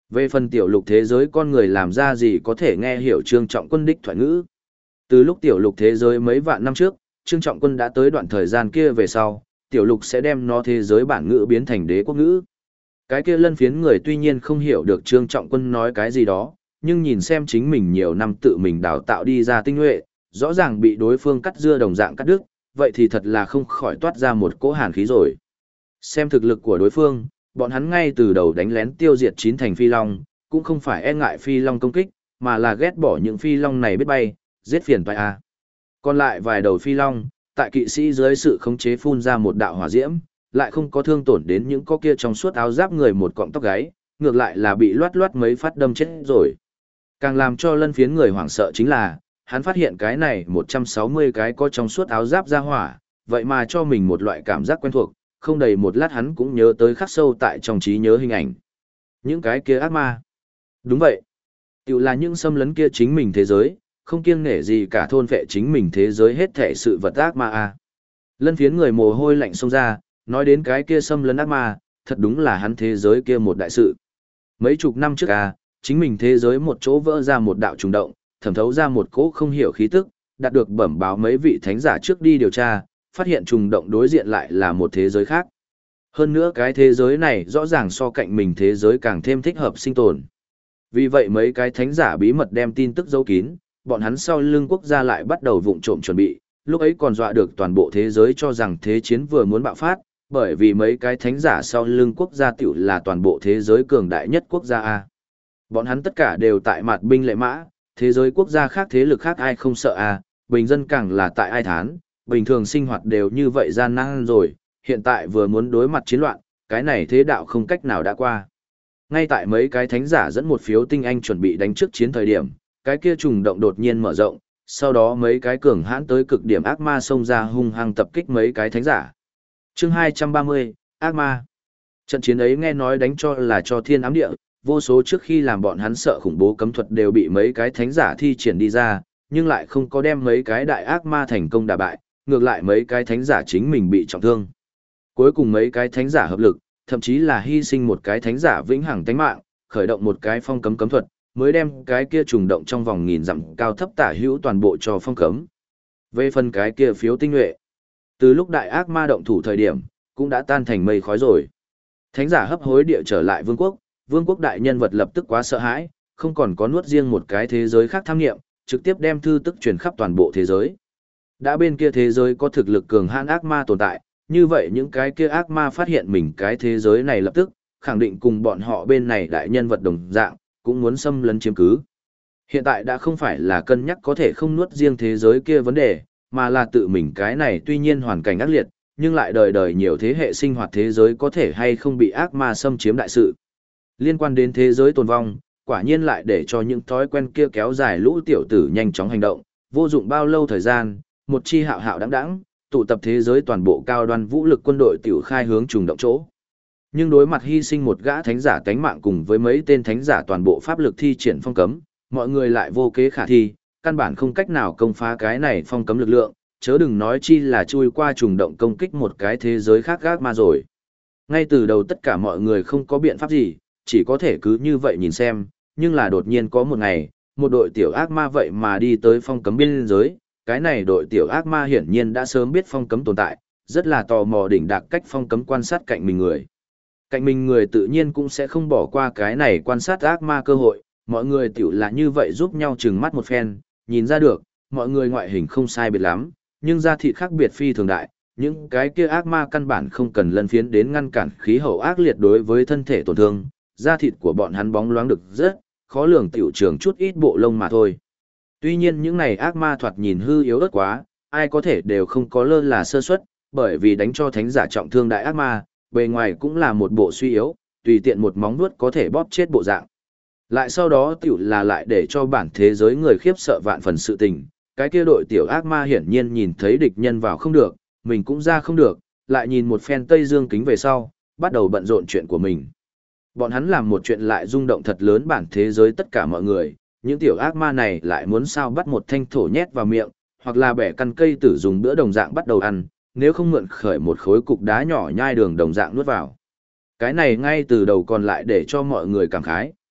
Về phần tiểu lục thế giới con người làm ra gì có thể nghe hiểu Trương Trọng Quân đích thoại ngữ. Từ lúc tiểu lục thế giới mấy vạn năm trước, Trương Trọng Quân đã tới đoạn thời gian kia về sau, tiểu lục sẽ đem nó thế giới bản ngữ biến thành đế quốc ngữ. Cái kia lân phiến người tuy nhiên không hiểu được Trương Trọng Quân nói cái gì đó, nhưng nhìn xem chính mình nhiều năm tự mình đào tạo đi ra tinh nhuệ, rõ ràng bị đối phương cắt dưa đồng dạng cắt đứt, vậy thì thật là không khỏi toát ra một cỗ hàn khí rồi. Xem thực lực của đối phương, bọn hắn ngay từ đầu đánh lén tiêu diệt 9 thành phi long, cũng không phải e ngại phi long công kích, mà là ghét bỏ những phi long này biết bay, giết phiền toái a. Còn lại vài đầu phi long, tại kỵ sĩ dưới sự khống chế phun ra một đạo hỏa diễm, lại không có thương tổn đến những có kia trong suốt áo giáp người một cọng tóc gáy, ngược lại là bị loát loát mấy phát đâm chết rồi. Càng làm cho lân phiến người hoảng sợ chính là, hắn phát hiện cái này 160 cái có trong suốt áo giáp ra hỏa, vậy mà cho mình một loại cảm giác quen thuộc, không đầy một lát hắn cũng nhớ tới khắc sâu tại trong trí nhớ hình ảnh. Những cái kia ác ma. Đúng vậy. Tiểu là những xâm lấn kia chính mình thế giới, không kiêng nể gì cả thôn phệ chính mình thế giới hết thể sự vật ác ma a. Lân phiến người mồ hôi lạnh xông ra, nói đến cái kia xâm lấn ác ma, thật đúng là hắn thế giới kia một đại sự. Mấy chục năm trước chính mình thế giới một chỗ vỡ ra một đạo trùng động, thẩm thấu ra một cỗ không hiểu khí tức, đạt được bẩm báo mấy vị thánh giả trước đi điều tra, phát hiện trùng động đối diện lại là một thế giới khác. Hơn nữa cái thế giới này rõ ràng so cạnh mình thế giới càng thêm thích hợp sinh tồn. Vì vậy mấy cái thánh giả bí mật đem tin tức giấu kín, bọn hắn sau lưng quốc gia lại bắt đầu vụng trộm chuẩn bị, lúc ấy còn dọa được toàn bộ thế giới cho rằng thế chiến vừa muốn bạo phát, bởi vì mấy cái thánh giả sau lưng quốc gia tiểu là toàn bộ thế giới cường đại nhất quốc gia A. Bọn hắn tất cả đều tại mặt binh lệ mã, thế giới quốc gia khác thế lực khác ai không sợ A, bình dân càng là tại ai thán, bình thường sinh hoạt đều như vậy gian nan rồi, hiện tại vừa muốn đối mặt chiến loạn, cái này thế đạo không cách nào đã qua. Ngay tại mấy cái thánh giả dẫn một phiếu tinh anh chuẩn bị đánh trước chiến thời điểm, cái kia trùng động đột nhiên mở rộng, sau đó mấy cái cường hãn tới cực điểm ác ma xông ra hung hăng tập kích mấy cái thánh giả. Chương 230, ác ma. Trận chiến ấy nghe nói đánh cho là cho thiên ám địa, vô số trước khi làm bọn hắn sợ khủng bố cấm thuật đều bị mấy cái thánh giả thi triển đi ra, nhưng lại không có đem mấy cái đại ác ma thành công đả bại, ngược lại mấy cái thánh giả chính mình bị trọng thương. Cuối cùng mấy cái thánh giả hợp lực, thậm chí là hy sinh một cái thánh giả vĩnh hằng tánh mạng, khởi động một cái phong cấm cấm thuật, mới đem cái kia trùng động trong vòng nghìn dặm cao thấp tả hữu toàn bộ cho phong cấm. Về phần cái kia phiếu tinh nhuệ, từ lúc đại ác ma động thủ thời điểm, cũng đã tan thành mây khói rồi. Thánh giả hấp hối địa trở lại vương quốc đại nhân vật lập tức quá sợ hãi, không còn có nuốt riêng một cái thế giới khác tham nghiệm, trực tiếp đem thư tức truyền khắp toàn bộ thế giới. Đã bên kia thế giới có thực lực cường hãn ác ma tồn tại, như vậy những cái kia ác ma phát hiện mình cái thế giới này lập tức, khẳng định cùng bọn họ bên này đại nhân vật đồng dạng, cũng muốn xâm lấn chiếm cứ. Hiện tại đã không phải là cân nhắc có thể không nuốt riêng thế giới kia vấn đề, mà là tự mình cái này tuy nhiên hoàn cảnh ác liệt, nhưng lại đời đời nhiều thế hệ sinh hoạt thế giới có thể hay không bị ác ma xâm chiếm đại sự. Liên quan đến thế giới tồn vong, quả nhiên lại để cho những thói quen kia kéo dài lũ tiểu tử nhanh chóng hành động, vô dụng bao lâu thời gian, một chi hạo hạo đãng đãng, tụ tập thế giới toàn bộ cao đoan vũ lực quân đội tiểu khai hướng trùng động chỗ. Nhưng đối mặt hy sinh một gã thánh giả tánh mạng cùng với mấy tên thánh giả toàn bộ pháp lực thi triển phong cấm, mọi người lại vô kế khả thi, căn bản không cách nào công phá cái này phong cấm lực lượng, chớ đừng nói chi là chui qua trùng động công kích một cái thế giới khác ác ma rồi. Ngay từ đầu tất cả mọi người không có biện pháp gì, chỉ có thể cứ như vậy nhìn xem, nhưng là đột nhiên có một ngày, một đội tiểu ác ma vậy mà đi tới phong cấm biên giới, cái này đội tiểu ác ma hiển nhiên đã sớm biết phong cấm tồn tại, rất là tò mò đỉnh đạc cách phong cấm quan sát cạnh mình người. Cạnh mình người tự nhiên cũng sẽ không bỏ qua cái này quan sát ác ma cơ hội, mọi người tiểu là như vậy giúp nhau chừng mắt một phen, nhìn ra được, mọi người ngoại hình không sai biệt lắm, nhưng da thịt khác biệt phi thường đại, những cái kia ác ma căn bản không cần lân phiến đến ngăn cản khí hậu ác liệt đối với thân thể tổn thương, da thịt của bọn hắn bóng loáng được rất, khó lường tiểu trường chút ít bộ lông mà thôi. Tuy nhiên những này ác ma thoạt nhìn hư yếu ớt quá, ai có thể đều không có lơ là sơ suất, bởi vì đánh cho thánh giả trọng thương đại ác ma, bề ngoài cũng là một bộ suy yếu, tùy tiện một móng vuốt có thể bóp chết bộ dạng. Lại sau đó tiểu là lại để cho bản thế giới người khiếp sợ vạn phần sự tình, cái kia đội tiểu ác ma hiển nhiên nhìn thấy địch nhân vào không được, mình cũng ra không được, lại nhìn một phen Tây Dương kính về sau, bắt đầu bận rộn chuyện của mình. Bọn hắn làm một chuyện lại rung động thật lớn bản thế giới tất cả mọi người, những tiểu ác ma này lại muốn sao bắt một thanh thổ nhét vào miệng, hoặc là bẻ căn cây tử dùng bữa đồng dạng bắt đầu ăn, nếu không mượn khởi một khối cục đá nhỏ nhai đường đồng dạng nuốt vào. Cái này ngay từ đầu còn lại để cho mọi người cảm khái,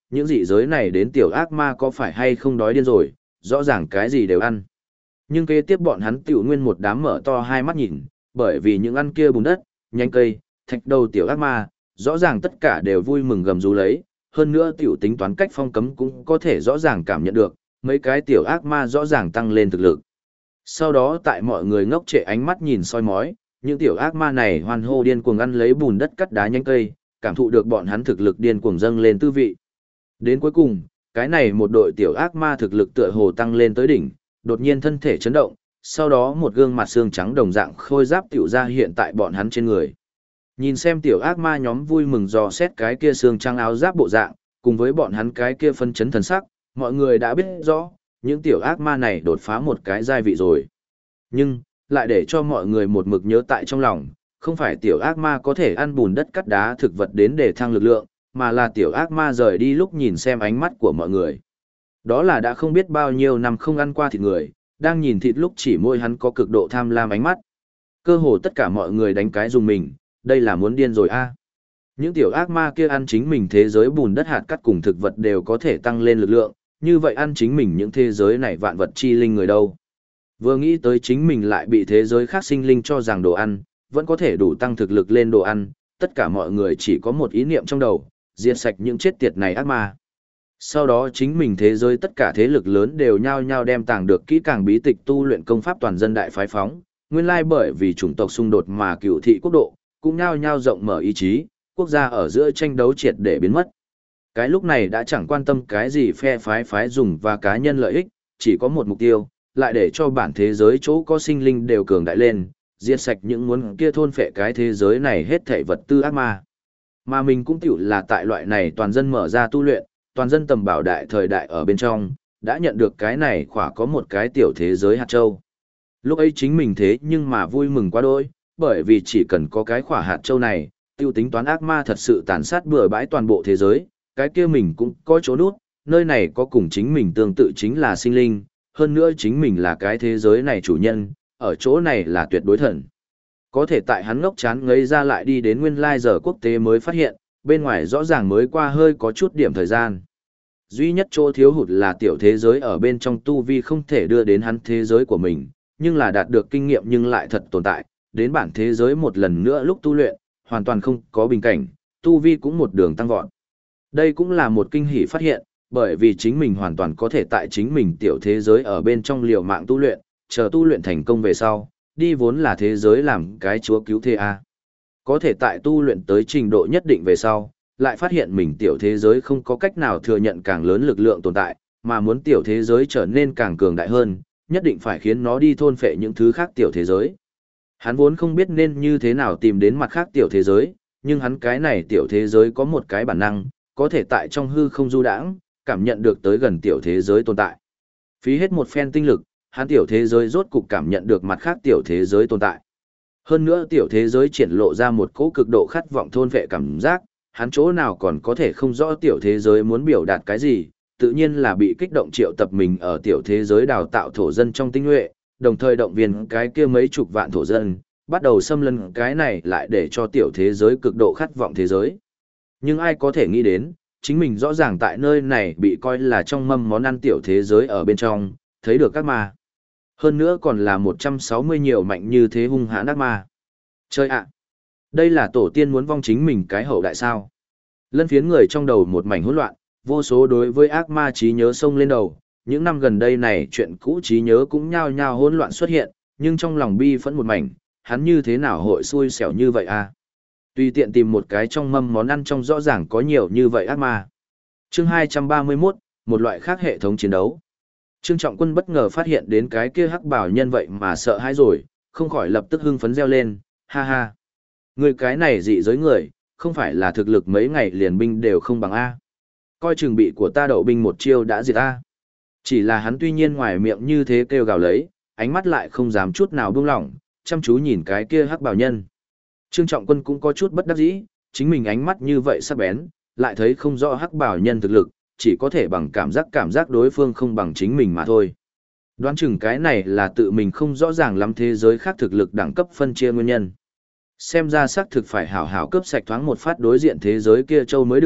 những dị giới này đến tiểu ác ma có phải hay không đói điên rồi, rõ ràng cái gì đều ăn. Nhưng kế tiếp bọn hắn tiểu nguyên một đám mở to hai mắt nhìn, bởi vì những ăn kia bùn đất, nhánh cây, thạch đầu tiểu ác ma, rõ ràng tất cả đều vui mừng gầm rú lấy, hơn nữa tiểu tính toán cách phong cấm cũng có thể rõ ràng cảm nhận được, mấy cái tiểu ác ma rõ ràng tăng lên thực lực. Sau đó tại mọi người ngốc trệ ánh mắt nhìn soi mói, những tiểu ác ma này hoan hô điên cuồng ăn lấy bùn đất cắt đá nhánh cây, cảm thụ được bọn hắn thực lực điên cuồng dâng lên tư vị. Đến cuối cùng, cái này một đội tiểu ác ma thực lực tựa hồ tăng lên tới đỉnh, đột nhiên thân thể chấn động, sau đó một gương mặt xương trắng đồng dạng khôi giáp tiểu ra hiện tại bọn hắn trên người. Nhìn xem tiểu ác ma nhóm vui mừng dò xét cái kia xương trắng áo giáp bộ dạng, cùng với bọn hắn cái kia phân chấn thần sắc, mọi người đã biết rõ, những tiểu ác ma này đột phá một cái giai vị rồi. Nhưng, lại để cho mọi người một mực nhớ tại trong lòng, không phải tiểu ác ma có thể ăn bùn đất cắt đá thực vật đến để thăng lực lượng, mà là tiểu ác ma rời đi lúc nhìn xem ánh mắt của mọi người. Đó là đã không biết bao nhiêu năm không ăn qua thịt người, đang nhìn thịt lúc chỉ môi hắn có cực độ tham lam ánh mắt. Cơ hồ tất cả mọi người đánh cái dùng mình, đây là muốn điên rồi a. Những tiểu ác ma kia ăn chính mình thế giới bùn đất hạt cắt cùng thực vật đều có thể tăng lên lực lượng, như vậy ăn chính mình những thế giới này vạn vật chi linh người đâu. Vừa nghĩ tới chính mình lại bị thế giới khác sinh linh cho rằng đồ ăn, vẫn có thể đủ tăng thực lực lên đồ ăn, tất cả mọi người chỉ có một ý niệm trong đầu, diệt sạch những chết tiệt này ác ma. Sau đó chính mình thế giới tất cả thế lực lớn đều nhao nhao đem tàng được kỹ càng bí tịch tu luyện công pháp toàn dân đại phái phóng, nguyên lai bởi vì chủng tộc xung đột mà cựu thị quốc độ, cũng nhao nhao rộng mở ý chí, quốc gia ở giữa tranh đấu triệt để biến mất. Cái lúc này đã chẳng quan tâm cái gì phe phái dùng và cá nhân lợi ích, chỉ có một mục tiêu, lại để cho bản thế giới chỗ có sinh linh đều cường đại lên, diệt sạch những muốn kia thôn phệ cái thế giới này hết thảy vật tư ác ma. Mà mình cũng tiểu là tại loại này toàn dân mở ra tu luyện, toàn dân tầm bảo đại thời đại ở bên trong, đã nhận được cái này khỏa có một cái tiểu thế giới hạt châu. Lúc ấy chính mình thế nhưng mà vui mừng quá đôi, bởi vì chỉ cần có cái khỏa hạt châu này, tiêu tính toán ác ma thật sự tàn sát bừa bãi toàn bộ thế giới, cái kia mình cũng có chỗ nút, nơi này có cùng chính mình tương tự chính là sinh linh, hơn nữa chính mình là cái thế giới này chủ nhân, ở chỗ này là tuyệt đối thần. Có thể tại hắn ngốc chán ngấy ra lại đi đến nguyên lai giờ quốc tế mới phát hiện, bên ngoài rõ ràng mới qua hơi có chút điểm thời gian. Duy nhất chỗ thiếu hụt là tiểu thế giới ở bên trong tu vi không thể đưa đến hắn thế giới của mình, nhưng là đạt được kinh nghiệm nhưng lại thật tồn tại, đến bản thế giới một lần nữa lúc tu luyện, hoàn toàn không có bình cảnh, tu vi cũng một đường tăng vọt. Đây cũng là một kinh hỉ phát hiện, bởi vì chính mình hoàn toàn có thể tại chính mình tiểu thế giới ở bên trong liều mạng tu luyện, chờ tu luyện thành công về sau, đi vốn là thế giới làm cái chúa cứu thế A. Có thể tại tu luyện tới trình độ nhất định về sau, lại phát hiện mình tiểu thế giới không có cách nào thừa nhận càng lớn lực lượng tồn tại, mà muốn tiểu thế giới trở nên càng cường đại hơn, nhất định phải khiến nó đi thôn phệ những thứ khác tiểu thế giới. Hắn vốn không biết nên như thế nào tìm đến mặt khác tiểu thế giới, nhưng hắn cái này tiểu thế giới có một cái bản năng, có thể tại trong hư không du đãng, cảm nhận được tới gần tiểu thế giới tồn tại. Phí hết một phen tinh lực, hắn tiểu thế giới rốt cục cảm nhận được mặt khác tiểu thế giới tồn tại. Hơn nữa tiểu thế giới triển lộ ra một cỗ cực độ khát vọng thôn vệ cảm giác, hắn chỗ nào còn có thể không rõ tiểu thế giới muốn biểu đạt cái gì, tự nhiên là bị kích động triệu tập mình ở tiểu thế giới đào tạo thổ dân trong tinh nhuệ, đồng thời động viên cái kia mấy chục vạn thổ dân, bắt đầu xâm lấn cái này lại để cho tiểu thế giới cực độ khát vọng thế giới. Nhưng ai có thể nghĩ đến, chính mình rõ ràng tại nơi này bị coi là trong mâm món ăn tiểu thế giới ở bên trong, thấy được các ma. Hơn nữa còn là 160 nhiều mạnh như thế hung hãn ác ma. Chơi ạ! Đây là tổ tiên muốn vong chính mình cái hậu đại sao. Lân phiến người trong đầu một mảnh hỗn loạn, vô số đối với ác ma trí nhớ xông lên đầu. Những năm gần đây này chuyện cũ trí nhớ cũng nhao nhao hỗn loạn xuất hiện, nhưng trong lòng bi phẫn một mảnh, hắn như thế nào hội xui xẻo như vậy à? Tùy tiện tìm một cái trong mâm món ăn trong rõ ràng có nhiều như vậy ác ma. Chương 231, một loại khác hệ thống chiến đấu. Trương Trọng Quân bất ngờ phát hiện đến cái kia hắc bảo nhân vậy mà sợ hãi rồi, không khỏi lập tức hưng phấn reo lên, ha ha. Người cái này dị giới người, không phải là thực lực mấy ngày liền binh đều không bằng A. Coi chừng bị của ta đậu binh một chiêu đã diệt A. Chỉ là hắn tuy nhiên ngoài miệng như thế kêu gào lấy, ánh mắt lại không dám chút nào buông lỏng, chăm chú nhìn cái kia hắc bảo nhân. Trương Trọng Quân cũng có chút bất đắc dĩ, chính mình ánh mắt như vậy sắc bén, lại thấy không rõ hắc bảo nhân thực lực, chỉ có thể bằng cảm giác đối phương không bằng chính mình mà thôi. Đoán chừng cái này là tự mình không rõ ràng lắm thế giới khác thực lực đẳng cấp phân chia nguyên nhân. Xem ra xác thực phải hảo hảo cướp sạch thoáng một phát đối diện thế giới kia châu mới được,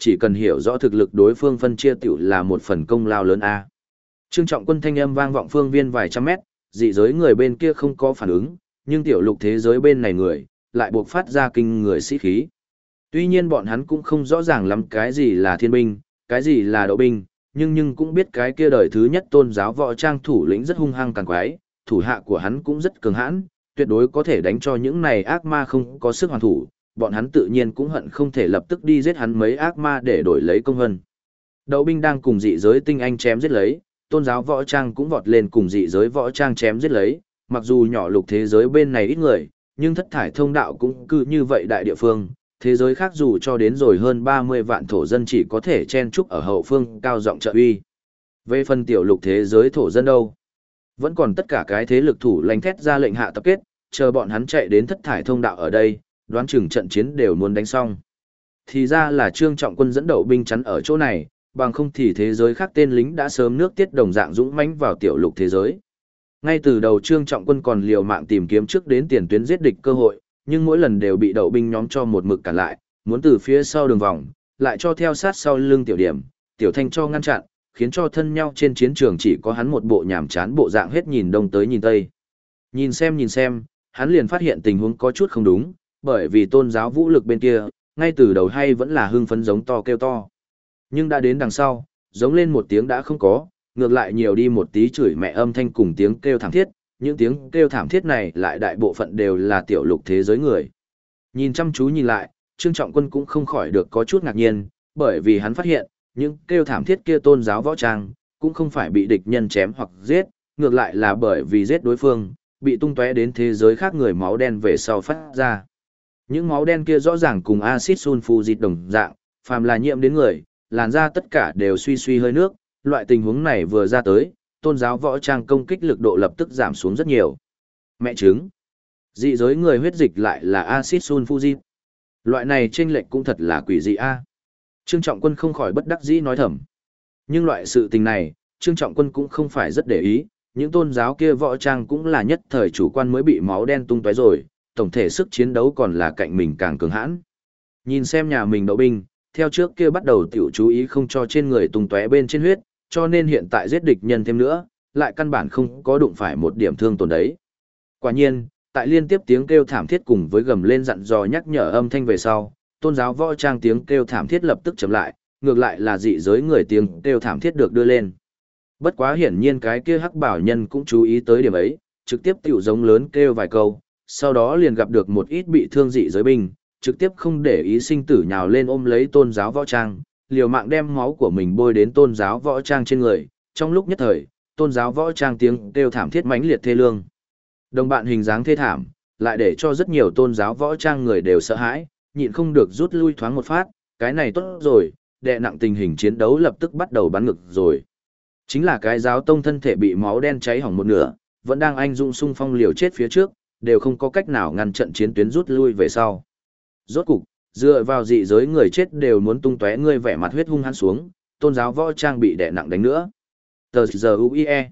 chỉ cần hiểu rõ thực lực đối phương phân chia tiểu là một phần công lao lớn a. Trương Trọng Quân thanh âm vang vọng phương viên vài trăm mét, dị giới người bên kia không có phản ứng, nhưng tiểu lục thế giới bên này người lại buộc phát ra kinh người sĩ khí. Tuy nhiên bọn hắn cũng không rõ ràng lắm cái gì là thiên binh, cái gì là đậu binh, nhưng cũng biết cái kia đời thứ nhất tôn giáo võ trang thủ lĩnh rất hung hăng càng quái, thủ hạ của hắn cũng rất cường hãn, tuyệt đối có thể đánh cho những này ác ma không có sức hoàn thủ, bọn hắn tự nhiên cũng hận không thể lập tức đi giết hắn mấy ác ma để đổi lấy công vân. Đậu binh đang cùng dị giới tinh anh chém giết lấy, tôn giáo võ trang cũng vọt lên cùng dị giới võ trang chém giết lấy, mặc dù nhỏ lục thế giới bên này ít người, nhưng thất thải thông đạo cũng cứ như vậy đại địa phương, thế giới khác dù cho đến rồi hơn 30 vạn thổ dân chỉ có thể chen chúc ở hậu phương cao giọng trợ uy. Về phần tiểu lục thế giới thổ dân đâu? Vẫn còn tất cả cái thế lực thủ lãnh thét ra lệnh hạ tập kết, chờ bọn hắn chạy đến thất thải thông đạo ở đây, đoán chừng trận chiến đều muốn đánh xong. Thì ra là Trương Trọng Quân dẫn đầu binh chắn ở chỗ này, bằng không thì thế giới khác tên lính đã sớm nước tiết đồng dạng dũng mãnh vào tiểu lục thế giới. Ngay từ đầu Trương Trọng Quân còn liều mạng tìm kiếm trước đến tiền tuyến giết địch cơ hội, nhưng mỗi lần đều bị đậu binh nhóm cho một mực cản lại, muốn từ phía sau đường vòng, lại cho theo sát sau lưng tiểu điểm, tiểu thanh cho ngăn chặn, khiến cho thân nhau trên chiến trường chỉ có hắn một bộ nhàm chán bộ dạng hết nhìn đông tới nhìn tây. Nhìn xem, hắn liền phát hiện tình huống có chút không đúng, bởi vì tôn giáo vũ lực bên kia, ngay từ đầu hay vẫn là hưng phấn giống to kêu to. Nhưng đã đến đằng sau, giống lên một tiếng đã không có, ngược lại nhiều đi một tí chửi mẹ âm thanh cùng tiếng kêu thảm thiết, những tiếng kêu thảm thiết này lại đại bộ phận đều là tiểu lục thế giới người. Nhìn chăm chú nhìn lại, Trương Trọng Quân cũng không khỏi được có chút ngạc nhiên, bởi vì hắn phát hiện, những kêu thảm thiết kia tôn giáo võ trang, cũng không phải bị địch nhân chém hoặc giết, ngược lại là bởi vì giết đối phương, bị tung tóe đến thế giới khác người máu đen về sau phát ra. Những máu đen kia rõ ràng cùng axit sulfuric đồng dạng, phàm là nhiễm đến người, làn da tất cả đều suy suy hơi nước, loại tình huống này vừa ra tới, tôn giáo võ trang công kích lực độ lập tức giảm xuống rất nhiều. Mẹ chứng, dị giới người huyết dịch lại là axit sulfuric. Loại này chênh lệch cũng thật là quỷ dị a. Trương Trọng Quân không khỏi bất đắc dĩ nói thầm. Nhưng loại sự tình này, Trương Trọng Quân cũng không phải rất để ý, những tôn giáo kia võ trang cũng là nhất thời chủ quan mới bị máu đen tung tóe rồi, tổng thể sức chiến đấu còn là cạnh mình càng cường hãn. Nhìn xem nhà mình đậu binh, theo trước kia bắt đầu tiểu chú ý không cho trên người tung tóe bên trên huyết, cho nên hiện tại giết địch nhân thêm nữa, lại căn bản không có đụng phải một điểm thương tổn đấy. Quả nhiên, tại liên tiếp tiếng kêu thảm thiết cùng với gầm lên dặn dò nhắc nhở âm thanh về sau, tôn giáo võ trang tiếng kêu thảm thiết lập tức chậm lại, ngược lại là dị giới người tiếng kêu thảm thiết được đưa lên. Bất quá hiển nhiên cái kia hắc bảo nhân cũng chú ý tới điểm ấy, trực tiếp tiểu giống lớn kêu vài câu, sau đó liền gặp được một ít bị thương dị giới binh, trực tiếp không để ý sinh tử nhào lên ôm lấy tôn giáo võ trang, liều mạng đem máu của mình bôi đến tôn giáo võ trang trên người, trong lúc nhất thời, tôn giáo võ trang tiếng kêu thảm thiết mãnh liệt thê lương. Đồng bạn hình dáng thê thảm, lại để cho rất nhiều tôn giáo võ trang người đều sợ hãi, nhịn không được rút lui thoáng một phát, cái này tốt rồi, đè nặng tình hình chiến đấu lập tức bắt đầu bắn ngực rồi. Chính là cái giáo tông thân thể bị máu đen cháy hỏng một nửa, vẫn đang anh dũng xung phong liều chết phía trước, đều không có cách nào ngăn trận chiến tuyến rút lui về sau. Rốt cục, dựa vào dị giới người chết đều muốn tung tóe người vẻ mặt huyết hung hăng xuống, tôn giáo võ trang bị đè nặng đánh nữa. Tờ giờ UIE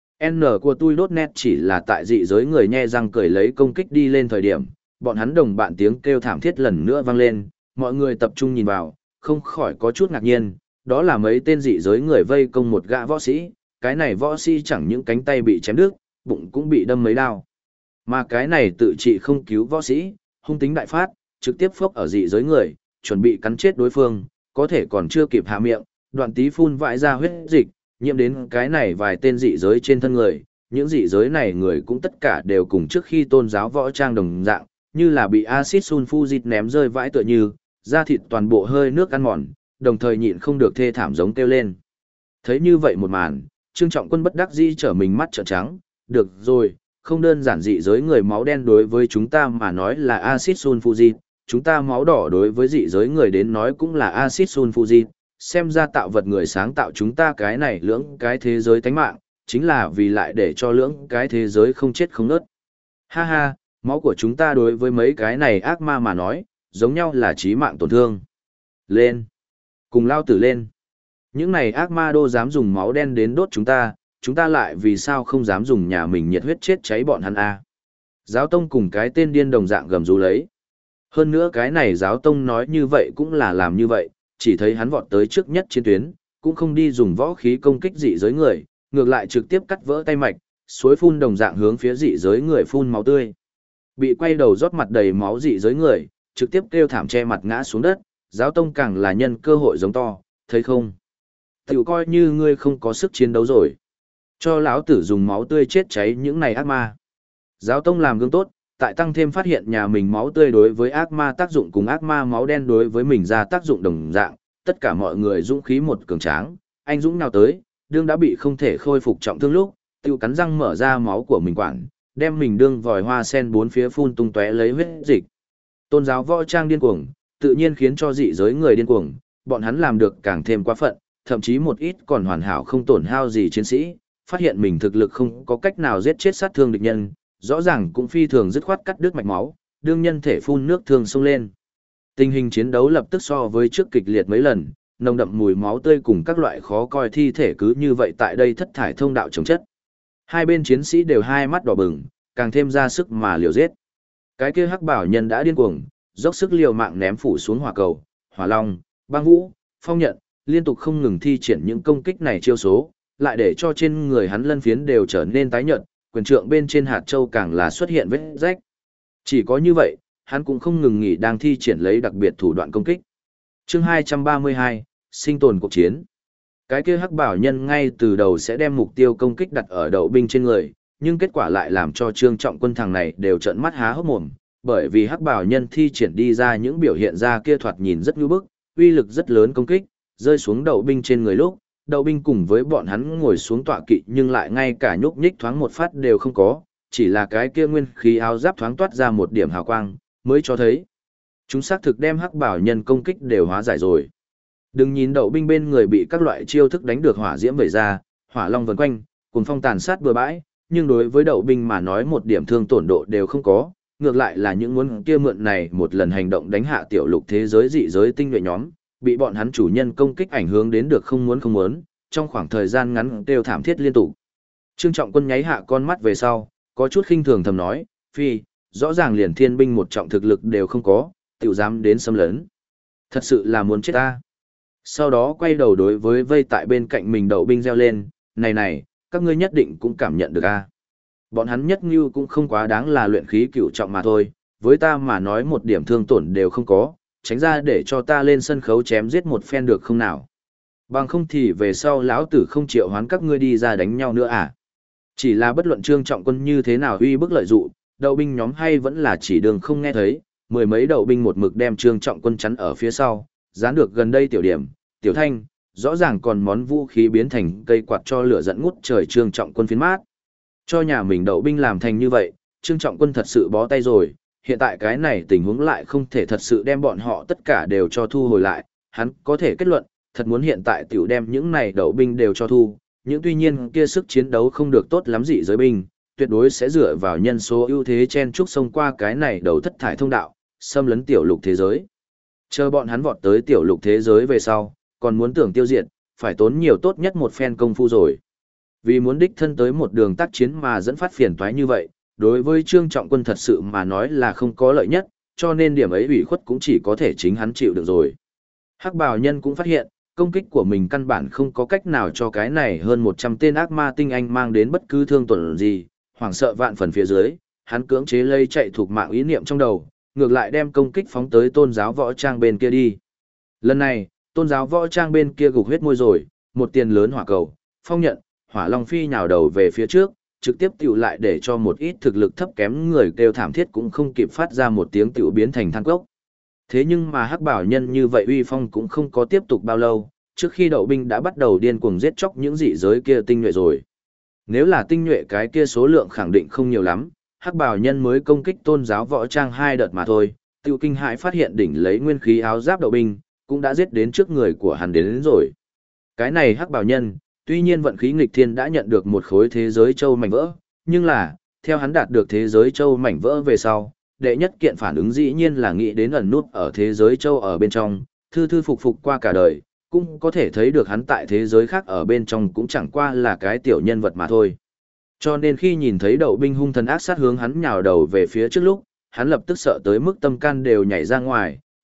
N của tôi đốt nét chỉ là tại dị giới người nhe răng cười lấy công kích đi lên thời điểm, bọn hắn đồng bạn tiếng kêu thảm thiết lần nữa vang lên, mọi người tập trung nhìn vào, không khỏi có chút ngạc nhiên, đó là mấy tên dị giới người vây công một gã võ sĩ, cái này võ sĩ chẳng những cánh tay bị chém đứt, bụng cũng bị đâm mấy đao. Mà cái này tự trị không cứu võ sĩ, hung tính đại phát, trực tiếp phốc ở dị giới người, chuẩn bị cắn chết đối phương, có thể còn chưa kịp hạ miệng, đoạn tí phun vãi ra huyết dịch, nhiễm đến cái này vài tên dị giới trên thân người, những dị giới này người cũng tất cả đều cùng trước khi tôn giáo võ trang đồng dạng, như là bị axit sulfuric ném rơi vãi tựa như, da thịt toàn bộ hơi nước ăn mòn, đồng thời nhịn không được thê thảm giống kêu lên. Thấy như vậy một màn, Trương Trọng Quân bất đắc dĩ trở mình mắt trợn trắng, được rồi, không đơn giản dị giới người máu đen đối với chúng ta mà nói là axit sulfuric, chúng ta máu đỏ đối với dị giới người đến nói cũng là axit sulfuric, xem ra tạo vật người sáng tạo chúng ta cái này lưỡng cái thế giới tánh mạng, chính là vì lại để cho lưỡng cái thế giới không chết không nớt. Ha ha, máu của chúng ta đối với mấy cái này ác ma mà nói, giống nhau là chí mạng tổn thương. Lên! Cùng lao tử lên! Những này ác ma đô dám dùng máu đen đến đốt chúng ta lại vì sao không dám dùng nhà mình nhiệt huyết chết cháy bọn hắn a? Giáo tông cùng cái tên điên đồng dạng gầm rú lấy. Hơn nữa cái này giáo tông nói như vậy cũng là làm như vậy, chỉ thấy hắn vọt tới trước nhất chiến tuyến, cũng không đi dùng võ khí công kích dị giới người, ngược lại trực tiếp cắt vỡ tay mạch, suối phun đồng dạng hướng phía dị giới người phun máu tươi. Bị quay đầu rót mặt đầy máu dị giới người, trực tiếp kêu thảm che mặt ngã xuống đất, giáo tông càng là nhân cơ hội giống to, thấy không? Tiểu coi như ngươi không có sức chiến đấu rồi. Cho lão tử dùng máu tươi chết cháy những này ác ma. Giáo tông làm gương tốt, tại tăng thêm phát hiện nhà mình máu tươi đối với ác ma tác dụng cùng ác ma máu đen đối với mình ra tác dụng đồng dạng, tất cả mọi người dũng khí một cường tráng, anh dũng nào tới, đương đã bị không thể khôi phục trọng thương lúc, tiêu cắn răng mở ra máu của mình quản, đem mình đương vòi hoa sen bốn phía phun tung tóe lấy huyết dịch. Tôn giáo võ trang điên cuồng, tự nhiên khiến cho dị giới người điên cuồng, bọn hắn làm được càng thêm quá phận, thậm chí một ít còn hoàn hảo không tổn hao gì chiến sĩ, phát hiện mình thực lực không có cách nào giết chết sát thương địch nhân, rõ ràng cũng phi thường dứt khoát cắt đứt mạch máu, đương nhân thể phun nước thường xông lên. Tình hình chiến đấu lập tức so với trước kịch liệt mấy lần, nồng đậm mùi máu tươi cùng các loại khó coi thi thể cứ như vậy tại đây thất thải thông đạo chống chất. Hai bên chiến sĩ đều hai mắt đỏ bừng, càng thêm ra sức mà liều giết. Cái kia hắc bảo nhân đã điên cuồng, dốc sức liều mạng ném phủ xuống hỏa cầu, hỏa long, băng vũ, phong nhận, liên tục không ngừng thi triển những công kích này chiêu số, lại để cho trên người hắn lân phiến đều trở nên tái nhợt, quyền trượng bên trên hạt châu càng là xuất hiện vết rách. Chỉ có như vậy, hắn cũng không ngừng nghỉ đang thi triển lấy đặc biệt thủ đoạn công kích. Chương 232, sinh tồn cuộc chiến. Cái kia hắc bảo nhân ngay từ đầu sẽ đem mục tiêu công kích đặt ở đậu binh trên người, nhưng kết quả lại làm cho Trương Trọng Quân thằng này đều trợn mắt há hốc mồm, bởi vì hắc bảo nhân thi triển đi ra những biểu hiện ra kia thoạt nhìn rất nhu bức, uy lực rất lớn công kích, rơi xuống đậu binh trên người lúc, đậu binh cùng với bọn hắn ngồi xuống tọa kỵ nhưng lại ngay cả nhúc nhích thoáng một phát đều không có, chỉ là cái kia nguyên khí áo giáp thoáng toát ra một điểm hào quang, mới cho thấy. Chúng xác thực đem hắc bảo nhân công kích đều hóa giải rồi. Đừng nhìn đậu binh bên người bị các loại chiêu thức đánh được hỏa diễm vẩy ra, hỏa long vần quanh, cùng phong tàn sát bừa bãi, nhưng đối với đậu binh mà nói một điểm thương tổn độ đều không có, ngược lại là những muốn kia mượn này một lần hành động đánh hạ tiểu lục thế giới dị giới tinh nhuệ nhóm, bị bọn hắn chủ nhân công kích ảnh hưởng đến được không muốn, trong khoảng thời gian ngắn đều thảm thiết liên tục. Trương Trọng Quân nháy hạ con mắt về sau, có chút khinh thường thầm nói, phi, rõ ràng liền thiên binh một trọng thực lực đều không có, tiểu dám đến xâm lấn. Thật sự là muốn chết ta. Sau đó quay đầu đối với vây tại bên cạnh mình đậu binh reo lên, này, các ngươi nhất định cũng cảm nhận được a. Bọn hắn nhất như cũng không quá đáng là luyện khí cửu trọng mà thôi, với ta mà nói một điểm thương tổn đều không có, tránh ra để cho ta lên sân khấu chém giết một phen được không nào. Bằng không thì về sau lão tử không chịu hoán các ngươi đi ra đánh nhau nữa à. Chỉ là bất luận Trương Trọng Quân như thế nào uy bức lợi dụ, đậu binh nhóm hay vẫn là chỉ đường không nghe thấy, mười mấy đậu binh một mực đem Trương Trọng Quân chắn ở phía sau, dán được gần đây tiểu điểm, tiểu thanh, rõ ràng còn món vũ khí biến thành cây quạt cho lửa dẫn ngút trời Trương Trọng Quân phiến mát. Cho nhà mình đậu binh làm thành như vậy, Trương Trọng Quân thật sự bó tay rồi, hiện tại cái này tình huống lại không thể thật sự đem bọn họ tất cả đều cho thu hồi lại, hắn có thể kết luận, thật muốn hiện tại tiểu đem những này đậu binh đều cho thu, những tuy nhiên kia sức chiến đấu không được tốt lắm dị giới binh, tuyệt đối sẽ dựa vào nhân số ưu thế chen chúc xông qua cái này đầu thất thải thông đạo, xâm lấn tiểu lục thế giới. Chờ bọn hắn vọt tới tiểu lục thế giới về sau, còn muốn tưởng tiêu diệt, phải tốn nhiều tốt nhất một phen công phu rồi. Vì muốn đích thân tới một đường tác chiến mà dẫn phát phiền toái như vậy, đối với Trương Trọng Quân thật sự mà nói là không có lợi nhất, cho nên điểm ấy ủy khuất cũng chỉ có thể chính hắn chịu được rồi. Hắc bào nhân cũng phát hiện, công kích của mình căn bản không có cách nào cho cái này hơn 100 tên ác ma tinh anh mang đến bất cứ thương tổn gì, hoảng sợ vạn phần phía dưới, hắn cưỡng chế lây chạy thuộc mạng ý niệm trong đầu, ngược lại đem công kích phóng tới tôn giáo võ trang bên kia đi. Lần này, tôn giáo võ trang bên kia gục huyết môi rồi, một tiền lớn hỏa cầu, phong nhận, hỏa long phi nhào đầu về phía trước, trực tiếp tiểu lại để cho một ít thực lực thấp kém người kêu thảm thiết cũng không kịp phát ra một tiếng tiểu biến thành than cốc. Thế nhưng mà hắc bảo nhân như vậy uy phong cũng không có tiếp tục bao lâu, trước khi đậu binh đã bắt đầu điên cuồng giết chóc những dị giới kia tinh nhuệ rồi. Nếu là tinh nhuệ cái kia số lượng khẳng định không nhiều lắm, hắc bảo nhân mới công kích tôn giáo võ trang 2 đợt mà thôi, tiêu kinh hãi phát hiện đỉnh lấy nguyên khí áo giáp đậu binh, cũng đã giết đến trước người của hắn đến rồi. Cái này hắc bảo nhân, tuy nhiên vận khí nghịch thiên đã nhận được một khối thế giới châu mảnh vỡ, nhưng là, theo hắn đạt được thế giới châu mảnh vỡ về sau, đệ nhất kiện phản ứng dĩ nhiên là nghĩ đến ẩn nút ở thế giới châu ở bên trong, thư thư phục phục qua cả đời, cũng có thể thấy được hắn tại thế giới khác ở bên trong cũng chẳng qua là cái tiểu nhân vật mà thôi. Cho nên khi nhìn thấy đậu binh hung thần ác sát hướng hắn nhào đầu về phía trước lúc, hắn lập tức sợ tới mức tâm can đều nhảy ra ngoài,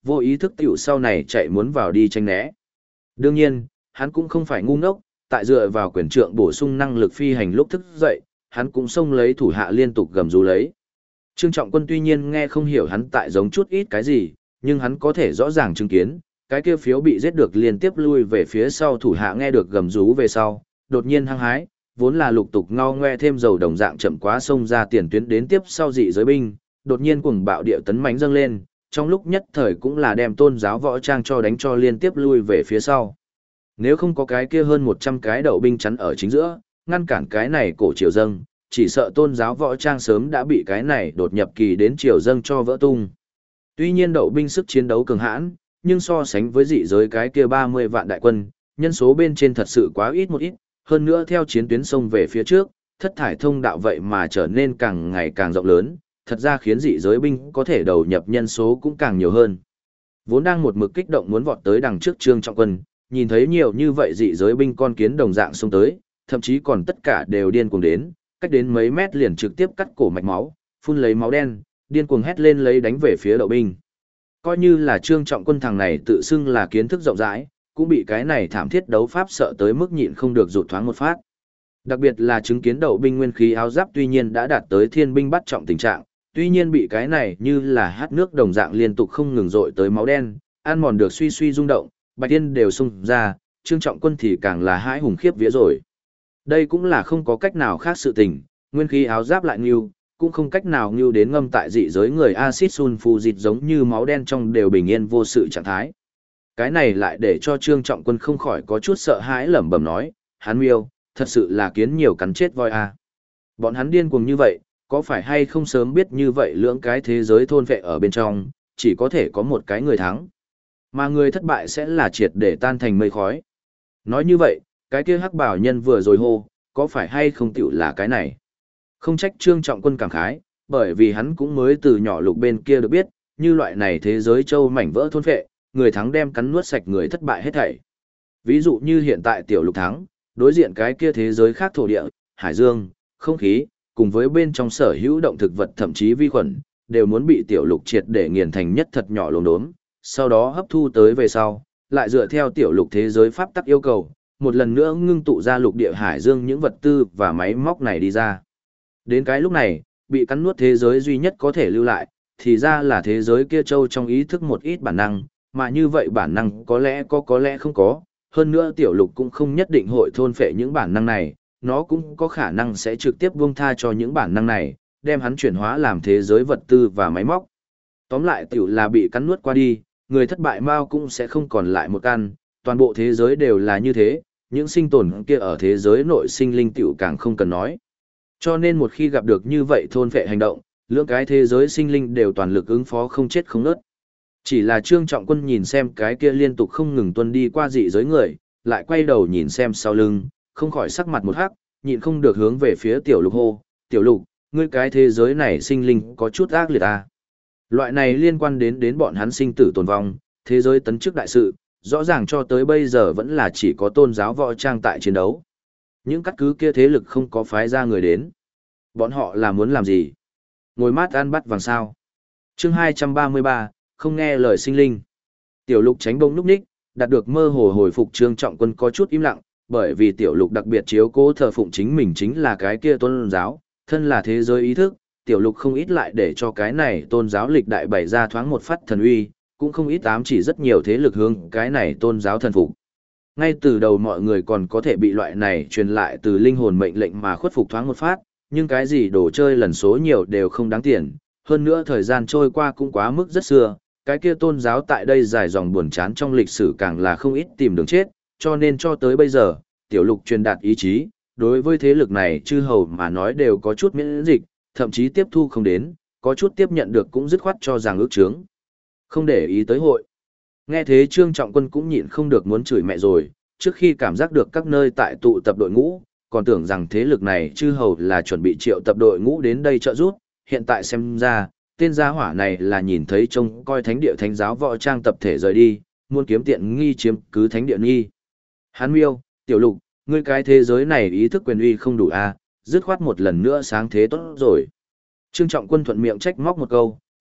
vô ý thức tiểu sau này chạy muốn vào đi tranh né. Đương nhiên, hắn cũng không phải ngu ngốc, tại dựa vào quyền trượng bổ sung năng lực phi hành lúc thức dậy, hắn cũng xông lấy thủ hạ liên tục gầm rú lấy. Trương Trọng Quân tuy nhiên nghe không hiểu hắn tại giống chút ít cái gì, nhưng hắn có thể rõ ràng chứng kiến, cái kia phiếu bị giết được liên tiếp lui về phía sau thủ hạ nghe được gầm rú về sau, đột nhiên hăng hái, vốn là lục tục ngao ngoe thêm dầu đồng dạng chậm quá xông ra tiền tuyến đến tiếp sau dị giới binh, đột nhiên cuồng bạo địa tấn mãnh dâng lên, trong lúc nhất thời cũng là đem tôn giáo võ trang cho đánh cho liên tiếp lui về phía sau. Nếu không có cái kia hơn 100 cái đậu binh chắn ở chính giữa, ngăn cản cái này cổ triều dâng, chỉ sợ tôn giáo võ trang sớm đã bị cái này đột nhập kỳ đến triều dâng cho vỡ tung. Tuy nhiên đậu binh sức chiến đấu cường hãn, nhưng so sánh với dị giới cái kia 30 vạn đại quân, nhân số bên trên thật sự quá ít một ít, hơn nữa theo chiến tuyến sông về phía trước, thất thải thông đạo vậy mà trở nên càng ngày càng rộng lớn, thật ra khiến dị giới binh có thể đầu nhập nhân số cũng càng nhiều hơn. Vốn đang một mực kích động muốn vọt tới đằng trước Trương Trọng Quân, nhìn thấy nhiều như vậy dị giới binh con kiến đồng dạng xông tới, thậm chí còn tất cả đều điên cuồng đến, cách đến mấy mét liền trực tiếp cắt cổ mạch máu, phun lấy máu đen, điên cuồng hét lên lấy đánh về phía đậu binh. Coi như là Trương Trọng Quân thằng này tự xưng là kiến thức rộng rãi, cũng bị cái này thảm thiết đấu pháp sợ tới mức nhịn không được rụt thoáng một phát. Đặc biệt là chứng kiến đậu binh nguyên khí áo giáp tuy nhiên đã đạt tới thiên binh bắt trọng tình trạng, tuy nhiên bị cái này như là hát nước đồng dạng liên tục không ngừng dội tới máu đen, ăn mòn được suy suy rung động, bạch tiên đều xung ra, Trương Trọng Quân thì càng là hãi hùng khiếp vía rồi. Đây cũng là không có cách nào khác sự tình, nguyên khí áo giáp lại nghiêu, cũng không cách nào nghiêu đến ngâm tại dị giới người acid sulfuric giống như máu đen trong đều bình yên vô sự trạng thái. Cái này lại để cho Trương Trọng Quân không khỏi có chút sợ hãi lẩm bẩm nói, hắn miêu, thật sự là kiến nhiều cắn chết voi à. Bọn hắn điên cuồng như vậy, có phải hay không sớm biết như vậy lưỡng cái thế giới thôn vệ ở bên trong, chỉ có thể có một cái người thắng. Mà người thất bại sẽ là triệt để tan thành mây khói. Nói như vậy, cái kia hắc bảo nhân vừa rồi hô, có phải hay không tiểu là cái này? Không trách Trương Trọng Quân cảm khái, bởi vì hắn cũng mới từ nhỏ lục bên kia được biết, như loại này thế giới châu mảnh vỡ thôn vệ, người thắng đem cắn nuốt sạch người thất bại hết thảy. Ví dụ như hiện tại tiểu lục thắng, đối diện cái kia thế giới khác thổ địa, hải dương, không khí, cùng với bên trong sở hữu động thực vật thậm chí vi khuẩn, đều muốn bị tiểu lục triệt để nghiền thành nhất thật nhỏ lốm đốm, sau đó hấp thu tới về sau, lại dựa theo tiểu lục thế giới pháp tắc yêu cầu, một lần nữa ngưng tụ ra lục địa hải dương những vật tư và máy móc này đi ra. Đến cái lúc này, bị cắn nuốt thế giới duy nhất có thể lưu lại, thì ra là thế giới kia châu trong ý thức một ít bản năng, mà như vậy bản năng có lẽ không có, hơn nữa tiểu lục cũng không nhất định hội thôn phệ những bản năng này, nó cũng có khả năng sẽ trực tiếp buông tha cho những bản năng này, đem hắn chuyển hóa làm thế giới vật tư và máy móc. Tóm lại tiểu là bị cắn nuốt qua đi, người thất bại mau cũng sẽ không còn lại một căn, toàn bộ thế giới đều là như thế, những sinh tồn kia ở thế giới nội sinh linh tiểu càng không cần nói. Cho nên một khi gặp được như vậy thôn phệ hành động, lưỡng cái thế giới sinh linh đều toàn lực ứng phó không chết không nớt. Chỉ là Trương Trọng Quân nhìn xem cái kia liên tục không ngừng tuân đi qua dị giới người, lại quay đầu nhìn xem sau lưng, không khỏi sắc mặt một hắc, nhịn không được hướng về phía tiểu lục hô, tiểu lục, ngươi cái thế giới này sinh linh có chút ác liệt à. Loại này liên quan đến bọn hắn sinh tử tồn vong, thế giới tấn chức đại sự, rõ ràng cho tới bây giờ vẫn là chỉ có tôn giáo võ trang tại chiến đấu. Những cắt cứ kia thế lực không có phái ra người đến. Bọn họ là muốn làm gì? Ngồi mát ăn bắt vàng sao. Chương 233, không nghe lời sinh linh. Tiểu lục tránh bông núp ních, đạt được mơ hồ hồi phục Trương Trọng Quân có chút im lặng, bởi vì tiểu lục đặc biệt chiếu cố thờ phụng chính mình chính là cái kia tôn giáo, thân là thế giới ý thức, tiểu lục không ít lại để cho cái này tôn giáo lịch đại bày ra thoáng một phát thần uy, cũng không ít ám chỉ rất nhiều thế lực hướng cái này tôn giáo thần phục. Ngay từ đầu mọi người còn có thể bị loại này truyền lại từ linh hồn mệnh lệnh mà khuất phục thoáng một phát, nhưng cái gì đồ chơi lần số nhiều đều không đáng tiền, hơn nữa thời gian trôi qua cũng quá mức rất xưa, cái kia tôn giáo tại đây dài dòng buồn chán trong lịch sử càng là không ít tìm đường chết, cho nên cho tới bây giờ, tiểu lục truyền đạt ý chí, đối với thế lực này chư hầu mà nói đều có chút miễn dịch, thậm chí tiếp thu không đến, có chút tiếp nhận được cũng dứt khoát cho rằng ước chướng. Không để ý tới hội. Nghe thế Trương Trọng Quân cũng nhịn không được muốn chửi mẹ rồi, trước khi cảm giác được các nơi tại tụ tập đội ngũ, còn tưởng rằng thế lực này chư hầu là chuẩn bị triệu tập đội ngũ đến đây trợ giúp, hiện tại xem ra, tên gia hỏa này là nhìn thấy trông coi thánh địa thánh giáo võ trang tập thể rời đi, muốn kiếm tiện nghi chiếm cứ thánh địa nghi. Hán miêu, tiểu lục, ngươi cái thế giới này ý thức quyền uy không đủ a, dứt khoát một lần nữa sáng thế tốt rồi. Trương Trọng Quân thuận miệng trách móc một câu,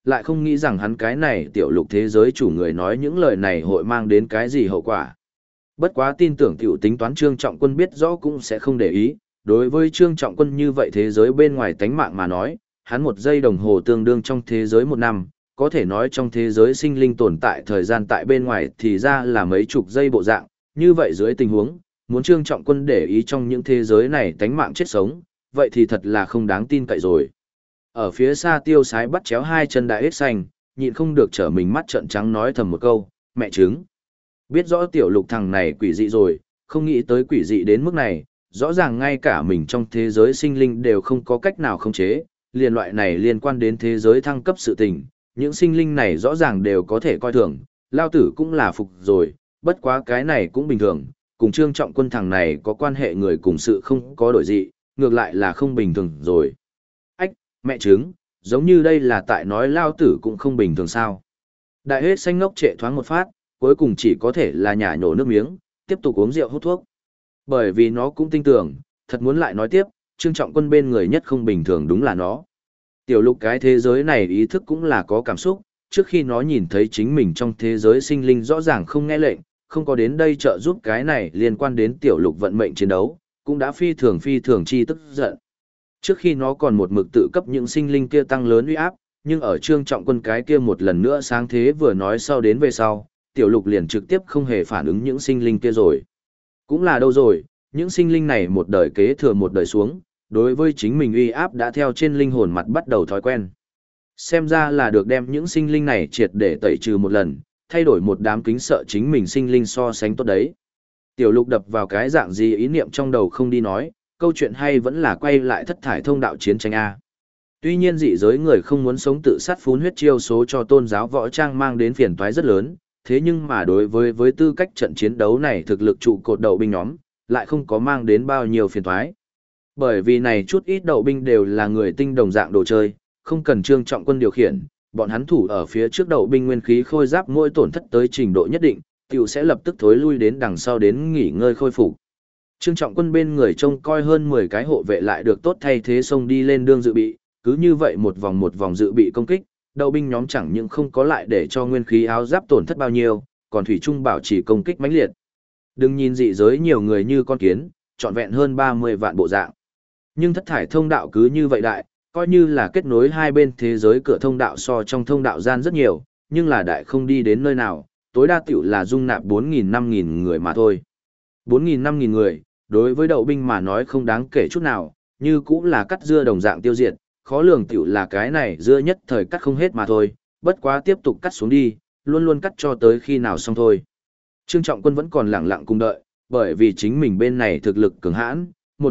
lại không nghĩ rằng hắn cái này tiểu lục thế giới chủ người nói những lời này hội mang đến cái gì hậu quả. Bất quá tin tưởng tiểu tính toán Trương Trọng Quân biết rõ cũng sẽ không để ý, đối với Trương Trọng Quân như vậy thế giới bên ngoài tánh mạng mà nói, hắn 1 giây đồng hồ tương đương trong thế giới 1 năm, có thể nói trong thế giới sinh linh tồn tại thời gian tại bên ngoài thì ra là mấy chục giây bộ dạng, như vậy dưới tình huống, muốn Trương Trọng Quân để ý trong những thế giới này tánh mạng chết sống, vậy thì thật là không đáng tin cậy rồi. Ở phía xa Tiêu Sái bắt chéo 2 chân đại hết xanh, nhịn không được trở mình mắt trợn trắng nói thầm một câu, mẹ trứng. Biết rõ tiểu lục thằng này quỷ dị rồi, không nghĩ tới quỷ dị đến mức này, rõ ràng ngay cả mình trong thế giới sinh linh đều không có cách nào khống chế, liền loại này liên quan đến thế giới thăng cấp sự tình, những sinh linh này rõ ràng đều có thể coi thường, lao tử cũng là phục rồi, bất quá cái này cũng bình thường, cùng Trương Trọng Quân thằng này có quan hệ người cùng sự không có đổi dị, ngược lại là không bình thường rồi. Ách, mẹ trứng, giống như đây là tại nói lao tử cũng không bình thường sao. Đại hết xanh ngốc trệ thoáng một phát, cuối cùng chỉ có thể là nhả nhổ nước miếng, tiếp tục uống rượu hút thuốc. Bởi vì nó cũng tin tưởng, thật muốn lại nói tiếp, Trương Trọng Quân bên người nhất không bình thường đúng là nó. Tiểu lục cái thế giới này ý thức cũng là có cảm xúc, trước khi nó nhìn thấy chính mình trong thế giới sinh linh rõ ràng không nghe lệnh, không có đến đây trợ giúp cái này liên quan đến tiểu lục vận mệnh chiến đấu, cũng đã phi thường chi tức giận. Trước khi nó còn một mực tự cấp những sinh linh kia tăng lớn uy áp, nhưng ở Trương Trọng Quân cái kia một lần nữa sáng thế vừa nói sau đến về sau, tiểu lục liền trực tiếp không hề phản ứng những sinh linh kia rồi. Cũng là đâu rồi, những sinh linh này một đời kế thừa một đời xuống, đối với chính mình uy áp đã theo trên linh hồn mặt bắt đầu thói quen. Xem ra là được đem những sinh linh này triệt để tẩy trừ một lần, thay đổi một đám kính sợ chính mình sinh linh so sánh tốt đấy. Tiểu lục đập vào cái dạng gì ý niệm trong đầu không đi nói, câu chuyện hay vẫn là quay lại thất thải thông đạo chiến tranh A. Tuy nhiên dị giới người không muốn sống tự sát phun huyết chiêu số cho tôn giáo võ trang mang đến phiền toái rất lớn, thế nhưng mà đối với tư cách trận chiến đấu này thực lực trụ cột đậu binh nhóm, lại không có mang đến bao nhiêu phiền toái. Bởi vì này chút ít đậu binh đều là người tinh đồng dạng đồ chơi, không cần Trương Trọng Quân điều khiển, bọn hắn thủ ở phía trước đậu binh nguyên khí khôi giáp mỗi tổn thất tới trình độ nhất định, tiểu sẽ lập tức thối lui đến đằng sau đến nghỉ ngơi khôi phục. Trương Trọng Quân bên người trông coi hơn 10 cái hộ vệ lại được tốt thay thế xông đi lên đương dự bị, cứ như vậy một vòng dự bị công kích, đậu binh nhóm chẳng những không có lại để cho nguyên khí áo giáp tổn thất bao nhiêu, còn thủy chung bảo trì công kích mãnh liệt. Đừng nhìn dị giới nhiều người như con kiến, trọn vẹn hơn 30 vạn bộ dạng. Nhưng thất thải thông đạo cứ như vậy đại, coi như là kết nối hai bên thế giới cửa thông đạo so trong thông đạo gian rất nhiều, nhưng là đại không đi đến nơi nào, tối đa tiểu là dung nạp 4.000-5.000 người mà thôi. 4.000-5.000 người, đối với đậu binh mà nói không đáng kể chút nào, như cũng là cắt dưa đồng dạng tiêu diệt, khó lường tiểu là cái này dưa nhất thời cắt không hết mà thôi, bất quá tiếp tục cắt xuống đi, luôn luôn cắt cho tới khi nào xong thôi. Trương Trọng Quân vẫn còn lẳng lặng cùng đợi, bởi vì chính mình bên này thực lực cường hãn,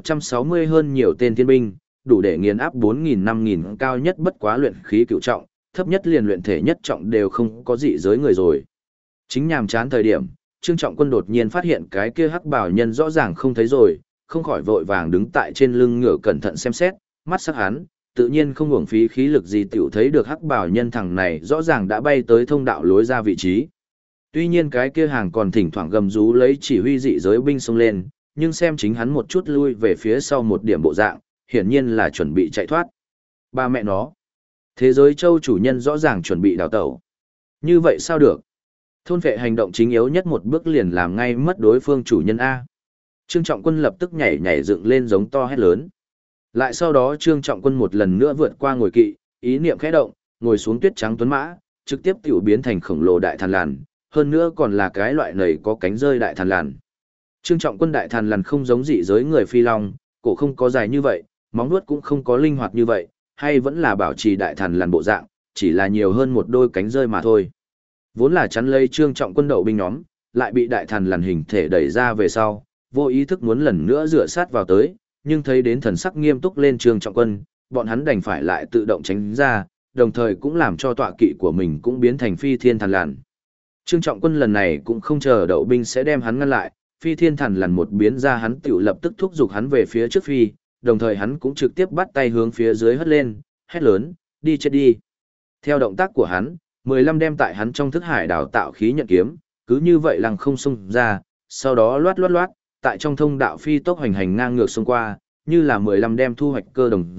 160 hơn nhiều tên thiên binh, đủ để nghiền áp 4.000-5.000 cao nhất bất quá luyện khí cửu trọng, thấp nhất liền luyện thể nhất trọng đều không có dị giới người rồi. Chính nhàm chán thời điểm, Trương Trọng Quân đột nhiên phát hiện cái kia hắc bảo nhân rõ ràng không thấy rồi, không khỏi vội vàng đứng tại trên lưng ngựa cẩn thận xem xét, mắt sắc hắn, tự nhiên không uổng phí khí lực gì tiểu thấy được hắc bảo nhân thằng này rõ ràng đã bay tới thông đạo lối ra vị trí. Tuy nhiên cái kia hàng còn thỉnh thoảng gầm rú lấy chỉ huy dị giới binh xông lên, nhưng xem chính hắn một chút lui về phía sau một điểm bộ dạng, hiển nhiên là chuẩn bị chạy thoát. Ba mẹ nó. Thế giới châu chủ nhân rõ ràng chuẩn bị đào tẩu. Như vậy sao được? Thôn vệ hành động chính yếu nhất một bước liền làm ngay mất đối phương chủ nhân A. Trương Trọng Quân lập tức nhảy dựng lên giống to hét lớn. Lại sau đó Trương Trọng Quân một lần nữa vượt qua ngồi kỵ, ý niệm khẽ động, ngồi xuống tuyết trắng tuấn mã, trực tiếp tiểu biến thành khổng lồ đại thằn lằn, hơn nữa còn là cái loại nầy có cánh rơi đại thằn lằn. Trương Trọng Quân đại thằn lằn không giống dị giới người phi long, cổ không có dài như vậy, móng vuốt cũng không có linh hoạt như vậy, hay vẫn là bảo trì đại thằn lằn bộ dạng, chỉ là nhiều hơn một đôi cánh rơi mà thôi. Vốn là chắn lấy Trương Trọng Quân đậu binh nhóm, lại bị đại thằn lằn hình thể đẩy ra về sau, vô ý thức muốn lần nữa dựa sát vào tới, nhưng thấy đến thần sắc nghiêm túc lên Trương Trọng Quân, bọn hắn đành phải lại tự động tránh ra, đồng thời cũng làm cho tọa kỵ của mình cũng biến thành phi thiên thằn lằn. Trương Trọng Quân lần này cũng không chờ đậu binh sẽ đem hắn ngăn lại, phi thiên thằn lằn một biến ra hắn tiểu lập tức thúc giục hắn về phía trước phi, đồng thời hắn cũng trực tiếp bắt tay hướng phía dưới hất lên, hét lớn, đi chết đi. Theo động tác của hắn, 15 đem tại hắn trong thức hải đào tạo khí nhận kiếm, cứ như vậy lăng không xông ra, sau đó loát, tại trong thông đạo phi tốc hành ngang ngược xông qua, như là 15 đem thu hoạch cơ đồng dạng,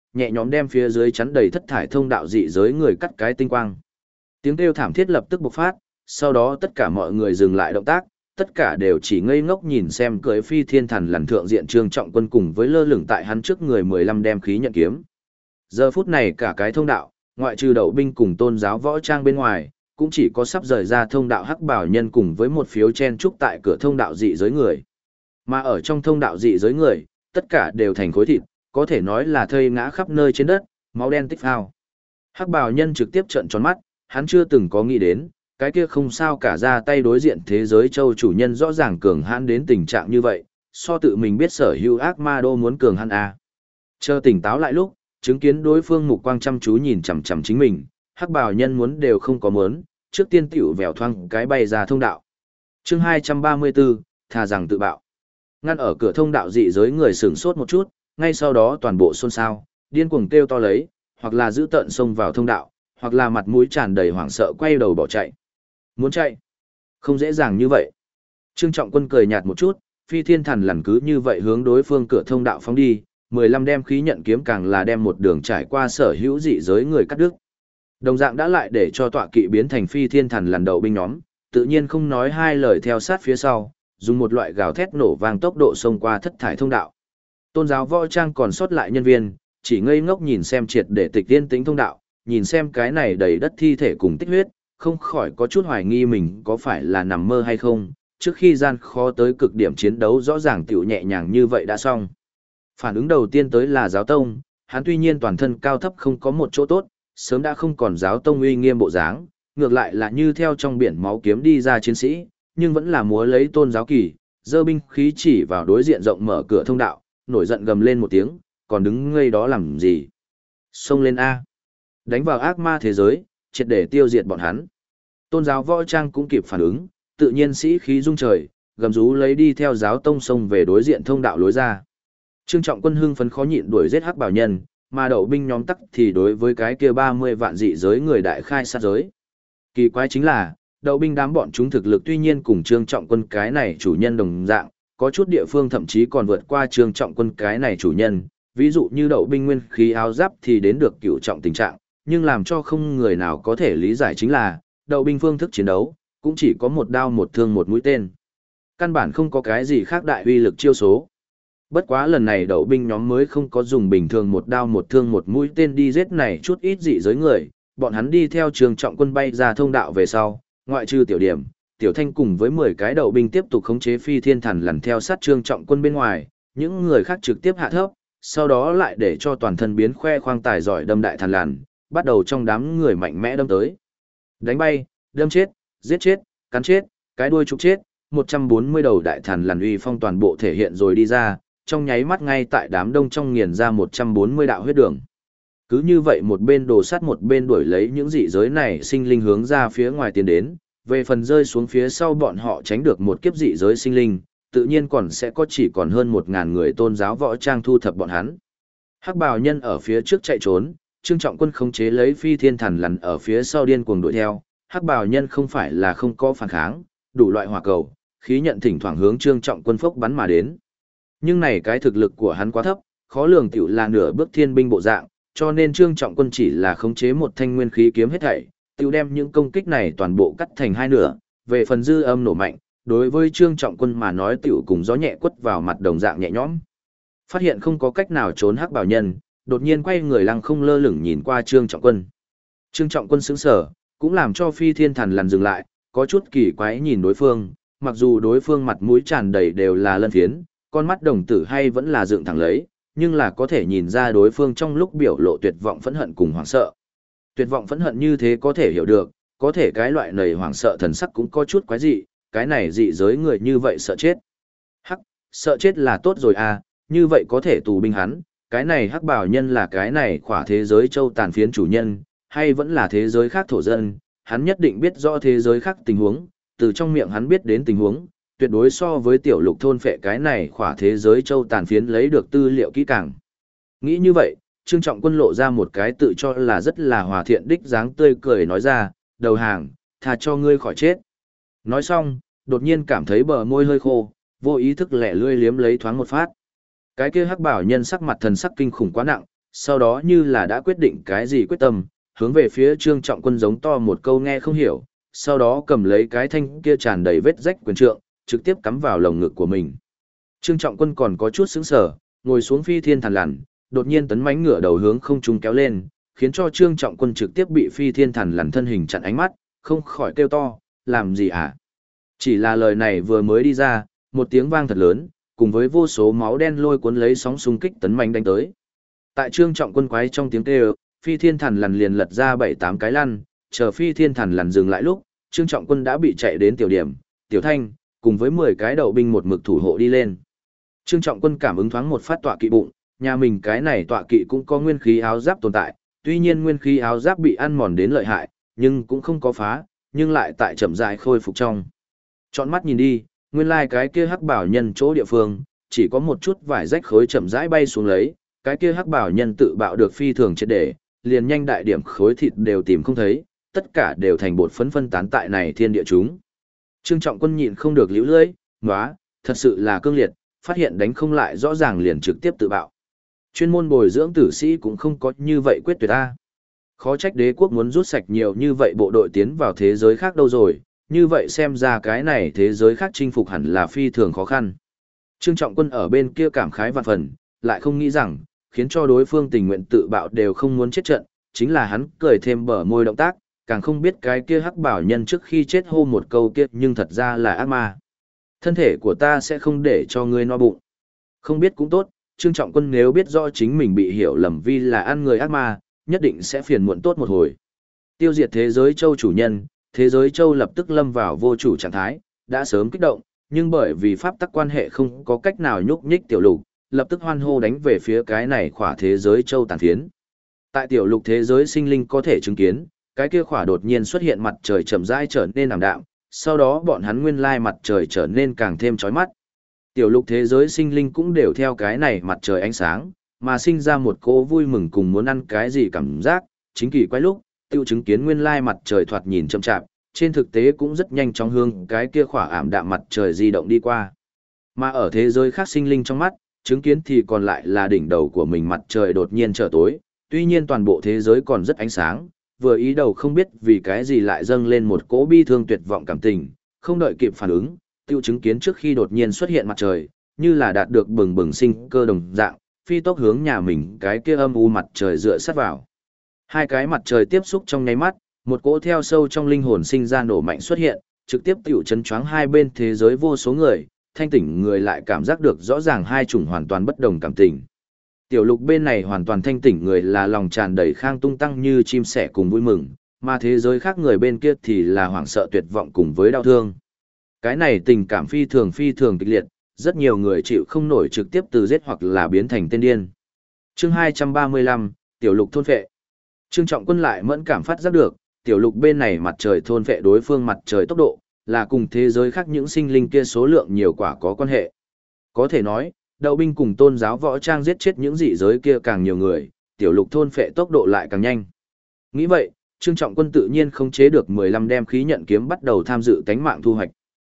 nhẹ nhõm đem phía dưới chắn đầy thất thải thông đạo dị giới người cắt cái tinh quang. Tiếng kêu thảm thiết lập tức bộc phát, sau đó tất cả mọi người dừng lại động tác, tất cả đều chỉ ngây ngốc nhìn xem cưỡi phi thiên thần lằn thượng diện Trương Trọng Quân cùng với lơ lửng tại hắn trước người 15 đem khí nhận kiếm. Giờ phút này cả cái thông đạo, ngoại trừ đậu binh cùng tôn giáo võ trang bên ngoài, cũng chỉ có sắp rời ra thông đạo hắc bảo nhân cùng với một phiếu chen trúc tại cửa thông đạo dị giới người. Mà ở trong thông đạo dị giới người, tất cả đều thành khối thịt, có thể nói là thây ngã khắp nơi trên đất, máu đen tích phao. Hắc bảo nhân trực tiếp trợn tròn mắt, hắn chưa từng có nghĩ đến, cái kia không sao cả ra tay đối diện thế giới châu chủ nhân rõ ràng cường hãn đến tình trạng như vậy, so tự mình biết sở hữu ác ma đô muốn cường hãn à. Chờ tỉnh táo lại lúc, chứng kiến đối phương mục quang chăm chú nhìn chằm chằm chính mình, hắc bào nhân muốn đều không có muốn, trước tiên tiểu vèo thoang cái bay ra thông đạo. Chương 234, thà rằng tự bạo. Ngăn ở cửa thông đạo dị giới người sửng sốt một chút, ngay sau đó toàn bộ xôn xao, điên cuồng kêu to lấy, hoặc là giữ tợn xông vào thông đạo, hoặc là mặt mũi tràn đầy hoảng sợ quay đầu bỏ chạy. Muốn chạy? Không dễ dàng như vậy. Trương Trọng Quân cười nhạt một chút, phi thiên thần lằn cứ như vậy hướng đối phương cửa thông đạo phóng đi, 15 đem khí nhận kiếm càng là đem một đường trải qua sở hữu dị giới người cắt đứt. Đồng dạng đã lại để cho tọa kỵ biến thành phi thiên thần lằn đậu binh nhóm, tự nhiên không nói hai lời theo sát phía sau, dùng một loại gào thét nổ vang tốc độ xông qua thất thải thông đạo. Tôn giáo võ trang còn sót lại nhân viên, chỉ ngây ngốc nhìn xem triệt để tịch tiên tính thông đạo, nhìn xem cái này đầy đất thi thể cùng tích huyết, không khỏi có chút hoài nghi mình có phải là nằm mơ hay không, trước khi gian khó tới cực điểm chiến đấu rõ ràng tiểu nhẹ nhàng như vậy đã xong. Phản ứng đầu tiên tới là giáo tông, hắn tuy nhiên toàn thân cao thấp không có một chỗ tốt, sớm đã không còn giáo tông uy nghiêm bộ dáng, ngược lại là như theo trong biển máu kiếm đi ra chiến sĩ, nhưng vẫn là múa lấy tôn giáo kỳ, giơ binh khí chỉ vào đối diện rộng mở cửa thông đạo, nổi giận gầm lên một tiếng, còn đứng ngây đó làm gì? Xông lên A. Đánh vào ác ma thế giới, triệt để tiêu diệt bọn hắn. Tôn giáo võ trang cũng kịp phản ứng, tự nhiên sĩ khí rung trời, gầm rú lấy đi theo giáo tông xông về đối diện thông đạo lối ra. Trương Trọng Quân hưng phấn khó nhịn đuổi giết hắc bảo nhân, mà đậu binh nhóm tắc thì đối với cái kia 30 vạn dị giới người đại khai sát giới. Kỳ quái chính là, đậu binh đám bọn chúng thực lực tuy nhiên cùng Trương Trọng Quân cái này chủ nhân đồng dạng, có chút địa phương thậm chí còn vượt qua Trương Trọng Quân cái này chủ nhân, ví dụ như đậu binh nguyên khí áo giáp thì đến được cửu trọng tình trạng, nhưng làm cho không người nào có thể lý giải chính là, đậu binh phương thức chiến đấu, cũng chỉ có một đao một thương một mũi tên. Căn bản không có cái gì khác đại uy lực chiêu số. Bất quá lần này đậu binh nhóm mới không có dùng bình thường một đao một thương một mũi tên đi giết này chút ít dị giới người, bọn hắn đi theo Trương Trọng Quân bay ra thông đạo về sau, ngoại trừ tiểu điểm, tiểu thanh cùng với 10 cái đậu binh tiếp tục khống chế phi thiên thần lần theo sát Trương Trọng Quân bên ngoài, những người khác trực tiếp hạ thấp, sau đó lại để cho toàn thân biến khoe khoang tài giỏi đâm đại thần lằn, bắt đầu trong đám người mạnh mẽ đâm tới. Đánh bay, đâm chết, giết chết, cắn chết, cái đuôi trục chết, 140 đầu đại thần lằn uy phong toàn bộ thể hiện rồi đi ra, trong nháy mắt ngay tại đám đông trong nghiền ra 140 đạo huyết đường. Cứ như vậy một bên đồ sắt một bên đuổi lấy những dị giới này sinh linh hướng ra phía ngoài tiến đến, về phần rơi xuống phía sau bọn họ tránh được một kiếp dị giới sinh linh, tự nhiên còn sẽ có chỉ còn hơn 1.000 người tôn giáo võ trang thu thập bọn hắn. Hắc bào nhân ở phía trước chạy trốn, Trương Trọng Quân khống chế lấy phi thiên thần lằn ở phía sau điên cuồng đuổi theo, hắc bào nhân không phải là không có phản kháng, đủ loại hỏa cầu, khí nhận thỉnh thoảng hướng Trương Trọng Quân phốc bắn mà đến. Nhưng này cái thực lực của hắn quá thấp, khó lường tiểu là nửa bước thiên binh bộ dạng, cho nên Trương Trọng Quân chỉ là khống chế một thanh nguyên khí kiếm hết thảy, tiểu đem những công kích này toàn bộ cắt thành hai nửa, về phần dư âm nổ mạnh, đối với Trương Trọng Quân mà nói tiểu cùng gió nhẹ quất vào mặt đồng dạng nhẹ nhõm. Phát hiện không có cách nào trốn hắc bảo nhân, đột nhiên quay người lăng không lơ lửng nhìn qua Trương Trọng Quân. Trương Trọng Quân sững sờ, cũng làm cho phi thiên thần lằn dừng lại, có chút kỳ quái nhìn đối phương, mặc dù đối phương mặt mũi tràn đầy đều là lân phiến, con mắt đồng tử hay vẫn là dựng thẳng lấy, nhưng là có thể nhìn ra đối phương trong lúc biểu lộ tuyệt vọng phẫn hận cùng hoảng sợ. Tuyệt vọng phẫn hận như thế có thể hiểu được, có thể cái loại này hoảng sợ thần sắc cũng có chút quái dị, cái này dị giới người như vậy sợ chết. Hắc, sợ chết là tốt rồi à, như vậy có thể tù binh hắn, cái này hắc bảo nhân là cái này khỏa thế giới châu tàn phiến chủ nhân, hay vẫn là thế giới khác thổ dân, hắn nhất định biết rõ thế giới khác tình huống, từ trong miệng hắn biết đến tình huống, tuyệt đối so với tiểu lục thôn phệ cái này khỏa thế giới châu tàn phiến lấy được tư liệu kỹ càng. Nghĩ như vậy, Trương Trọng Quân lộ ra một cái tự cho là rất là hòa thiện đích dáng tươi cười nói ra, đầu hàng, thà cho ngươi khỏi chết. Nói xong, đột nhiên cảm thấy bờ môi hơi khô, vô ý thức lẻ lươi liếm lấy thoáng một phát. Cái kia hắc bảo nhân sắc mặt thần sắc kinh khủng quá nặng, sau đó như là đã quyết định cái gì quyết tâm, hướng về phía Trương Trọng Quân giống to một câu nghe không hiểu, sau đó cầm lấy cái thanh kia tràn đầy vết rách quyền trượng, trực tiếp cắm vào lồng ngực của mình. Trương Trọng Quân còn có chút sững sờ, ngồi xuống phi thiên thần lằn, đột nhiên tấn mãnh ngửa đầu hướng không trung kéo lên, khiến cho Trương Trọng Quân trực tiếp bị phi thiên thần lằn thân hình chặn ánh mắt, không khỏi kêu to, làm gì hả? Chỉ là lời này vừa mới đi ra, một tiếng vang thật lớn, cùng với vô số máu đen lôi cuốn lấy sóng xung kích tấn mãnh đánh tới. Tại Trương Trọng Quân quái trong tiếng kêu, phi thiên thần lằn liền lật ra 7-8 cái lăn, chờ phi thiên thần lằn dừng lại lúc, Trương Trọng Quân đã bị chạy đến tiểu điểm, tiểu thanh, cùng với 10 cái đậu binh một mực thủ hộ đi lên. Trương Trọng Quân cảm ứng thoáng một phát tọa kỵ bụng, nhà mình cái này tọa kỵ cũng có nguyên khí áo giáp tồn tại, tuy nhiên nguyên khí áo giáp bị ăn mòn đến lợi hại, nhưng cũng không có phá, nhưng lại tại chậm rãi khôi phục trong. Chọn mắt nhìn đi, nguyên lai cái kia hắc bảo nhân chỗ địa phương, chỉ có một chút vải rách khối chậm rãi bay xuống lấy, cái kia hắc bảo nhân tự bạo được phi thường triệt để, liền nhanh đại điểm khối thịt đều tìm không thấy, tất cả đều thành bột phấn phân tán tại này thiên địa chúng. Trương Trọng Quân nhịn không được liễu lưỡi, nóa, thật sự là cương liệt, phát hiện đánh không lại rõ ràng liền trực tiếp tự bạo. Chuyên môn bồi dưỡng tử sĩ cũng không có như vậy quyết tuyệt ta. Khó trách đế quốc muốn rút sạch nhiều như vậy bộ đội tiến vào thế giới khác đâu rồi, như vậy xem ra cái này thế giới khác chinh phục hẳn là phi thường khó khăn. Trương Trọng Quân ở bên kia cảm khái vạn phần, lại không nghĩ rằng, khiến cho đối phương tình nguyện tự bạo đều không muốn chết trận, chính là hắn cười thêm bở môi động tác, càng không biết cái kia hắc bảo nhân trước khi chết hô một câu kia nhưng thật ra là ác ma. Thân thể của ta sẽ không để cho ngươi no bụng. Không biết cũng tốt, Trương Trọng Quân nếu biết rõ chính mình bị hiểu lầm vì là ăn người ác ma, nhất định sẽ phiền muộn tốt một hồi. Tiêu diệt thế giới châu chủ nhân, thế giới châu lập tức lâm vào vô chủ trạng thái, đã sớm kích động, nhưng bởi vì pháp tắc quan hệ không có cách nào nhúc nhích tiểu lục, lập tức hoan hô đánh về phía cái này khỏa thế giới châu tàn phiến. Tại tiểu lục thế giới sinh linh có thể chứng kiến, cái kia khỏa đột nhiên xuất hiện mặt trời chậm rãi trở nên ảm đạm, sau đó bọn hắn nguyên lai mặt trời trở nên càng thêm chói mắt. Tiểu lục thế giới sinh linh cũng đều theo cái này mặt trời ánh sáng, mà sinh ra một cỗ vui mừng cùng muốn ăn cái gì cảm giác, chính kỳ quái lúc, tiêu chứng kiến nguyên lai mặt trời thoạt nhìn chậm chạp, trên thực tế cũng rất nhanh chóng hướng cái kia khỏa ảm đạm mặt trời di động đi qua. Mà ở thế giới khác sinh linh trong mắt, chứng kiến thì còn lại là đỉnh đầu của mình mặt trời đột nhiên trở tối, tuy nhiên toàn bộ thế giới còn rất ánh sáng, vừa ý đầu không biết vì cái gì lại dâng lên một cỗ bi thương tuyệt vọng cảm tình, không đợi kịp phản ứng, tiêu chứng kiến trước khi đột nhiên xuất hiện mặt trời, như là đạt được bừng bừng sinh cơ đồng dạng, phi tốc hướng nhà mình cái kia âm u mặt trời dựa sát vào. Hai cái mặt trời tiếp xúc trong nháy mắt, một cỗ theo sâu trong linh hồn sinh ra nổ mạnh xuất hiện, trực tiếp tiểu chấn choáng hai bên thế giới vô số người, thanh tỉnh người lại cảm giác được rõ ràng hai chủng hoàn toàn bất đồng cảm tình. Tiểu lục bên này hoàn toàn thanh tỉnh người là lòng tràn đầy khang tung tăng như chim sẻ cùng vui mừng, mà thế giới khác người bên kia thì là hoảng sợ tuyệt vọng cùng với đau thương. Cái này tình cảm phi thường kịch liệt, rất nhiều người chịu không nổi trực tiếp từ giết hoặc là biến thành tên điên. Chương 235, Tiểu lục thôn phệ. Trương Trọng Quân lại mẫn cảm phát giác được, tiểu lục bên này mặt trời thôn phệ đối phương mặt trời tốc độ, là cùng thế giới khác những sinh linh kia số lượng nhiều quả có quan hệ. Có thể nói, đậu binh cùng tôn giáo võ trang giết chết những dị giới kia càng nhiều người, tiểu lục thôn phệ tốc độ lại càng nhanh. Nghĩ vậy, Trương Trọng Quân tự nhiên không chế được 15 đem khí nhận kiếm bắt đầu tham dự tánh mạng thu hoạch.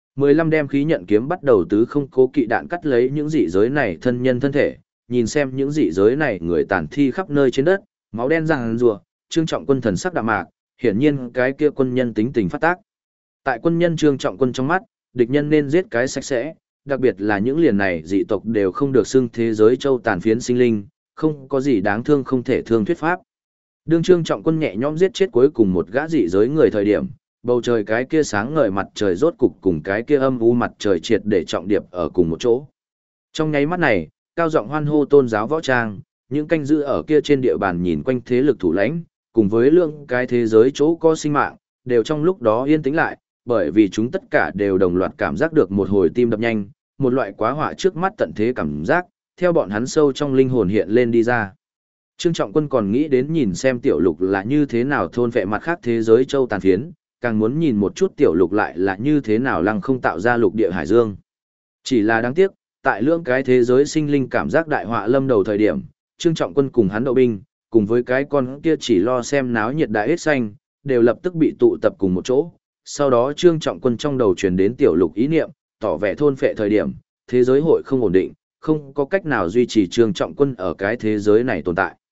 15 đem khí nhận kiếm bắt đầu tứ không cố kỵ đạn cắt lấy những dị giới này thân nhân thân thể, nhìn xem những dị giới này người tàn thi khắp nơi trên đất, máu đen ràng rùa, Trương Trọng Quân thần sắc đạm mạc, hiển nhiên cái kia quân nhân tính tình phát tác. Tại quân nhân Trương Trọng Quân trong mắt, địch nhân nên giết cái sạch sẽ, đặc biệt là những liền này dị tộc đều không được xưng thế giới châu tàn phiến sinh linh, không có gì đáng thương không thể thương thuyết pháp. Đương Trương Trọng Quân nhẹ nhõm giết chết cuối cùng một gã dị giới người thời điểm, bầu trời cái kia sáng ngời mặt trời rốt cục cùng cái kia âm u mặt trời triệt để trọng điệp ở cùng một chỗ. Trong nháy mắt này, cao giọng hoan hô tôn giáo võ trang, những canh giữ ở kia trên địa bàn nhìn quanh thế lực thủ lãnh, cùng với lượng cái thế giới chỗ có sinh mạng, đều trong lúc đó yên tĩnh lại, bởi vì chúng tất cả đều đồng loạt cảm giác được một hồi tim đập nhanh, một loại quá họa trước mắt tận thế cảm giác, theo bọn hắn sâu trong linh hồn hiện lên đi ra. Trương Trọng Quân còn nghĩ đến nhìn xem tiểu lục là như thế nào thôn vệ mặt khác thế giới châu tàn phiến, càng muốn nhìn một chút tiểu lục lại là như thế nào lăng không tạo ra lục địa hải dương. Chỉ là đáng tiếc, tại lượng cái thế giới sinh linh cảm giác đại họa lâm đầu thời điểm, Trương Trọng Quân cùng hắn đậu binh, cùng với cái con kia chỉ lo xem náo nhiệt đại hết xanh, đều lập tức bị tụ tập cùng một chỗ. Sau đó Trương Trọng Quân trong đầu truyền đến tiểu lục ý niệm, tỏ vẻ thôn phệ thời điểm, thế giới hội không ổn định, không có cách nào duy trì Trương Trọng Quân ở cái thế giới này tồn tại.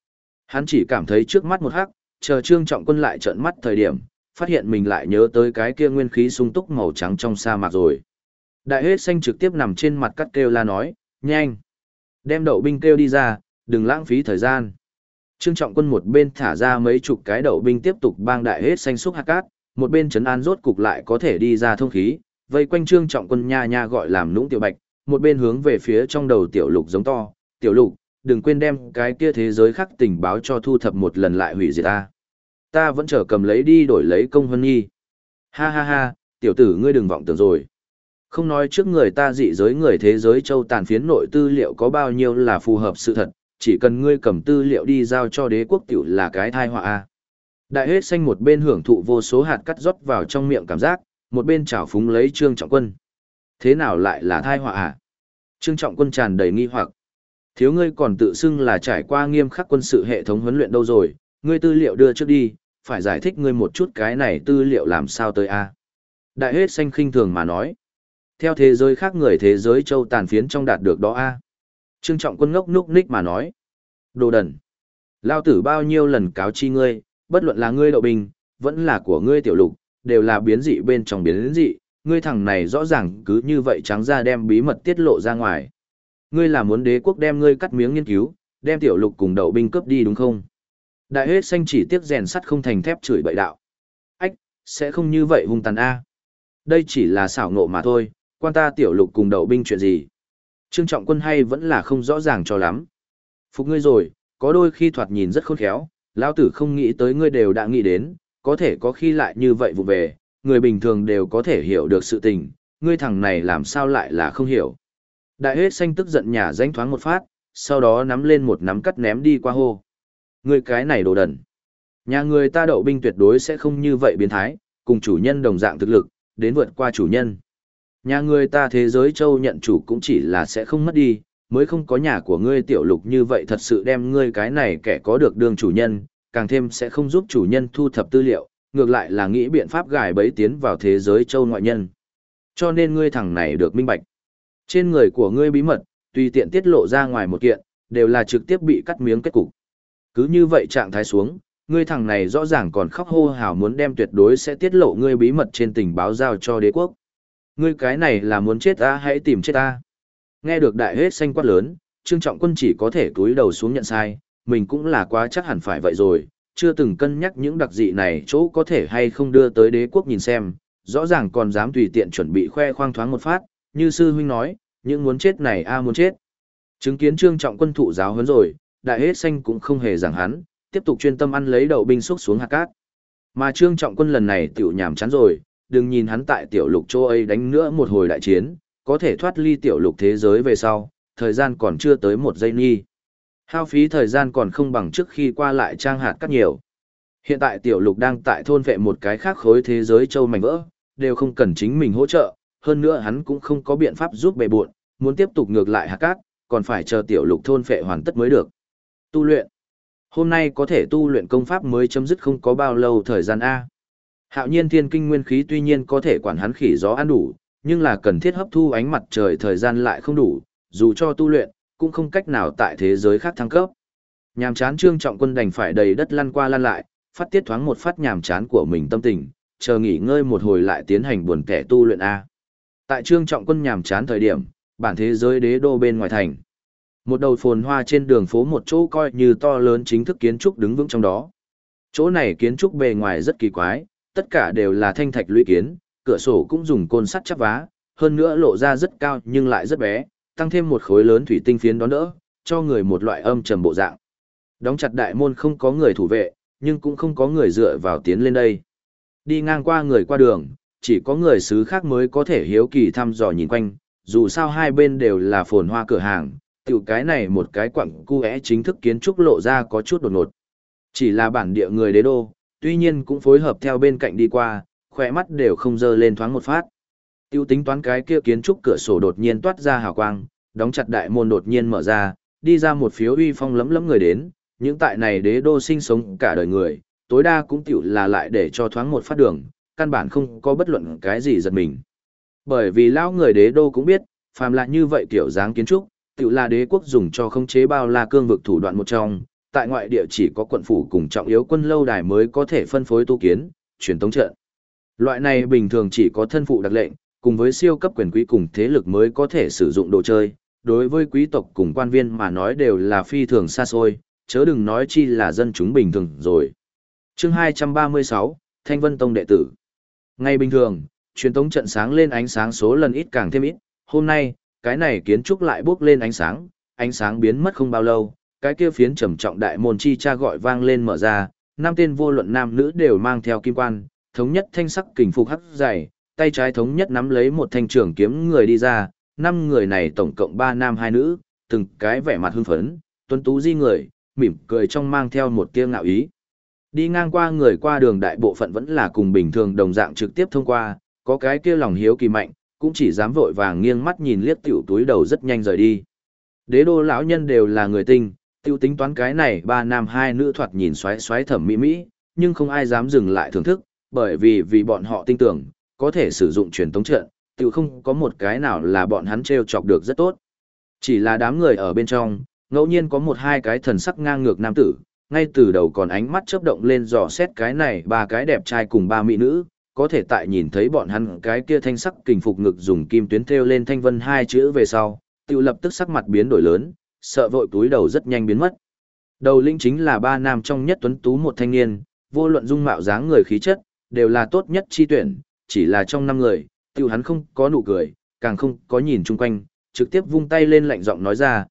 Hắn chỉ cảm thấy trước mắt một hắc, chờ Trương Trọng Quân lại trợn mắt thời điểm, phát hiện mình lại nhớ tới cái kia nguyên khí sung túc màu trắng trong sa mạc rồi. Đại hết xanh trực tiếp nằm trên mặt cắt kêu la nói, nhanh. Đem đậu binh kêu đi ra, đừng lãng phí thời gian. Trương Trọng Quân một bên thả ra mấy chục cái đậu binh tiếp tục bang đại hết xanh xúc hạt cát, một bên trấn an rốt cục lại có thể đi ra thông khí, vây quanh Trương Trọng Quân nha nha gọi làm nũng tiểu bạch, một bên hướng về phía trong đầu tiểu lục giống to, tiểu lục, đừng quên đem cái kia thế giới khác tình báo cho thu thập một lần lại hủy diệt ta. Ta vẫn chờ cầm lấy đi đổi lấy công hân nhi. Ha ha ha, tiểu tử ngươi đừng vọng tưởng rồi. Không nói trước người ta dị giới người thế giới châu tàn phiến nội tư liệu có bao nhiêu là phù hợp sự thật, chỉ cần ngươi cầm tư liệu đi giao cho đế quốc tiểu là cái thai họa a. Đại hết xanh một bên hưởng thụ vô số hạt cắt rót vào trong miệng cảm giác, một bên trào phúng lấy Trương Trọng Quân. Thế nào lại là thai họa à? Trương Trọng Quân tràn đầy nghi hoặc. Thiếu ngươi còn tự xưng là trải qua nghiêm khắc quân sự hệ thống huấn luyện đâu rồi, ngươi tư liệu đưa trước đi, phải giải thích ngươi một chút cái này tư liệu làm sao tới a? Đại hết xanh khinh thường mà nói. Theo thế giới khác người thế giới châu tàn phiến trong đạt được đó a. Trương Trọng Quân ngốc núc ních mà nói. Đồ đần. Lao tử bao nhiêu lần cáo chi ngươi, bất luận là ngươi đậu binh, vẫn là của ngươi tiểu lục, đều là biến dị bên trong biến dị, ngươi thằng này rõ ràng cứ như vậy trắng ra đem bí mật tiết lộ ra ngoài. Ngươi là muốn đế quốc đem ngươi cắt miếng nghiên cứu, đem tiểu lục cùng đậu binh cướp đi đúng không? Đại hết xanh chỉ tiếc rèn sắt không thành thép chửi bậy đạo. Ách, sẽ không như vậy hung tàn a. Đây chỉ là xảo ngộ mà thôi, quan ta tiểu lục cùng đậu binh chuyện gì? Trương Trọng Quân hay vẫn là không rõ ràng cho lắm. Phục ngươi rồi, có đôi khi thoạt nhìn rất khôn khéo, lão tử không nghĩ tới ngươi đều đã nghĩ đến, có thể có khi lại như vậy vụ về, người bình thường đều có thể hiểu được sự tình, ngươi thằng này làm sao lại là không hiểu. Đại hết xanh tức giận nhả danh thoáng một phát, sau đó nắm lên một nắm cắt ném đi qua hô. Ngươi cái này đồ đần. Nhà người ta đậu binh tuyệt đối sẽ không như vậy biến thái, cùng chủ nhân đồng dạng thực lực, đến vượt qua chủ nhân. Nhà người ta thế giới châu nhận chủ cũng chỉ là sẽ không mất đi, mới không có nhà của ngươi tiểu lục như vậy thật sự đem ngươi cái này kẻ có được đương chủ nhân, càng thêm sẽ không giúp chủ nhân thu thập tư liệu, ngược lại là nghĩ biện pháp gài bẫy tiến vào thế giới châu ngoại nhân. Cho nên ngươi thằng này được minh bạch. Trên người của ngươi bí mật, tùy tiện tiết lộ ra ngoài một kiện, đều là trực tiếp bị cắt miếng kết cục. Cứ như vậy trạng thái xuống, ngươi thằng này rõ ràng còn khóc hô hào muốn đem tuyệt đối sẽ tiết lộ ngươi bí mật trên tình báo giao cho đế quốc. Ngươi cái này là muốn chết ta hãy tìm chết ta. Nghe được đại hết xanh quát lớn, Trương Trọng Quân chỉ có thể cúi đầu xuống nhận sai, mình cũng là quá chắc hẳn phải vậy rồi, chưa từng cân nhắc những đặc dị này chỗ có thể hay không đưa tới đế quốc nhìn xem, rõ ràng còn dám tùy tiện chuẩn bị khoe khoang thoáng một phát, như sư huynh nói, những muốn chết này muốn chết. Chứng kiến Trương Trọng Quân thụ giáo huấn rồi, đại hết xanh cũng không hề giảng hắn, tiếp tục chuyên tâm ăn lấy đậu binh xúc xuống hạt cát. Mà Trương Trọng Quân lần này tiểu nhảm chán rồi, đừng nhìn hắn tại tiểu lục châu ấy đánh nữa một hồi đại chiến, có thể thoát ly tiểu lục thế giới về sau, thời gian còn chưa tới một giây nghi. Hao phí thời gian còn không bằng trước khi qua lại trang hạt cát nhiều. Hiện tại tiểu lục đang tại thôn vệ một cái khác khối thế giới châu mảnh vỡ, đều không cần chính mình hỗ trợ, hơn nữa hắn cũng không có biện pháp giúp bề buộn, muốn tiếp tục ngược lại hạt cát, còn phải chờ tiểu lục thôn vệ hoàn tất mới được. Tu luyện. Hôm nay có thể tu luyện công pháp mới chấm dứt không có bao lâu thời gian A. Hạo nhiên thiên kinh nguyên khí tuy nhiên có thể quản hắn khỉ gió ăn đủ, nhưng là cần thiết hấp thu ánh mặt trời thời gian lại không đủ, dù cho tu luyện, cũng không cách nào tại thế giới khác thăng cấp. Nhàm chán Trương Trọng Quân đành phải đầy đất lăn qua lăn lại, phát tiết thoáng một phát nhàm chán của mình tâm tình, chờ nghỉ ngơi một hồi lại tiến hành buồn kẻ tu luyện A. Tại Trương Trọng Quân nhàm chán thời điểm, bản thế giới đế đô bên ngoài thành. Một đầu phồn hoa trên đường phố một chỗ coi như to lớn chính thức kiến trúc đứng vững trong đó. Chỗ này kiến trúc bề ngoài rất kỳ quái, tất cả đều là thanh thạch lũy kiến, cửa sổ cũng dùng côn sắt chắp vá, hơn nữa lộ ra rất cao nhưng lại rất bé, tăng thêm một khối lớn thủy tinh phiến đón đỡ, cho người một loại âm trầm bộ dạng. Đóng chặt đại môn không có người thủ vệ, nhưng cũng không có người dựa vào tiến lên đây. Đi ngang qua người qua đường, chỉ có người xứ khác mới có thể hiếu kỳ thăm dò nhìn quanh, dù sao hai bên đều là phồn hoa cửa hàng, tiểu cái này một cái quặng cu é chính thức kiến trúc lộ ra có chút đột ngột. Chỉ là bản địa người đế đô, tuy nhiên cũng phối hợp theo bên cạnh đi qua, khỏe mắt đều không dơ lên thoáng một phát. Tiêu tính toán cái kia kiến trúc cửa sổ đột nhiên toát ra hào quang, đóng chặt đại môn đột nhiên mở ra, đi ra một phiếu uy phong lấm lấm người đến, những tại này đế đô sinh sống cả đời người, tối đa cũng tiểu là lại để cho thoáng một phát đường, căn bản không có bất luận cái gì giật mình. Bởi vì lão người đế đô cũng biết, phàm là như vậy kiểu dáng kiến trúc, tiểu là đế quốc dùng cho khống chế bao la cương vực thủ đoạn một trong, tại ngoại địa chỉ có quận phủ cùng trọng yếu quân lâu đài mới có thể phân phối tu kiến, truyền tống trận. Loại này bình thường chỉ có thân phụ đặc lệnh, cùng với siêu cấp quyền quý cùng thế lực mới có thể sử dụng đồ chơi, đối với quý tộc cùng quan viên mà nói đều là phi thường xa xôi, chớ đừng nói chi là dân chúng bình thường rồi. Chương 236, Thanh Vân Tông đệ tử. Ngày bình thường, truyền tống trận sáng lên ánh sáng số lần ít càng thêm ít, hôm nay, cái này kiến trúc lại bốc lên ánh sáng biến mất không bao lâu, cái kia phiến trầm trọng đại môn chi cha gọi vang lên mở ra, năm tên vô luận nam nữ đều mang theo kim quan, thống nhất thanh sắc kình phục hắc dày, tay trái thống nhất nắm lấy một thanh trường kiếm người đi ra, năm người này tổng cộng 3 nam 2 nữ, từng cái vẻ mặt hưng phấn, tuấn tú di người, mỉm cười trong mang theo một tia ngạo ý. Đi ngang qua người qua đường đại bộ phận vẫn là cùng bình thường đồng dạng trực tiếp thông qua, có cái kia lòng hiếu kỳ mạnh, cũng chỉ dám vội vàng nghiêng mắt nhìn liếc tiểu túi đầu rất nhanh rời đi. Đế đô lão nhân đều là người tinh, tiêu tính toán cái này 3 nam 2 nữ thoạt nhìn xoáy xoáy thẩm mỹ mỹ, nhưng không ai dám dừng lại thưởng thức, bởi vì bọn họ tin tưởng, có thể sử dụng truyền tống trận, tiêu không có một cái nào là bọn hắn treo chọc được rất tốt. Chỉ là đám người ở bên trong, ngẫu nhiên có một hai cái thần sắc ngang ngược nam tử, ngay từ đầu còn ánh mắt chớp động lên dò xét cái này 3 cái đẹp trai cùng 3 mỹ nữ, có thể tại nhìn thấy bọn hắn cái kia thanh sắc kình phục ngực dùng kim tuyến thêu lên Thanh Vân 2 chữ về sau, tiêu lập tức sắc mặt biến đổi lớn, sợ vội túi đầu rất nhanh biến mất. Đầu lĩnh chính là 3 nam trong nhất tuấn tú một thanh niên, vô luận dung mạo dáng người khí chất, đều là tốt nhất chi tuyển, chỉ là trong 5 người, tiêu hắn không có nụ cười, càng không có nhìn chung quanh, trực tiếp vung tay lên lạnh giọng nói ra,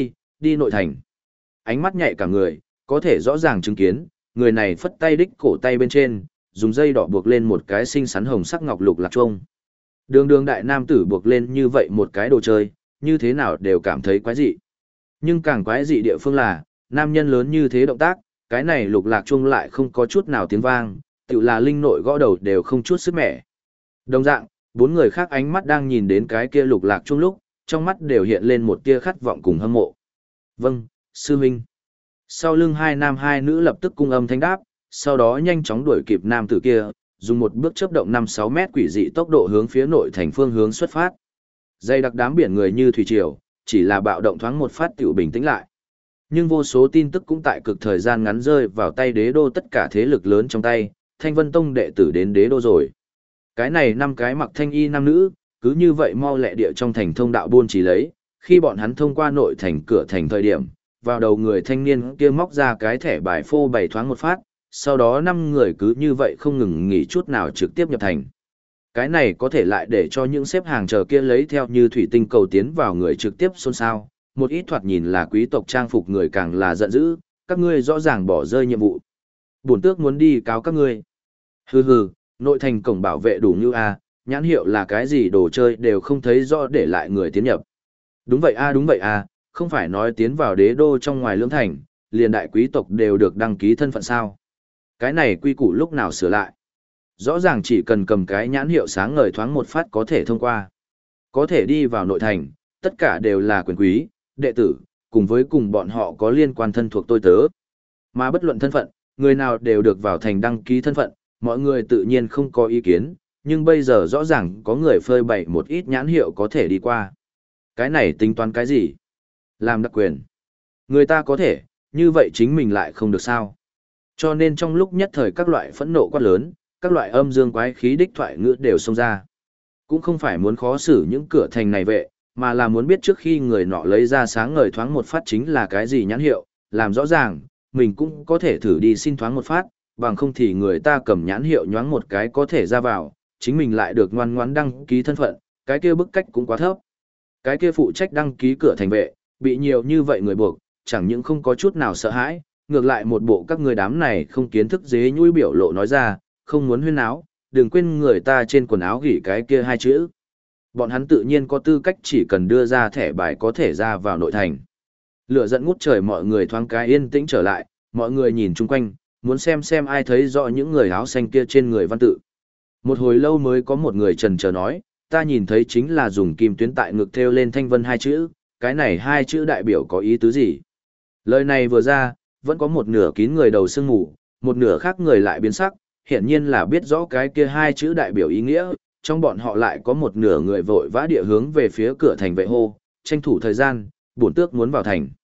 đi nội thành. Ánh mắt nhạy cả người, có thể rõ ràng chứng kiến, người này phất tay đích cổ tay bên trên, dùng dây đỏ buộc lên một cái xinh xắn hồng sắc ngọc lục lạc chuông. Đường đại nam tử buộc lên như vậy một cái đồ chơi, như thế nào đều cảm thấy quái dị. Nhưng càng quái dị địa phương là, nam nhân lớn như thế động tác, cái này lục lạc chuông lại không có chút nào tiếng vang, tự là linh nội gõ đầu đều không chút sức mẻ. Đồng dạng, 4 người khác ánh mắt đang nhìn đến cái kia lục lạc chuông lúc, trong mắt đều hiện lên một tia khát vọng cùng hâm mộ. Vâng, sư huynh. Sau lưng 2 nam 2 nữ lập tức cung âm thanh đáp, sau đó nhanh chóng đuổi kịp nam tử kia, dùng một bước chớp động 5-6 mét quỷ dị tốc độ hướng phía nội thành phương hướng xuất phát. Dây đặc đám biển người như thủy triều, chỉ là bạo động thoáng một phát tiểu bình tĩnh lại. Nhưng vô số tin tức cũng tại cực thời gian ngắn rơi vào tay đế đô tất cả thế lực lớn trong tay, Thanh Vân Tông đệ tử đến đế đô rồi. Cái này 5 cái mặc thanh y nam nữ, cứ như vậy mau lẹ địa trong thành thông đạo buôn chỉ lấy, khi bọn hắn thông qua nội thành cửa thành thời điểm, vào đầu người thanh niên kia móc ra cái thẻ bài phô bày thoáng một phát, sau đó 5 người cứ như vậy không ngừng nghỉ chút nào trực tiếp nhập thành. Cái này có thể lại để cho những xếp hàng chờ kia lấy theo như thủy tinh cầu tiến vào người trực tiếp xôn xao, một ít thoạt nhìn là quý tộc trang phục người càng là giận dữ, các ngươi rõ ràng bỏ rơi nhiệm vụ. Bổn tước muốn đi cáo các ngươi. Hừ, nội thành cổng bảo vệ đủ như a, nhãn hiệu là cái gì đồ chơi đều không thấy rõ để lại người tiến nhập. Đúng vậy a, không phải nói tiến vào đế đô trong ngoài lưỡng thành, liền đại quý tộc đều được đăng ký thân phận sao. Cái này quy củ lúc nào sửa lại. Rõ ràng chỉ cần cầm cái nhãn hiệu sáng ngời thoáng một phát có thể thông qua. Có thể đi vào nội thành, tất cả đều là quyền quý, đệ tử, cùng với cùng bọn họ có liên quan thân thuộc tôi tớ. Mà bất luận thân phận, người nào đều được vào thành đăng ký thân phận, mọi người tự nhiên không có ý kiến, nhưng bây giờ rõ ràng có người phơi bày một ít nhãn hiệu có thể đi qua. Cái này tính toán cái gì? Làm đặc quyền. Người ta có thể, như vậy chính mình lại không được sao. Cho nên trong lúc nhất thời các loại phẫn nộ quát lớn, các loại âm dương quái khí đích thoại ngữ đều xông ra. Cũng không phải muốn khó xử những cửa thành này vệ, mà là muốn biết trước khi người nọ lấy ra sáng ngời thoáng một phát chính là cái gì nhãn hiệu, làm rõ ràng, mình cũng có thể thử đi xin thoáng một phát, bằng không thì người ta cầm nhãn hiệu nhoáng một cái có thể ra vào, chính mình lại được ngoan ngoãn đăng ký thân phận, cái kia bức cách cũng quá thấp. Cái kia phụ trách đăng ký cửa thành vệ, bị nhiều như vậy người buộc, chẳng những không có chút nào sợ hãi, ngược lại một bộ các người đám này không kiến thức dế nhũi biểu lộ nói ra, không muốn huyên áo, đừng quên người ta trên quần áo gỉ cái kia 2 chữ. Bọn hắn tự nhiên có tư cách chỉ cần đưa ra thẻ bài có thể ra vào nội thành. Lửa giận ngút trời mọi người thoáng cái yên tĩnh trở lại, mọi người nhìn chung quanh, muốn xem ai thấy rõ những người áo xanh kia trên người văn tự. Một hồi lâu mới có một người trần chờ nói, ta nhìn thấy chính là dùng kim tuyến tại ngực thêu lên Thanh Vân 2 chữ, cái này 2 chữ đại biểu có ý tứ gì? Lời này vừa ra, vẫn có một nửa kín người đầu sương mù, một nửa khác người lại biến sắc, hiển nhiên là biết rõ cái kia 2 chữ đại biểu ý nghĩa, trong bọn họ lại có một nửa người vội vã địa hướng về phía cửa thành vệ hô, tranh thủ thời gian, bổn tước muốn vào thành.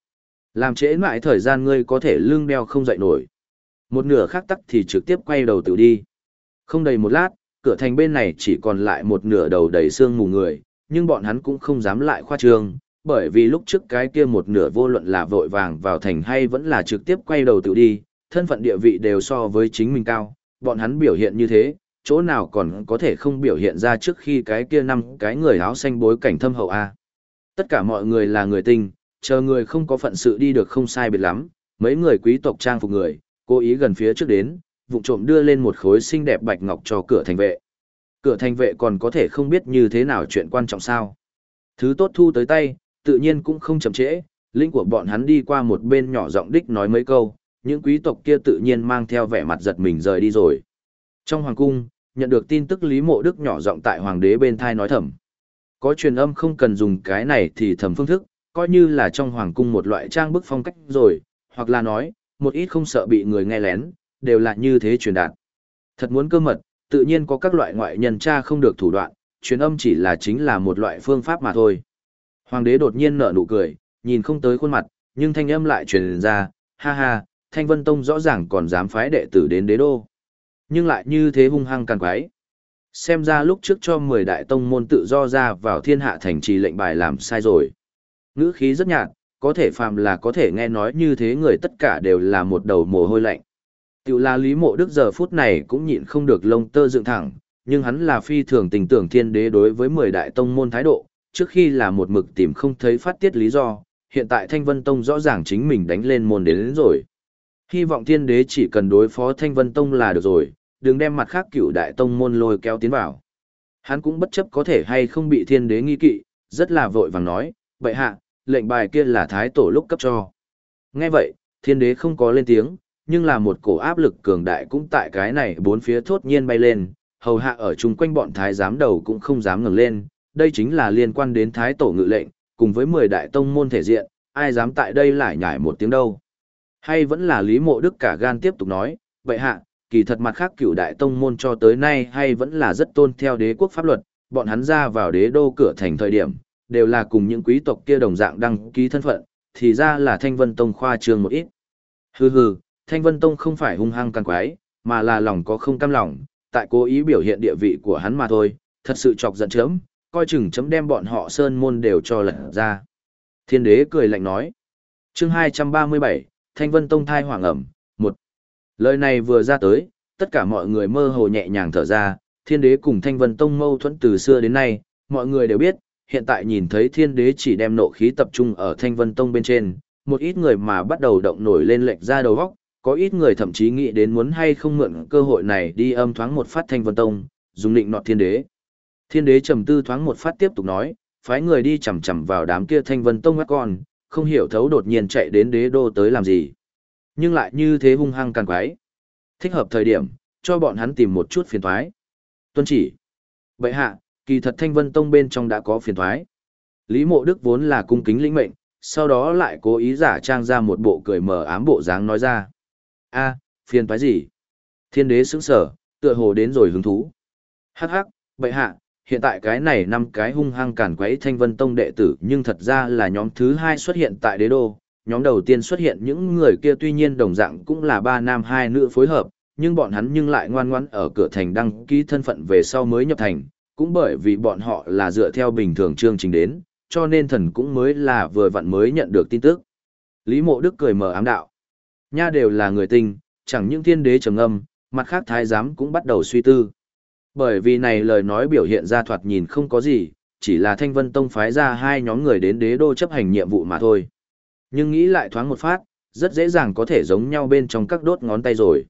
Làm trễ mãi thời gian ngươi có thể lưng đeo không dậy nổi. Một nửa khác tắc thì trực tiếp quay đầu tự đi. Không đầy một lát, cửa thành bên này chỉ còn lại một nửa đầu đầy xương mù người, nhưng bọn hắn cũng không dám lại khoa trương, bởi vì lúc trước cái kia một nửa vô luận là vội vàng vào thành hay vẫn là trực tiếp quay đầu tự đi, thân phận địa vị đều so với chính mình cao, bọn hắn biểu hiện như thế, chỗ nào còn có thể không biểu hiện ra trước khi cái kia năm cái người áo xanh bối cảnh thâm hậu a. Tất cả mọi người là người tinh, chờ người không có phận sự đi được không sai biệt lắm, mấy người quý tộc trang phục người, cố ý gần phía trước đến, vụng trộm đưa lên một khối xinh đẹp bạch ngọc cho cửa thành vệ. Cửa thành vệ còn có thể không biết như thế nào chuyện quan trọng sao. Thứ tốt thu tới tay, tự nhiên cũng không chậm trễ, linh của bọn hắn đi qua một bên nhỏ giọng đích nói mấy câu, những quý tộc kia tự nhiên mang theo vẻ mặt giật mình rời đi rồi. Trong hoàng cung, nhận được tin tức Lý Mộ Đức nhỏ giọng tại hoàng đế bên thai nói thầm. Có truyền âm không cần dùng cái này thì thầm phương thức, coi như là trong hoàng cung một loại trang bức phong cách rồi, hoặc là nói, một ít không sợ bị người nghe lén, đều là như thế truyền đạt. Thật muốn cơ mật, tự nhiên có các loại ngoại nhân tra không được thủ đoạn, truyền âm chỉ là chính là một loại phương pháp mà thôi. Hoàng đế đột nhiên nở nụ cười, nhìn không tới khuôn mặt, nhưng thanh âm lại truyền ra, ha ha, Thanh Vân Tông rõ ràng còn dám phái đệ tử đến đế đô. Nhưng lại như thế hung hăng càng quái. Xem ra lúc trước cho 10 đại tông môn tự do ra vào thiên hạ thành trì lệnh bài làm sai rồi. Ngữ khí rất nhạt, có thể phàm là có thể nghe nói như thế người tất cả đều là một đầu mồ hôi lạnh. Tiểu là Lý Mộ Đức giờ phút này cũng nhịn không được lông tơ dựng thẳng, nhưng hắn là phi thường tình tưởng thiên đế đối với 10 đại tông môn thái độ, trước khi là một mực tìm không thấy phát tiết lý do, hiện tại Thanh Vân Tông rõ ràng chính mình đánh lên môn đến rồi. Hy vọng thiên đế chỉ cần đối phó Thanh Vân Tông là được rồi, đừng đem mặt khác cửu đại tông môn lôi kéo tiến vào. Hắn cũng bất chấp có thể hay không bị thiên đế nghi kỵ, rất là vội vàng nói, vậy hạ, lệnh bài kia là thái tổ lúc cấp cho. Nghe vậy, thiên đế không có lên tiếng, nhưng là một cổ áp lực cường đại cũng tại cái này bốn phía thốt nhiên bay lên, hầu hạ ở chung quanh bọn thái giám đầu cũng không dám ngẩng lên, đây chính là liên quan đến thái tổ ngự lệnh, cùng với 10 đại tông môn thể diện, ai dám tại đây lại nhảy một tiếng đâu. Hay vẫn là Lý Mộ Đức cả gan tiếp tục nói, vậy hạ, kỳ thật mặt khác cửu đại tông môn cho tới nay hay vẫn là rất tôn theo đế quốc pháp luật, bọn hắn ra vào đế đô cửa thành thời điểm, đều là cùng những quý tộc kia đồng dạng đăng ký thân phận, thì ra là Thanh Vân Tông khoa trương một ít. Hừ hừ, Thanh Vân Tông không phải hung hăng càng quái, mà là lòng có không cam lòng, tại cố ý biểu hiện địa vị của hắn mà thôi, thật sự chọc giận chấm, coi chừng chấm đem bọn họ sơn môn đều cho lật ra. Thiên đế cười lạnh nói. Chương 237, Thanh Vân Tông thai hoàng ẩm, 1. Lời này vừa ra tới, tất cả mọi người mơ hồ nhẹ nhàng thở ra, thiên đế cùng Thanh Vân Tông mâu thuẫn từ xưa đến nay, mọi người đều biết, hiện tại nhìn thấy thiên đế chỉ đem nộ khí tập trung ở Thanh Vân Tông bên trên, một ít người mà bắt đầu động nổi lên lệch ra đầu góc, có ít người thậm chí nghĩ đến muốn hay không mượn cơ hội này đi âm thoáng một phát Thanh Vân Tông, dùng định nọt thiên đế. Thiên đế trầm tư thoáng một phát tiếp tục nói, phái người đi chằm chằm vào đám kia Thanh Vân Tông các con, không hiểu thấu đột nhiên chạy đến đế đô tới làm gì. Nhưng lại như thế hung hăng càng quái. Thích hợp thời điểm, cho bọn hắn tìm một chút phiền toái. Tuân chỉ. Vậy hạ, kỳ thật Thanh Vân Tông bên trong đã có phiền toái. Lý Mộ Đức vốn là cung kính lĩnh mệnh, sau đó lại cố ý giả trang ra một bộ cười mờ ám bộ dáng nói ra. A, phiền toái gì? Thiên đế sững sờ, tựa hồ đến rồi hứng thú. Hắc hắc, vậy hạ, hiện tại cái này 5 cái hung hăng cản quấy Thanh Vân Tông đệ tử nhưng thật ra là nhóm thứ 2 xuất hiện tại đế đô. Nhóm đầu tiên xuất hiện những người kia tuy nhiên đồng dạng cũng là 3 nam 2 nữ phối hợp, nhưng bọn hắn nhưng lại ngoan ngoãn ở cửa thành đăng ký thân phận về sau mới nhập thành, cũng bởi vì bọn họ là dựa theo bình thường chương trình đến, cho nên thần cũng mới là vừa vặn mới nhận được tin tức. Lý Mộ Đức cười mờ ám đạo. Nha đều là người tinh, chẳng những thiên đế trầm ngâm, mặt khác thái giám cũng bắt đầu suy tư. Bởi vì này lời nói biểu hiện ra thoạt nhìn không có gì, chỉ là Thanh Vân Tông phái ra 2 nhóm người đến đế đô chấp hành nhiệm vụ mà thôi. Nhưng nghĩ lại thoáng một phát, rất dễ dàng có thể giống nhau bên trong các đốt ngón tay rồi.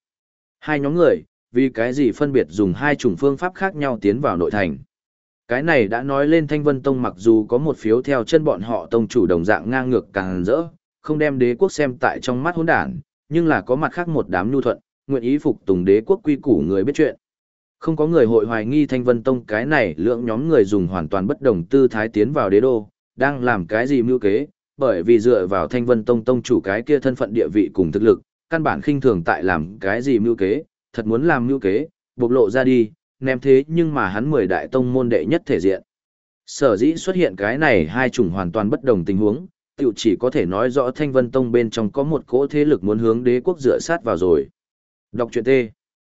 2 nhóm người, vì cái gì phân biệt dùng 2 chủng phương pháp khác nhau tiến vào nội thành. Cái này đã nói lên Thanh Vân Tông mặc dù có một phiếu theo chân bọn họ tông chủ đồng dạng ngang ngược càng rỡ, không đem đế quốc xem tại trong mắt hỗn đản, nhưng là có mặt khác một đám nhu thuận, nguyện ý phục tùng đế quốc quy củ người biết chuyện. Không có người hội hoài nghi Thanh Vân Tông cái này lượng nhóm người dùng hoàn toàn bất đồng tư thái tiến vào đế đô, đang làm cái gì mưu kế, bởi vì dựa vào Thanh Vân Tông tông chủ cái kia thân phận địa vị cùng thực lực, căn bản khinh thường tại làm cái gì mưu kế, thật muốn làm mưu kế, bộc lộ ra đi, ném thế nhưng mà hắn 10 đại tông môn đệ nhất thể diện. Sở dĩ xuất hiện cái này 2 chủng hoàn toàn bất đồng tình huống, tiểu chỉ có thể nói rõ Thanh Vân Tông bên trong có một cỗ thế lực muốn hướng đế quốc dựa sát vào rồi. Đọc truyện T.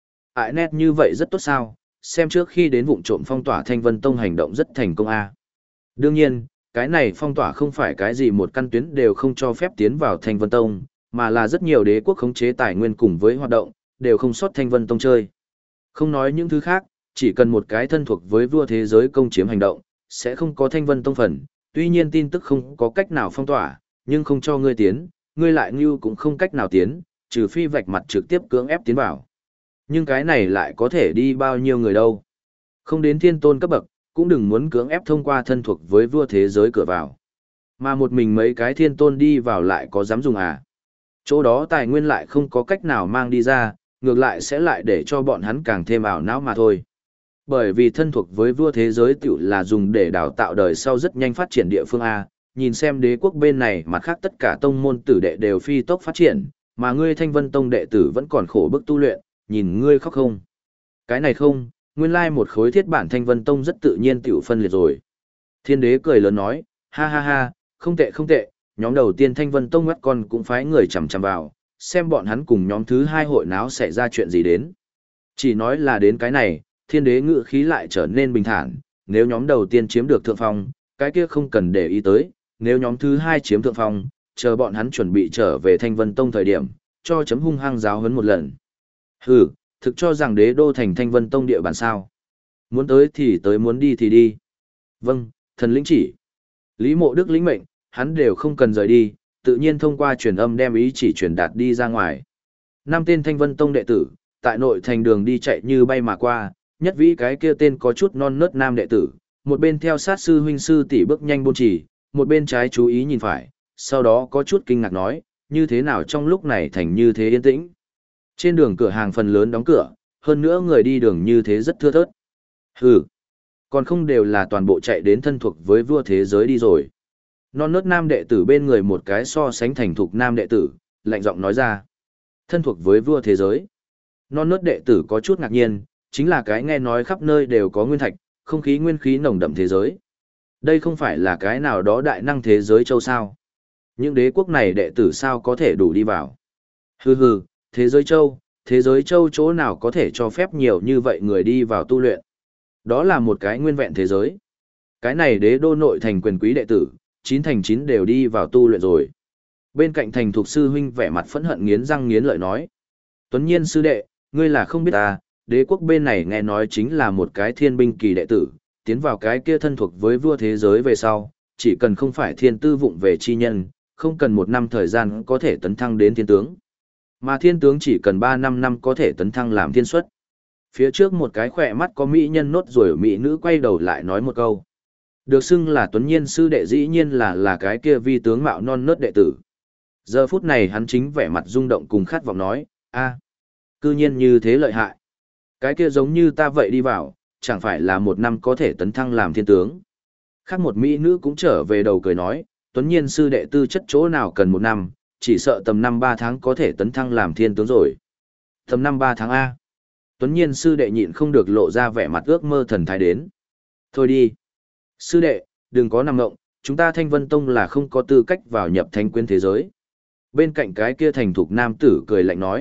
Ải nét như vậy rất tốt sao, xem trước khi đến vụng trộm phong tỏa Thanh Vân Tông hành động rất thành công a. Đương nhiên, cái này phong tỏa không phải cái gì một căn tuyến đều không cho phép tiến vào Thanh Vân Tông, mà là rất nhiều đế quốc khống chế tài nguyên cùng với hoạt động, đều không sót Thanh Vân Tông chơi. Không nói những thứ khác, chỉ cần một cái thân thuộc với vua thế giới công chiếm hành động, sẽ không có Thanh Vân Tông phần, tuy nhiên tin tức không có cách nào phong tỏa, nhưng không cho ngươi tiến, ngươi lại ngưu cũng không cách nào tiến, trừ phi vạch mặt trực tiếp cưỡng ép tiến vào. Nhưng cái này lại có thể đi bao nhiêu người đâu. Không đến thiên tôn cấp bậc, cũng đừng muốn cưỡng ép thông qua thân thuộc với vua thế giới cửa vào. Mà một mình mấy cái thiên tôn đi vào lại có dám dùng à? Chỗ đó tài nguyên lại không có cách nào mang đi ra, ngược lại sẽ lại để cho bọn hắn càng thêm ảo não mà thôi. Bởi vì thân thuộc với vua thế giới tiểu là dùng để đào tạo đời sau rất nhanh phát triển địa phương A, nhìn xem đế quốc bên này mặt khác tất cả tông môn tử đệ đều phi tốc phát triển, mà ngươi Thanh Vân Tông đệ tử vẫn còn khổ bức tu luyện, nhìn ngươi khóc không. Cái này không, nguyên lai một khối thiết bản Thanh Vân Tông rất tự nhiên tiểu phân liệt rồi. Thiên đế cười lớn nói, ha ha ha, không tệ không tệ, nhóm đầu tiên Thanh Vân Tông ngắt con cũng phái người chằm chằm vào, xem bọn hắn cùng nhóm thứ hai hội náo sẽ ra chuyện gì đến. Chỉ nói là đến cái này, thiên đế ngự khí lại trở nên bình thản, nếu nhóm đầu tiên chiếm được thượng phong, cái kia không cần để ý tới, nếu nhóm thứ hai chiếm thượng phong, chờ bọn hắn chuẩn bị trở về Thanh Vân Tông thời điểm, cho chấm hung hăng giáo huấn một lần. Hừ, thực cho rằng đế đô thành Thanh Vân Tông địa bàn sao. Muốn tới thì tới, muốn đi thì đi. Vâng, thần lĩnh chỉ. Lý Mộ Đức lĩnh mệnh, hắn đều không cần rời đi, tự nhiên thông qua truyền âm đem ý chỉ truyền đạt đi ra ngoài. 5 tên Thanh Vân Tông đệ tử, tại nội thành đường đi chạy như bay mà qua, nhất vĩ cái kia tên có chút non nớt nam đệ tử, một bên theo sát sư huynh sư tỷ bước nhanh buôn chỉ, một bên trái chú ý nhìn phải, sau đó có chút kinh ngạc nói, như thế nào trong lúc này thành như thế yên tĩnh. Trên đường cửa hàng phần lớn đóng cửa, hơn nữa người đi đường như thế rất thưa thớt. Hừ, còn không đều là toàn bộ chạy đến thân thuộc với vua thế giới đi rồi. Non nớt nam đệ tử bên người một cái so sánh thành thục nam đệ tử, lạnh giọng nói ra. Thân thuộc với vua thế giới. Non nớt đệ tử có chút ngạc nhiên, chính là cái nghe nói khắp nơi đều có nguyên thạch, không khí nguyên khí nồng đậm thế giới. Đây không phải là cái nào đó đại năng thế giới châu sao. Những đế quốc này đệ tử sao có thể đủ đi vào. Hừ hừ, thế giới châu chỗ nào có thể cho phép nhiều như vậy người đi vào tu luyện. Đó là một cái nguyên vẹn thế giới. Cái này đế đô nội thành quyền quý đệ tử, 9 thành 9 đều đi vào tu luyện rồi. Bên cạnh thành thục sư huynh vẻ mặt phẫn hận nghiến răng nghiến lợi nói. Tuấn Nhiên sư đệ, ngươi là không biết ta, đế quốc bên này nghe nói chính là một cái thiên binh kỳ đệ tử, tiến vào cái kia thân thuộc với vua thế giới về sau, chỉ cần không phải thiên tư vụng về chi nhân, không cần 1 năm thời gian có thể tấn thăng đến thiên tướng. Mà thiên tướng chỉ cần 3-5 năm có thể tấn thăng làm thiên xuất. Phía trước một cái khỏe mắt có mỹ nhân nốt rồi mỹ nữ quay đầu lại nói một câu. Được xưng là Tuấn Nhiên sư đệ dĩ nhiên là cái kia vi tướng mạo non nớt đệ tử. Giờ phút này hắn chính vẻ mặt rung động cùng khát vọng nói, cư nhiên như thế lợi hại. Cái kia giống như ta vậy đi vào, chẳng phải là 1 năm có thể tấn thăng làm thiên tướng. Khác một mỹ nữ cũng trở về đầu cười nói, Tuấn Nhiên sư đệ tư chất chỗ nào cần 1 năm, chỉ sợ tầm 5-3 tháng có thể tấn thăng làm thiên tướng rồi. Tầm 5-3 tháng A. Tuấn Nhiên sư đệ nhịn không được lộ ra vẻ mặt ước mơ thần thái đến. Thôi đi. Sư đệ, đừng có nằm ngộng, chúng ta Thanh Vân Tông là không có tư cách vào nhập thánh quyến thế giới. Bên cạnh cái kia thành thục nam tử cười lạnh nói.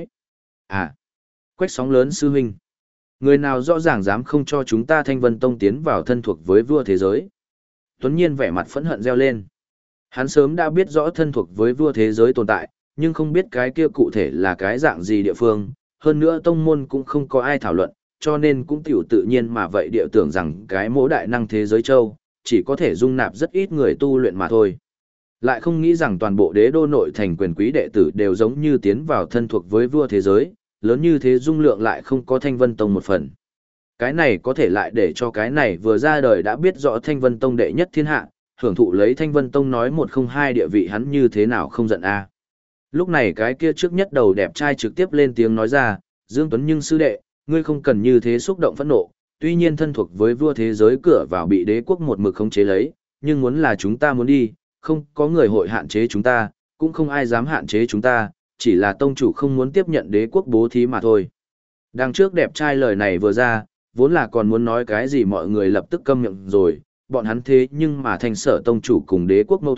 Quách sóng lớn sư huynh. Người nào rõ ràng dám không cho chúng ta Thanh Vân Tông tiến vào thân thuộc với vua thế giới. Tuấn Nhiên vẻ mặt phẫn hận reo lên. Hắn sớm đã biết rõ thân thuộc với vua thế giới tồn tại, nhưng không biết cái kia cụ thể là cái dạng gì địa phương, hơn nữa tông môn cũng không có ai thảo luận, cho nên cũng tiểu tự nhiên mà vậy địa tưởng rằng cái mỗ đại năng thế giới châu, chỉ có thể dung nạp rất ít người tu luyện mà thôi. Lại không nghĩ rằng toàn bộ đế đô nội thành quyền quý đệ tử đều giống như tiến vào thân thuộc với vua thế giới, lớn như thế dung lượng lại không có Thanh Vân Tông một phần. Cái này có thể lại để cho cái này vừa ra đời đã biết rõ Thanh Vân Tông đệ nhất thiên hạ, hưởng thụ lấy Thanh Vân Tông nói 102 địa vị hắn như thế nào không giận a. Lúc này cái kia trước nhất đầu đẹp trai trực tiếp lên tiếng nói ra, Dương Tuấn nhưng sư đệ, ngươi không cần như thế xúc động phẫn nộ, tuy nhiên thân thuộc với vua thế giới cửa vào bị đế quốc một mực khống chế lấy, nhưng muốn là chúng ta muốn đi, không có người hội hạn chế chúng ta, cũng không ai dám hạn chế chúng ta, chỉ là tông chủ không muốn tiếp nhận đế quốc bố thí mà thôi. Đằng trước đẹp trai lời này vừa ra, vốn là còn muốn nói cái gì mọi người lập tức câm miệng rồi, bọn hắn thế nhưng mà thành sở tông chủ cùng đế quốc mâu thuẫn,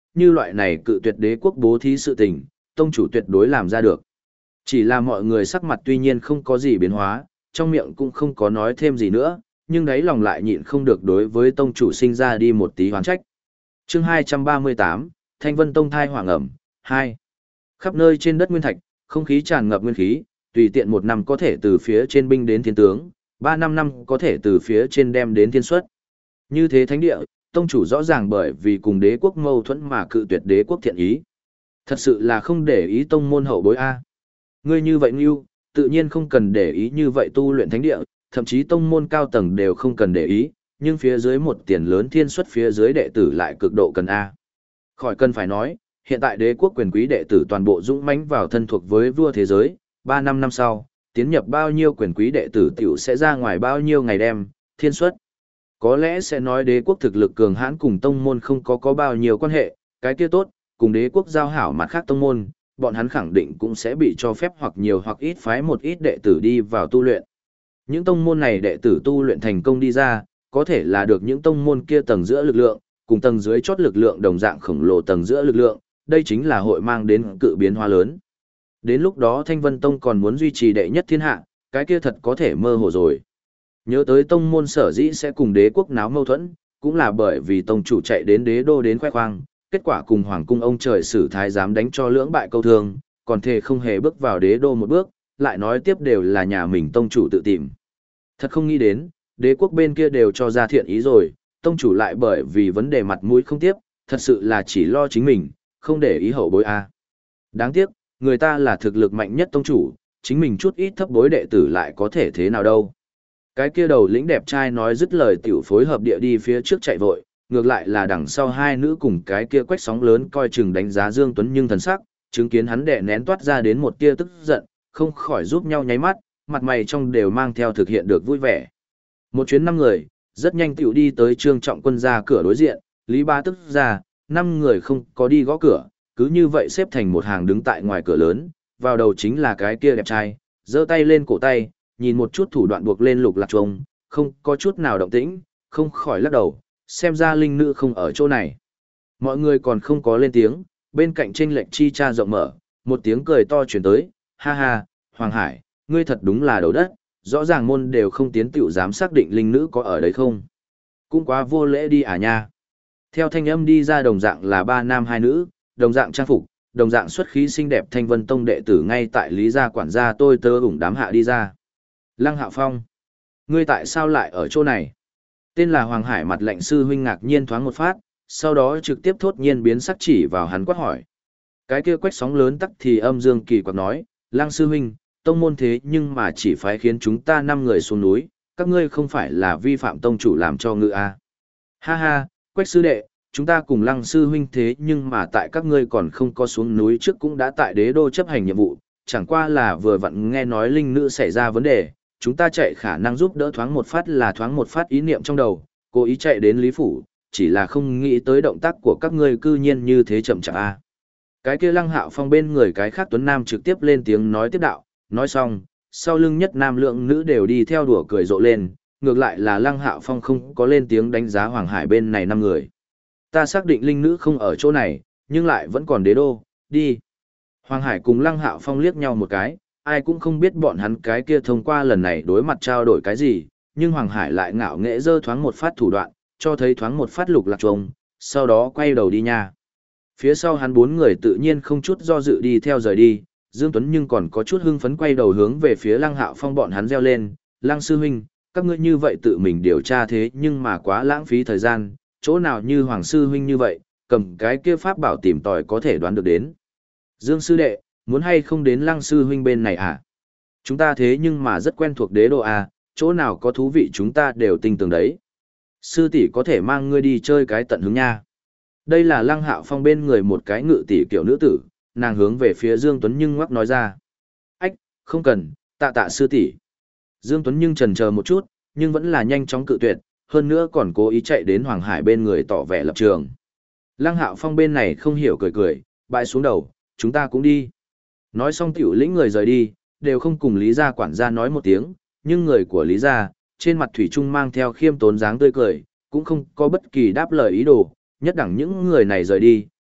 như loại này cự tuyệt đế quốc bố thí sự tình, tông chủ tuyệt đối làm ra được. Chỉ là mọi người sắc mặt tuy nhiên không có gì biến hóa, trong miệng cũng không có nói thêm gì nữa, nhưng đáy lòng lại nhịn không được đối với tông chủ sinh ra đi một tí hoán trách. Chương 238, Thanh Vân Tông thai hoàng ẩm, 2. Khắp nơi trên đất nguyên thạch, không khí tràn ngập nguyên khí, tùy tiện một năm có thể từ phía trên binh đến thiên tướng, 3-5 năm có thể từ phía trên đem đến thiên suất. Như thế thánh địa, tông chủ rõ ràng bởi vì cùng đế quốc mâu thuẫn mà cự tuyệt đế quốc thiện ý. Thật sự là không để ý tông môn hậu bối A. Ngươi như vậy Ngưu, tự nhiên không cần để ý như vậy tu luyện thánh địa, thậm chí tông môn cao tầng đều không cần để ý, nhưng phía dưới một tiền lớn thiên suất phía dưới đệ tử lại cực độ cần A. Khỏi cần phải nói, hiện tại đế quốc quyền quý đệ tử toàn bộ dũng mãnh vào thân thuộc với vua thế giới, 3-5 năm sau, tiến nhập bao nhiêu quyền quý đệ tử tiểu sẽ ra ngoài bao nhiêu ngày đêm, thiên suất. Có lẽ sẽ nói đế quốc thực lực cường hãn cùng tông môn không có bao nhiêu quan hệ, cái kia tốt, cùng đế quốc giao hảo mặt khác tông môn, bọn hắn khẳng định cũng sẽ bị cho phép hoặc nhiều hoặc ít phái một ít đệ tử đi vào tu luyện. Những tông môn này đệ tử tu luyện thành công đi ra, có thể là được những tông môn kia tầng giữa lực lượng, cùng tầng dưới chót lực lượng đồng dạng khổng lồ tầng giữa lực lượng, đây chính là hội mang đến cự biến hóa lớn. Đến lúc đó Thanh Vân Tông còn muốn duy trì đệ nhất thiên hạ, cái kia thật có thể mơ hồ rồi. Nhớ tới tông môn sở dĩ sẽ cùng đế quốc náo mâu thuẫn, cũng là bởi vì tông chủ chạy đến đế đô đến khoe khoang, kết quả cùng hoàng cung ông trời sử thái giám đánh cho lưỡng bại câu thương, còn thề không hề bước vào đế đô một bước, lại nói tiếp đều là nhà mình tông chủ tự tìm. Thật không nghĩ đến, đế quốc bên kia đều cho ra thiện ý rồi, tông chủ lại bởi vì vấn đề mặt mũi không tiếp, thật sự là chỉ lo chính mình, không để ý hậu bối a. Đáng tiếc, người ta là thực lực mạnh nhất tông chủ, chính mình chút ít thấp bối đệ tử lại có thể thế nào đâu. Cái kia đầu lĩnh đẹp trai nói dứt lời tiểu phối hợp địa đi phía trước chạy vội, ngược lại là đằng sau hai nữ cùng cái kia quách sóng lớn coi chừng đánh giá Dương Tuấn nhưng thần sắc, chứng kiến hắn đè nén toát ra đến một tia tức giận, không khỏi giúp nhau nháy mắt, mặt mày trong đều mang theo thực hiện được vui vẻ. Một chuyến 5 người, rất nhanh tiểu đi tới Trương Trọng Quân ra cửa đối diện, Lý Ba tức ra, 5 người không có đi gõ cửa, cứ như vậy xếp thành một hàng đứng tại ngoài cửa lớn, vào đầu chính là cái kia đẹp trai, giơ tay lên cổ tay, nhìn một chút thủ đoạn buộc lên lục lạc chuông, không có chút nào động tĩnh, không khỏi lắc đầu, xem ra linh nữ không ở chỗ này. Mọi người còn không có lên tiếng, bên cạnh tranh lệch chi cha rộng mở, một tiếng cười to truyền tới, ha ha, Hoàng Hải, ngươi thật đúng là đầu đất, rõ ràng môn đều không tiến tiểu dám xác định linh nữ có ở đấy không. Cũng quá vô lễ đi à nha. Theo thanh âm đi ra đồng dạng là 3 nam 2 nữ, đồng dạng trang phục, đồng dạng xuất khí xinh đẹp Thanh Vân Tông đệ tử ngay tại Lý gia quản gia tôi tớ ủng đám hạ đi ra. Lăng Hạo Phong, ngươi tại sao lại ở chỗ này? Tên là Hoàng Hải mặt lạnh sư huynh ngạc nhiên thoáng một phát, sau đó trực tiếp thốt nhiên biến sắc chỉ vào hắn quát hỏi. Cái kia quách sóng lớn tắc thì âm dương kỳ quặc nói, Lăng sư huynh, tông môn thế nhưng mà chỉ phải khiến chúng ta 5 người xuống núi, các ngươi không phải là vi phạm tông chủ làm cho ngự à. Ha ha, quách sư đệ, chúng ta cùng Lăng sư huynh thế nhưng mà tại các ngươi còn không có xuống núi trước cũng đã tại đế đô chấp hành nhiệm vụ, chẳng qua là vừa vặn nghe nói linh nữ xảy ra vấn đề, chúng ta chạy khả năng giúp đỡ thoáng một phát ý niệm trong đầu, cố ý chạy đến Lý Phủ, chỉ là không nghĩ tới động tác của các ngươi cư nhiên như thế chậm chạp a. Cái kia Lăng Hạo Phong bên người cái khác Tuấn Nam trực tiếp lên tiếng nói tiếp đạo, nói xong, sau lưng nhất nam lượng nữ đều đi theo đùa cười rộ lên, ngược lại là Lăng Hạo Phong không có lên tiếng đánh giá Hoàng Hải bên này 5 người. Ta xác định linh nữ không ở chỗ này, nhưng lại vẫn còn đế đô, đi. Hoàng Hải cùng Lăng Hạo Phong liếc nhau một cái, ai cũng không biết bọn hắn cái kia thông qua lần này đối mặt trao đổi cái gì, nhưng Hoàng Hải lại ngạo nghễ dơ thoáng một phát thủ đoạn, cho thấy thoáng một phát lục lạc trông, sau đó quay đầu đi nha. Phía sau hắn 4 người tự nhiên không chút do dự đi theo rời đi, Dương Tuấn nhưng còn có chút hưng phấn quay đầu hướng về phía Lăng Hạo Phong bọn hắn reo lên, Lăng sư huynh, các ngươi như vậy tự mình điều tra thế nhưng mà quá lãng phí thời gian, chỗ nào như Hoàng sư huynh như vậy, cầm cái kia pháp bảo tìm tòi có thể đoán được đến. Dương sư đệ, muốn hay không đến Lăng sư huynh bên này à? Chúng ta thế nhưng mà rất quen thuộc đế đô à, chỗ nào có thú vị chúng ta đều tinh tường đấy. Sư tỷ có thể mang ngươi đi chơi cái tận hứng nha. Đây là Lăng Hạo Phong bên người một cái ngự tỷ kiểu nữ tử, nàng hướng về phía Dương Tuấn nhưng ngoắc nói ra. Ách, không cần, tạ sư tỷ. Dương Tuấn nhưng chần chờ một chút, nhưng vẫn là nhanh chóng cự tuyệt, hơn nữa còn cố ý chạy đến Hoàng Hải bên người tỏ vẻ lập trường. Lăng Hạo Phong bên này không hiểu cười cười, bại xuống đầu, chúng ta cũng đi. Nói xong tiểu lĩnh người rời đi, đều không cùng Lý gia quản gia nói một tiếng, nhưng người của Lý gia, trên mặt thủy chung mang theo khiêm tốn dáng tươi cười, cũng không có bất kỳ đáp lời ý đồ, nhất đẳng những người này rời đi,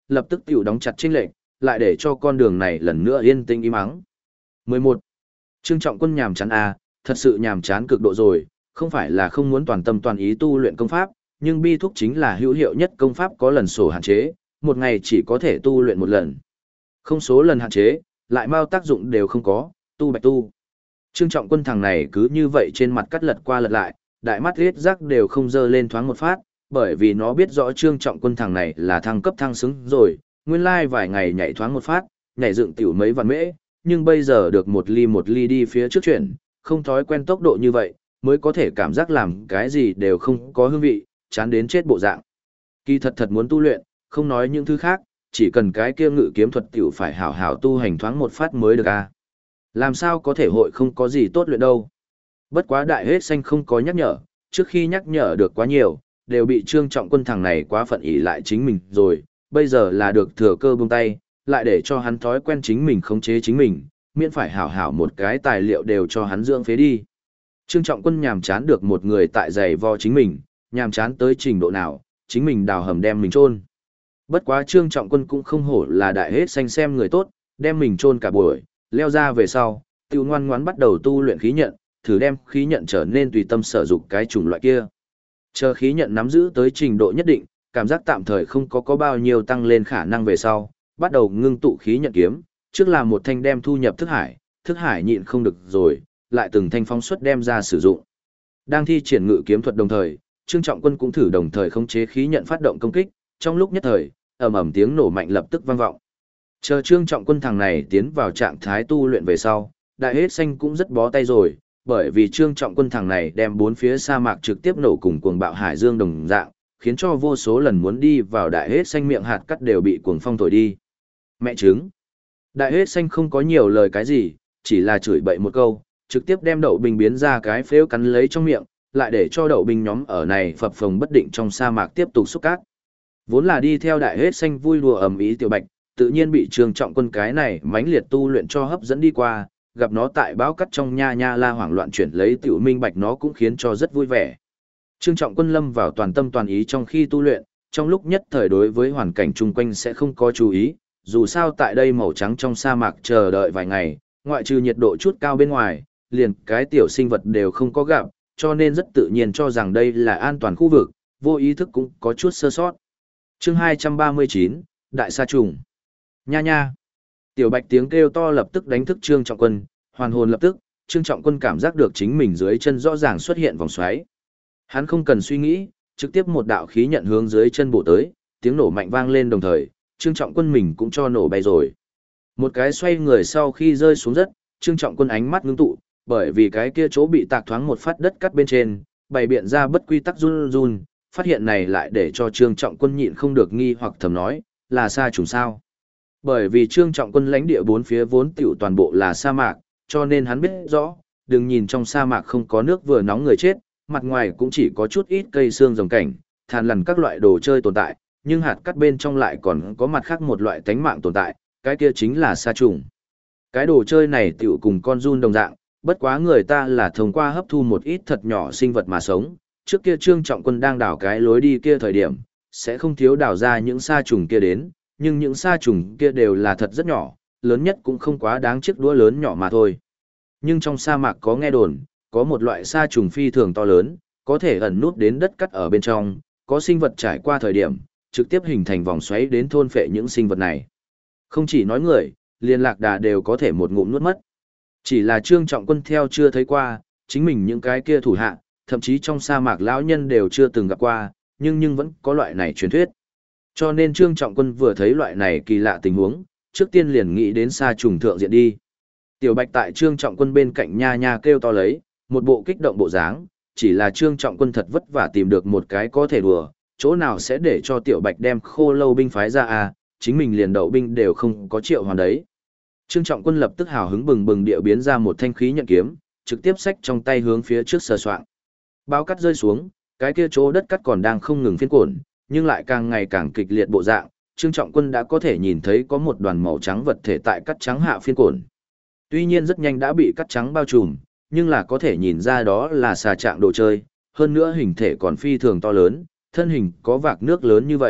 lập tức tiểu đóng chặt chênh lệch, lại để cho con đường này lần nữa yên tĩnh im ắng. 11. Trương Trọng Quân nhàm chán à, thật sự nhàm chán cực độ rồi, không phải là không muốn toàn tâm toàn ý tu luyện công pháp, nhưng bi thúc chính là hữu hiệu nhất công pháp có lần sổ hạn chế, một ngày chỉ có thể tu luyện một lần. Không số lần hạn chế, lại mau tác dụng đều không có, tu bạch tu. Trương Trọng Quân thằng này cứ như vậy trên mặt cắt lật qua lật lại, đại mắt riết rắc đều không dơ lên thoáng một phát, bởi vì nó biết rõ Trương Trọng Quân thằng này là thăng cấp thăng xứng rồi, nguyên lai vài ngày nhảy thoáng một phát, nhảy dựng tiểu mấy vạn mễ, nhưng bây giờ được một ly đi phía trước chuyển, không thói quen tốc độ như vậy, mới có thể cảm giác làm cái gì đều không có hương vị, chán đến chết bộ dạng. Kỳ thật muốn tu luyện, không nói những thứ khác, chỉ cần cái kia ngự kiếm thuật tiểu phải hảo hảo tu hành thoáng một phát mới được a. Làm sao có thể hội không có gì tốt luyện đâu. Bất quá đại hết xanh không có nhắc nhở, trước khi nhắc nhở được quá nhiều, đều bị Trương Trọng Quân thằng này quá phận ỷ lại chính mình rồi, bây giờ là được thừa cơ buông tay, lại để cho hắn thói quen chính mình khống chế chính mình, miễn phải hảo hảo một cái tài liệu đều cho hắn dưỡng phế đi. Trương Trọng Quân nhàm chán được một người tại giày vò chính mình, nhàm chán tới trình độ nào, chính mình đào hầm đem mình chôn. Bất quá Trương Trọng Quân cũng không hổ là đại hết xanh xem người tốt, đem mình chôn cả buổi, leo ra về sau, tiêu ngoan ngoãn bắt đầu tu luyện khí nhận, thử đem khí nhận trở nên tùy tâm sở dụng cái chủng loại kia. Chờ khí nhận nắm giữ tới trình độ nhất định, cảm giác tạm thời không có bao nhiêu tăng lên khả năng về sau, bắt đầu ngưng tụ khí nhận kiếm, trước là một thanh đem thu nhập thức hải nhịn không được rồi, lại từng thanh phóng xuất đem ra sử dụng. Đang thi triển ngự kiếm thuật đồng thời, Trương Trọng Quân cũng thử đồng thời khống chế khí nhận phát động công kích, trong lúc nhất thời, ầm ầm tiếng nổ mạnh lập tức vang vọng. Chờ Trương Trọng Quân thằng này tiến vào trạng thái tu luyện về sau, đại hết xanh cũng rất bó tay rồi, bởi vì Trương Trọng Quân thằng này đem bốn phía sa mạc trực tiếp nổ cùng cuồng bạo hải dương đồng dạng, khiến cho vô số lần muốn đi vào đại hết xanh miệng hạt cắt đều bị cuồng phong thổi đi. Mẹ trứng. Đại hết xanh không có nhiều lời cái gì, chỉ là chửi bậy một câu, trực tiếp đem đậu bình biến ra cái phếu cắn lấy trong miệng, lại để cho đậu bình nhóm ở này phập phồng bất định trong sa mạc tiếp tục xúc cát. Vốn là đi theo đại hết xanh vui đùa ầm ĩ tiểu bạch, tự nhiên bị Trương Trọng Quân cái này mãnh liệt tu luyện cho hấp dẫn đi qua, gặp nó tại báo cắt trong nha nha la hoảng loạn chuyển lấy tiểu minh bạch nó cũng khiến cho rất vui vẻ. Trương Trọng Quân lâm vào toàn tâm toàn ý trong khi tu luyện, trong lúc nhất thời đối với hoàn cảnh chung quanh sẽ không có chú ý, dù sao tại đây màu trắng trong sa mạc chờ đợi vài ngày, ngoại trừ nhiệt độ chút cao bên ngoài, liền cái tiểu sinh vật đều không có gặp, cho nên rất tự nhiên cho rằng đây là an toàn khu vực, vô ý thức cũng có chút sơ sót. Chương 239, Đại Sa Trùng. Nha nha. Tiểu bạch tiếng kêu to lập tức đánh thức Trương Trọng Quân, hoàn hồn lập tức, Trương Trọng Quân cảm giác được chính mình dưới chân rõ ràng xuất hiện vòng xoáy. Hắn không cần suy nghĩ, trực tiếp một đạo khí nhận hướng dưới chân bổ tới, tiếng nổ mạnh vang lên đồng thời, Trương Trọng Quân mình cũng cho nổ bay rồi. Một cái xoay người sau khi rơi xuống đất, Trương Trọng Quân ánh mắt ngưng tụ, bởi vì cái kia chỗ bị tạc thoáng một phát đất cắt bên trên, bày biện ra bất quy tắc run run, phát hiện này lại để cho Trương Trọng Quân nhịn không được nghi hoặc thầm nói, là sa trùng sao? Bởi vì Trương Trọng Quân lãnh địa bốn phía vốn tiểu toàn bộ là sa mạc, cho nên hắn biết rõ, đừng nhìn trong sa mạc không có nước vừa nóng người chết, mặt ngoài cũng chỉ có chút ít cây xương rồng cảnh, than lằn các loại đồ chơi tồn tại, nhưng hạt cắt bên trong lại còn có mặt khác một loại tánh mạng tồn tại, cái kia chính là sa trùng. Cái đồ chơi này tiểu cùng con giun đồng dạng, bất quá người ta là thông qua hấp thu một ít thật nhỏ sinh vật mà sống, trước kia Trương Trọng Quân đang đào cái lối đi kia thời điểm, sẽ không thiếu đào ra những sa trùng kia đến, nhưng những sa trùng kia đều là thật rất nhỏ, lớn nhất cũng không quá đáng chiếc đũa lớn nhỏ mà thôi. Nhưng trong sa mạc có nghe đồn, có một loại sa trùng phi thường to lớn, có thể ẩn nút đến đất cắt ở bên trong, có sinh vật trải qua thời điểm, trực tiếp hình thành vòng xoáy đến thôn phệ những sinh vật này. Không chỉ nói người, liên lạc đà đều có thể một ngụm nuốt mất. Chỉ là Trương Trọng Quân theo chưa thấy qua, chính mình những cái kia thủ hạ, thậm chí trong sa mạc lão nhân đều chưa từng gặp qua, nhưng vẫn có loại này truyền thuyết. Cho nên Trương Trọng Quân vừa thấy loại này kỳ lạ tình huống, trước tiên liền nghĩ đến sa trùng thượng diện đi. Tiểu Bạch tại Trương Trọng Quân bên cạnh nha nha kêu to lấy, một bộ kích động bộ dáng, chỉ là Trương Trọng Quân thật vất vả tìm được một cái có thể đùa, chỗ nào sẽ để cho Tiểu Bạch đem Khô Lâu binh phái ra à, chính mình liền đậu binh đều không có triệu hoàn đấy. Trương Trọng Quân lập tức hào hứng bừng bừng địa biến ra một thanh khí nhận kiếm, trực tiếp xách trong tay hướng phía trước sờ soạng. Bao cắt rơi xuống, cái kia chỗ đất cắt còn đang không ngừng phiên cổn, nhưng lại càng ngày càng kịch liệt bộ dạng, Trương Trọng Quân đã có thể nhìn thấy có một đoàn màu trắng vật thể tại cắt trắng hạ phiên cổn. Tuy nhiên rất nhanh đã bị cắt trắng bao trùm, nhưng là có thể nhìn ra đó là xà trạng đồ chơi, hơn nữa hình thể còn phi thường to lớn, thân hình có vạc nước lớn như vậy,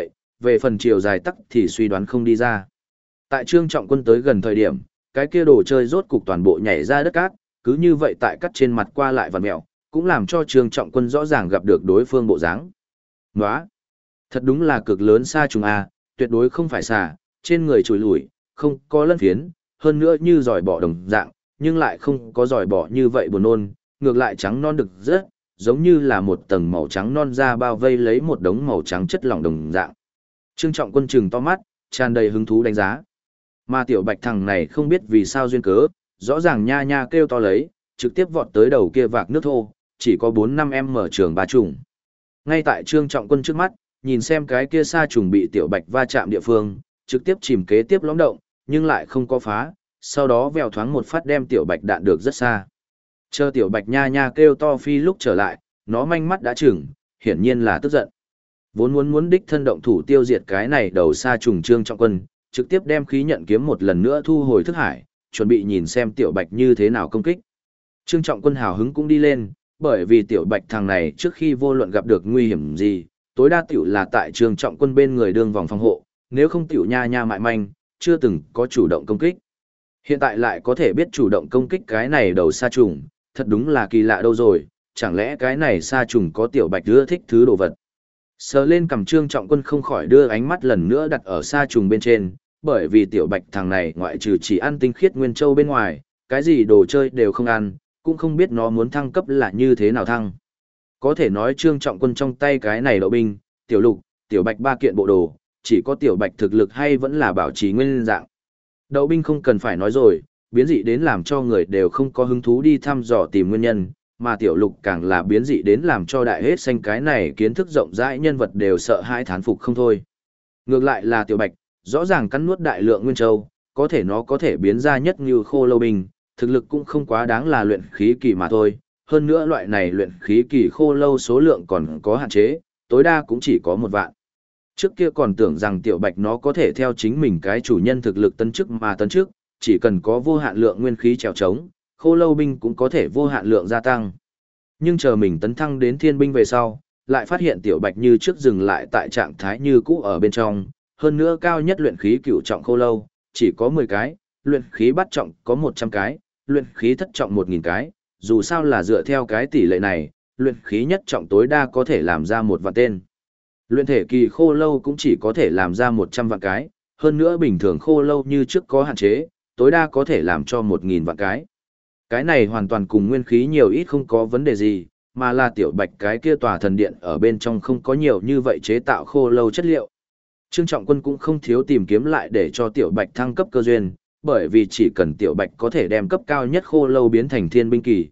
về phần chiều dài tắc thì suy đoán không đi ra. Tại Trương Trọng Quân tới gần thời điểm, cái kia đồ chơi rốt cục toàn bộ nhảy ra đất cát, cứ như vậy tại cắt trên mặt qua lại vặn mèo, cũng làm cho Trương Trọng Quân rõ ràng gặp được đối phương bộ dáng. Nóa! Thật đúng là cực lớn sa trùng a, tuyệt đối không phải xà, trên người chùi lủi, không có lân phiến, hơn nữa như giỏi bọ đồng dạng, nhưng lại không có giỏi bọ như vậy buồn nôn, ngược lại trắng non được rất, giống như là một tầng màu trắng non da bao vây lấy một đống màu trắng chất lỏng đồng dạng. Trương Trọng Quân trừng to mắt, tràn đầy hứng thú đánh giá. Mà tiểu bạch thằng này không biết vì sao duyên cớ, rõ ràng nha nha kêu to lấy, trực tiếp vọt tới đầu kia vạc nước thô, chỉ có 4-5 em mở trường ba trùng. Ngay tại Trương Trọng Quân trước mắt, nhìn xem cái kia sa trùng bị tiểu bạch va chạm địa phương, trực tiếp chìm kế tiếp lõm động, nhưng lại không có phá, sau đó vèo thoáng một phát đem tiểu bạch đạn được rất xa. Chờ tiểu bạch nha nha kêu to phi lúc trở lại, nó manh mắt đã chừng, hiển nhiên là tức giận. Vốn muốn đích thân động thủ tiêu diệt cái này đầu sa trùng Trương Trọng Quân, trực tiếp đem khí nhận kiếm một lần nữa thu hồi thức hải, chuẩn bị nhìn xem tiểu bạch như thế nào công kích. Trương Trọng Quân hào hứng cũng đi lên, bởi vì tiểu bạch thằng này trước khi vô luận gặp được nguy hiểm gì, tối đa tiểu là tại Trương Trọng Quân bên người đương vòng phòng hộ, nếu không tiểu nha nha mại manh, chưa từng có chủ động công kích. Hiện tại lại có thể biết chủ động công kích cái này đầu sa trùng, thật đúng là kỳ lạ đâu rồi, chẳng lẽ cái này sa trùng có tiểu bạch ưa thích thứ đồ vật. Sờ lên cầm Trương Trọng Quân không khỏi đưa ánh mắt lần nữa đặt ở sa trùng bên trên, bởi vì tiểu bạch thằng này ngoại trừ chỉ ăn tinh khiết nguyên châu bên ngoài, cái gì đồ chơi đều không ăn, cũng không biết nó muốn thăng cấp là như thế nào thăng. Có thể nói Trương Trọng Quân trong tay cái này đậu binh, tiểu lục, tiểu bạch ba kiện bộ đồ, chỉ có tiểu bạch thực lực hay vẫn là bảo trì nguyên dạng. Đậu binh không cần phải nói rồi, biến dị đến làm cho người đều không có hứng thú đi thăm dò tìm nguyên nhân, mà tiểu lục càng là biến dị đến làm cho đại hết xanh cái này kiến thức rộng rãi nhân vật đều sợ hãi thán phục không thôi. Ngược lại là tiểu bạch, rõ ràng cắn nuốt đại lượng nguyên châu, có thể nó có thể biến ra nhất như khô lâu binh, thực lực cũng không quá đáng là luyện khí kỳ mà thôi. Hơn nữa loại này luyện khí kỳ khô lâu số lượng còn có hạn chế, tối đa cũng chỉ có 1 vạn. Trước kia còn tưởng rằng tiểu bạch nó có thể theo chính mình cái chủ nhân thực lực tấn chức mà tấn chức, chỉ cần có vô hạn lượng nguyên khí trèo trống, khô lâu binh cũng có thể vô hạn lượng gia tăng. Nhưng chờ mình tấn thăng đến thiên binh về sau, lại phát hiện tiểu bạch như trước dừng lại tại trạng thái như cũ ở bên trong, hơn nữa cao nhất luyện khí cửu trọng khô lâu, chỉ có 10 cái, luyện khí bát trọng có 100 cái, luyện khí thất trọng 1000 cái, dù sao là dựa theo cái tỷ lệ này, luyện khí nhất trọng tối đa có thể làm ra 1 vạn tên. Luyện thể kỳ khô lâu cũng chỉ có thể làm ra 100 vạn cái, hơn nữa bình thường khô lâu như trước có hạn chế, tối đa có thể làm cho 1000 vạn cái. Cái này hoàn toàn cùng nguyên khí nhiều ít không có vấn đề gì, mà là tiểu bạch cái kia tòa thần điện ở bên trong không có nhiều như vậy chế tạo khô lâu chất liệu. Trương Trọng Quân cũng không thiếu tìm kiếm lại để cho tiểu bạch thăng cấp cơ duyên, bởi vì chỉ cần tiểu bạch có thể đem cấp cao nhất khô lâu biến thành thiên binh kỳ,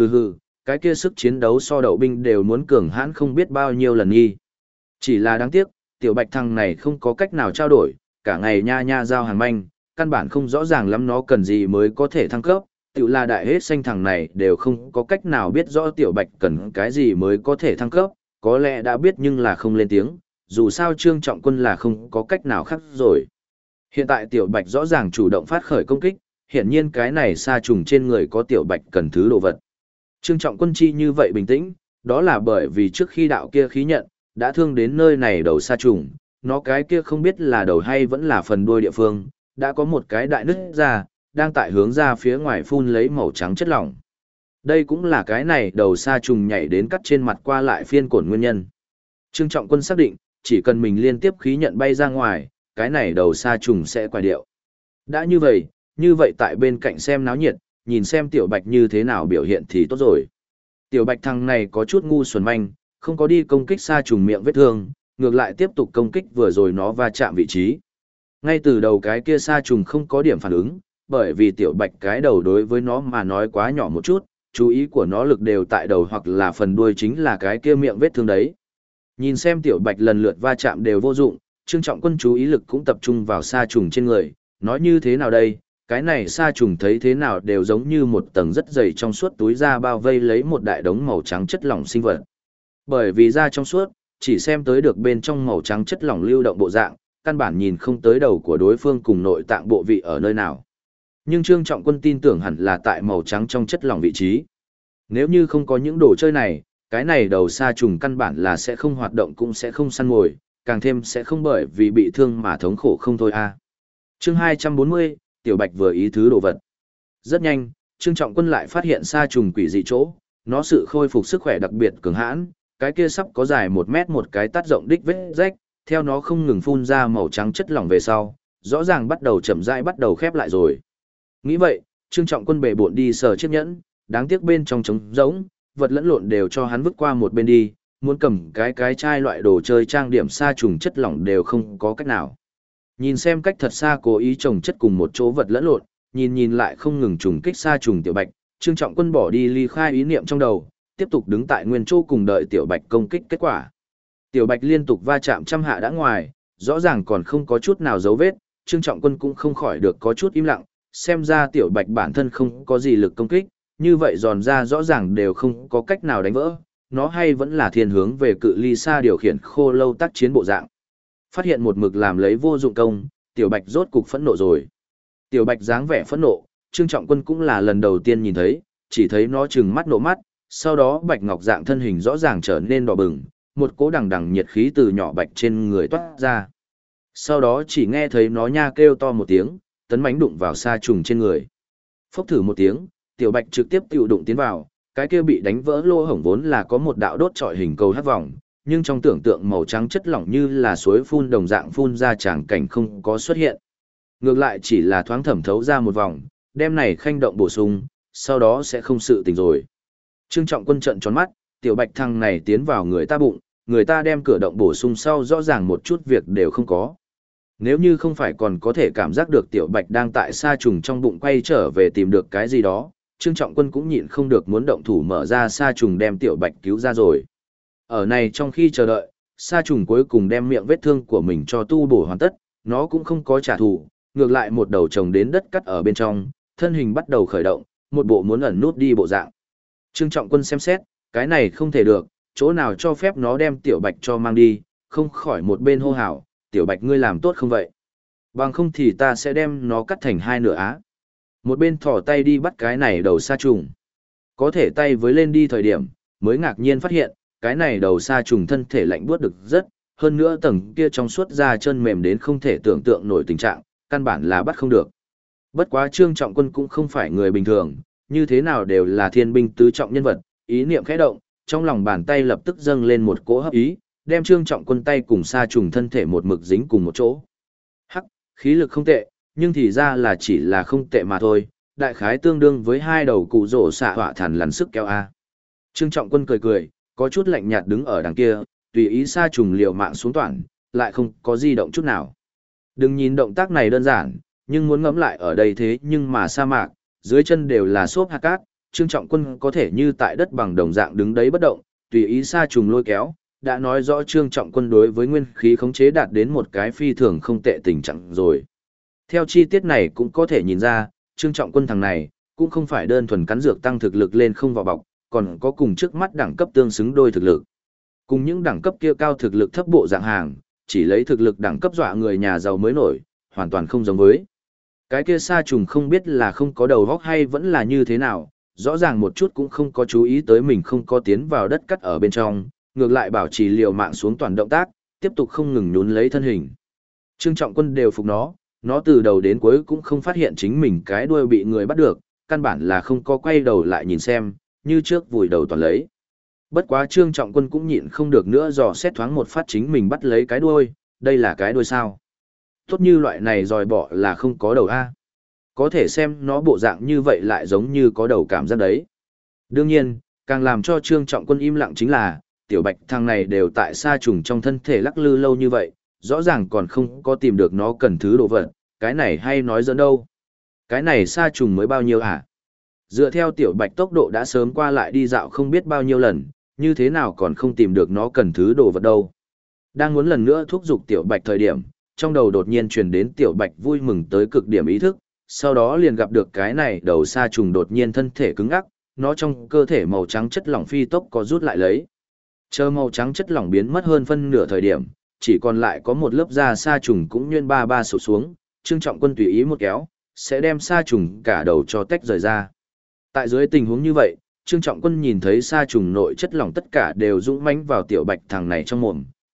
cái kia sức chiến đấu so đậu binh đều muốn cường hãn không biết bao nhiêu lần nghi. Chỉ là đáng tiếc, tiểu bạch thằng này không có cách nào trao đổi, cả ngày nha nha giao hàng manh, căn bản không rõ ràng lắm nó cần gì mới có thể thăng cấp, tiểu là đại hết xanh thằng này đều không có cách nào biết rõ tiểu bạch cần cái gì mới có thể thăng cấp, có lẽ đã biết nhưng là không lên tiếng, dù sao Trương Trọng Quân là không có cách nào khác rồi. Hiện tại tiểu bạch rõ ràng chủ động phát khởi công kích, hiển nhiên cái này sa trùng trên người có tiểu bạch cần thứ đồ vật. Trương Trọng Quân chi như vậy bình tĩnh, đó là bởi vì trước khi đạo kia khí nhận, đã thương đến nơi này đầu sa trùng, nó cái kia không biết là đầu hay vẫn là phần đuôi địa phương, đã có một cái đại nứt ra, đang tại hướng ra phía ngoài phun lấy màu trắng chất lỏng. Đây cũng là cái này đầu sa trùng nhảy đến cắt trên mặt qua lại phiên cổn nguyên nhân. Trương Trọng Quân xác định, chỉ cần mình liên tiếp khí nhận bay ra ngoài, cái này đầu sa trùng sẽ quay điệu. Đã như vậy tại bên cạnh xem náo nhiệt, nhìn xem tiểu bạch như thế nào biểu hiện thì tốt rồi. Tiểu bạch thằng này có chút ngu xuẩn manh, không có đi công kích sa trùng miệng vết thương, ngược lại tiếp tục công kích vừa rồi nó va chạm vị trí. Ngay từ đầu cái kia sa trùng không có điểm phản ứng, bởi vì tiểu bạch cái đầu đối với nó mà nói quá nhỏ một chút, chú ý của nó lực đều tại đầu hoặc là phần đuôi chính là cái kia miệng vết thương đấy. Nhìn xem tiểu bạch lần lượt va chạm đều vô dụng, Trương Trọng Quân chú ý lực cũng tập trung vào sa trùng trên người, nói như thế nào đây, cái này sa trùng thấy thế nào đều giống như một tầng rất dày trong suốt túi da bao vây lấy một đại đống màu trắng chất lỏng sinh vật. Bởi vì da trong suốt, chỉ xem tới được bên trong màu trắng chất lỏng lưu động bộ dạng, căn bản nhìn không tới đầu của đối phương cùng nội tạng bộ vị ở nơi nào. Nhưng Trương Trọng Quân tin tưởng hẳn là tại màu trắng trong chất lỏng vị trí. Nếu như không có những đồ chơi này, cái này đầu sa trùng căn bản là sẽ không hoạt động cũng sẽ không săn mồi, càng thêm sẽ không bởi vì bị thương mà thống khổ không thôi a. Chương 240, Tiểu Bạch vừa ý thứ đồ vật. Rất nhanh, Trương Trọng Quân lại phát hiện sa trùng quỷ dị chỗ, nó sự khôi phục sức khỏe đặc biệt cường hãn, cái kia sắp có dài 1 mét một cái tát rộng đích vết rách, theo nó không ngừng phun ra màu trắng chất lỏng về sau, rõ ràng bắt đầu chậm rãi bắt đầu khép lại rồi. Nghĩ vậy, Trương Trọng Quân bệ bộn đi sờ chiếc nhẫn, đáng tiếc bên trong trống rỗng, vật lẫn lộn đều cho hắn vứt qua một bên đi, muốn cầm cái chai loại đồ chơi trang điểm sa trùng chất lỏng đều không có cách nào. Nhìn xem cách thật xa cố ý trồng chất cùng một chỗ vật lẫn lộn, nhìn lại không ngừng trùng kích sa trùng Tiểu Bạch, Trương Trọng Quân bỏ đi ly khai ý niệm trong đầu, tiếp tục đứng tại nguyên chỗ cùng đợi Tiểu Bạch công kích kết quả. Tiểu Bạch liên tục va chạm trăm hạ đã ngoài, rõ ràng còn không có chút nào dấu vết, Trương Trọng Quân cũng không khỏi được có chút im lặng, xem ra Tiểu Bạch bản thân không có gì lực công kích, như vậy giòn ra rõ ràng đều không có cách nào đánh vỡ, nó hay vẫn là thiên hướng về cự ly xa điều khiển khô lâu tác chiến bộ dạng. Phát hiện một mực làm lấy vô dụng công, Tiểu Bạch rốt cục phẫn nộ rồi. Tiểu Bạch dáng vẻ phẫn nộ, Trương Trọng Quân cũng là lần đầu tiên nhìn thấy, chỉ thấy nó trừng mắt nộ mắt, sau đó bạch ngọc dạng thân hình rõ ràng trở nên đỏ bừng, một cỗ đằng đằng nhiệt khí từ nhỏ bạch trên người toát ra. Sau đó chỉ nghe thấy nó nha kêu to một tiếng, tấn mãnh đụng vào sa trùng trên người. Phốc thử một tiếng, Tiểu Bạch trực tiếp tiêu đụng tiến vào, cái kia bị đánh vỡ lỗ hổng vốn là có một đạo đốt trọi hình cầu hắc vòng, nhưng trong tưởng tượng màu trắng chất lỏng như là suối phun đồng dạng phun ra tràng cảnh không có xuất hiện. Ngược lại chỉ là thoáng thẩm thấu ra một vòng, đem này khanh động bổ sung, sau đó sẽ không sự tình rồi. Trương Trọng Quân trợn tròn mắt, Tiểu Bạch thằng này tiến vào người ta bụng, người ta đem cửa động bổ sung sau rõ ràng một chút việc đều không có. Nếu như không phải còn có thể cảm giác được Tiểu Bạch đang tại sa trùng trong bụng quay trở về tìm được cái gì đó, Trương Trọng Quân cũng nhịn không được muốn động thủ mở ra sa trùng đem Tiểu Bạch cứu ra rồi. Ở này trong khi chờ đợi, sa trùng cuối cùng đem miệng vết thương của mình cho tu bổ hoàn tất, nó cũng không có trả thù, ngược lại một đầu chồng đến đất cắt ở bên trong, thân hình bắt đầu khởi động, một bộ muốn ẩn nút đi bộ dạng. Trương Trọng Quân xem xét, cái này không thể được, chỗ nào cho phép nó đem Tiểu Bạch cho mang đi, không khỏi một bên hô hào, Tiểu Bạch ngươi làm tốt không vậy? Bằng không thì ta sẽ đem nó cắt thành 2 nửa á. Một bên thỏ tay đi bắt cái này đầu sa trùng. Có thể tay với lên đi thời điểm, mới ngạc nhiên phát hiện, cái này đầu sa trùng thân thể lạnh buốt được rất, hơn nữa tầng kia trong suốt da chân mềm đến không thể tưởng tượng nổi tình trạng, căn bản là bắt không được. Bất quá Trương Trọng Quân cũng không phải người bình thường, như thế nào đều là thiên binh tứ trọng nhân vật, ý niệm khẽ động, trong lòng bàn tay lập tức dâng lên một cỗ hấp ý, đem Trương Trọng Quân tay cùng sa trùng thân thể một mực dính cùng một chỗ. Hắc, khí lực không tệ, nhưng thì ra là chỉ là không tệ mà thôi, đại khái tương đương với 2 đầu cụ rổ xạ họa thằn lằn sức kéo a. Trương Trọng Quân cười cười, có chút lạnh nhạt đứng ở đằng kia, tùy ý sa trùng liều mạng xuống toản, lại không có di động chút nào. Đừng nhìn động tác này đơn giản, nhưng muốn ngẫm lại ở đây thế nhưng mà sa mạc, dưới chân đều là xốp hạt cát, Trương Trọng Quân có thể như tại đất bằng đồng dạng đứng đấy bất động, tùy ý sa trùng lôi kéo, đã nói rõ Trương Trọng Quân đối với nguyên khí khống chế đạt đến một cái phi thường không tệ tình trạng rồi. Theo chi tiết này cũng có thể nhìn ra, Trương Trọng Quân thằng này, cũng không phải đơn thuần cắn dược tăng thực lực lên không vào bọc, còn có cùng trước mắt đẳng cấp tương xứng đôi thực lực. Cùng những đẳng cấp kia cao thực lực thấp bộ dạng hàng, chỉ lấy thực lực đẳng cấp dọa người nhà giàu mới nổi, hoàn toàn không giống với. Cái kia sa trùng không biết là không có đầu óc hay vẫn là như thế nào, rõ ràng một chút cũng không có chú ý tới mình không có tiến vào đất cắt ở bên trong, ngược lại bảo trì liều mạng xuống toàn động tác, tiếp tục không ngừng nhún lấy thân hình. Trương Trọng Quân đều phục nó từ đầu đến cuối cũng không phát hiện chính mình cái đuôi bị người bắt được, căn bản là không có quay đầu lại nhìn xem, như trước vùi đầu toàn lấy. Bất quá Trương Trọng Quân cũng nhịn không được nữa dò xét thoáng một phát chính mình bắt lấy cái đuôi, đây là cái đuôi sao? Tốt như loại này dòi bỏ là không có đầu a. Có thể xem nó bộ dạng như vậy lại giống như có đầu cảm giác đấy. Đương nhiên, càng làm cho Trương Trọng Quân im lặng chính là, Tiểu Bạch thằng này đều tại sa trùng trong thân thể lắc lư lâu như vậy, rõ ràng còn không có tìm được nó cần thứ đồ vật, cái này hay nói dẫn đâu. Cái này sa trùng mới bao nhiêu hả? Dựa theo Tiểu Bạch tốc độ đã sớm qua lại đi dạo không biết bao nhiêu lần, như thế nào còn không tìm được nó cần thứ đồ vật đâu. Đang muốn lần nữa thúc giục Tiểu Bạch thời điểm, trong đầu đột nhiên truyền đến Tiểu Bạch vui mừng tới cực điểm ý thức, sau đó liền gặp được cái này đầu sa trùng đột nhiên thân thể cứng ngắc, nó trong cơ thể màu trắng chất lỏng phi tốc có rút lại lấy. Chờ màu trắng chất lỏng biến mất hơn phân nửa thời điểm, chỉ còn lại có một lớp da sa trùng cũng nhuyễn ba ba sụp xuống, Trương Trọng Quân tùy ý một kéo, sẽ đem sa trùng cả đầu cho tách rời ra. Tại dưới tình huống như vậy, Trương Trọng Quân nhìn thấy sa trùng nội chất lỏng tất cả đều dũng mãnh vào Tiểu Bạch thằng này trong mồm,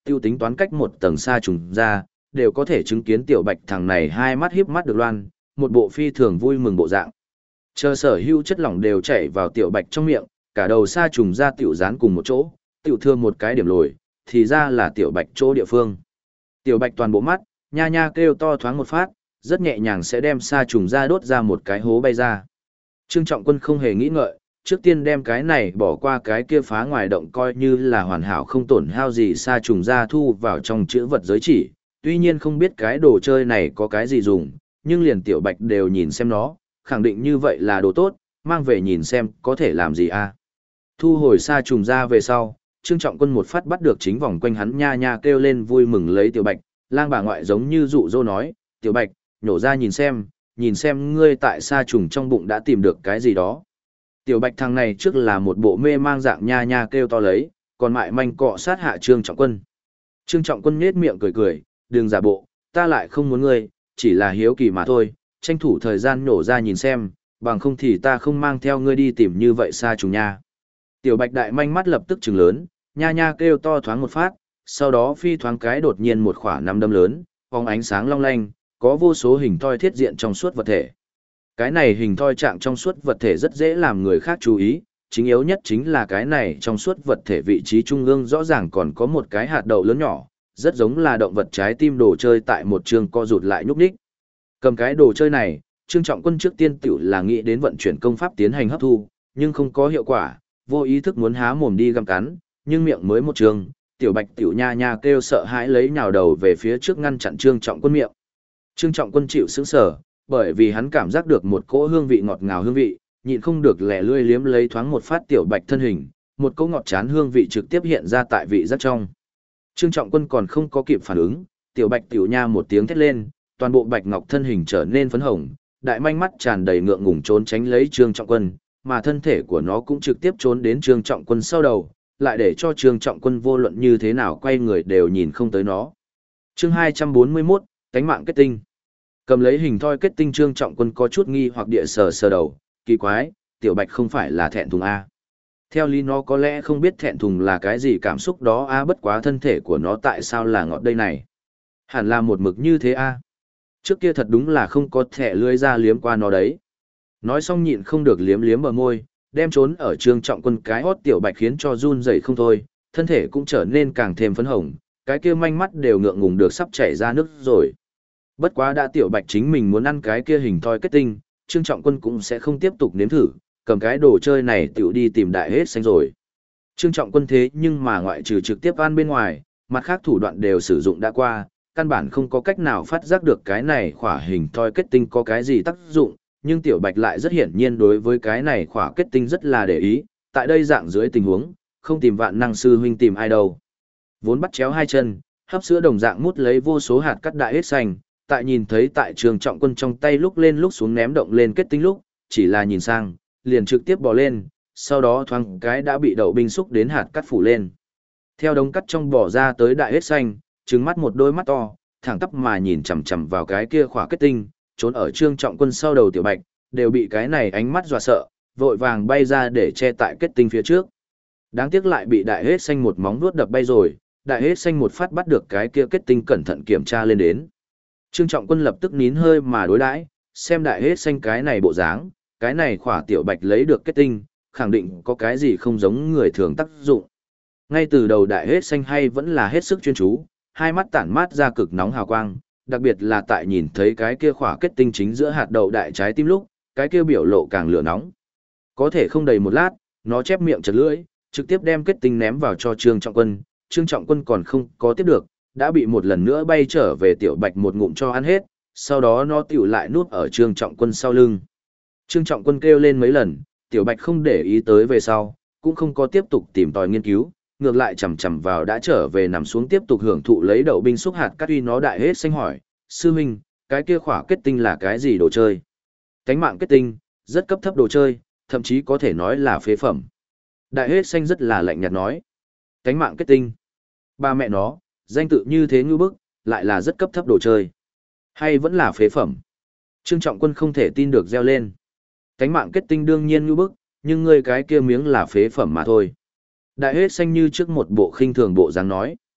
tiêu tính toán cách một tầng sa trùng ra, đều có thể chứng kiến tiểu bạch thằng này hai mắt híp mắt được loan, một bộ phi thường vui mừng bộ dạng. Chờ sở hữu chất lỏng đều chảy vào tiểu bạch trong miệng, cả đầu sa trùng ra tiểu dán cùng một chỗ, tiểu thương một cái điểm lồi, thì ra là tiểu bạch chỗ địa phương. Tiểu bạch toàn bộ mắt, nha nha kêu to thoáng một phát, rất nhẹ nhàng sẽ đem sa trùng ra đốt ra một cái hố bay ra. Trương Trọng Quân không hề nghĩ ngợi, trước tiên đem cái này bỏ qua cái kia phá ngoài động coi như là hoàn hảo không tổn hao gì sa trùng ra thu vào trong chữ vật giới chỉ. Tuy nhiên không biết cái đồ chơi này có cái gì dùng, nhưng liền tiểu bạch đều nhìn xem nó, khẳng định như vậy là đồ tốt, mang về nhìn xem có thể làm gì a. Thu hồi sa trùng ra về sau, Trương Trọng Quân một phát bắt được chính vòng quanh hắn nha nha kêu lên vui mừng lấy tiểu bạch, lang bà ngoại giống như dụ dỗ nói, tiểu bạch, nhổ ra nhìn xem ngươi tại sa trùng trong bụng đã tìm được cái gì đó. Tiểu bạch thằng này trước là một bộ mê mang dạng nha nha kêu to lấy, còn mại manh cọ sát hạ Trương Trọng Quân. Trương Trọng Quân nhếch miệng cười cười, đừng giả bộ, ta lại không muốn ngươi, chỉ là hiếu kỳ mà thôi, tranh thủ thời gian nhổ ra nhìn xem, bằng không thì ta không mang theo ngươi đi tìm như vậy sa trùng nha. Tiểu bạch đại manh mắt lập tức trừng lớn, nha nha kêu to thoáng một phát, sau đó phi thoáng cái đột nhiên một khỏa nắm đấm lớn, phóng ánh sáng long lanh, có vô số hình thoi thiết diện trong suốt vật thể. Cái này hình thoi trạng trong suốt vật thể rất dễ làm người khác chú ý, chính yếu nhất chính là cái này trong suốt vật thể vị trí trung ương rõ ràng còn có một cái hạt đậu lớn nhỏ, rất giống là động vật trái tim đồ chơi tại một trường co rụt lại nhúc nhích. Cầm cái đồ chơi này, Trương Trọng Quân trước tiên tiểu là nghĩ đến vận chuyển công pháp tiến hành hấp thu, nhưng không có hiệu quả, vô ý thức muốn há mồm đi găm cắn, nhưng miệng mới một trường, tiểu bạch tiểu nha nha kêu sợ hãi lấy nhào đầu về phía trước ngăn chặn Trương Trọng Quân miệng. Trương Trọng Quân chịu sững sờ, bởi vì hắn cảm giác được một cỗ hương vị ngọt ngào hương vị, nhịn không được lẻ lươi liếm lấy thoáng một phát tiểu bạch thân hình, một cỗ ngọt chán hương vị trực tiếp hiện ra tại vị giác trong. Trương Trọng Quân còn không có kịp phản ứng, tiểu bạch tiểu nha một tiếng thét lên, toàn bộ bạch ngọc thân hình trở nên phấn hồng, đại manh mắt tràn đầy ngượng ngùng trốn tránh lấy Trương Trọng Quân, mà thân thể của nó cũng trực tiếp trốn đến Trương Trọng Quân sau đầu, lại để cho Trương Trọng Quân vô luận như thế nào quay người đều nhìn không tới nó. Chương 241, cánh mạng kết tinh. Cầm lấy hình thoi kết tinh Trương Trọng Quân có chút nghi hoặc địa sờ đầu, kỳ quái, tiểu bạch không phải là thẹn thùng a. Theo lý nó có lẽ không biết thẹn thùng là cái gì cảm xúc đó a, bất quá thân thể của nó tại sao là ngọt đây này. Hẳn là một mực như thế a. Trước kia thật đúng là không có thẻ lưỡi ra liếm qua nó đấy. Nói xong nhịn không được liếm liếm bờ môi, đem trốn ở Trương Trọng Quân cái hót tiểu bạch khiến cho run rẩy không thôi, thân thể cũng trở nên càng thêm phấn hồng, cái kia manh mắt đều ngượng ngùng được sắp chảy ra nước rồi. Bất quá đã tiểu bạch chính mình muốn ăn cái kia hình thoi kết tinh, Trương Trọng Quân cũng sẽ không tiếp tục nếm thử, cầm cái đồ chơi này tiểu đi tìm đại hết xanh rồi. Trương Trọng Quân thế nhưng mà ngoại trừ trực tiếp ăn bên ngoài, mặt khác thủ đoạn đều sử dụng đã qua, căn bản không có cách nào phát giác được cái này khỏa hình thoi kết tinh có cái gì tác dụng, nhưng tiểu bạch lại rất hiển nhiên đối với cái này khỏa kết tinh rất là để ý, tại đây dạng dưới tình huống, không tìm vạn năng sư huynh tìm ai đâu. Vốn bắt chéo hai chân, hấp sữa đồng dạng mút lấy vô số hạt cắt đại hết xanh, tại nhìn thấy tại Trương Trọng Quân trong tay lúc lên lúc xuống ném động lên kết tinh lúc, chỉ là nhìn sang, liền trực tiếp bò lên, sau đó thoáng cái đã bị đậu binh xúc đến hạt cắt phủ lên. Theo đống cắt trong bò ra tới đại hết xanh, trừng mắt một đôi mắt to, thẳng tắp mà nhìn chằm chằm vào cái kia khỏa kết tinh, trốn ở Trương Trọng Quân sau đầu tiểu bạch, đều bị cái này ánh mắt dọa sợ, vội vàng bay ra để che tại kết tinh phía trước. Đáng tiếc lại bị đại hết xanh một móng vuốt đập bay rồi, đại hết xanh một phát bắt được cái kia kết tinh cẩn thận kiểm tra lên đến. Trương Trọng Quân lập tức nín hơi mà đối đãi, xem đại hết xanh cái này bộ dáng, cái này khỏa tiểu bạch lấy được kết tinh, khẳng định có cái gì không giống người thường tác dụng. Ngay từ đầu đại hết xanh hay vẫn là hết sức chuyên chú, hai mắt tản mát ra cực nóng hào quang, đặc biệt là tại nhìn thấy cái kia khỏa kết tinh chính giữa hạt đậu đại trái tim lúc, cái kia biểu lộ càng lửa nóng. Có thể không đầy một lát, nó chép miệng chật lưỡi, trực tiếp đem kết tinh ném vào cho Trương Trọng Quân, Trương Trọng Quân còn không có tiếp được, đã bị một lần nữa bay trở về tiểu bạch một ngụm cho ăn hết, sau đó nó tiểu lại nuốt ở Trương Trọng Quân sau lưng. Trương Trọng Quân kêu lên mấy lần, tiểu bạch không để ý tới về sau, cũng không có tiếp tục tìm tòi nghiên cứu, ngược lại chầm chầm vào đã trở về nằm xuống tiếp tục hưởng thụ lấy đậu binh xúc hạt cắt uy nó đại hết xanh hỏi, sư huynh, cái kia khỏa kết tinh là cái gì đồ chơi? Cánh mạng kết tinh, rất cấp thấp đồ chơi, thậm chí có thể nói là phế phẩm. Đại hết xanh rất là lạnh nhạt nói. Cánh mạng kết tinh. Ba mẹ nó, danh tự như thế ngư bức, lại là rất cấp thấp đồ chơi. Hay vẫn là phế phẩm? Trương Trọng Quân không thể tin được reo lên. Cánh mạng kết tinh đương nhiên ngư bức, nhưng ngươi cái kia miếng là phế phẩm mà thôi. Đại hết xanh như trước một bộ khinh thường bộ dáng nói.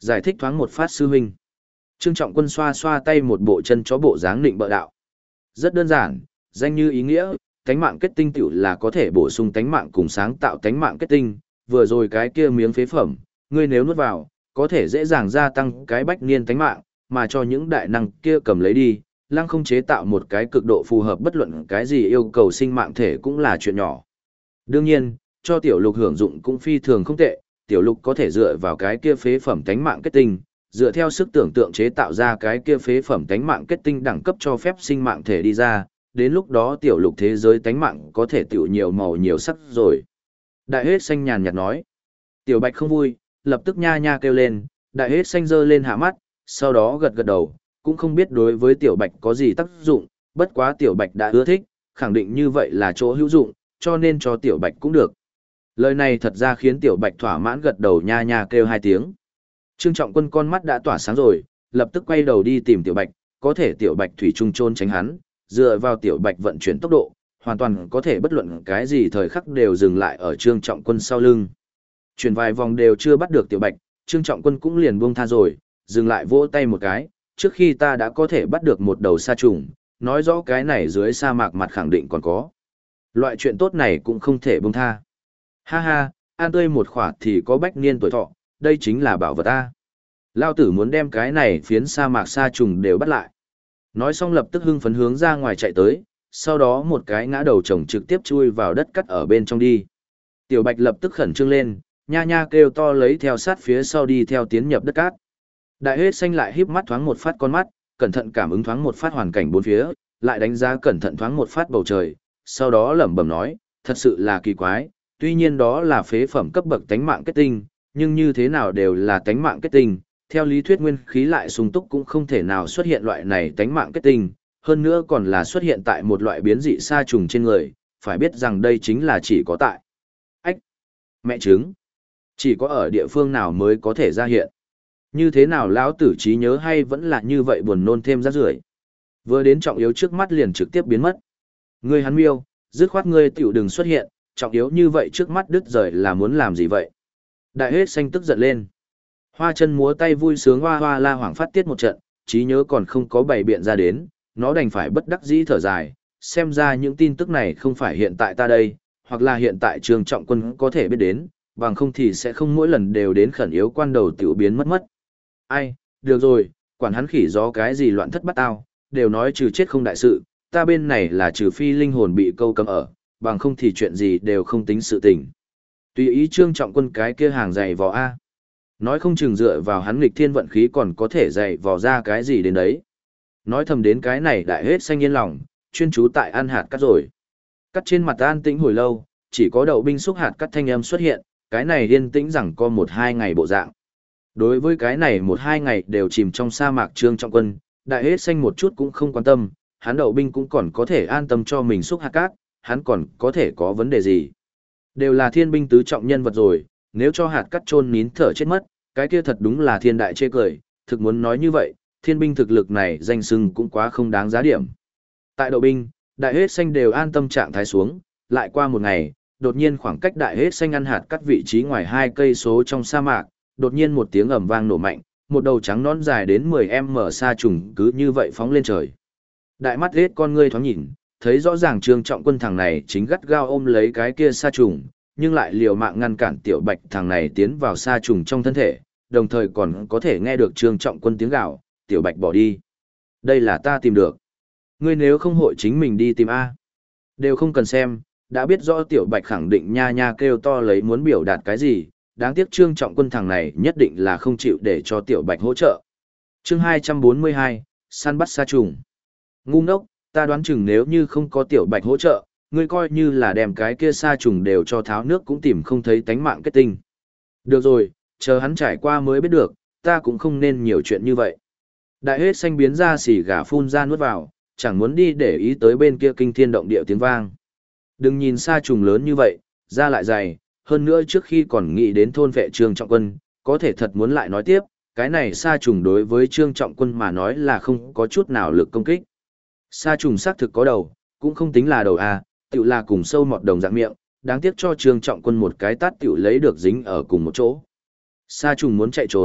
Giải thích thoáng một phát sư huynh. Trương Trọng Quân xoa xoa tay một bộ chân chó bộ dáng định bợ đạo. Rất đơn giản, danh như ý nghĩa, tánh mạng kết tinh tiểu là có thể bổ sung tánh mạng cùng sáng tạo tánh mạng kết tinh, vừa rồi cái kia miếng phế phẩm, ngươi nếu nuốt vào, có thể dễ dàng gia tăng cái bách niên tánh mạng, mà cho những đại năng kia cầm lấy đi, lăng không chế tạo một cái cực độ phù hợp bất luận cái gì yêu cầu sinh mạng thể cũng là chuyện nhỏ. Đương nhiên, cho tiểu lục hưởng dụng cũng phi thường không tệ, tiểu lục có thể dựa vào cái kia phế phẩm tánh mạng kết tinh, dựa theo sức tưởng tượng chế tạo ra cái kia phế phẩm tánh mạng kết tinh đẳng cấp cho phép sinh mạng thể đi ra, đến lúc đó tiểu lục thế giới tánh mạng có thể tiểu nhiều màu nhiều sắc rồi. Đại hết xanh nhàn nhạt nói. Tiểu bạch không vui, lập tức nha nha kêu lên, đại hết xanh giơ lên hạ mắt, sau đó gật gật đầu, cũng không biết đối với tiểu bạch có gì tác dụng, bất quá tiểu bạch đã ưa thích, khẳng định như vậy là chỗ hữu dụng, cho nên cho tiểu bạch cũng được. Lời này thật ra khiến tiểu bạch thỏa mãn gật đầu nha nha kêu hai tiếng. Trương Trọng Quân con mắt đã tỏa sáng rồi, lập tức quay đầu đi tìm tiểu bạch, có thể tiểu bạch thủy trung trôn tránh hắn, dựa vào tiểu bạch vận chuyển tốc độ, hoàn toàn có thể bất luận cái gì thời khắc đều dừng lại ở Trương Trọng Quân sau lưng. Chuyển vài vòng đều chưa bắt được tiểu bạch, Trương Trọng Quân cũng liền buông tha rồi, dừng lại vỗ tay một cái, trước khi ta đã có thể bắt được một đầu sa trùng, nói rõ cái này dưới sa mạc mặt khẳng định còn có. Loại chuyện tốt này cũng không thể buông tha. Ha ha, ăn tươi một khỏa thì có bách niên tuổi thọ, đây chính là bảo vật ta. Lao tử muốn đem cái này phiến sa mạc sa trùng đều bắt lại. Nói xong lập tức hưng phấn hướng ra ngoài chạy tới, sau đó một cái ngã đầu chồng trực tiếp chui vào đất cắt ở bên trong đi. Tiểu bạch lập tức khẩn trương lên, nha nha kêu to lấy theo sát phía sau đi theo tiến nhập đất cát. Đại hết xanh lại híp mắt thoáng một phát con mắt, cẩn thận cảm ứng thoáng một phát hoàn cảnh bốn phía, lại đánh giá cẩn thận thoáng một phát bầu trời, sau đó lẩm bẩm nói, thật sự là kỳ quái, tuy nhiên đó là phế phẩm cấp bậc tánh mạng kết tinh, nhưng như thế nào đều là tánh mạng kết tinh, theo lý thuyết nguyên khí lại sung túc cũng không thể nào xuất hiện loại này tánh mạng kết tinh, hơn nữa còn là xuất hiện tại một loại biến dị sa trùng trên người, phải biết rằng đây chính là chỉ có tại ách mẹ trứng, chỉ có ở địa phương nào mới có thể ra hiện. Như thế nào lão tử trí nhớ hay vẫn là như vậy buồn nôn thêm rác rưởi. Vừa đến trọng yếu trước mắt liền trực tiếp biến mất. Ngươi hắn miêu, dứt khoát ngươi tiểu đừng xuất hiện, trọng yếu như vậy trước mắt đứt rời là muốn làm gì vậy? Đại hết xanh tức giận lên. Hoa chân múa tay vui sướng hoa hoa la hoảng phát tiết một trận, trí nhớ còn không có bày biện ra đến, nó đành phải bất đắc dĩ thở dài, xem ra những tin tức này không phải hiện tại ta đây, hoặc là hiện tại Trương Trọng Quân có thể biết đến, bằng không thì sẽ không mỗi lần đều đến khẩn yếu quan đầu tiểu biến mất mất. Ai, được rồi, quản hắn khỉ gió cái gì loạn thất bắt tao, đều nói trừ chết không đại sự, ta bên này là trừ phi linh hồn bị câu cấm ở, bằng không thì chuyện gì đều không tính sự tình. Tùy ý Trương Trọng Quân cái kia hàng dày vò A. Nói không chừng dựa vào hắn nghịch thiên vận khí còn có thể dày vò ra cái gì đến đấy. Nói thầm đến cái này đại hết xanh yên lòng, chuyên chú tại ăn hạt cắt rồi. Cắt trên mặt an tĩnh hồi lâu, chỉ có đậu binh xúc hạt cắt thanh âm xuất hiện, cái này yên tĩnh rằng có 1-2 ngày bộ dạng. Đối với cái này 1-2 ngày đều chìm trong sa mạc Trương Trọng Quân, đại hết xanh một chút cũng không quan tâm, hắn đậu binh cũng còn có thể an tâm cho mình xúc hạt cát, hắn còn có thể có vấn đề gì. Đều là thiên binh tứ trọng nhân vật rồi, nếu cho hạt cắt chôn nín thở chết mất, cái kia thật đúng là thiên đại chê cười, thực muốn nói như vậy, thiên binh thực lực này danh xưng cũng quá không đáng giá điểm. Tại đậu binh, đại hết xanh đều an tâm trạng thái xuống, lại qua một ngày, đột nhiên khoảng cách đại hết xanh ăn hạt cắt vị trí ngoài 2 cây số trong sa mạc, đột nhiên một tiếng ầm vang nổ mạnh, một đầu trắng nón dài đến 10m sa trùng cứ như vậy phóng lên trời. Đại mắt hết con ngươi thoáng nhìn, thấy rõ ràng Trương Trọng Quân thằng này chính gắt gao ôm lấy cái kia sa trùng, nhưng lại liều mạng ngăn cản tiểu bạch thằng này tiến vào sa trùng trong thân thể, đồng thời còn có thể nghe được Trương Trọng Quân tiếng gào, tiểu bạch bỏ đi. Đây là ta tìm được. Ngươi nếu không hội chính mình đi tìm A. Đều không cần xem, đã biết rõ tiểu bạch khẳng định nha nha kêu to lấy muốn biểu đạt cái gì, đáng tiếc Trương Trọng Quân thằng này nhất định là không chịu để cho tiểu bạch hỗ trợ. Chương 242, săn bắt sa trùng. Ngu ngốc, ta đoán chừng nếu như không có tiểu bạch hỗ trợ, ngươi coi như là đem cái kia sa trùng đều cho tháo nước cũng tìm không thấy tánh mạng kết tinh. Được rồi, chờ hắn trải qua mới biết được, ta cũng không nên nhiều chuyện như vậy. Đại hết xanh biến ra xỉ gà phun ra nuốt vào, chẳng muốn đi để ý tới bên kia kinh thiên động địa tiếng vang. Đừng nhìn sa trùng lớn như vậy, da lại dày, hơn nữa trước khi còn nghĩ đến thôn vệ Trương Trọng Quân, có thể thật muốn lại nói tiếp, cái này sa trùng đối với Trương Trọng Quân mà nói là không có chút nào lực công kích. Sa trùng xác thực có đầu, cũng không tính là đầu a, tiểu là cùng sâu mọt đồng dạng miệng, đáng tiếc cho Trương Trọng Quân một cái tát tiểu lấy được dính ở cùng một chỗ. Sa trùng muốn chạy trốn,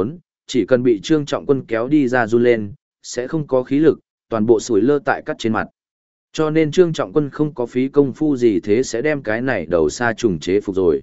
chỉ cần bị Trương Trọng Quân kéo đi ra run lên, sẽ không có khí lực, toàn bộ sủi lơ tại cắt trên mặt. Cho nên Trương Trọng Quân không có phí công phu gì thế sẽ đem cái này đầu sa trùng chế phục rồi.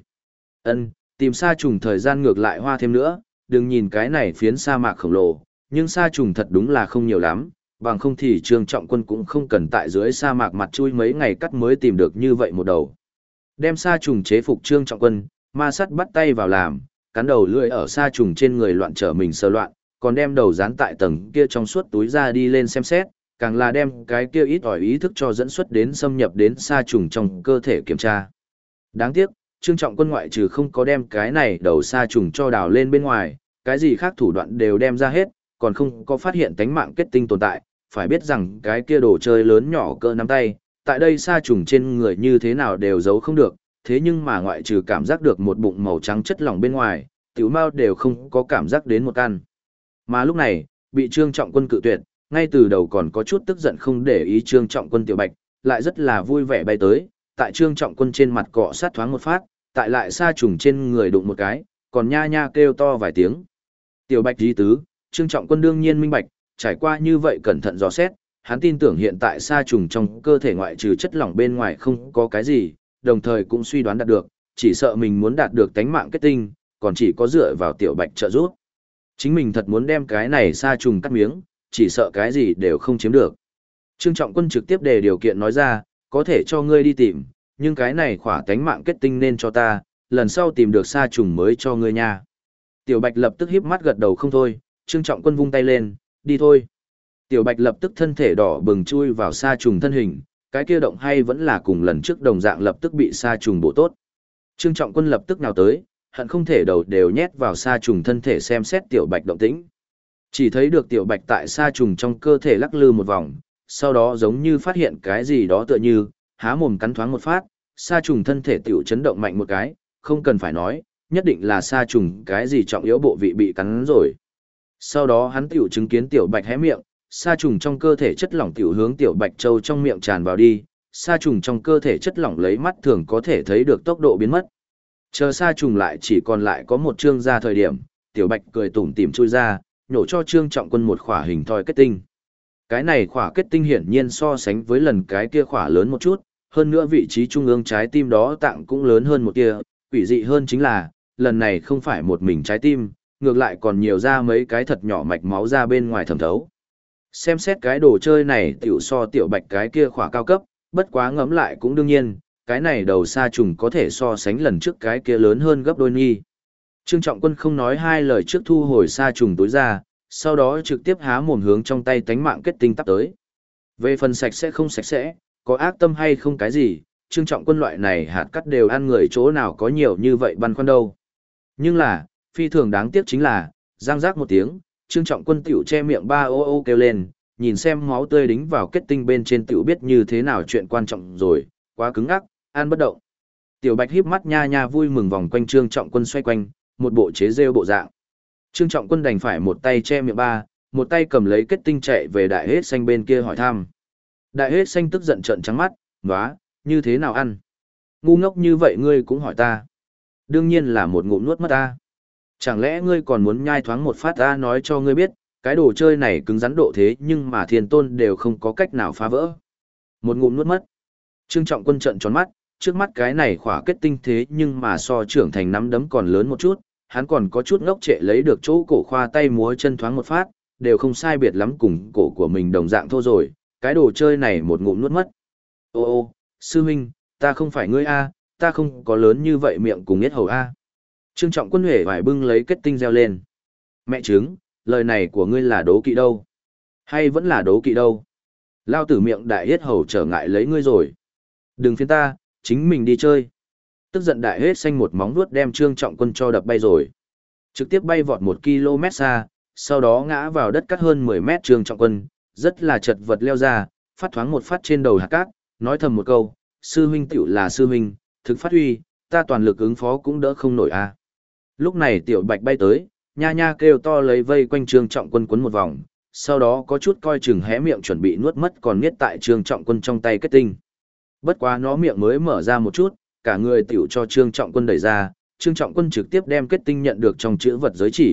Tìm sa trùng thời gian ngược lại hoa thêm nữa, đừng nhìn cái này phiến sa mạc khổng lồ, nhưng sa trùng thật đúng là không nhiều lắm, bằng không thì Trương Trọng Quân cũng không cần tại dưới sa mạc mặt chui mấy ngày cắt mới tìm được như vậy một đầu. Đem sa trùng chế phục Trương Trọng Quân, ma sắt bắt tay vào làm, cắn đầu lưỡi ở sa trùng trên người loạn trở mình sờ loạn, còn đem đầu dán tại tầng kia trong suốt túi ra đi lên xem xét, càng là đem cái kia ít ỏi ý thức cho dẫn xuất đến xâm nhập đến sa trùng trong cơ thể kiểm tra. Đáng tiếc, Trương Trọng Quân ngoại trừ không có đem cái này đầu sa trùng cho đào lên bên ngoài, cái gì khác thủ đoạn đều đem ra hết, còn không có phát hiện tánh mạng kết tinh tồn tại, phải biết rằng cái kia đồ chơi lớn nhỏ cỡ nắm tay, tại đây sa trùng trên người như thế nào đều giấu không được, thế nhưng mà ngoại trừ cảm giác được một bụng màu trắng chất lỏng bên ngoài, tiểu mao đều không có cảm giác đến một căn. Mà lúc này, bị Trương Trọng Quân cự tuyệt, ngay từ đầu còn có chút tức giận không để ý Trương Trọng Quân Tiểu Bạch, lại rất là vui vẻ bay tới, tại Trương Trọng Quân trên mặt cọ sát thoáng một phát, tại lại sa trùng trên người đụng một cái, còn nha nha kêu to vài tiếng. Tiểu Bạch dí tứ, Trương Trọng Quân đương nhiên minh bạch, trải qua như vậy cẩn thận dò xét, hắn tin tưởng hiện tại sa trùng trong cơ thể ngoại trừ chất lỏng bên ngoài không có cái gì, đồng thời cũng suy đoán đạt được, chỉ sợ mình muốn đạt được tánh mạng kết tinh, còn chỉ có dựa vào Tiểu Bạch trợ giúp. Chính mình thật muốn đem cái này sa trùng cắt miếng, chỉ sợ cái gì đều không chiếm được. Trương Trọng Quân trực tiếp đề điều kiện nói ra, có thể cho ngươi đi tìm, nhưng cái này khỏa tánh mạng kết tinh nên cho ta, lần sau tìm được sa trùng mới cho ngươi nha. Tiểu Bạch lập tức híp mắt gật đầu không thôi, Trương Trọng Quân vung tay lên, đi thôi. Tiểu Bạch lập tức thân thể đỏ bừng chui vào sa trùng thân hình, cái kia động hay vẫn là cùng lần trước đồng dạng lập tức bị sa trùng bổ tốt. Trương Trọng Quân lập tức nào tới, hận không thể đầu đều nhét vào sa trùng thân thể xem xét Tiểu Bạch động tĩnh. Chỉ thấy được Tiểu Bạch tại sa trùng trong cơ thể lắc lư một vòng, sau đó giống như phát hiện cái gì đó tựa như, há mồm cắn thoáng một phát, sa trùng thân thể tiểu chấn động mạnh một cái, không cần phải nói, nhất định là sa trùng cái gì trọng yếu bộ vị bị cắn rồi. Sau đó hắn tiểu chứng kiến Tiểu Bạch hé miệng, sa trùng trong cơ thể chất lỏng tiểu hướng Tiểu Bạch Châu trong miệng tràn vào đi, sa trùng trong cơ thể chất lỏng lấy mắt thường có thể thấy được tốc độ biến mất. Chờ sa trùng lại chỉ còn lại có một chương ra thời điểm, Tiểu Bạch cười tủm tỉm chui ra, nhổ cho Trương Trọng Quân một khỏa hình thoi kết tinh. Cái này khỏa kết tinh hiển nhiên so sánh với lần cái kia khỏa lớn một chút, hơn nữa vị trí trung ương trái tim đó tạng cũng lớn hơn một kia, quỷ dị hơn chính là, lần này không phải một mình trái tim, ngược lại còn nhiều ra mấy cái thật nhỏ mạch máu ra bên ngoài thẩm thấu. Xem xét cái đồ chơi này tiểu so Tiểu Bạch cái kia khỏa cao cấp, bất quá ngẫm lại cũng đương nhiên, cái này đầu sa trùng có thể so sánh lần trước cái kia lớn hơn gấp đôi nghi. Trương Trọng Quân không nói hai lời trước thu hồi sa trùng tối ra, sau đó trực tiếp há mồm hướng trong tay tánh mạng kết tinh tắp tới. Về phần sạch sẽ không sạch sẽ, có ác tâm hay không cái gì, Trương Trọng Quân loại này hạt cắt đều ăn người chỗ nào có nhiều như vậy băn khoăn đâu. Nhưng là, phi thường đáng tiếc chính là, răng rác một tiếng, Trương Trọng Quân tiểu che miệng ba ô ô kêu lên, nhìn xem máu tươi đính vào kết tinh bên trên tiểu biết như thế nào chuyện quan trọng rồi, quá cứng ngắc, ăn bất động. Tiểu Bạch híp mắt nha nha vui mừng vòng quanh Trương Trọng Quân xoay quanh, một bộ chế rêu bộ dạng. Trương Trọng Quân đành phải một tay che miệng ba, một tay cầm lấy kết tinh chạy về Đại Hết Xanh bên kia hỏi thăm. Đại Hết Xanh tức giận trợn trắng mắt, "Nóa, như thế nào ăn? Ngu ngốc như vậy ngươi cũng hỏi ta. Đương nhiên là một ngụm nuốt mất ta. Chẳng lẽ ngươi còn muốn nhai thoáng một phát ta nói cho ngươi biết, cái đồ chơi này cứng rắn độ thế nhưng mà thiên tôn đều không có cách nào phá vỡ." Một ngụm nuốt mất. Trương Trọng Quân trợn tròn mắt, trước mắt cái này khỏa kết tinh thế nhưng mà so trưởng thành nắm đấm còn lớn một chút, hắn còn có chút ngốc trệ lấy được chỗ cổ khoa tay múa chân thoáng một phát, đều không sai biệt lắm cùng cổ của mình đồng dạng thô rồi, cái đồ chơi này một ngụm nuốt mất. Ô ô, sư huynh, ta không phải ngươi a, ta không có lớn như vậy miệng cùng yết hầu a. Trương Trọng Quân huệ vải bưng lấy kết tinh reo lên. Mẹ trứng, lời này của ngươi là đố kỵ đâu? Hay vẫn là đố kỵ đâu? Lao tử miệng đại yết hầu trở ngại lấy ngươi rồi. Đừng phiền ta, chính mình đi chơi. Tức giận Đại Hết Xanh một móng vuốt đem Trương Trọng Quân cho đập bay rồi. Trực tiếp bay vọt 1 km xa, sau đó ngã vào đất cắt hơn 10 mét. Trương Trọng Quân, rất là chật vật leo ra, phát thoáng một phát trên đầu hạt cát, nói thầm một câu, sư huynh tiểu là sư huynh, thực phát huy, ta toàn lực ứng phó cũng đỡ không nổi a. Lúc này Tiểu Bạch bay tới, nha nha kêu to lấy vây quanh Trương Trọng Quân quấn một vòng, sau đó có chút coi chừng hé miệng chuẩn bị nuốt mất còn niết tại Trương Trọng Quân trong tay kết tinh. Bất quá nó miệng mới mở ra một chút, cả người tiểu cho Trương Trọng Quân đẩy ra, Trương Trọng Quân trực tiếp đem kết tinh nhận được trong chữ vật giới chỉ,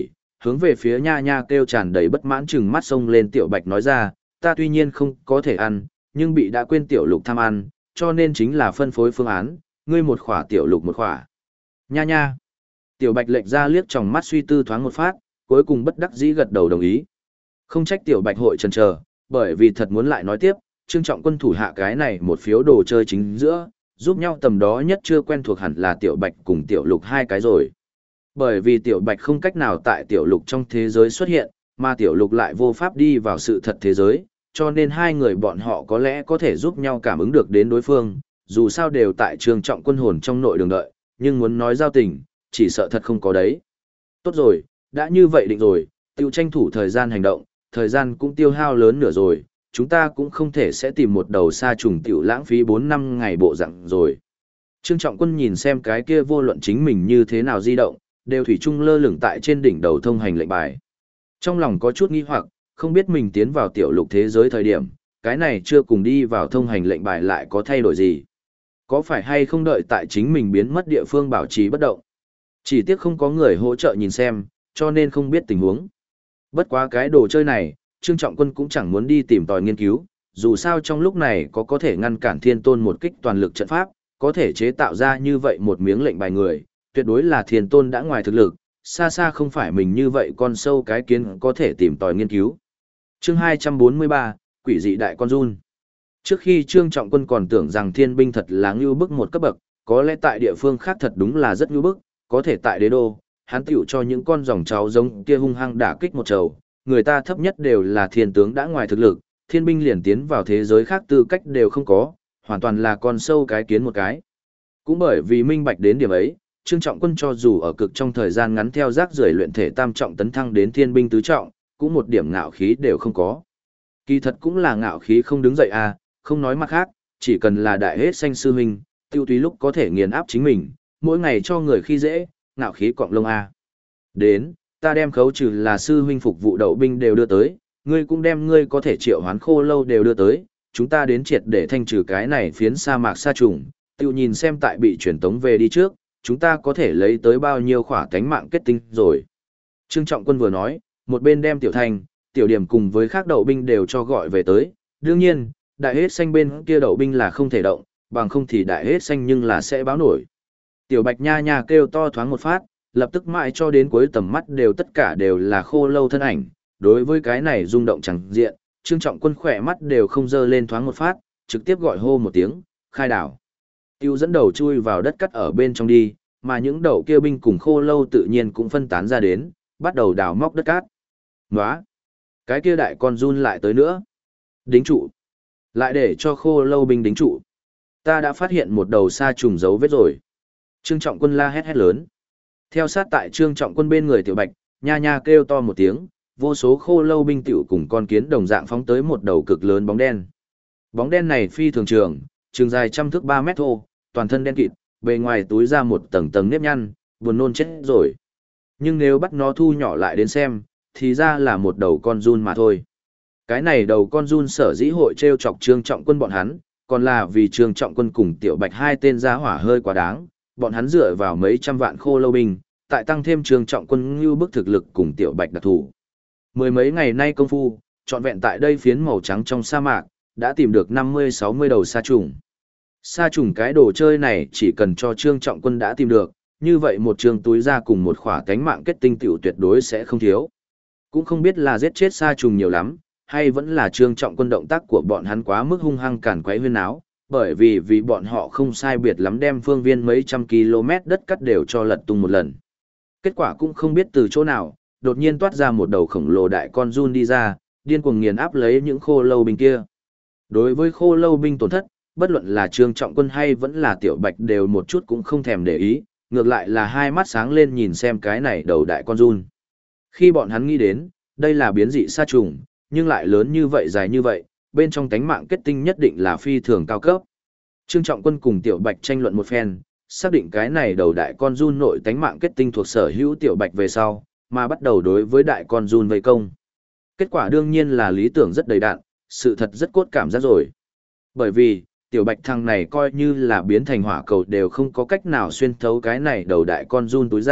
hướng về phía nha nha kêu tràn đầy bất mãn chừng mắt xông lên Tiểu Bạch nói ra, ta tuy nhiên không có thể ăn, nhưng bị đã quên Tiểu Lục tham ăn, cho nên chính là phân phối phương án, ngươi một khỏa Tiểu Lục một khỏa. Nha nha. Tiểu Bạch lệch ra liếc tròng mắt suy tư thoáng một phát, cuối cùng bất đắc dĩ gật đầu đồng ý. Không trách Tiểu Bạch hội chần chờ, bởi vì thật muốn lại nói tiếp, Trương Trọng Quân thủ hạ cái này một phiếu đồ chơi chính giữa, giúp nhau tầm đó nhất chưa quen thuộc hẳn là Tiểu Bạch cùng Tiểu Lục hai cái rồi. Bởi vì Tiểu Bạch không cách nào tại Tiểu Lục trong thế giới xuất hiện, mà Tiểu Lục lại vô pháp đi vào sự thật thế giới, cho nên hai người bọn họ có lẽ có thể giúp nhau cảm ứng được đến đối phương, dù sao đều tại Trương Trọng Quân hồn trong nội đường đợi, nhưng muốn nói giao tình, chỉ sợ thật không có đấy. Tốt rồi, đã như vậy định rồi, tiêu tranh thủ thời gian hành động, thời gian cũng tiêu hao lớn nửa rồi, chúng ta cũng không thể sẽ tìm một đầu sa trùng tiểu lãng phí 4 năm ngày bộ dạng rồi. Trương Trọng Quân nhìn xem cái kia vô luận chính mình như thế nào di động, đều thủy chung lơ lửng tại trên đỉnh đầu thông hành lệnh bài. Trong lòng có chút nghi hoặc, không biết mình tiến vào tiểu lục thế giới thời điểm, cái này chưa cùng đi vào thông hành lệnh bài lại có thay đổi gì. Có phải hay không đợi tại chính mình biến mất địa phương bảo trì bất động. Chỉ tiếc không có người hỗ trợ nhìn xem, cho nên không biết tình huống. Bất quá cái đồ chơi này, Trương Trọng Quân cũng chẳng muốn đi tìm tòi nghiên cứu, dù sao trong lúc này có thể ngăn cản Thiên Tôn một kích toàn lực trận pháp, có thể chế tạo ra như vậy một miếng lệnh bài người, tuyệt đối là Thiên Tôn đã ngoài thực lực, xa xa không phải mình như vậy con sâu cái kiến có thể tìm tòi nghiên cứu. Chương 243, Quỷ dị đại con run. Trước khi Trương Trọng Quân còn tưởng rằng thiên binh thật là ngưu bức một cấp bậc, có lẽ tại địa phương khác thật đúng là rất ngưu bức, có thể tại đế đô, hắn tiểu cho những con dòng cháu giống kia hung hăng đả kích một trầu, người ta thấp nhất đều là thiên tướng đã ngoài thực lực, thiên binh liền tiến vào thế giới khác tư cách đều không có, hoàn toàn là con sâu cái kiến một cái. Cũng bởi vì minh bạch đến điểm ấy, Trương Trọng Quân cho dù ở cực trong thời gian ngắn theo rác rưởi luyện thể tam trọng tấn thăng đến thiên binh tứ trọng, cũng một điểm ngạo khí đều không có. Kỳ thật cũng là ngạo khí không đứng dậy à, không nói mặt khác, chỉ cần là đại hết xanh sư huynh, tiêu tùy lúc có thể nghiền áp chính mình, mỗi ngày cho người khi dễ, ngạo khí cọng lông à. Đến, ta đem khấu trừ là sư huynh phục vụ đậu binh đều đưa tới, ngươi cũng đem ngươi có thể triệu hoán khô lâu đều đưa tới, chúng ta đến triệt để thanh trừ cái này phiến sa mạc sa trùng, tiêu nhìn xem tại bị truyền tống về đi trước, chúng ta có thể lấy tới bao nhiêu khỏa cánh mạng kết tinh rồi. Trương Trọng Quân vừa nói, một bên đem Tiểu Thành, Tiểu Điểm cùng với khác đậu binh đều cho gọi về tới, đương nhiên, đại hết xanh bên kia đậu binh là không thể động, bằng không thì đại hết xanh nhưng là sẽ báo nổi. Tiểu Bạch nha nha kêu to thoáng một phát, lập tức mãi cho đến cuối tầm mắt đều tất cả đều là khô lâu thân ảnh, đối với cái này rung động chẳng diện, Trương Trọng Quân khỏe mắt đều không dơ lên thoáng một phát, trực tiếp gọi hô một tiếng, khai đảo. Tiêu dẫn đầu chui vào đất cắt ở bên trong đi, mà những đậu kia binh cùng khô lâu tự nhiên cũng phân tán ra đến, bắt đầu đào móc đất cát. Nóa! Cái kia đại con run lại tới nữa. Đính trụ! Lại để cho khô lâu binh đính trụ. Ta đã phát hiện một đầu sa trùng dấu vết rồi. Trương Trọng Quân la hét lớn. Theo sát tại Trương Trọng Quân bên người Tiểu Bạch, nha nha kêu to một tiếng, vô số khô lâu binh tiểu cùng con kiến đồng dạng phóng tới một đầu cực lớn bóng đen. Bóng đen này phi thường trường, trường dài trăm thước 3 mét thô, toàn thân đen kịt, bề ngoài túi ra một tầng tầng nếp nhăn, buồn nôn chết rồi. Nhưng nếu bắt nó thu nhỏ lại đến xem, thì ra là một đầu con giun mà thôi. Cái này đầu con giun sở dĩ hội treo chọc Trương Trọng Quân bọn hắn, còn là vì Trương Trọng Quân cùng Tiểu Bạch hai tên giá hỏa hơi quá đáng, bọn hắn dựa vào mấy trăm vạn khô lâu binh, tại tăng thêm Trương Trọng Quân như bức thực lực cùng Tiểu Bạch đặc thủ. Mười mấy ngày nay công phu, trọn vẹn tại đây phiến màu trắng trong sa mạc, đã tìm được 50-60 đầu sa trùng. Sa trùng cái đồ chơi này chỉ cần cho Trương Trọng Quân đã tìm được, như vậy một trường túi ra cùng một khỏa cánh mạng kết tinh tiểu tuyệt đối sẽ không thiếu. Cũng không biết là giết chết sa trùng nhiều lắm, hay vẫn là Trương Trọng Quân động tác của bọn hắn quá mức hung hăng cản quấy huyên áo, bởi vì bọn họ không sai biệt lắm đem phương viên mấy trăm km đất cắt đều cho lật tung một lần. Kết quả cũng không biết từ chỗ nào, đột nhiên toát ra một đầu khổng lồ đại con giun đi ra, điên cuồng nghiền áp lấy những khô lâu binh kia. Đối với khô lâu binh tổn thất, bất luận là Trương Trọng Quân hay vẫn là Tiểu Bạch đều một chút cũng không thèm để ý, ngược lại là hai mắt sáng lên nhìn xem cái này đầu đại con giun. Khi bọn hắn nghĩ đến, đây là biến dị sa trùng, nhưng lại lớn như vậy dài như vậy, bên trong tánh mạng kết tinh nhất định là phi thường cao cấp. Trương Trọng Quân cùng Tiểu Bạch tranh luận một phen, xác định cái này đầu đại con giun nội tánh mạng kết tinh thuộc sở hữu Tiểu Bạch về sau, mà bắt đầu đối với đại con giun vây công. Kết quả đương nhiên là lý tưởng rất đầy đạn, sự thật rất cốt cảm giác rồi. Bởi vì, Tiểu Bạch thằng này coi như là biến thành hỏa cầu đều không có cách nào xuyên thấu cái này đầu đại con giun túi ra,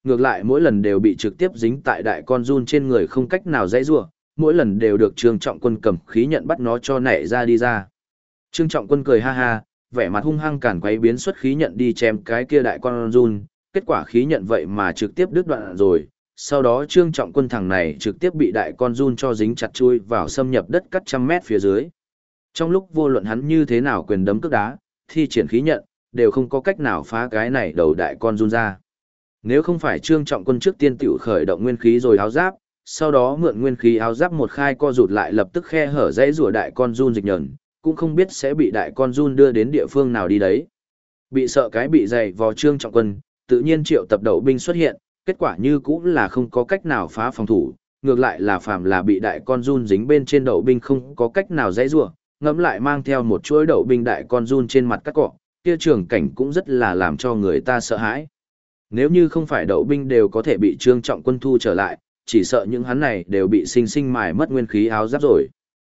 ngược lại mỗi lần đều bị trực tiếp dính tại đại con giun trên người không cách nào dãy rủa, mỗi lần đều được Trương Trọng Quân cầm khí nhận bắt nó cho nảy ra đi ra. Trương Trọng Quân cười ha ha, vẻ mặt hung hăng cản quấy biến xuất khí nhận đi chém cái kia đại con giun, kết quả khí nhận vậy mà trực tiếp đứt đoạn rồi. Sau đó Trương Trọng Quân thằng này trực tiếp bị đại con giun cho dính chặt chui vào xâm nhập đất cắt trăm mét phía dưới. Trong lúc vô luận hắn như thế nào quyền đấm cước đá, thi triển khí nhận, đều không có cách nào phá cái này đầu đại con giun ra. Nếu không phải Trương Trọng Quân trước tiên tiểu khởi động nguyên khí rồi áo giáp, sau đó mượn nguyên khí áo giáp một khai co rụt lại lập tức khe hở dãy rùa đại con giun dịch nhẫn, cũng không biết sẽ bị đại con giun đưa đến địa phương nào đi đấy. Bị sợ cái bị dày vò Trương Trọng Quân, tự nhiên triệu tập đậu binh xuất hiện, kết quả như cũng là không có cách nào phá phòng thủ, ngược lại là phàm là bị đại con giun dính bên trên đậu binh không có cách nào dãy rùa, ngẫm lại mang theo một chuỗi đậu binh đại con giun trên mặt cắt cọ, kia trường cảnh cũng rất là làm cho người ta sợ hãi. Nếu như không phải đậu binh đều có thể bị Trương Trọng Quân thu trở lại, chỉ sợ những hắn này đều bị sinh sinh mài mất nguyên khí áo giáp rồi.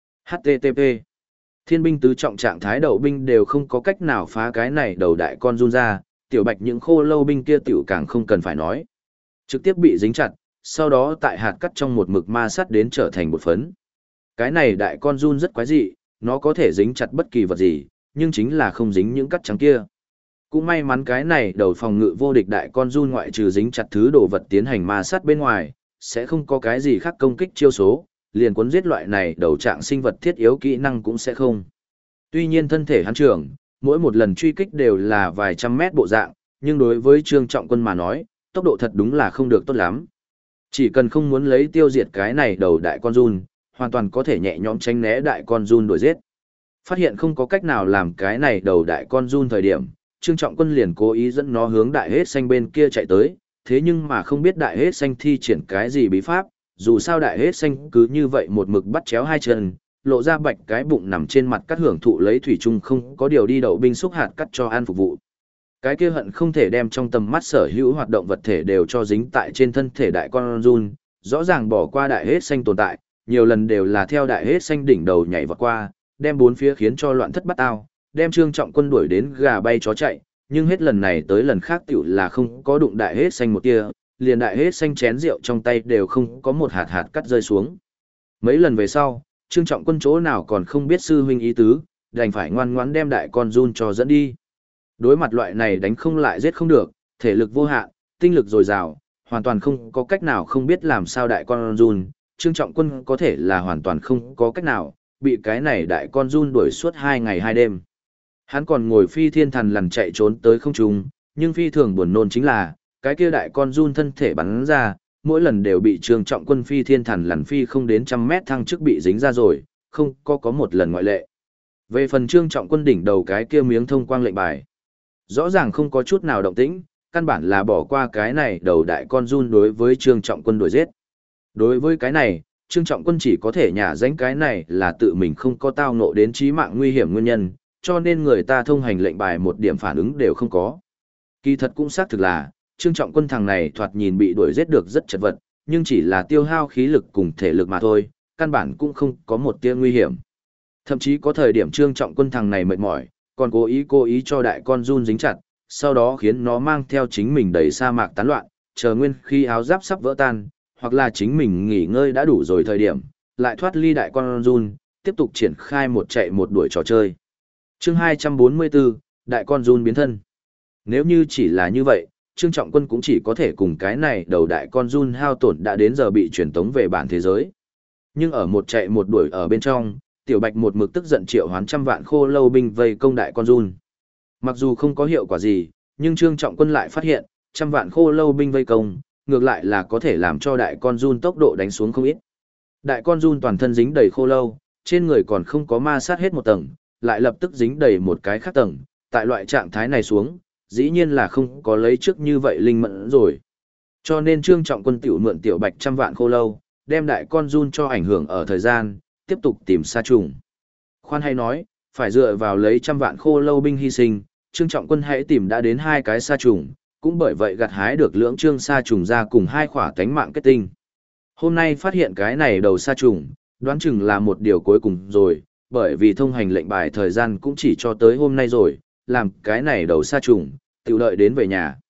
HTTP Thiên binh tứ trọng trạng thái đậu binh đều không có cách nào phá cái này đầu đại con giun ra, tiểu bạch những khô lâu binh kia tiểu càng không cần phải nói. Trực tiếp bị dính chặt, sau đó tại hạt cắt trong một mực ma sát đến trở thành bột phấn. Cái này đại con giun rất quái dị, nó có thể dính chặt bất kỳ vật gì, nhưng chính là không dính những cắt trắng kia. Cũng may mắn cái này đầu phòng ngự vô địch đại con giun ngoại trừ dính chặt thứ đồ vật tiến hành ma sát bên ngoài, sẽ không có cái gì khác công kích chiêu số, liền cuốn giết loại này đầu trạng sinh vật thiết yếu kỹ năng cũng sẽ không. Tuy nhiên thân thể hắn trưởng, mỗi một lần truy kích đều là vài trăm mét bộ dạng, nhưng đối với Trương Trọng Quân mà nói, tốc độ thật đúng là không được tốt lắm. Chỉ cần không muốn lấy tiêu diệt cái này đầu đại con giun, hoàn toàn có thể nhẹ nhõm tránh né đại con giun đuổi giết. Phát hiện không có cách nào làm cái này đầu đại con giun thời điểm, Trương Trọng Quân liền cố ý dẫn nó hướng đại hết xanh bên kia chạy tới, thế nhưng mà không biết đại hết xanh thi triển cái gì bí pháp, dù sao đại hết xanh cứ như vậy một mực bắt chéo hai chân, lộ ra bạch cái bụng nằm trên mặt cắt hưởng thụ lấy thủy chung không có điều đi đậu binh xúc hạt cắt cho ăn phục vụ. Cái kia hận không thể đem trong tầm mắt sở hữu hoạt động vật thể đều cho dính tại trên thân thể đại con giun, rõ ràng bỏ qua đại hết xanh tồn tại, nhiều lần đều là theo đại hết xanh đỉnh đầu nhảy vọt qua, đem bốn phía khiến cho loạn thất bát ao, đem Trương Trọng Quân đuổi đến gà bay chó chạy, nhưng hết lần này tới lần khác tiểu là không có đụng đại hết xanh một tia, liền đại hết xanh chén rượu trong tay đều không có một hạt hạt cắt rơi xuống. Mấy lần về sau, Trương Trọng Quân chỗ nào còn không biết sư huynh ý tứ, đành phải ngoan ngoãn đem đại con giun cho dẫn đi. Đối mặt loại này đánh không lại giết không được, thể lực vô hạn, tinh lực dồi dào, hoàn toàn không có cách nào không biết làm sao đại con giun, Trương Trọng Quân có thể là hoàn toàn không có cách nào, bị cái này đại con giun đuổi suốt 2 ngày 2 đêm. Hắn còn ngồi phi thiên thần lằn chạy trốn tới không trung, nhưng phi thường buồn nôn chính là, cái kia đại con giun thân thể bắn ra, mỗi lần đều bị Trương Trọng Quân phi thiên thần lằn phi không đến 100 mét thăng trước bị dính ra rồi, không có một lần ngoại lệ. Về phần Trương Trọng Quân đỉnh đầu cái kia miếng thông quang lệnh bài, rõ ràng không có chút nào động tĩnh, căn bản là bỏ qua cái này đầu đại con giun đối với Trương Trọng Quân đuổi giết. Đối với cái này, Trương Trọng Quân chỉ có thể nhả danh cái này là tự mình không có tao ngộ đến chí mạng nguy hiểm nguyên nhân, cho nên người ta thông hành lệnh bài một điểm phản ứng đều không có. Kỳ thật cũng xác thực là, Trương Trọng Quân thằng này thoạt nhìn bị đuổi giết được rất chật vật, nhưng chỉ là tiêu hao khí lực cùng thể lực mà thôi, căn bản cũng không có một tia nguy hiểm. Thậm chí có thời điểm Trương Trọng Quân thằng này mệt mỏi, còn cố ý cho đại con giun dính chặt, sau đó khiến nó mang theo chính mình đầy sa mạc tán loạn, chờ nguyên khi áo giáp sắp vỡ tan, hoặc là chính mình nghỉ ngơi đã đủ rồi thời điểm, lại thoát ly đại con giun, tiếp tục triển khai một chạy một đuổi trò chơi. Chương 244, đại con giun biến thân. Nếu như chỉ là như vậy, Trương Trọng Quân cũng chỉ có thể cùng cái này đầu đại con giun hao tổn đã đến giờ bị truyền tống về bản thế giới. Nhưng ở một chạy một đuổi ở bên trong, Tiểu Bạch một mực tức giận triệu hoán trăm vạn khô lâu binh vây công đại con giun. Mặc dù không có hiệu quả gì, nhưng Trương Trọng Quân lại phát hiện, trăm vạn khô lâu binh vây công, ngược lại là có thể làm cho đại con giun tốc độ đánh xuống không ít. Đại con giun toàn thân dính đầy khô lâu, trên người còn không có ma sát hết một tầng, lại lập tức dính đầy một cái khác tầng, tại loại trạng thái này xuống, dĩ nhiên là không có lấy trước như vậy linh mẫn rồi. Cho nên Trương Trọng Quân tiểu mượn Tiểu Bạch trăm vạn khô lâu, đem đại con giun cho ảnh hưởng ở thời gian, tiếp tục tìm sa trùng. Khoan hay nói, phải dựa vào lấy trăm vạn khô lâu binh hy sinh, Trương Trọng Quân hãy tìm đã đến 2 cái sa trùng, cũng bởi vậy gặt hái được lưỡng trương sa trùng ra cùng 2 khỏa tánh mạng kết tinh. Hôm nay phát hiện cái này đầu sa trùng, đoán chừng là một điều cuối cùng rồi, bởi vì thông hành lệnh bài thời gian cũng chỉ cho tới hôm nay rồi, làm cái này đầu sa trùng, tự đợi đến về nhà.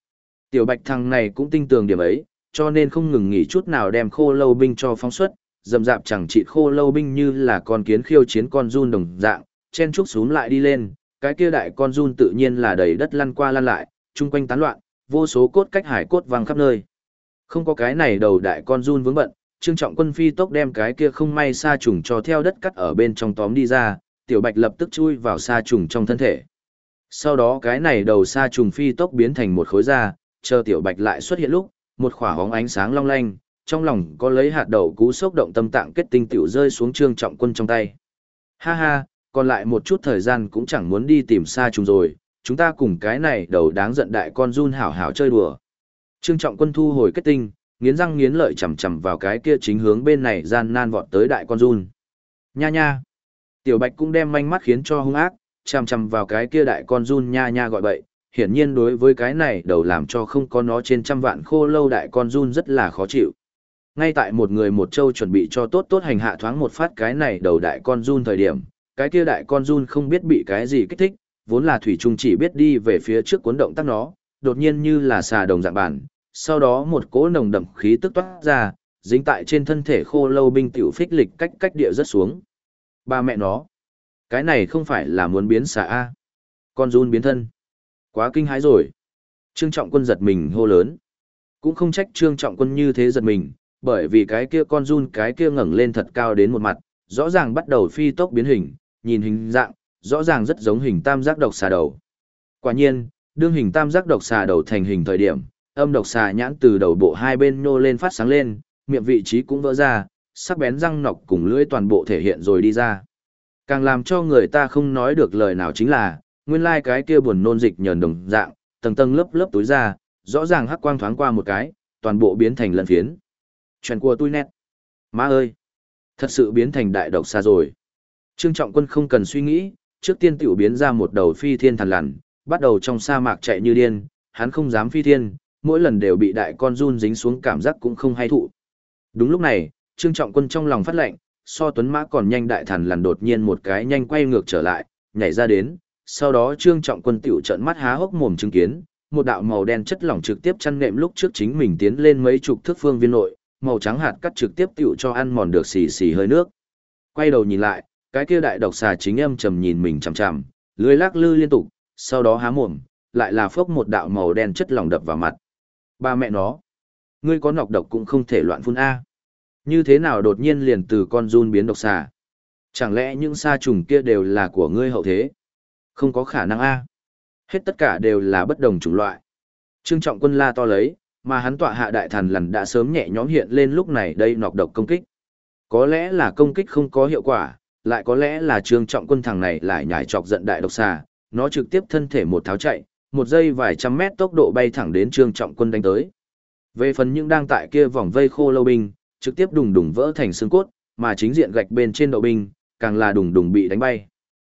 Tiểu Bạch thằng này cũng tinh tường điểm ấy, cho nên không ngừng nghỉ chút nào đem khô lâu binh cho phóng xuất, dầm dạp chẳng trị khô lâu binh như là con kiến khiêu chiến con giun đồng dạng, chen trúc xuống lại đi lên, cái kia đại con giun tự nhiên là đầy đất lăn qua lăn lại, chung quanh tán loạn, vô số cốt cách hải cốt văng khắp nơi. Không có cái này đầu đại con giun vướng bận, Trương Trọng Quân phi tốc đem cái kia không may sa trùng cho theo đất cắt ở bên trong tóm đi ra, Tiểu Bạch lập tức chui vào sa trùng trong thân thể. Sau đó cái này đầu sa trùng phi tốc biến thành một khối da, chờ Tiểu Bạch lại xuất hiện lúc, một khỏa hóng ánh sáng long lanh, trong lòng có lấy hạt đậu cú sốc động tâm tạng kết tinh tiểu rơi xuống Trương Trọng Quân trong tay. Ha ha, còn lại một chút thời gian cũng chẳng muốn đi tìm sa trùng rồi, chúng ta cùng cái này đầu đáng giận đại con giun hảo hảo chơi đùa. Trương Trọng Quân thu hồi kết tinh, nghiến răng nghiến lợi chầm chầm vào cái kia chính hướng bên này gian nan vọt tới đại con giun. Nha nha. Tiểu Bạch cũng đem manh mắt khiến cho hung ác, chầm chầm vào cái kia đại con giun nha nha gọi bậy. Hiển nhiên đối với cái này đầu làm cho không có nó trên trăm vạn khô lâu đại con giun rất là khó chịu. Ngay tại một người một châu chuẩn bị cho tốt tốt hành hạ thoáng một phát cái này đầu đại con giun thời điểm, cái kia đại con giun không biết bị cái gì kích thích, vốn là thủy trung chỉ biết đi về phía trước cuốn động tác nó, đột nhiên như là xà đồng dạng bản, sau đó một cỗ nồng đậm khí tức toát ra, dính tại trên thân thể khô lâu binh tiểu phích lịch cách cách địa rất xuống. Ba mẹ nó, cái này không phải là muốn biến xà a, con giun biến thân. Quá kinh hãi rồi. Trương Trọng Quân giật mình hô lớn. Cũng không trách Trương Trọng Quân như thế giật mình, bởi vì cái kia con giun cái kia ngẩng lên thật cao đến một mặt, rõ ràng bắt đầu phi tốc biến hình, nhìn hình dạng, rõ ràng rất giống hình tam giác độc xà đầu. Quả nhiên, đương hình tam giác độc xà đầu thành hình thời điểm, âm độc xà nhãn từ đầu bộ hai bên nhô lên phát sáng lên, miệng vị trí cũng vỡ ra, sắc bén răng nọc cùng lưỡi toàn bộ thể hiện rồi đi ra. Càng làm cho người ta không nói được lời nào chính là, nguyên lai cái kia buồn nôn dịch nhờn đồng dạng, tầng tầng lớp lớp túi ra, rõ ràng hắc quang thoáng qua một cái, toàn bộ biến thành lân phiến. Chuyện của tôi nét. Má ơi! Thật sự biến thành đại độc xà rồi. Trương Trọng Quân không cần suy nghĩ, trước tiên tiểu biến ra một đầu phi thiên thần lằn, bắt đầu trong sa mạc chạy như điên, hắn không dám phi thiên, mỗi lần đều bị đại con giun dính xuống cảm giác cũng không hay thụ. Đúng lúc này, Trương Trọng Quân trong lòng phát lệnh, so tuấn mã còn nhanh đại thần lằn đột nhiên một cái nhanh quay ngược trở lại, nhảy ra đến, sau đó Trương Trọng Quân tiểu trợn mắt há hốc mồm chứng kiến, một đạo màu đen chất lỏng trực tiếp chăn nệm lúc trước chính mình tiến lên mấy chục thước phương viên nội, màu trắng hạt cắt trực tiếp tiểu cho ăn mòn được xì xì hơi nước. Quay đầu nhìn lại, cái kia đại độc xà chính âm trầm nhìn mình chằm chằm, lưỡi lắc lư liên tục, sau đó há mồm, lại là phốc một đạo màu đen chất lỏng đập vào mặt. Ba mẹ nó, ngươi có nọc độc cũng không thể loạn phun a. Như thế nào đột nhiên liền từ con giun biến độc xà? Chẳng lẽ những sa trùng kia đều là của ngươi hậu thế? Không có khả năng a. Hết tất cả đều là bất đồng chủng loại. Trương Trọng Quân la to lấy, mà hắn tọa hạ đại thần lần đã sớm nhẹ nhõm hiện lên lúc này đây nọc độc công kích. Có lẽ là công kích không có hiệu quả, lại có lẽ là Trương Trọng Quân thằng này lại nhảy chọc giận đại độc xà, nó trực tiếp thân thể một tháo chạy, một giây vài trăm mét tốc độ bay thẳng đến Trương Trọng Quân đánh tới. Về phần những đang tại kia vòng vây khô lâu binh, trực tiếp đùng đùng vỡ thành xương cốt, mà chính diện gạch bên trên đậu binh, càng là đùng đùng bị đánh bay.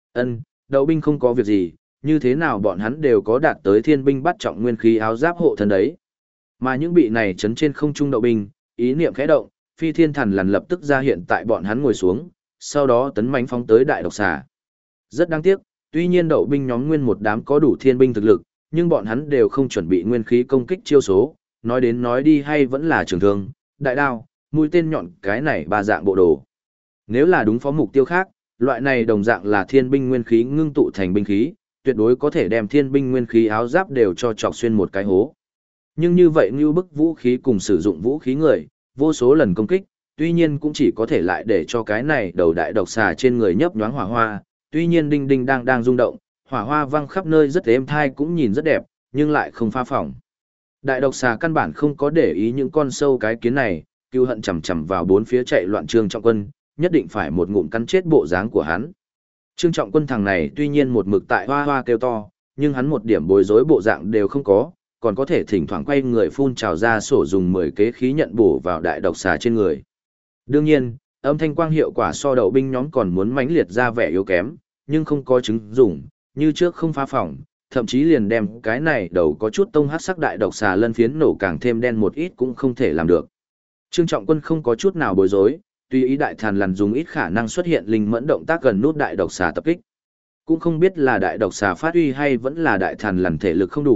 Đậu binh không có việc gì, như thế nào bọn hắn đều có đạt tới thiên binh bắt trọng nguyên khí áo giáp hộ thân đấy. Mà những bị này chấn trên không trung đậu binh, ý niệm khẽ động, phi thiên thần lần lập tức ra hiện tại bọn hắn ngồi xuống, sau đó tấn mãnh phóng tới đại độc xà. Rất đáng tiếc, tuy nhiên đậu binh nhóm nguyên một đám có đủ thiên binh thực lực, nhưng bọn hắn đều không chuẩn bị nguyên khí công kích chiêu số, nói đến nói đi hay vẫn là trường thương, đại đao, mũi tên nhọn cái này ba dạng bộ đồ. Nếu là đúng phó mục tiêu khác, loại này đồng dạng là thiên binh nguyên khí ngưng tụ thành binh khí, tuyệt đối có thể đem thiên binh nguyên khí áo giáp đều cho chọc xuyên một cái hố. Nhưng như vậy như bức vũ khí cùng sử dụng vũ khí người, vô số lần công kích, tuy nhiên cũng chỉ có thể lại để cho cái này đầu đại độc xà trên người nhấp nhoáng hỏa hoa, tuy nhiên đinh đinh đang rung động, hỏa hoa văng khắp nơi rất êm thai cũng nhìn rất đẹp, nhưng lại không phá phỏng. Đại độc xà căn bản không có để ý những con sâu cái kiến này, cừu hận chầm chầm vào bốn phía chạy loạn Trương Trọng Quân, nhất định phải một ngụm cắn chết bộ dáng của hắn. Trương Trọng Quân thằng này tuy nhiên một mực tại hoa hoa kêu to, nhưng hắn một điểm bối rối bộ dạng đều không có, còn có thể thỉnh thoảng quay người phun trào ra sổ dùng 10 kế khí nhận bổ vào đại độc xà trên người. Đương nhiên, âm thanh quang hiệu quả so đậu binh nhóm còn muốn mãnh liệt ra vẻ yếu kém, nhưng không có chứng dùng, như trước không phá phỏng, thậm chí liền đem cái này đầu có chút tông hắc sắc đại độc xà lân phiến nổ càng thêm đen một ít cũng không thể làm được. Trương Trọng Quân không có chút nào bối rối, tuy ý đại thần lằn dùng ít khả năng xuất hiện linh mẫn động tác gần nút đại độc xà tập kích. Cũng không biết là đại độc xà phát uy hay vẫn là đại thần lằn thể lực không đủ,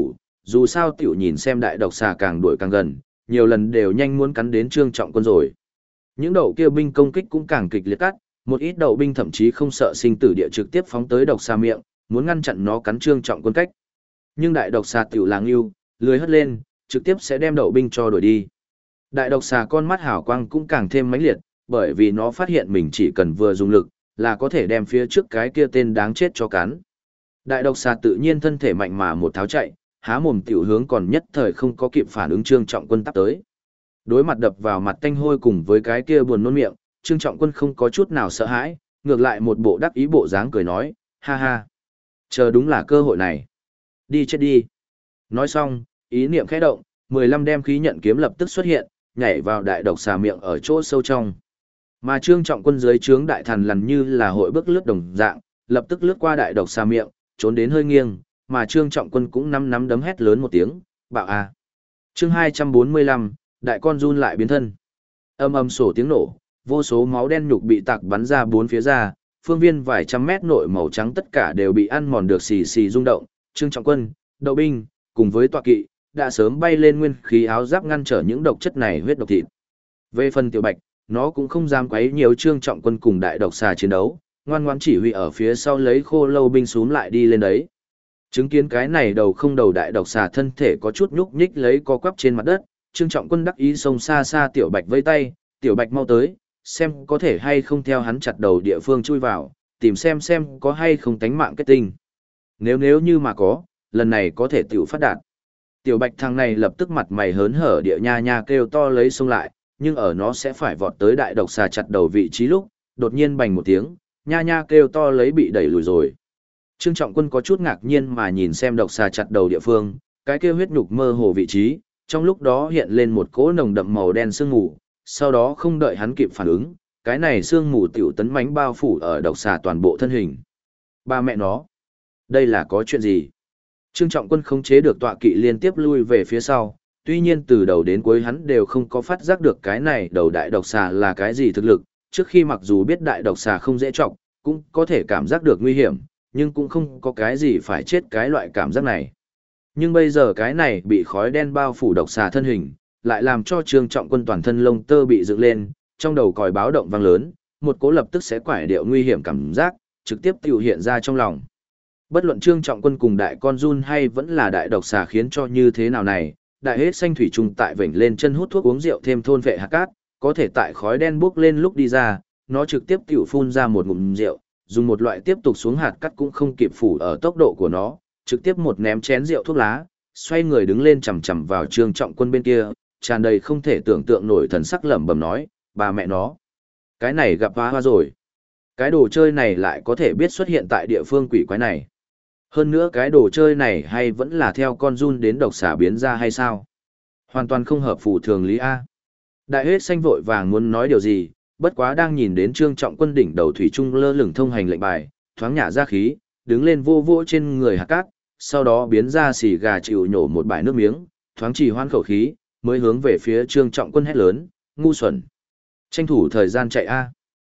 dù sao tiểu nhìn xem đại độc xà càng đuổi càng gần, nhiều lần đều nhanh muốn cắn đến Trương Trọng Quân rồi. Những đậu kia binh công kích cũng càng kịch liệt cắt, một ít đậu binh thậm chí không sợ sinh tử địa trực tiếp phóng tới độc xà miệng, muốn ngăn chặn nó cắn Trương Trọng Quân cách. Nhưng đại độc xà tiểu làng yêu, lưới hất lên, trực tiếp sẽ đem đậu binh cho đuổi đi. Đại độc xà con mắt hào quang cũng càng thêm mãnh liệt, bởi vì nó phát hiện mình chỉ cần vừa dùng lực, là có thể đem phía trước cái kia tên đáng chết cho cắn. Đại độc xà tự nhiên thân thể mạnh mà một tháo chạy, há mồm tiểu hướng còn nhất thời không có kịp phản ứng Trương Trọng Quân tắp tới. Đối mặt đập vào mặt tanh hôi cùng với cái kia buồn nôn miệng, Trương Trọng Quân không có chút nào sợ hãi, ngược lại một bộ đắc ý bộ dáng cười nói, ha ha. Chờ đúng là cơ hội này. Đi chết đi. Nói xong, ý niệm khẽ động, 15 đem khí nhận kiếm lập tức xuất hiện, nhảy vào đại độc xà miệng ở chỗ sâu trong. Mà Trương Trọng Quân dưới trướng đại thần lằn như là hội bước lướt đồng dạng, lập tức lướt qua đại độc xà miệng, trốn đến hơi nghiêng, mà Trương Trọng Quân cũng nắm đấm hét lớn một tiếng, bạo a. Chương 245, đại con run lại biến thân. Âm âm sổ tiếng nổ, vô số máu đen nhục bị tạc bắn ra bốn phía ra, phương viên vài trăm mét nội màu trắng tất cả đều bị ăn mòn được xì xì rung động, Trương Trọng Quân, đậu binh, cùng với tọa kỵ, đã sớm bay lên nguyên khí áo giáp ngăn trở những độc chất này huyết độc thịt. Về phần Tiểu Bạch, nó cũng không dám quấy nhiều Trương Trọng Quân cùng đại độc xà chiến đấu, ngoan ngoãn chỉ huy ở phía sau lấy khô lâu binh xuống lại đi lên đấy. Chứng kiến cái này đầu không đầu đại độc xà thân thể có chút nhúc nhích lấy co quắp trên mặt đất, Trương Trọng Quân đắc ý xông xa xa Tiểu Bạch vây tay, Tiểu Bạch mau tới, xem có thể hay không theo hắn chặt đầu địa phương chui vào, tìm xem có hay không tánh mạng kết tinh. Nếu như mà có, lần này có thể tiểu phát đạt. Tiểu Bạch thằng này lập tức mặt mày hớn hở địa nha nha kêu to lấy xông lại, nhưng ở nó sẽ phải vọt tới đại độc xà chặt đầu vị trí lúc, đột nhiên bành một tiếng, nha nha kêu to lấy bị đẩy lùi rồi. Trương Trọng Quân có chút ngạc nhiên mà nhìn xem độc xà chặt đầu địa phương, cái kêu huyết nhục mơ hồ vị trí, trong lúc đó hiện lên một cỗ nồng đậm màu đen sương mù, sau đó không đợi hắn kịp phản ứng, cái này sương mù tiểu tấn mãnh bao phủ ở độc xà toàn bộ thân hình. Ba mẹ nó, đây là có chuyện gì? Trương Trọng Quân khống chế được tọa kỵ liên tiếp lui về phía sau, tuy nhiên từ đầu đến cuối hắn đều không có phát giác được cái này đầu đại độc xà là cái gì thực lực, trước khi mặc dù biết đại độc xà không dễ trọng, cũng có thể cảm giác được nguy hiểm, nhưng cũng không có cái gì phải chết cái loại cảm giác này. Nhưng bây giờ cái này bị khói đen bao phủ độc xà thân hình, lại làm cho Trương Trọng Quân toàn thân lông tơ bị dựng lên, trong đầu còi báo động vang lớn, một cỗ lập tức sẽ quải điệu nguy hiểm cảm giác, trực tiếp tiêu hiện ra trong lòng. Bất luận Trương Trọng Quân cùng đại con run hay vẫn là đại độc xà khiến cho như thế nào này, đại hết xanh thủy trùng tại vểnh lên chân hút thuốc uống rượu thêm thôn vệ hạt cát, có thể tại khói đen bốc lên lúc đi ra, nó trực tiếp tiểu phun ra một ngụm rượu, dùng một loại tiếp tục xuống hạt cát cũng không kịp phủ ở tốc độ của nó, trực tiếp một ném chén rượu thuốc lá, xoay người đứng lên chằm chằm vào Trương Trọng Quân bên kia, tràn đầy không thể tưởng tượng nổi thần sắc lẩm bẩm nói, bà mẹ nó, cái này gặp hoa rồi. Cái đồ chơi này lại có thể biết xuất hiện tại địa phương quỷ quái này. Hơn nữa cái đồ chơi này hay vẫn là theo con run đến độc xà biến ra hay sao? Hoàn toàn không hợp phù thường lý A. Đại hết xanh vội vàng muốn nói điều gì, bất quá đang nhìn đến Trương Trọng Quân đỉnh đầu thủy trung lơ lửng thông hành lệnh bài, thoáng nhả ra khí, đứng lên vô vô trên người hạt cát, sau đó biến ra xì gà chịu nhổ một bãi nước miếng, thoáng chỉ hoan khẩu khí, mới hướng về phía Trương Trọng Quân hét lớn, ngu xuẩn. Tranh thủ thời gian chạy A.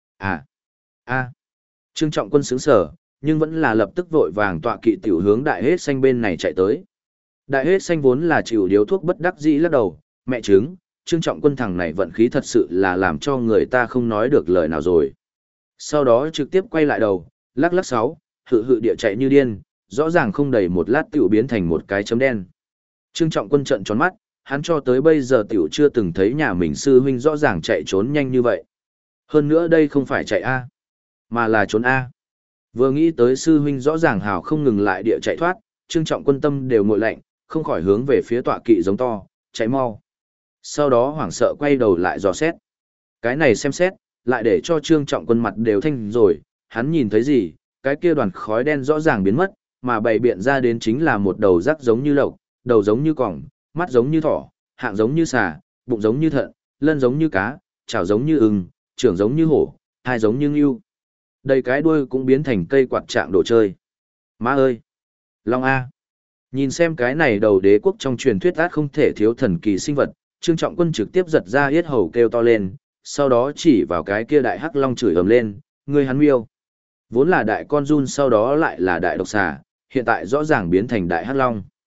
Trương Trọng Quân sững sờ, nhưng vẫn là lập tức vội vàng tọa kỵ tiểu hướng đại hết xanh bên này chạy tới. Đại hết xanh vốn là chịu điếu thuốc bất đắc dĩ lắc đầu, mẹ chứng, Trương Trọng Quân thằng này vận khí thật sự là làm cho người ta không nói được lời nào rồi. Sau đó trực tiếp quay lại đầu, lắc lắc sáu, hự địa chạy như điên, rõ ràng không đầy một lát tiểu biến thành một cái chấm đen. Trương Trọng Quân trợn tròn mắt, hắn cho tới bây giờ tiểu chưa từng thấy nhà mình sư huynh rõ ràng chạy trốn nhanh như vậy. Hơn nữa đây không phải chạy A, mà là trốn A. Vừa nghĩ tới sư huynh rõ ràng hào không ngừng lại địa chạy thoát, Trương Trọng Quân tâm đều nguội lạnh, không khỏi hướng về phía tọa kỵ giống to, chạy mau. Sau đó hoảng sợ quay đầu lại dò xét. Cái này xem xét, lại để cho Trương Trọng Quân mặt đều thanh rồi, hắn nhìn thấy gì, cái kia đoàn khói đen rõ ràng biến mất, mà bày biện ra đến chính là một đầu rắc giống như lộc, đầu giống như cỏng, mắt giống như thỏ, hạng giống như xà, bụng giống như thận, lân giống như cá, chảo giống như ưng, trưởng giống như hổ, hai giống như ngưu. Đầy cái đuôi cũng biến thành cây quạt trạng đồ chơi. Má ơi! Long A! Nhìn xem cái này đầu đế quốc trong truyền thuyết át không thể thiếu thần kỳ sinh vật, Trương Trọng Quân trực tiếp giật ra yết hầu kêu to lên, sau đó chỉ vào cái kia đại hắc long chửi ầm lên, ngươi hắn miêu. Vốn là đại con run sau đó lại là đại độc xà, hiện tại rõ ràng biến thành đại hắc long.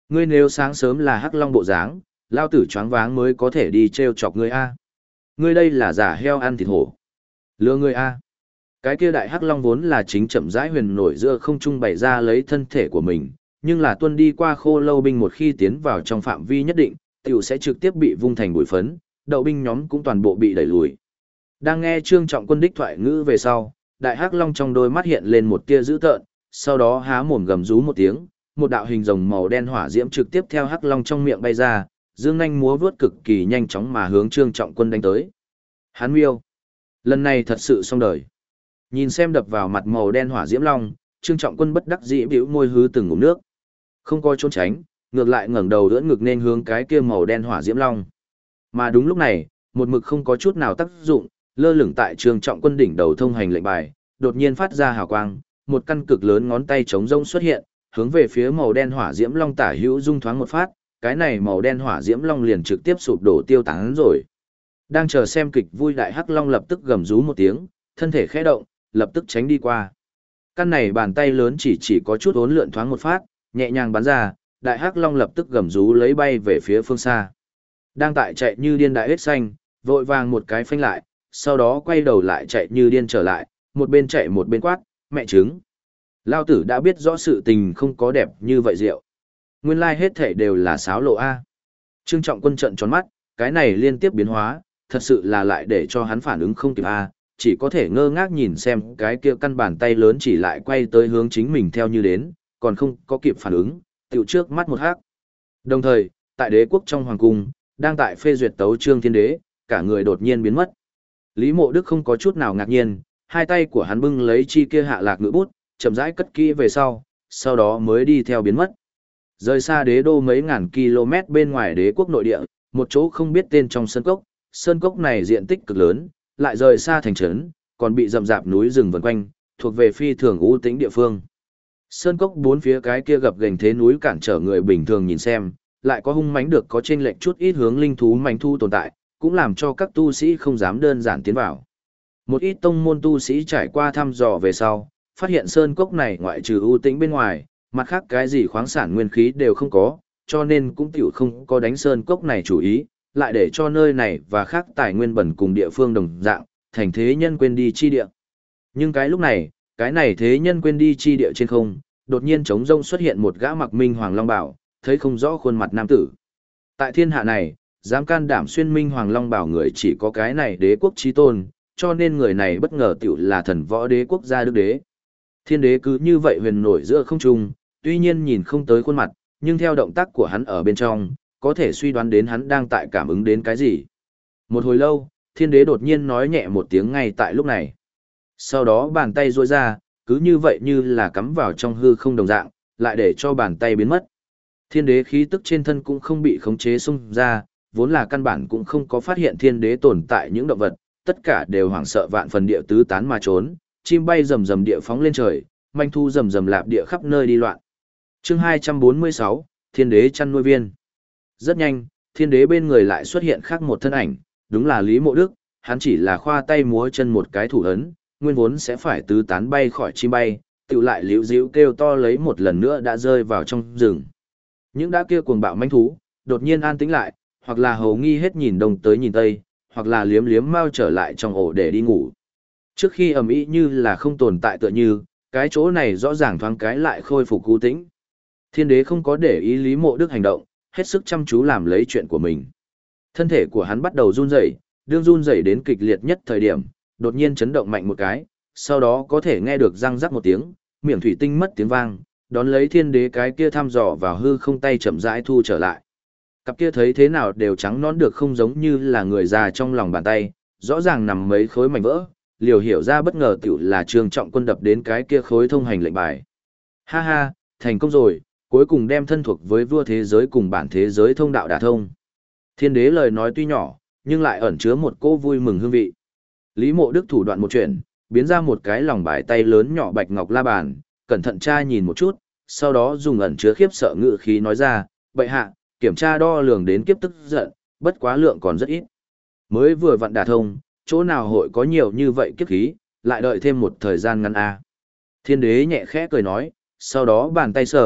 Ngươi nếu sáng sớm là hắc long bộ dáng, lao tử choáng váng mới có thể đi treo chọc ngươi a. Ngươi đây là giả heo ăn thịt hổ. Lừa ngươi a. Cái kia đại hắc long vốn là chính chậm rãi huyền nổi giữa không trung bày ra lấy thân thể của mình, nhưng là tuân đi qua khô lâu binh một khi tiến vào trong phạm vi nhất định, tiểu sẽ trực tiếp bị vung thành bụi phấn, đậu binh nhóm cũng toàn bộ bị đẩy lùi. Đang nghe Trương Trọng Quân đích thoại ngữ về sau, đại hắc long trong đôi mắt hiện lên một tia dữ tợn, sau đó há mồm gầm rú một tiếng, một đạo hình rồng màu đen hỏa diễm trực tiếp theo hắc long trong miệng bay ra, dương nhanh múa vớt cực kỳ nhanh chóng mà hướng Trương Trọng Quân đánh tới. Hắn miêu, lần này thật sự xong đời. Nhìn xem đập vào mặt màu đen hỏa diễm long, Trương Trọng Quân bất đắc dĩ bĩu môi hứ từng ngụm nước. Không coi trốn tránh, ngược lại ngẩng đầu đỡ ngực nên hướng cái kia màu đen hỏa diễm long. Mà đúng lúc này, một mực không có chút nào tác dụng, lơ lửng tại Trương Trọng Quân đỉnh đầu thông hành lệnh bài, đột nhiên phát ra hào quang, một căn cực lớn ngón tay trống rông xuất hiện, hướng về phía màu đen hỏa diễm long tả hữu dung thoáng một phát, cái này màu đen hỏa diễm long liền trực tiếp sụp đổ tiêu tán rồi. Đang chờ xem kịch vui đại hắc long lập tức gầm rú một tiếng, thân thể khẽ động, lập tức tránh đi qua. Căn này bàn tay lớn chỉ có chút uốn lượn thoáng một phát, nhẹ nhàng bắn ra, đại hắc long lập tức gầm rú lấy bay về phía phương xa. Đang tại chạy như điên đại hết xanh, vội vàng một cái phanh lại, sau đó quay đầu lại chạy như điên trở lại, một bên chạy một bên quát, mẹ trứng. Lao tử đã biết rõ sự tình không có đẹp như vậy rượu. Nguyên lai hết thể đều là sáo lộ A. Trương Trọng Quân trợn tròn mắt, cái này liên tiếp biến hóa, thật sự là lại để cho hắn phản ứng không kịp A, chỉ có thể ngơ ngác nhìn xem cái kia căn bàn tay lớn chỉ lại quay tới hướng chính mình theo như đến, còn không có kịp phản ứng, tiểu trước mắt một hắc. Đồng thời, tại đế quốc trong hoàng cung, đang tại phê duyệt tấu chương thiên đế, cả người đột nhiên biến mất. Lý Mộ Đức không có chút nào ngạc nhiên, hai tay của hắn bưng lấy chi kia hạ lạc ngữ bút, chậm rãi cất kỹ về sau đó mới đi theo biến mất. Rời xa đế đô mấy ngàn km bên ngoài đế quốc nội địa, một chỗ không biết tên trong sơn cốc này diện tích cực lớn, lại rời xa thành trấn, còn bị rậm rạp núi rừng vần quanh, thuộc về phi thường u tĩnh địa phương. Sơn cốc bốn phía cái kia gập ghềnh thế núi cản trở người bình thường nhìn xem, lại có hung mãnh được có chênh lệch chút ít hướng linh thú mãnh thu tồn tại, cũng làm cho các tu sĩ không dám đơn giản tiến vào. Một ít tông môn tu sĩ trải qua thăm dò về sau, phát hiện sơn cốc này ngoại trừ ưu tĩnh bên ngoài, mặt khác cái gì khoáng sản nguyên khí đều không có, cho nên cũng tiểu không có đánh sơn cốc này chủ ý, lại để cho nơi này và khác tài nguyên bẩn cùng địa phương đồng dạng, thành thế nhân quên đi chi địa. Nhưng cái lúc này, cái này thế nhân quên đi chi địa trên không, đột nhiên trống rông xuất hiện một gã mặc minh hoàng long bảo, thấy không rõ khuôn mặt nam tử. Tại thiên hạ này, dám can đảm xuyên minh hoàng long bảo người chỉ có cái này đế quốc chí tôn, cho nên người này bất ngờ tiểu là thần võ đế quốc gia đức đế. Thiên đế cứ như vậy huyền nổi giữa không trung, tuy nhiên nhìn không tới khuôn mặt, nhưng theo động tác của hắn ở bên trong, có thể suy đoán đến hắn đang tại cảm ứng đến cái gì. Một hồi lâu, thiên đế đột nhiên nói nhẹ một tiếng ngay tại lúc này. Sau đó bàn tay duỗi ra, cứ như vậy như là cắm vào trong hư không đồng dạng, lại để cho bàn tay biến mất. Thiên đế khí tức trên thân cũng không bị khống chế xung ra, vốn là căn bản cũng không có phát hiện thiên đế tồn tại những động vật, tất cả đều hoảng sợ vạn phần địa tứ tán mà trốn, chim bay rầm rầm địa phóng lên trời, manh thu rầm rầm lạp địa khắp nơi đi loạn. Chương 246, Thiên đế chăn nuôi viên. Rất nhanh, thiên đế bên người lại xuất hiện khác một thân ảnh, đúng là Lý Mộ Đức, hắn chỉ là khoa tay múa chân một cái thủ ấn, nguyên vốn sẽ phải tứ tán bay khỏi chim bay, tự lại liễu díu kêu to lấy một lần nữa đã rơi vào trong rừng. Những đã kia cuồng bạo manh thú, đột nhiên an tĩnh lại, hoặc là hầu nghi hết nhìn đông tới nhìn tây, hoặc là liếm liếm mau trở lại trong ổ để đi ngủ. Trước khi ầm ĩ như là không tồn tại tựa như, cái chỗ này rõ ràng thoáng cái lại khôi phục cú tĩnh. Thiên đế không có để ý Lý Mộ Đức hành động, hết sức chăm chú làm lấy chuyện của mình. Thân thể của hắn bắt đầu run rẩy, đương run rẩy đến kịch liệt nhất thời điểm, đột nhiên chấn động mạnh một cái, sau đó có thể nghe được răng rắc một tiếng, miệng thủy tinh mất tiếng vang, đón lấy thiên đế cái kia thăm dò vào hư không tay chậm rãi thu trở lại. Cặp kia thấy thế nào đều trắng nõn được không giống như là người già trong lòng bàn tay, rõ ràng nằm mấy khối mảnh vỡ, liều hiểu ra bất ngờ tiểu là Trương Trọng Quân đập đến cái kia khối thông hành lệnh bài. Ha ha, thành công rồi, cuối cùng đem thân thuộc với vua thế giới cùng bản thế giới thông đạo đả thông. Thiên đế lời nói tuy nhỏ, nhưng lại ẩn chứa một cô vui mừng hương vị. Lý Mộ Đức thủ đoạn một chuyện, biến ra một cái lòng bài tay lớn nhỏ bạch ngọc la bàn, cẩn thận tra nhìn một chút, sau đó dùng ẩn chứa khiếp sợ ngữ khí nói ra, bệ hạ, kiểm tra đo lường đến kiếp tức giận, bất quá lượng còn rất ít. Mới vừa vặn đả thông, chỗ nào hội có nhiều như vậy kiếp khí, lại đợi thêm một thời gian ngắn a. Thiên đế nhẹ khẽ cười nói, sau đó bàn tay sờ,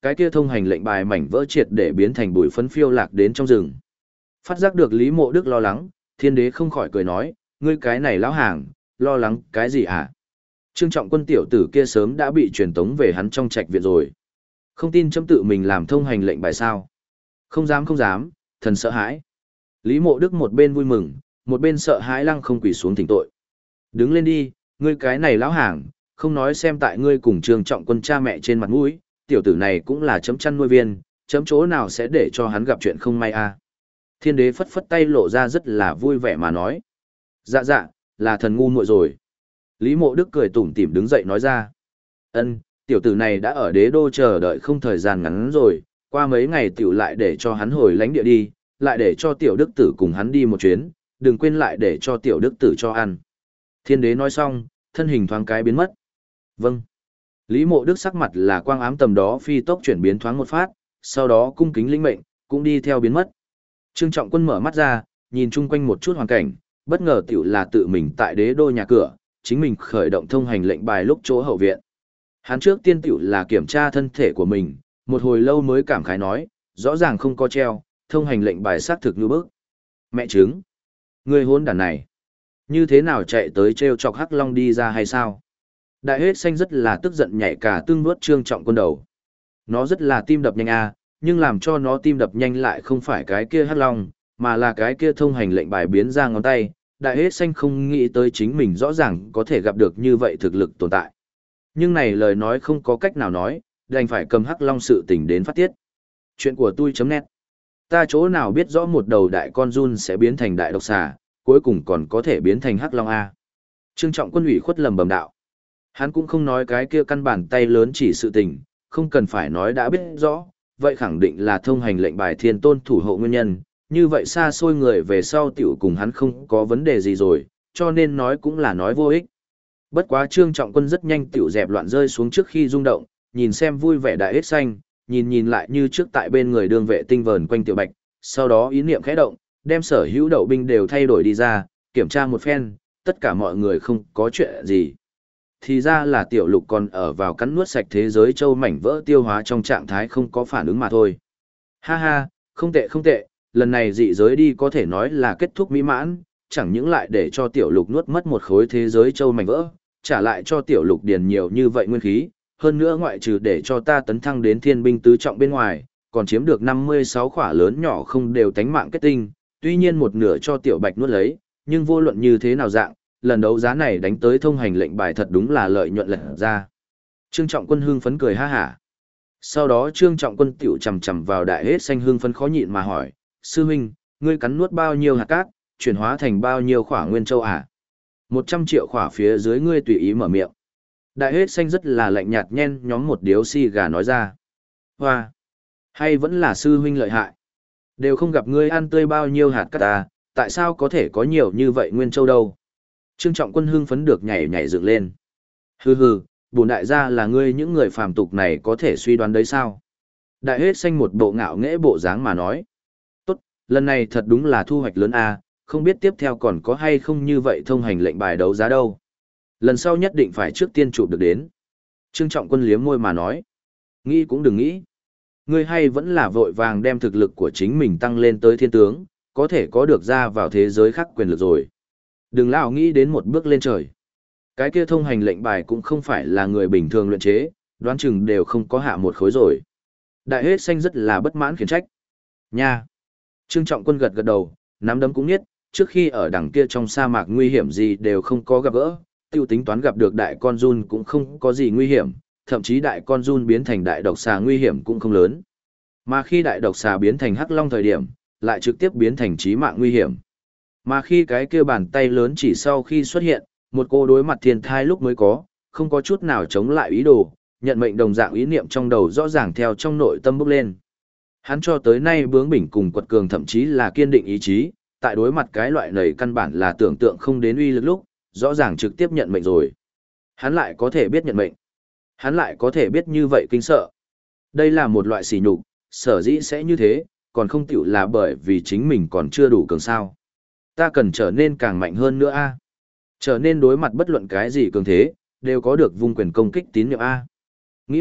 cái kia thông hành lệnh bài mảnh vỡ triệt để biến thành bụi phấn phiêu lạc đến trong rừng. Phát giác được Lý Mộ Đức lo lắng, Thiên Đế không khỏi cười nói, ngươi cái này lão hàng, lo lắng cái gì hả? Trương Trọng Quân tiểu tử kia sớm đã bị truyền tống về hắn trong trạch viện rồi. Không tin chấm tự mình làm thông hành lệnh bài sao? Không dám không dám, thần sợ hãi. Lý Mộ Đức một bên vui mừng, một bên sợ hãi lăng không quỳ xuống thỉnh tội. Đứng lên đi, ngươi cái này lão hàng, không nói xem tại ngươi cùng Trương Trọng Quân cha mẹ trên mặt mũi, tiểu tử này cũng là chấm chăn nuôi viên, chấm chỗ nào sẽ để cho hắn gặp chuyện không may à. Thiên Đế phất phất tay lộ ra rất là vui vẻ mà nói. Dạ dạ, là thần ngu muội rồi. Lý Mộ Đức cười tủm tỉm đứng dậy nói ra. Ân, tiểu tử này đã ở đế đô chờ đợi không thời gian ngắn rồi, qua mấy ngày tiểu lại để cho hắn hồi lãnh địa đi, lại để cho tiểu đức tử cùng hắn đi một chuyến, đừng quên lại để cho tiểu đức tử cho ăn. Thiên Đế nói xong, thân hình thoáng cái biến mất. Vâng. Lý Mộ Đức sắc mặt là quang ám tầm đó phi tốc chuyển biến thoáng một phát, sau đó cung kính lĩnh mệnh, cũng đi theo biến mất. Trương Trọng Quân mở mắt ra, nhìn chung quanh một chút hoàn cảnh, bất ngờ tiểu là tự mình tại đế đô nhà cửa, chính mình khởi động thông hành lệnh bài lúc chỗ hậu viện. Hắn trước tiên tiểu là kiểm tra thân thể của mình, một hồi lâu mới cảm khái nói, rõ ràng không có treo, thông hành lệnh bài xác thực như bức. Mẹ chứng, người hôn đàn này, như thế nào chạy tới treo chọc Hắc Long đi ra hay sao? Đại hết xanh rất là tức giận nhảy cả tương nuốt Trương Trọng Quân đầu. Nó rất là tim đập nhanh nhưng làm cho nó tim đập nhanh lại không phải cái kia Hắc Long, mà là cái kia thông hành lệnh bài biến ra ngón tay. Đại hết xanh không nghĩ tới chính mình rõ ràng có thể gặp được như vậy thực lực tồn tại. Nhưng này lời nói không có cách nào nói, đành phải cầm Hắc Long sự tình đến phát tiết. Chuyện của tôi.net. Ta chỗ nào biết rõ một đầu đại con giun sẽ biến thành đại độc xà, cuối cùng còn có thể biến thành Hắc Long a. Trương Trọng Quân ủy khuất lầm bầm đạo. Hắn cũng không nói cái kia căn bản tay lớn chỉ sự tình, không cần phải nói đã biết rõ, vậy khẳng định là thông hành lệnh bài thiên tôn thủ hộ nguyên nhân, như vậy xa xôi người về sau tiểu cùng hắn không có vấn đề gì rồi, cho nên nói cũng là nói vô ích. Bất quá Trương Trọng Quân rất nhanh tiểu dẹp loạn rơi xuống trước khi rung động, nhìn xem vui vẻ đại hết xanh, nhìn lại như trước tại bên người đương vệ tinh vờn quanh tiểu bạch, sau đó ý niệm khẽ động, đem sở hữu đậu binh đều thay đổi đi ra, kiểm tra một phen, tất cả mọi người không có chuyện gì. Thì ra là tiểu lục còn ở vào cắn nuốt sạch thế giới châu mảnh vỡ tiêu hóa trong trạng thái không có phản ứng mà thôi. Ha ha, không tệ không tệ, lần này dị giới đi có thể nói là kết thúc mỹ mãn, chẳng những lại để cho tiểu lục nuốt mất một khối thế giới châu mảnh vỡ, trả lại cho tiểu lục điền nhiều như vậy nguyên khí, hơn nữa ngoại trừ để cho ta tấn thăng đến thiên binh tứ trọng bên ngoài, còn chiếm được 56 khỏa lớn nhỏ không đều tánh mạng kết tinh, tuy nhiên một nửa cho tiểu bạch nuốt lấy, nhưng vô luận như thế nào dạng, lần đấu giá này đánh tới thông hành lệnh bài thật đúng là lợi nhuận lật ra. Trương Trọng Quân hưng phấn cười ha hả. Sau đó Trương Trọng Quân tiểu chầm chầm vào đại hết xanh hưng phấn khó nhịn mà hỏi, sư huynh, ngươi cắn nuốt bao nhiêu hạt cát, chuyển hóa thành bao nhiêu khỏa nguyên châu à? 100 triệu khỏa phía dưới ngươi tùy ý mở miệng. Đại hết xanh rất là lạnh nhạt nhen nhóm một điếu xì gà nói ra. Hoa! Hay vẫn là sư huynh lợi hại? Đều không gặp ngươi ăn tươi bao nhiêu hạt cát à, tại sao có thể có nhiều như vậy nguyên châu đâu? Trương Trọng Quân hưng phấn được nhảy nhảy dựng lên. Hừ hừ, bổn đại gia là ngươi những người phàm tục này có thể suy đoán đấy sao? Đại hết xanh một bộ ngạo nghễ bộ dáng mà nói. Tốt, lần này thật đúng là thu hoạch lớn a, không biết tiếp theo còn có hay không như vậy thông hành lệnh bài đấu giá đâu. Lần sau nhất định phải trước tiên chụp được đến. Trương Trọng Quân liếm môi mà nói. Nghĩ cũng đừng nghĩ. Ngươi hay vẫn là vội vàng đem thực lực của chính mình tăng lên tới thiên tướng, có thể có được ra vào thế giới khác quyền lực rồi. Đừng lão nghĩ đến một bước lên trời. Cái kia thông hành lệnh bài cũng không phải là người bình thường luyện chế, đoán chừng đều không có hạ một khối rồi. Đại hết xanh rất là bất mãn khiển trách. Nha! Trương Trọng Quân gật gật đầu, nắm đấm cũng biết, trước khi ở đằng kia trong sa mạc nguy hiểm gì đều không có gặp gỡ, tiêu tính toán gặp được đại con giun cũng không có gì nguy hiểm, thậm chí đại con giun biến thành đại độc xà nguy hiểm cũng không lớn. Mà khi đại độc xà biến thành hắc long thời điểm, lại trực tiếp biến thành chí mạng nguy hiểm. Mà khi cái kia bàn tay lớn chỉ sau khi xuất hiện, một cô đối mặt thiên thai lúc mới có, không có chút nào chống lại ý đồ, nhận mệnh đồng dạng ý niệm trong đầu rõ ràng theo trong nội tâm bốc lên. Hắn cho tới nay bướng bỉnh cùng quật cường thậm chí là kiên định ý chí, tại đối mặt cái loại này căn bản là tưởng tượng không đến uy lực lúc, rõ ràng trực tiếp nhận mệnh rồi. Hắn lại có thể biết nhận mệnh. Hắn lại có thể biết như vậy kinh sợ. Đây là một loại sỉ nhục, sở dĩ sẽ như thế, còn không tiểu là bởi vì chính mình còn chưa đủ cường sao. Ta cần trở nên càng mạnh hơn nữa a. Trở nên đối mặt bất luận cái gì cường thế, đều có được vung quyền công kích tín nhiệm a. Nghĩ vậy,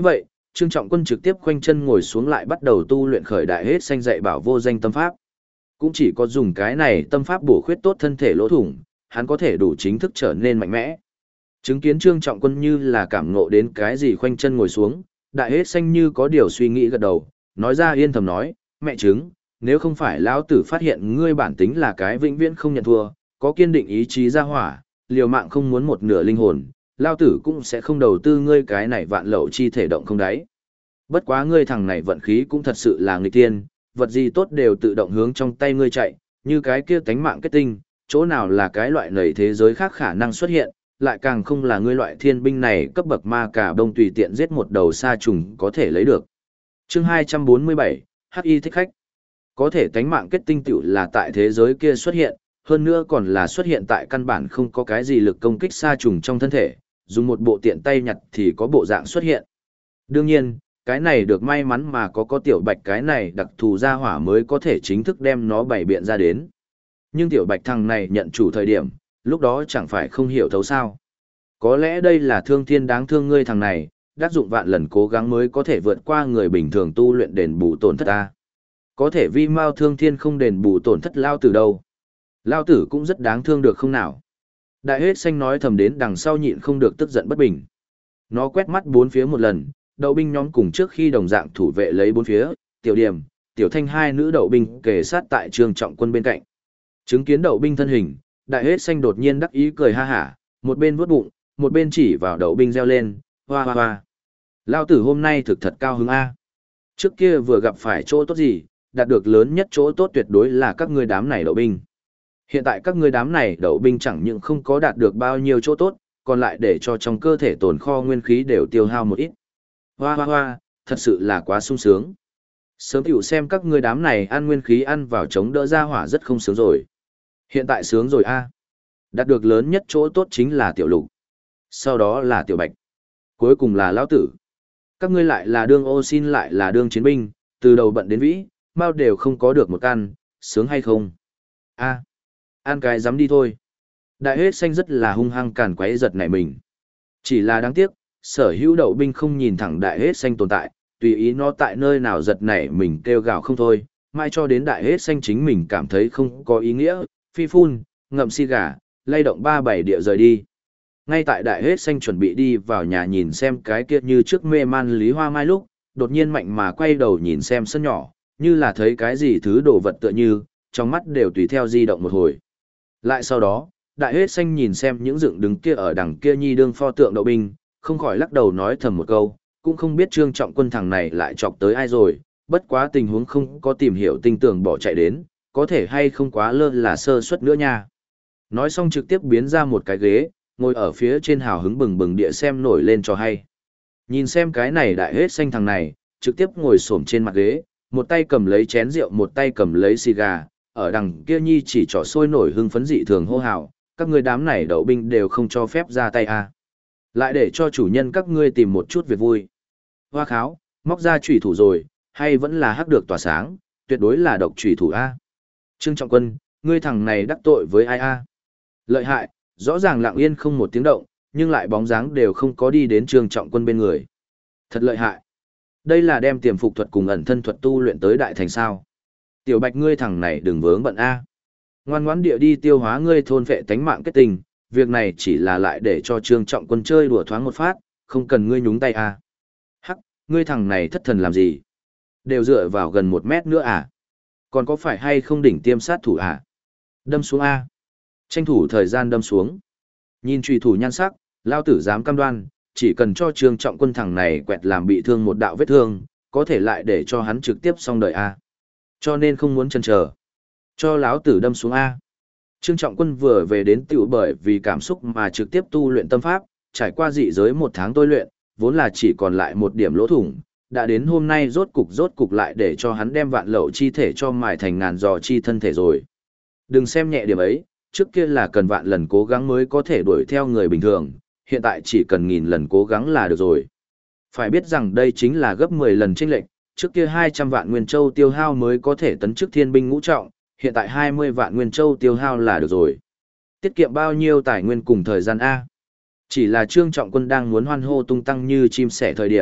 Trương Trọng Quân trực tiếp khoanh chân ngồi xuống lại bắt đầu tu luyện khởi đại hết xanh dạy bảo vô danh tâm pháp. Cũng chỉ có dùng cái này tâm pháp bổ khuyết tốt thân thể lỗ thủng, hắn có thể đủ chính thức trở nên mạnh mẽ. Chứng kiến Trương Trọng Quân như là cảm ngộ đến cái gì khoanh chân ngồi xuống, đại hết xanh như có điều suy nghĩ gật đầu, nói ra yên thầm nói, mẹ chứng, nếu không phải lão tử phát hiện ngươi bản tính là cái vĩnh viễn không nhận thua, có kiên định ý chí ra hỏa, liều mạng không muốn một nửa linh hồn, lão tử cũng sẽ không đầu tư ngươi cái này vạn lậu chi thể động không đáy. Bất quá ngươi thằng này vận khí cũng thật sự là nghịch tiên, vật gì tốt đều tự động hướng trong tay ngươi chạy, như cái kia tánh mạng kết tinh, chỗ nào là cái loại nầy thế giới khác khả năng xuất hiện, lại càng không là ngươi loại thiên binh này cấp bậc ma cả đông tùy tiện giết một đầu sa trùng có thể lấy được. Chương 247, HI thích khách. Có thể tánh mạng kết tinh tiểu là tại thế giới kia xuất hiện, hơn nữa còn là xuất hiện tại căn bản không có cái gì lực công kích sa trùng trong thân thể, dùng một bộ tiện tay nhặt thì có bộ dạng xuất hiện. Đương nhiên, cái này được may mắn mà có tiểu bạch cái này đặc thù ra hỏa mới có thể chính thức đem nó bày biện ra đến. Nhưng tiểu bạch thằng này nhận chủ thời điểm, lúc đó chẳng phải không hiểu thấu sao. Có lẽ đây là thương thiên đáng thương ngươi thằng này, đắc dụng vạn lần cố gắng mới có thể vượt qua người bình thường tu luyện đền bù tổn thất ta. Có thể vi mao thương thiên không đền bù tổn thất lao tử đâu. Lao tử cũng rất đáng thương được không nào. Đại hết xanh nói thầm đến đằng sau nhịn không được tức giận bất bình. Nó quét mắt bốn phía một lần, đậu binh nhóm cùng trước khi đồng dạng thủ vệ lấy bốn phía, tiểu điểm, tiểu thanh hai nữ đậu binh kề sát tại Trương Trọng Quân bên cạnh. Chứng kiến đậu binh thân hình, đại hết xanh đột nhiên đắc ý cười ha hả, một bên vuốt bụng, một bên chỉ vào đậu binh reo lên, hoa hoa hoa. Lao tử hôm nay thực thật cao hứng A. Trước kia vừa gặp phải chỗ tốt gì, đạt được lớn nhất chỗ tốt tuyệt đối là các ngươi đám này đậu binh. Hiện tại các ngươi đám này đậu binh chẳng những không có đạt được bao nhiêu chỗ tốt, còn lại để cho trong cơ thể tồn kho nguyên khí đều tiêu hao một ít. Hoa hoa hoa, thật sự là quá sung sướng. Sớm tiểu xem các ngươi đám này ăn nguyên khí ăn vào chống đỡ ra hỏa rất không sướng rồi. Hiện tại sướng rồi a. Đạt được lớn nhất chỗ tốt chính là tiểu lục. Sau đó là tiểu bạch. Cuối cùng là lão tử. Các ngươi lại là đương ô xin lại là đương chiến binh, từ đầu bận đến vĩ, mau đều không có được một căn, sướng hay không? A, ăn cái dám đi thôi. Đại hết xanh rất là hung hăng càn quấy giật nảy mình. Chỉ là đáng tiếc, sở hữu đậu binh không nhìn thẳng đại hết xanh tồn tại, tùy ý nó tại nơi nào giật nảy mình kêu gào không thôi, mai cho đến đại hết xanh chính mình cảm thấy không có ý nghĩa, phi phun, ngậm xi gà, lay động ba bảy địa rời đi. Ngay tại đại hết xanh chuẩn bị đi vào nhà nhìn xem cái kia như trước mê man Lý Hoa Mai lúc, đột nhiên mạnh mà quay đầu nhìn xem sân nhỏ, như là thấy cái gì thứ đồ vật tựa như, trong mắt đều tùy theo di động một hồi. Lại sau đó, đại hết xanh nhìn xem những dựng đứng kia ở đằng kia nhi đương pho tượng đậu binh, không khỏi lắc đầu nói thầm một câu, cũng không biết Trương Trọng Quân thằng này lại chọc tới ai rồi, bất quá tình huống không có tìm hiểu tinh tường bỏ chạy đến, có thể hay không quá lơ là sơ suất nữa nha. Nói xong trực tiếp biến ra một cái ghế, ngồi ở phía trên hào hứng bừng bừng địa xem nổi lên cho hay. Nhìn xem cái này đại hết xanh thằng này, trực tiếp ngồi xổm trên mặt ghế, một tay cầm lấy chén rượu một tay cầm lấy xì gà, ở đằng kia nhi chỉ trỏ sôi nổi hưng phấn dị thường hô hào, các ngươi đám này đậu binh đều không cho phép ra tay à. Lại để cho chủ nhân các ngươi tìm một chút việc vui. Hoa kháo, móc ra chủy thủ rồi, hay vẫn là hắc được tỏa sáng, tuyệt đối là độc chủy thủ A. Trương Trọng Quân, ngươi thằng này đắc tội với ai A. Lợi hại, rõ ràng lặng yên không một tiếng động, nhưng lại bóng dáng đều không có đi đến Trương Trọng Quân bên người. Thật lợi hại. Đây là đem tiềm phục thuật cùng ẩn thân thuật tu luyện tới đại thành sao. Tiểu bạch ngươi thằng này đừng vướng bận A. Ngoan ngoãn địa đi tiêu hóa ngươi thôn phệ tánh mạng kết tình, việc này chỉ là lại để cho Trương Trọng Quân chơi đùa thoáng một phát, không cần ngươi nhúng tay A. Hắc, ngươi thằng này thất thần làm gì? Đều dựa vào gần 1 mét nữa à? Còn có phải hay không đỉnh tiêm sát thủ à? Đâm xuống A. Tranh thủ thời gian đâm xuống. Nhìn truy thủ nhan sắc, lao tử dám cam đoan, chỉ cần cho Trương Trọng Quân thằng này quẹt làm bị thương một đạo vết thương, có thể lại để cho hắn trực tiếp xong đời A. Cho nên không muốn chần chờ. Cho lão tử đâm xuống A. Trương Trọng Quân vừa về đến tiểu bởi vì cảm xúc mà trực tiếp tu luyện tâm pháp, trải qua dị giới 1 tháng tôi luyện, vốn là chỉ còn lại một điểm lỗ thủng, đã đến hôm nay rốt cục lại để cho hắn đem vạn lậu chi thể cho mài thành ngàn giò chi thân thể rồi. Đừng xem nhẹ điểm ấy, trước kia là cần vạn lần cố gắng mới có thể đuổi theo người bình thường, hiện tại chỉ cần 1000 lần cố gắng là được rồi. Phải biết rằng đây chính là gấp 10 lần chênh lệch, trước kia 200 vạn nguyên châu tiêu hao mới có thể tấn chức thiên binh ngũ trọng, hiện tại 20 vạn nguyên châu tiêu hao là được rồi. Tiết kiệm bao nhiêu tài nguyên cùng thời gian A. Chỉ là Trương Trọng Quân đang muốn hoan hô tung tăng như chim sẻ thời điểm,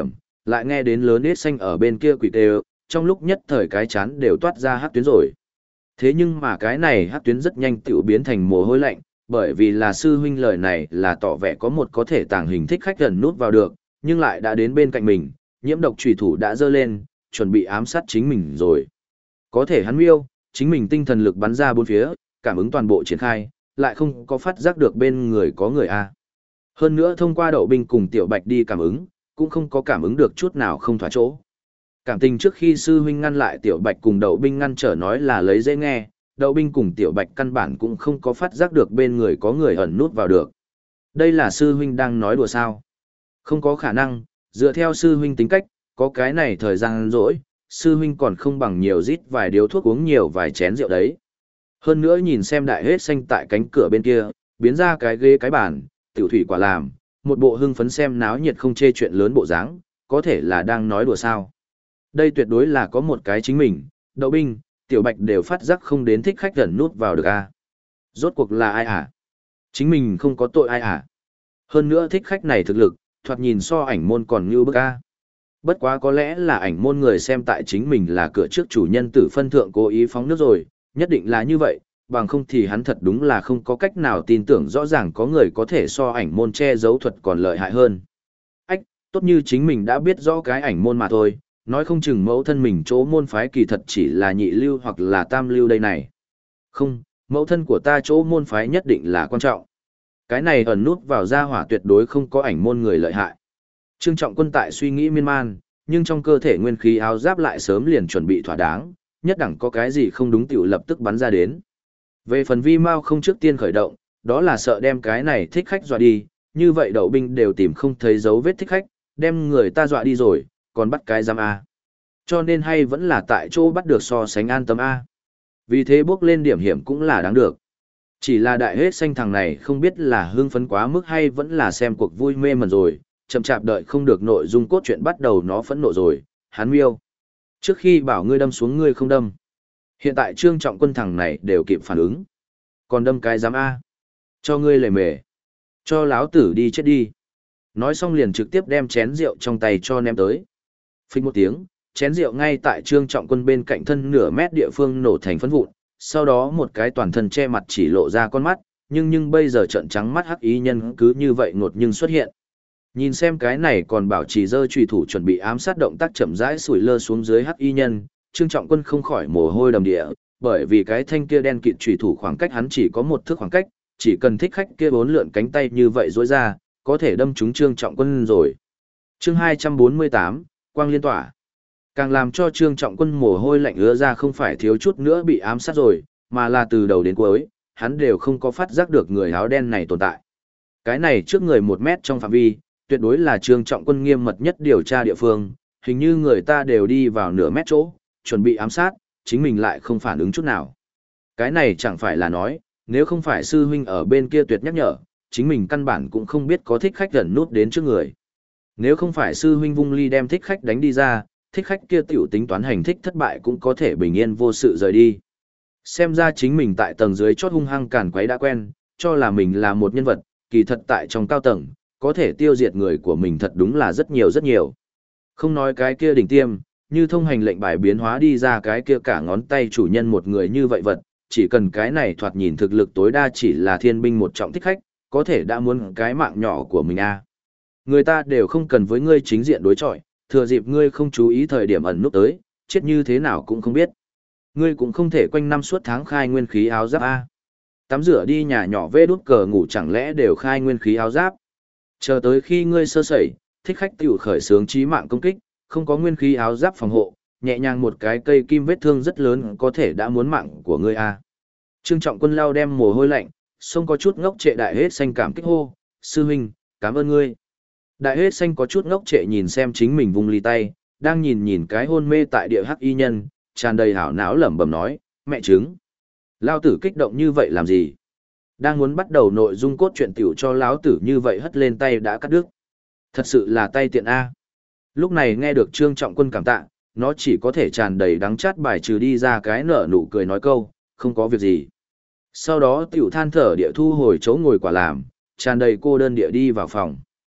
Lại nghe đến lớn ít xanh ở bên kia quỷ đều, trong lúc nhất thời cái chán đều toát ra hắc tuyến rồi. Thế nhưng mà cái này hắc tuyến rất nhanh tiểu biến thành mồ hôi lạnh, bởi vì là sư huynh lời này là tỏ vẻ có một có thể tàng hình thích khách gần nút vào được, nhưng lại đã đến bên cạnh mình, nhiễm độc chủy thủ đã giơ lên, chuẩn bị ám sát chính mình rồi. Có thể hắn miêu, chính mình tinh thần lực bắn ra bốn phía, cảm ứng toàn bộ triển khai, lại không có phát giác được bên người có người a. Hơn nữa thông qua Đậu Binh cùng Tiểu Bạch đi cảm ứng, cũng không có cảm ứng được chút nào không thỏa chỗ. Cảm tình trước khi sư huynh ngăn lại Tiểu Bạch cùng Đậu Binh ngăn trở nói là lấy dễ nghe, Đậu Binh cùng Tiểu Bạch căn bản cũng không có phát giác được bên người có người ẩn nút vào được. Đây là sư huynh đang nói đùa sao? Không có khả năng, dựa theo sư huynh tính cách, có cái này thời gian rỗi, sư huynh còn không bằng nhiều rít vài điếu thuốc uống nhiều vài chén rượu đấy. Hơn nữa nhìn xem đại hết xanh tại cánh cửa bên kia, biến ra cái ghế cái bàn, tiểu thủy quả làm, một bộ hưng phấn xem náo nhiệt không chê chuyện lớn bộ dáng, có thể là đang nói đùa sao. Đây tuyệt đối là có một cái chính mình, Đậu Binh, Tiểu Bạch đều phát giác không đến thích khách gần nút vào được a. Rốt cuộc là ai à? Chính mình không có tội ai à? Hơn nữa thích khách này thực lực, thoạt nhìn so ảnh môn còn như bức a. Bất quá có lẽ là ảnh môn người xem tại chính mình là cửa trước chủ nhân tử phân thượng cố ý phóng nước rồi, nhất định là như vậy, bằng không thì hắn thật đúng là không có cách nào tin tưởng rõ ràng có người có thể so ảnh môn che giấu thuật còn lợi hại hơn. Ách, tốt như chính mình đã biết rõ cái ảnh môn mà thôi, nói không chừng mẫu thân mình chỗ môn phái kỳ thật chỉ là nhị lưu hoặc là tam lưu đây này. Không, mẫu thân của ta chỗ môn phái nhất định là quan trọng. Cái này ẩn nút vào gia hỏa tuyệt đối không có ảnh môn người lợi hại. Trương Trọng Quân tại suy nghĩ miên man, nhưng trong cơ thể nguyên khí áo giáp lại sớm liền chuẩn bị thỏa đáng, nhất đẳng có cái gì không đúng tiểu lập tức bắn ra đến. Về phần vi mao không trước tiên khởi động, đó là sợ đem cái này thích khách dọa đi, như vậy Đậu Binh đều tìm không thấy dấu vết thích khách, đem người ta dọa đi rồi, còn bắt cái giam A. Cho nên hay vẫn là tại chỗ bắt được so sánh an tâm A. Vì thế bước lên điểm hiểm cũng là đáng được. Chỉ là đại hết xanh thằng này không biết là hưng phấn quá mức hay vẫn là xem cuộc vui mê mẩn rồi, chậm chạp đợi không được nội dung cốt truyện bắt đầu nó phẫn nộ rồi, hắn miêu. Trước khi bảo ngươi đâm xuống ngươi không đâm. Hiện tại Trương Trọng Quân thằng này đều kịp phản ứng. Còn đâm cái giám A. Cho ngươi lề mề. Cho láo tử đi chết đi. Nói xong liền trực tiếp đem chén rượu trong tay cho ném tới. Phích một tiếng, chén rượu ngay tại Trương Trọng Quân bên cạnh thân nửa mét địa phương nổ thành phấn vụn. Sau đó một cái toàn thân che mặt chỉ lộ ra con mắt, nhưng bây giờ trận trắng mắt hắc ý nhân cứ như vậy ngột nhưng xuất hiện. Nhìn xem cái này còn bảo trì dơ trùy thủ chuẩn bị ám sát động tác chậm rãi sủi lơ xuống dưới hắc y nhân, Trương Trọng Quân không khỏi mồ hôi đầm địa, bởi vì cái thanh kia đen kịt trùy thủ khoảng cách hắn chỉ có một thước khoảng cách, chỉ cần thích khách kia bốn lượn cánh tay như vậy rối ra, có thể đâm trúng Trương Trọng Quân rồi. Chương 248, Quang Liên Tỏa. Càng làm cho Trương Trọng Quân mồ hôi lạnh ứa ra không phải thiếu chút nữa bị ám sát rồi, mà là từ đầu đến cuối, hắn đều không có phát giác được người áo đen này tồn tại. Cái này trước người 1 mét trong phạm vi, tuyệt đối là Trương Trọng Quân nghiêm mật nhất điều tra địa phương, hình như người ta đều đi vào nửa mét chỗ, chuẩn bị ám sát, chính mình lại không phản ứng chút nào. Cái này chẳng phải là nói, nếu không phải sư huynh ở bên kia tuyệt nhắc nhở, chính mình căn bản cũng không biết có thích khách gần nút đến trước người. Nếu không phải sư huynh vung ly đem thích khách đánh đi ra, thích khách kia tiểu tính toán hành thích thất bại cũng có thể bình yên vô sự rời đi. Xem ra chính mình tại tầng dưới chót hung hăng càn quấy đã quen, cho là mình là một nhân vật, kỳ thật tại trong cao tầng, có thể tiêu diệt người của mình thật đúng là rất nhiều rất nhiều. Không nói cái kia đỉnh tiêm, như thông hành lệnh bài biến hóa đi ra cái kia cả ngón tay chủ nhân một người như vậy vật, chỉ cần cái này thoạt nhìn thực lực tối đa chỉ là thiên binh một trọng thích khách, có thể đã muốn cái mạng nhỏ của mình a. Người ta đều không cần với ngươi chính diện đối chọi, thừa dịp ngươi không chú ý thời điểm ẩn núp tới, chết như thế nào cũng không biết. Ngươi cũng không thể quanh năm suốt tháng khai nguyên khí áo giáp a. Tắm rửa đi nhà nhỏ vê đút cờ ngủ chẳng lẽ đều khai nguyên khí áo giáp. Chờ tới khi ngươi sơ sẩy, thích khách tiểu khởi xướng chí mạng công kích, không có nguyên khí áo giáp phòng hộ, nhẹ nhàng một cái cây kim vết thương rất lớn có thể đã muốn mạng của ngươi a. Trương Trọng Quân lao đem mồ hôi lạnh, sông có chút ngốc trệ đại hết xanh cảm kích hô, sư huynh, cảm ơn ngươi. Đại hết xanh có chút ngốc trệ nhìn xem chính mình vung ly tay, đang nhìn cái hôn mê tại địa hắc y nhân, tràn đầy hảo não lẩm bẩm nói, mẹ trứng. Lao tử kích động như vậy làm gì? Đang muốn bắt đầu nội dung cốt truyện tiểu cho lão tử như vậy hất lên tay đã cắt đứt. Thật sự là tay tiện A. Lúc này nghe được Trương Trọng Quân cảm tạ, nó chỉ có thể tràn đầy đắng chát bài trừ đi ra cái nở nụ cười nói câu, không có việc gì. Sau đó tiểu than thở địa thu hồi chỗ ngồi quả làm, tràn đầy cô đơn địa đi vào phòng.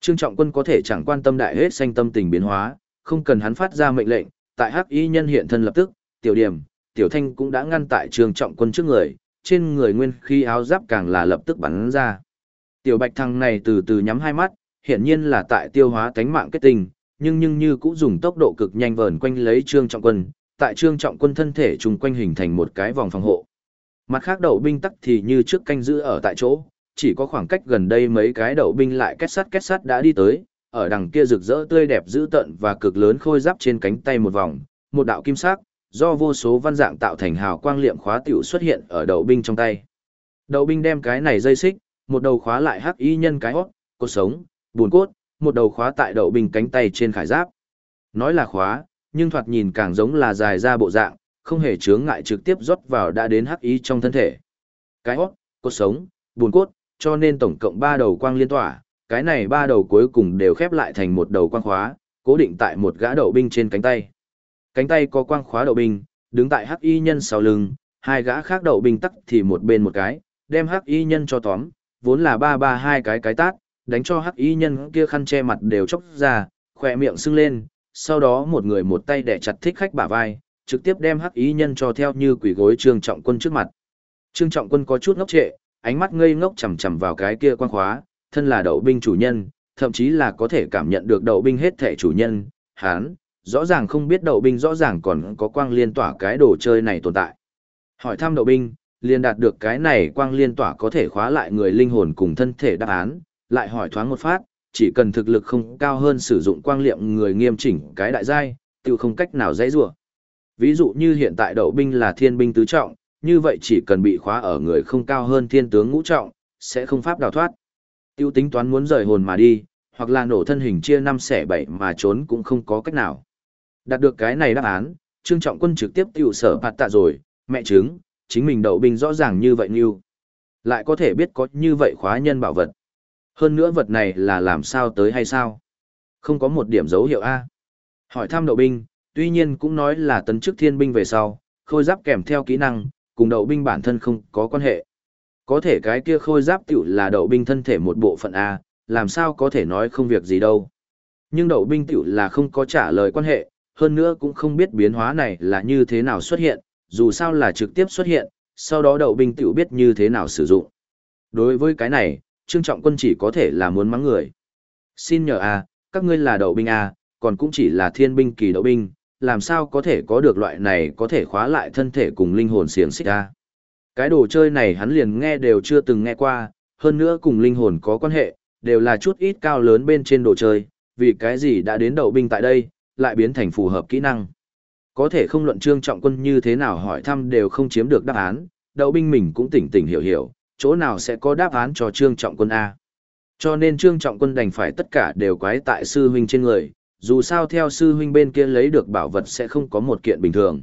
Trương Trọng Quân có thể chẳng quan tâm đại hết xanh tâm tình biến hóa, không cần hắn phát ra mệnh lệnh, tại hắc y nhân hiện thân lập tức, Tiểu Điểm, Tiểu Thanh cũng đã ngăn tại Trương Trọng Quân trước người, trên người nguyên khí áo giáp càng là lập tức bắn ra. Tiểu Bạch thằng này từ từ nhắm hai mắt, hiển nhiên là tại tiêu hóa tánh mạng kết tinh, nhưng như cũng dùng tốc độ cực nhanh vờn quanh lấy Trương Trọng Quân, tại Trương Trọng Quân thân thể trùng quanh hình thành một cái vòng phòng hộ. Mặt khác đậu binh tắc thì như trước canh giữ ở tại chỗ, chỉ có khoảng cách gần đây mấy cái đậu binh lại kết sắt đã đi tới, ở đằng kia rực rỡ tươi đẹp dữ tợn và cực lớn khôi giáp trên cánh tay một vòng, một đạo kim sắc, do vô số văn dạng tạo thành hào quang liệm khóa tiểu xuất hiện ở đậu binh trong tay. Đậu binh đem cái này dây xích, một đầu khóa lại hắc y nhân cái hót, cột sống, buồn cốt, một đầu khóa tại đậu binh cánh tay trên khải giáp. Nói là khóa, nhưng thoạt nhìn càng giống là dài ra bộ dạng, không hề chướng ngại trực tiếp rót vào đã đến hắc y trong thân thể. Cái hót, cột sống, buồn cốt, cho nên tổng cộng 3 đầu quang liên tỏa, cái này 3 đầu cuối cùng đều khép lại thành một đầu quang khóa, cố định tại một gã đậu binh trên cánh tay. Cánh tay có quang khóa đậu binh, đứng tại hắc y nhân sau lưng, hai gã khác đậu binh tắc thì một bên một cái, đem hắc y nhân cho tóm, vốn là hai cái tát, đánh cho hắc y nhân kia khăn che mặt đều chốc ra, khỏe miệng sưng lên, sau đó một người một tay đè chặt thích khách bả vai, trực tiếp đem hắc y nhân cho theo như quỷ gối Trương Trọng Quân trước mặt. Trương Trọng Quân có chút ngốc trệ, ánh mắt ngây ngốc chằm chằm vào cái kia quang khóa, thân là đậu binh chủ nhân, thậm chí là có thể cảm nhận được đậu binh hết thể chủ nhân, hắn rõ ràng không biết đậu binh rõ ràng còn có quang liên tỏa cái đồ chơi này tồn tại. Hỏi thăm đậu binh, liền đạt được cái này quang liên tỏa có thể khóa lại người linh hồn cùng thân thể đáp án, lại hỏi thoáng một phát, chỉ cần thực lực không cao hơn sử dụng quang liệm người nghiêm chỉnh cái đại giai, tiêu không cách nào dãy rủa. Ví dụ như hiện tại đậu binh là thiên binh tứ trọng, như vậy chỉ cần bị khóa ở người không cao hơn thiên tướng ngũ trọng, sẽ không pháp đào thoát. Tiêu tính toán muốn rời hồn mà đi, hoặc là nổ thân hình chia 5 xẻ 7 mà trốn cũng không có cách nào. Đạt được cái này đáp án, Trương Trọng Quân trực tiếp tiêu sở phạt tạ rồi, mẹ chứng, chính mình đậu binh rõ ràng như vậy như. Lại có thể biết có như vậy khóa nhân bảo vật. Hơn nữa vật này là làm sao tới hay sao? Không có một điểm dấu hiệu A. Hỏi thăm đậu binh, tuy nhiên cũng nói là tấn chức thiên binh về sau, khôi giáp kèm theo kỹ năng, cùng đậu binh bản thân không có quan hệ. Có thể cái kia khôi giáp tiểu là đậu binh thân thể một bộ phận A, làm sao có thể nói không việc gì đâu. Nhưng đậu binh tiểu là không có trả lời quan hệ, hơn nữa cũng không biết biến hóa này là như thế nào xuất hiện, dù sao là trực tiếp xuất hiện, sau đó đậu binh tiểu biết như thế nào sử dụng. Đối với cái này, Trương Trọng Quân chỉ có thể là muốn mắng người. Xin nhờ A, các ngươi là đậu binh A, còn cũng chỉ là thiên binh kỳ đậu binh, làm sao có thể có được loại này có thể khóa lại thân thể cùng linh hồn xiềng xích A. Cái đồ chơi này hắn liền nghe đều chưa từng nghe qua, hơn nữa cùng linh hồn có quan hệ, đều là chút ít cao lớn bên trên đồ chơi, vì cái gì đã đến đậu binh tại đây, lại biến thành phù hợp kỹ năng. Có thể không luận Trương Trọng Quân như thế nào hỏi thăm đều không chiếm được đáp án, đậu binh mình cũng tỉnh tỉnh hiểu, chỗ nào sẽ có đáp án cho Trương Trọng Quân A. Cho nên Trương Trọng Quân đành phải tất cả đều quái tại sư huynh trên người, dù sao theo sư huynh bên kia lấy được bảo vật sẽ không có một kiện bình thường.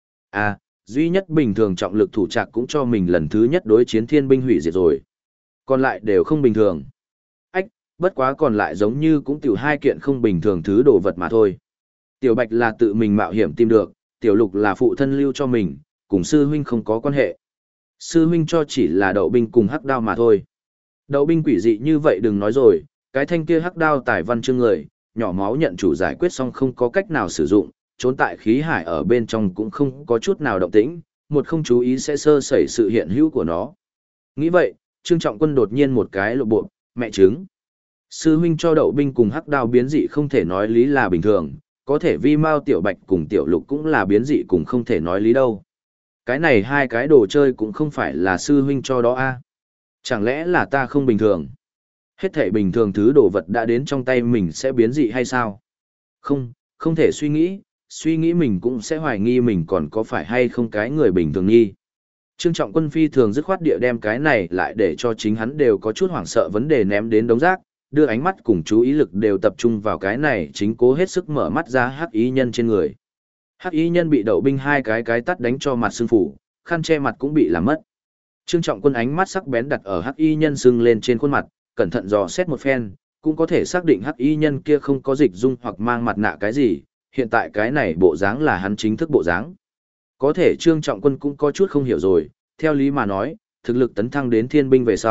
A, duy nhất bình thường trọng lực thủ trạc cũng cho mình lần thứ nhất đối chiến thiên binh hủy diệt rồi. Còn lại đều không bình thường. Ách, bất quá còn lại giống như cũng tiểu 2 kiện không bình thường thứ đồ vật mà thôi. Tiểu Bạch là tự mình mạo hiểm tìm được, Tiểu Lục là phụ thân lưu cho mình, cùng sư huynh không có quan hệ. Sư huynh cho chỉ là đậu binh cùng hắc đao mà thôi. Đậu binh quỷ dị như vậy đừng nói rồi, cái thanh kia hắc đao tài văn chương người, nhỏ máu nhận chủ giải quyết xong không có cách nào sử dụng, trốn tại khí hải ở bên trong cũng không có chút nào động tĩnh, một không chú ý sẽ sơ sẩy sự hiện hữu của nó. Nghĩ vậy, Trương Trọng Quân đột nhiên một cái lộ bộ, mẹ chứng. Sư huynh cho đậu binh cùng hắc đao biến dị không thể nói lý là bình thường, có thể vi mao Tiểu Bạch cùng Tiểu Lục cũng là biến dị cùng không thể nói lý đâu. Cái này 2 cái đồ chơi cũng không phải là sư huynh cho đó a. Chẳng lẽ là ta không bình thường? Hết thể bình thường thứ đồ vật đã đến trong tay mình sẽ biến dị hay sao? Không thể suy nghĩ mình cũng sẽ hoài nghi mình còn có phải hay không cái người bình thường nghi. Trương Trọng Quân phi thường dứt khoát địa đem cái này lại để cho chính hắn đều có chút hoảng sợ vấn đề ném đến đống rác, đưa ánh mắt cùng chú ý lực đều tập trung vào cái này chính cố hết sức mở mắt ra hắc ý nhân trên người. Hắc ý nhân bị đậu binh 2 cái tắt đánh cho mặt sưng phủ, khăn che mặt cũng bị làm mất. Trương Trọng Quân ánh mắt sắc bén đặt ở hắc y nhân sưng lên trên khuôn mặt, cẩn thận dò xét một phen, cũng có thể xác định hắc y nhân kia không có dịch dung hoặc mang mặt nạ cái gì, hiện tại cái này bộ dáng là hắn chính thức bộ dáng. Có thể Trương Trọng Quân cũng có chút không hiểu rồi, theo lý mà nói, thực lực tấn thăng đến thiên binh về sau,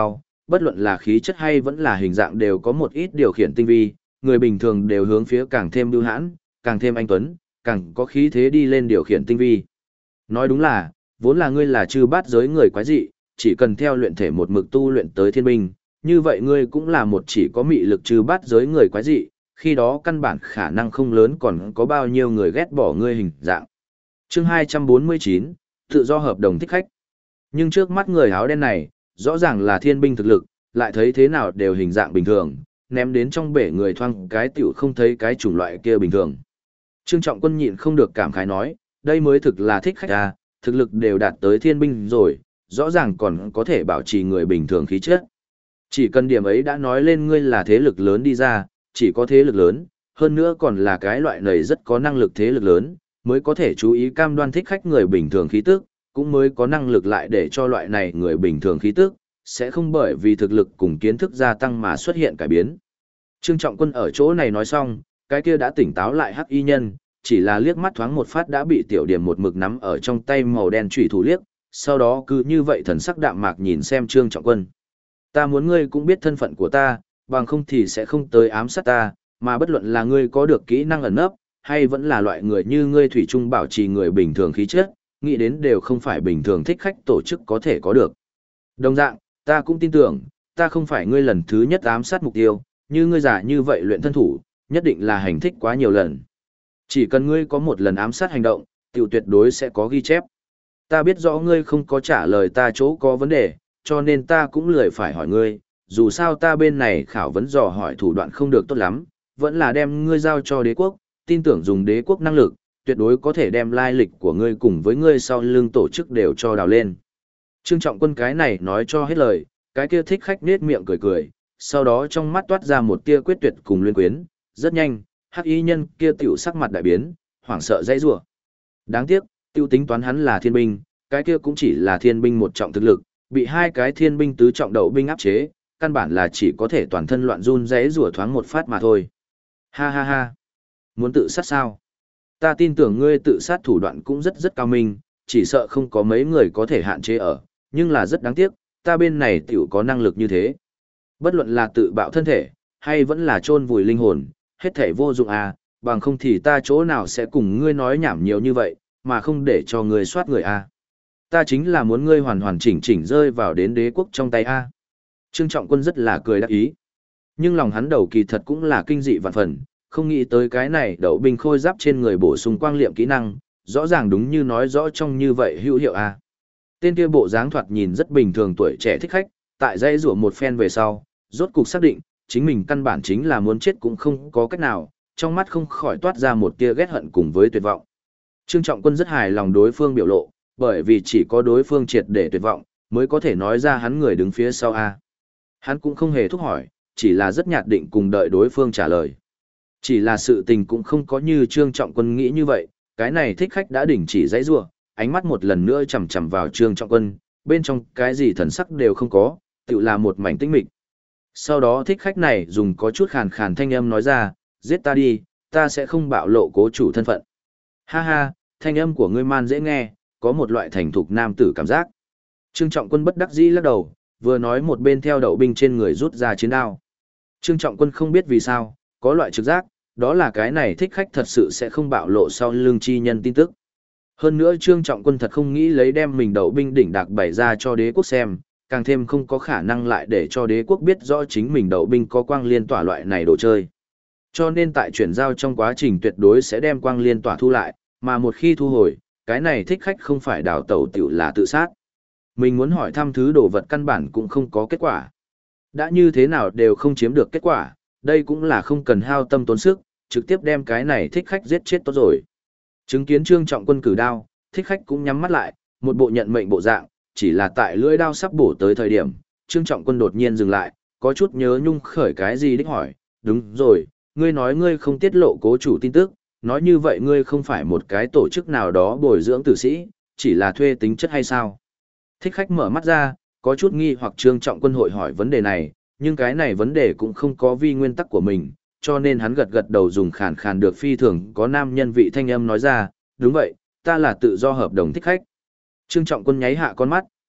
bất luận là khí chất hay vẫn là hình dạng đều có một ít điều khiển tinh vi, người bình thường đều hướng phía càng thêm bưu hãn, càng thêm anh tuấn, càng có khí thế đi lên điều khiển tinh vi. Nói đúng là, vốn là ngươi là chư bát giới người quái dị, chỉ cần theo luyện thể một mực tu luyện tới thiên binh, như vậy ngươi cũng là một chỉ có mị lực chư bát giới người quái dị, khi đó căn bản khả năng không lớn còn có bao nhiêu người ghét bỏ ngươi hình dạng. Chương 249, tự do hợp đồng thích khách. Nhưng trước mắt người áo đen này, rõ ràng là thiên binh thực lực, lại thấy thế nào đều hình dạng bình thường, ném đến trong bể người thoang cái tiểu không thấy cái chủng loại kia bình thường. Trương Trọng Quân nhịn không được cảm khái nói, đây mới thực là thích khách à, thực lực đều đạt tới thiên binh rồi, rõ ràng còn có thể bảo trì người bình thường khí chất. Chỉ cần điểm ấy đã nói lên ngươi là thế lực lớn đi ra, chỉ có thế lực lớn, hơn nữa còn là cái loại này rất có năng lực thế lực lớn, mới có thể chú ý cam đoan thích khách người bình thường khí tức, cũng mới có năng lực lại để cho loại này người bình thường khí tức, sẽ không bởi vì thực lực cùng kiến thức gia tăng mà xuất hiện cải biến. Trương Trọng Quân ở chỗ này nói xong, cái kia đã tỉnh táo lại hắc y nhân, chỉ là liếc mắt thoáng một phát đã bị tiểu điểm một mực nắm ở trong tay màu đen chủy thủ liếc, sau đó cứ như vậy thần sắc đạm mạc nhìn xem Trương Trọng Quân. Ta muốn ngươi cũng biết thân phận của ta, bằng không thì sẽ không tới ám sát ta, mà bất luận là ngươi có được kỹ năng ẩn nấp, hay vẫn là loại người như ngươi thủy chung bảo trì người bình thường khí chất, nghĩ đến đều không phải bình thường thích khách tổ chức có thể có được. Đồng dạng, ta cũng tin tưởng, ta không phải ngươi lần thứ nhất ám sát mục tiêu, như ngươi giả như vậy luyện thân thủ, nhất định là hành thích quá nhiều lần. Chỉ cần ngươi có một lần ám sát hành động, tiểu tuyệt đối sẽ có ghi chép. Ta biết rõ ngươi không có trả lời ta chỗ có vấn đề, cho nên ta cũng lười phải hỏi ngươi, dù sao ta bên này khảo vấn dò hỏi thủ đoạn không được tốt lắm, vẫn là đem ngươi giao cho đế quốc, tin tưởng dùng đế quốc năng lực, tuyệt đối có thể đem lai lịch của ngươi cùng với ngươi sau lưng tổ chức đều cho đào lên. Trương Trọng Quân cái này nói cho hết lời, cái kia thích khách nết miệng cười cười, sau đó trong mắt toát ra một tia quyết tuyệt cùng luyến quyến, rất nhanh, hắc y nhân kia tiểu sắc mặt đại biến, hoảng sợ dãy rủa. Đáng tiếc, tiêu tính toán hắn là thiên binh, cái kia cũng chỉ là thiên binh một trọng thực lực, bị hai cái thiên binh tứ trọng đậu binh áp chế, căn bản là chỉ có thể toàn thân loạn run dãy rủa thoáng một phát mà thôi. Ha ha ha, muốn tự sát sao? Ta tin tưởng ngươi tự sát thủ đoạn cũng rất cao minh, chỉ sợ không có mấy người có thể hạn chế ở, nhưng là rất đáng tiếc, ta bên này tiểu có năng lực như thế. Bất luận là tự bạo thân thể, hay vẫn là chôn vùi linh hồn, hết thể vô dụng à, bằng không thì ta chỗ nào sẽ cùng ngươi nói nhảm nhiều như vậy, mà không để cho ngươi soát người à. Ta chính là muốn ngươi hoàn hoàn chỉnh chỉnh rơi vào đến đế quốc trong tay à. Trương Trọng Quân rất là cười đắc ý. Nhưng lòng hắn đầu kỳ thật cũng là kinh dị vạn phần, không nghĩ tới cái này đậu binh khôi giáp trên người bổ sung quang liệm kỹ năng, rõ ràng đúng như nói rõ trong như vậy hữu hiệu à. Tên kia bộ dáng thoạt nhìn rất bình thường tuổi trẻ thích khách, tại dãy rủa một phen về sau, rốt cục xác định, chính mình căn bản chính là muốn chết cũng không có cách nào, trong mắt không khỏi toát ra một tia ghét hận cùng với tuyệt vọng. Trương Trọng Quân rất hài lòng đối phương biểu lộ, bởi vì chỉ có đối phương triệt để tuyệt vọng, mới có thể nói ra hắn người đứng phía sau a. Hắn cũng không hề thúc hỏi, chỉ là rất nhạt định cùng đợi đối phương trả lời. Chỉ là sự tình cũng không có như Trương Trọng Quân nghĩ như vậy, cái này thích khách đã đình chỉ dãy rủa, ánh mắt một lần nữa chằm chằm vào Trương Trọng Quân, bên trong cái gì thần sắc đều không có, tự là một mảnh tĩnh mịch. Sau đó thích khách này dùng có chút khàn khàn thanh âm nói ra, giết ta đi, ta sẽ không bạo lộ cố chủ thân phận. Ha ha, thanh âm của ngươi man dễ nghe, có một loại thành thục nam tử cảm giác. Trương Trọng Quân bất đắc dĩ lắc đầu, vừa nói một bên theo đậu binh trên người rút ra chiến đao. Trương Trọng Quân không biết vì sao, có loại trực giác, đó là cái này thích khách thật sự sẽ không bạo lộ sau lưng chi nhân tin tức. Hơn nữa Trương Trọng Quân thật không nghĩ lấy đem mình đậu binh đỉnh đạc bày ra cho đế quốc xem, càng thêm không có khả năng lại để cho đế quốc biết rõ chính mình đậu binh có quang liên tỏa loại này đồ chơi. Cho nên tại chuyển giao trong quá trình tuyệt đối sẽ đem quang liên tỏa thu lại, mà một khi thu hồi, cái này thích khách không phải đào tẩu tiểu là tự sát. Mình muốn hỏi thăm thứ đồ vật căn bản cũng không có kết quả. Đã như thế nào đều không chiếm được kết quả, đây cũng là không cần hao tâm tốn sức, trực tiếp đem cái này thích khách giết chết tốt rồi. Chứng kiến Trương Trọng Quân cử đao, thích khách cũng nhắm mắt lại, một bộ nhận mệnh bộ dạng, chỉ là tại lưỡi đao sắp bổ tới thời điểm, Trương Trọng Quân đột nhiên dừng lại, có chút nhớ nhung khởi cái gì đích hỏi, đúng rồi, ngươi nói ngươi không tiết lộ cố chủ tin tức, nói như vậy ngươi không phải một cái tổ chức nào đó bồi dưỡng tử sĩ, chỉ là thuê tính chất hay sao? Thích khách mở mắt ra, có chút nghi hoặc Trương Trọng Quân hội hỏi vấn đề này, nhưng cái này vấn đề cũng không có vi nguyên tắc của mình, cho nên hắn gật gật đầu dùng khàn khàn được phi thường có nam nhân vị thanh âm nói ra, đúng vậy, ta là tự do hợp đồng thích khách. Trương Trọng Quân nháy hạ con mắt,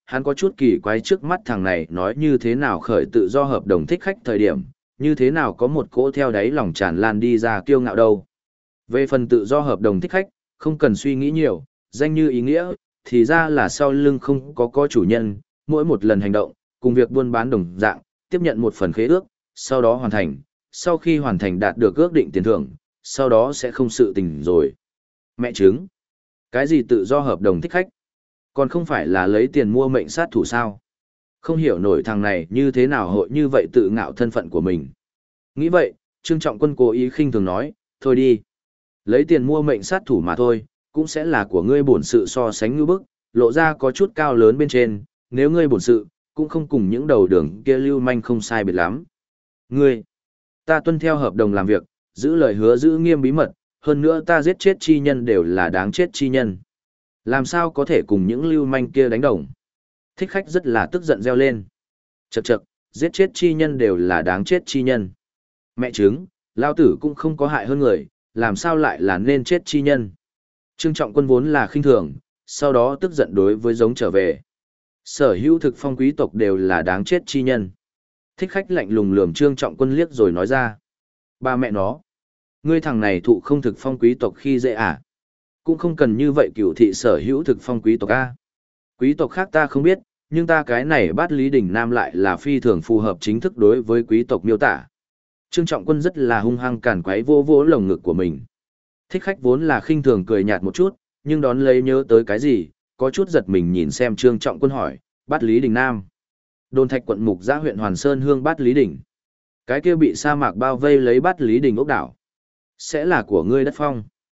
hắn có chút kỳ quái trước mắt thằng này nói như thế nào khởi tự do hợp đồng thích khách thời điểm, như thế nào có một cỗ theo đáy lòng tràn lan đi ra kiêu ngạo đâu. Về phần tự do hợp đồng thích khách, không cần suy nghĩ nhiều, danh như ý nghĩa, thì ra là sau lưng không có chủ nhân, mỗi một lần hành động, cùng việc buôn bán đồng dạng, tiếp nhận một phần khế ước, sau đó hoàn thành, sau khi hoàn thành đạt được ước định tiền thưởng, sau đó sẽ không sự tình rồi. Mẹ chứng. Cái gì tự do hợp đồng thích khách? Còn không phải là lấy tiền mua mệnh sát thủ sao? Không hiểu nổi thằng này như thế nào hội như vậy tự ngạo thân phận của mình. Nghĩ vậy, Trương Trọng Quân cố ý khinh thường nói, thôi đi. Lấy tiền mua mệnh sát thủ mà thôi, cũng sẽ là của ngươi bổn sự so sánh ngư bức, lộ ra có chút cao lớn bên trên, nếu ngươi bổn sự, cũng không cùng những đầu đường kia lưu manh không sai biệt lắm. Ngươi, ta tuân theo hợp đồng làm việc, giữ lời hứa giữ nghiêm bí mật, hơn nữa ta giết chết chi nhân đều là đáng chết chi nhân. Làm sao có thể cùng những lưu manh kia đánh đồng? Thích khách rất là tức giận reo lên. Chậc chậc, giết chết chi nhân đều là đáng chết chi nhân. Mẹ chứng, lao tử cũng không có hại hơn người, làm sao lại là nên chết chi nhân. Trương Trọng Quân vốn là khinh thường, sau đó tức giận đối với giống trở về. Sở hữu thực phong quý tộc đều là đáng chết chi nhân. Thích khách lạnh lùng lườm Trương Trọng Quân liếc rồi nói ra. Ba mẹ nó. Ngươi thằng này thụ không thực phong quý tộc khi dễ à? Cũng không cần như vậy cửu thị sở hữu thực phong quý tộc a. Quý tộc khác ta không biết, nhưng ta cái này Bát Lý Đình Nam lại là phi thường phù hợp chính thức đối với quý tộc miêu tả. Trương Trọng Quân rất là hung hăng càn quấy vô vỗ lồng ngực của mình. Thích khách vốn là khinh thường cười nhạt một chút, nhưng đón lấy nhớ tới cái gì, có chút giật mình nhìn xem Trương Trọng Quân hỏi, Bát Lý Đình Nam. Đồn Thạch quận Mục Giã huyện Hoàn Sơn hương Bát Lý Đình. Cái kia bị sa mạc bao vây lấy Bát Lý Đình ốc đảo. Sẽ là của ngươi đất phong.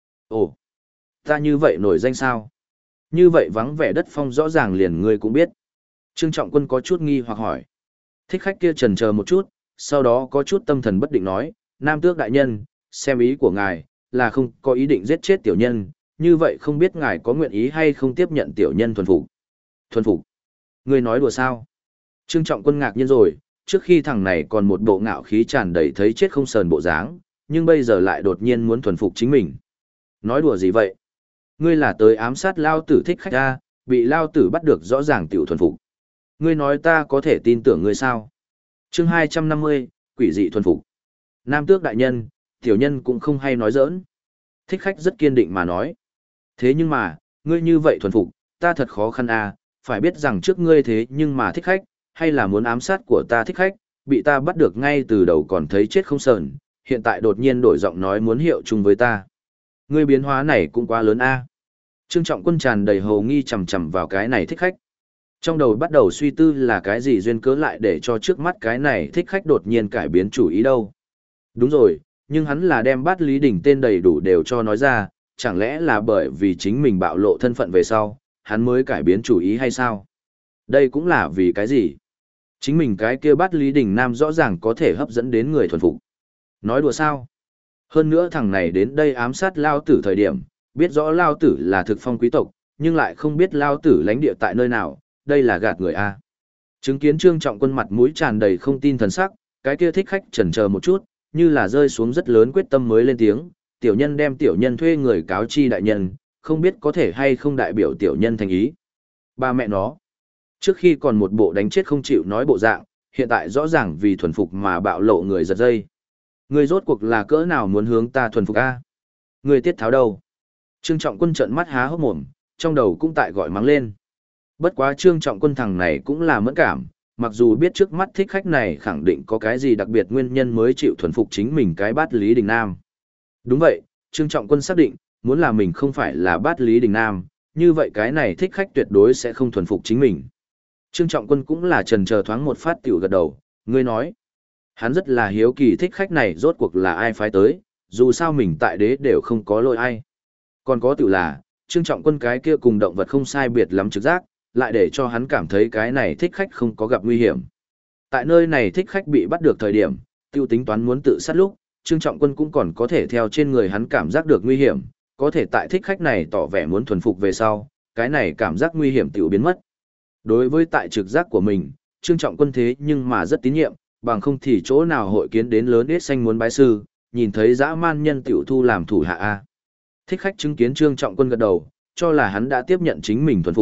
Ồ, ta như vậy nổi danh sao? Như vậy vắng vẻ đất phong rõ ràng liền ngươi cũng biết. Trương Trọng Quân có chút nghi hoặc hỏi. Thích khách kia chần chờ một chút, sau đó có chút tâm thần bất định nói, Nam Tước đại nhân, xem ý của ngài, là không có ý định giết chết tiểu nhân, như vậy không biết ngài có nguyện ý hay không tiếp nhận tiểu nhân thuần phục. Thuần phục? Ngươi nói đùa sao? Trương Trọng Quân ngạc nhiên rồi, trước khi thằng này còn một bộ ngạo khí tràn đầy thấy chết không sờn bộ dáng, nhưng bây giờ lại đột nhiên muốn thuần phục chính mình. Nói đùa gì vậy? Ngươi là tới ám sát lao tử thích khách ra, bị lao tử bắt được rõ ràng tiểu thuần phục. Ngươi nói ta có thể tin tưởng ngươi sao? Chương 250, quỷ dị thuần phục. Nam Tước đại nhân, tiểu nhân cũng không hay nói giỡn. Thích khách rất kiên định mà nói. Thế nhưng mà, ngươi như vậy thuần phục, ta thật khó khăn à, phải biết rằng trước ngươi thế nhưng mà thích khách, hay là muốn ám sát của ta thích khách, bị ta bắt được ngay từ đầu còn thấy chết không sờn, hiện tại đột nhiên đổi giọng nói muốn hiệu chung với ta. Ngươi biến hóa này cũng quá lớn a. Trương Trọng Quân tràn đầy hầu nghi chằm chằm vào cái này thích khách. Trong đầu bắt đầu suy tư là cái gì duyên cớ lại để cho trước mắt cái này thích khách đột nhiên cải biến chủ ý đâu. Đúng rồi, nhưng hắn là đem Bát Lý Đình tên đầy đủ đều cho nói ra, chẳng lẽ là bởi vì chính mình bạo lộ thân phận về sau, hắn mới cải biến chủ ý hay sao? Đây cũng là vì cái gì? Chính mình cái kia Bát Lý Đình Nam rõ ràng có thể hấp dẫn đến người thuần phục. Nói đùa sao? Hơn nữa thằng này đến đây ám sát Lao Tử thời điểm, biết rõ Lao Tử là thực phong quý tộc, nhưng lại không biết Lao Tử lãnh địa tại nơi nào, đây là gạt người A. Chứng kiến Trương Trọng Quân mặt mũi tràn đầy không tin thần sắc, cái kia thích khách chần chờ một chút, như là rơi xuống rất lớn quyết tâm mới lên tiếng, tiểu nhân đem tiểu nhân thuê người cáo chi đại nhân, không biết có thể hay không đại biểu tiểu nhân thành ý. Ba mẹ nó, trước khi còn một bộ đánh chết không chịu nói bộ dạng, hiện tại rõ ràng vì thuần phục mà bạo lộ người giật dây. Người rốt cuộc là cỡ nào muốn hướng ta thuần phục A? Người tiết tháo đâu? Trương Trọng Quân trợn mắt há hốc mồm, trong đầu cũng tại gọi mắng lên. Bất quá Trương Trọng Quân thằng này cũng là mẫn cảm, mặc dù biết trước mắt thích khách này khẳng định có cái gì đặc biệt nguyên nhân mới chịu thuần phục chính mình cái Bát Lý Đình Nam. Đúng vậy, Trương Trọng Quân xác định, muốn là mình không phải là Bát Lý Đình Nam, như vậy cái này thích khách tuyệt đối sẽ không thuần phục chính mình. Trương Trọng Quân cũng là chần chờ thoáng một phát tiểu gật đầu, ngươi nói. Hắn rất là hiếu kỳ thích khách này rốt cuộc là ai phái tới, dù sao mình tại đế đều không có lỗi ai. Còn có tiểu là, Trương Trọng Quân cái kia cùng động vật không sai biệt lắm trực giác, lại để cho hắn cảm thấy cái này thích khách không có gặp nguy hiểm. Tại nơi này thích khách bị bắt được thời điểm, tiêu tính toán muốn tự sát lúc, Trương Trọng Quân cũng còn có thể theo trên người hắn cảm giác được nguy hiểm, có thể tại thích khách này tỏ vẻ muốn thuần phục về sau, cái này cảm giác nguy hiểm tiểu biến mất. Đối với tại trực giác của mình, Trương Trọng Quân thế nhưng mà rất tín nhiệm, bằng không thì chỗ nào hội kiến đến lớn ít xanh muốn bái sư, nhìn thấy dã man nhân tiểu thu làm thủ hạ A. Thích khách chứng kiến Trương Trọng Quân gật đầu, cho là hắn đã tiếp nhận chính mình thuần phục,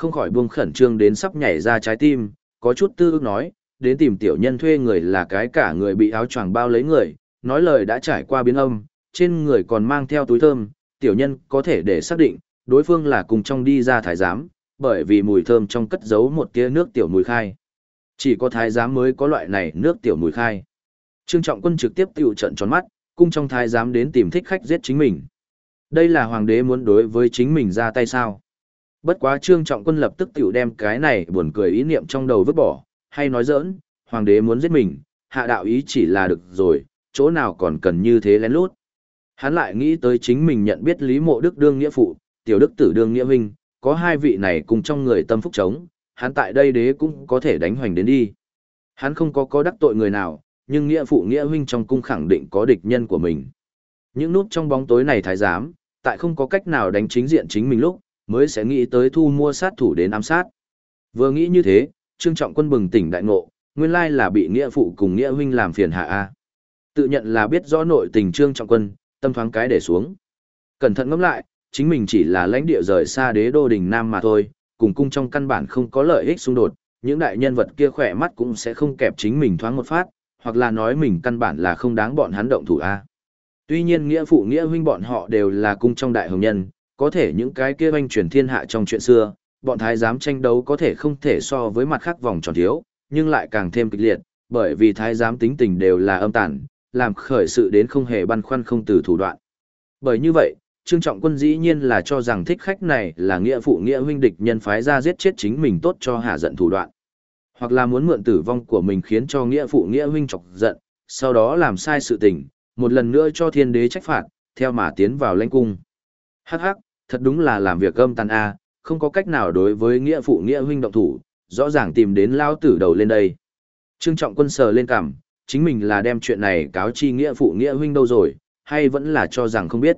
không khỏi buông khẩn trương đến sắp nhảy ra trái tim, có chút tư ức nói, đến tìm tiểu nhân thuê người là cái cả người bị áo choàng bao lấy người, nói lời đã trải qua biến âm, trên người còn mang theo túi thơm, tiểu nhân có thể để xác định, đối phương là cùng trong đi ra thái giám, bởi vì mùi thơm trong cất giấu một tia nước tiểu mùi khai. Chỉ có thái giám mới có loại này nước tiểu mùi khai. Trương Trọng Quân trực tiếp tiểu trận tròn mắt, cung trong thái giám đến tìm thích khách giết chính mình. Đây là hoàng đế muốn đối với chính mình ra tay sao? Bất quá Trương Trọng Quân lập tức tiểu đem cái này buồn cười ý niệm trong đầu vứt bỏ, hay nói giỡn, hoàng đế muốn giết mình, hạ đạo ý chỉ là được rồi, chỗ nào còn cần như thế lén lút. Hắn lại nghĩ tới chính mình nhận biết Lý Mộ Đức đương nghĩa phụ, Tiểu Đức Tử đương nghĩa huynh, có hai vị này cùng trong người tâm phúc chống, hắn tại đây đế cũng có thể đánh hoành đến đi. Hắn không có đắc tội người nào, nhưng nghĩa phụ nghĩa huynh trong cung khẳng định có địch nhân của mình. Những nút trong bóng tối này thái giám, tại không có cách nào đánh chính diện chính mình lúc, mới sẽ nghĩ tới thu mua sát thủ đến ám sát. Vừa nghĩ như thế, Trương Trọng Quân bừng tỉnh đại ngộ, nguyên lai là bị nghĩa phụ cùng nghĩa huynh làm phiền hạ a. Tự nhận là biết rõ nội tình Trương Trọng Quân, tâm thoáng cái để xuống. Cẩn thận ngẫm lại, chính mình chỉ là lãnh địa rời xa đế đô đình Nam mà thôi, cùng cung trong căn bản không có lợi ích xung đột, những đại nhân vật kia khỏe mắt cũng sẽ không kẹp chính mình thoáng một phát, hoặc là nói mình căn bản là không đáng bọn hắn động thủ a. Tuy nhiên nghĩa phụ nghĩa huynh bọn họ đều là cung trong đại hồng nhân, có thể những cái kia oanh truyền thiên hạ trong chuyện xưa, bọn thái giám tranh đấu có thể không thể so với mặt khác vòng tròn thiếu, nhưng lại càng thêm kịch liệt, bởi vì thái giám tính tình đều là âm tàn, làm khởi sự đến không hề băn khoăn không từ thủ đoạn. Bởi như vậy, Trương Trọng Quân dĩ nhiên là cho rằng thích khách này là nghĩa phụ nghĩa huynh địch nhân phái ra giết chết chính mình tốt cho hạ giận thủ đoạn. Hoặc là muốn mượn tử vong của mình khiến cho nghĩa phụ nghĩa huynh chọc giận, sau đó làm sai sự tình, một lần nữa cho thiên đế trách phạt, theo mà tiến vào lãnh cung. Hắc hắc, thật đúng là làm việc âm tàn a, không có cách nào đối với nghĩa phụ nghĩa huynh động thủ, rõ ràng tìm đến lao tử đầu lên đây. Trương Trọng Quân sờ lên cằm, chính mình là đem chuyện này cáo chi nghĩa phụ nghĩa huynh đâu rồi, hay vẫn là cho rằng không biết.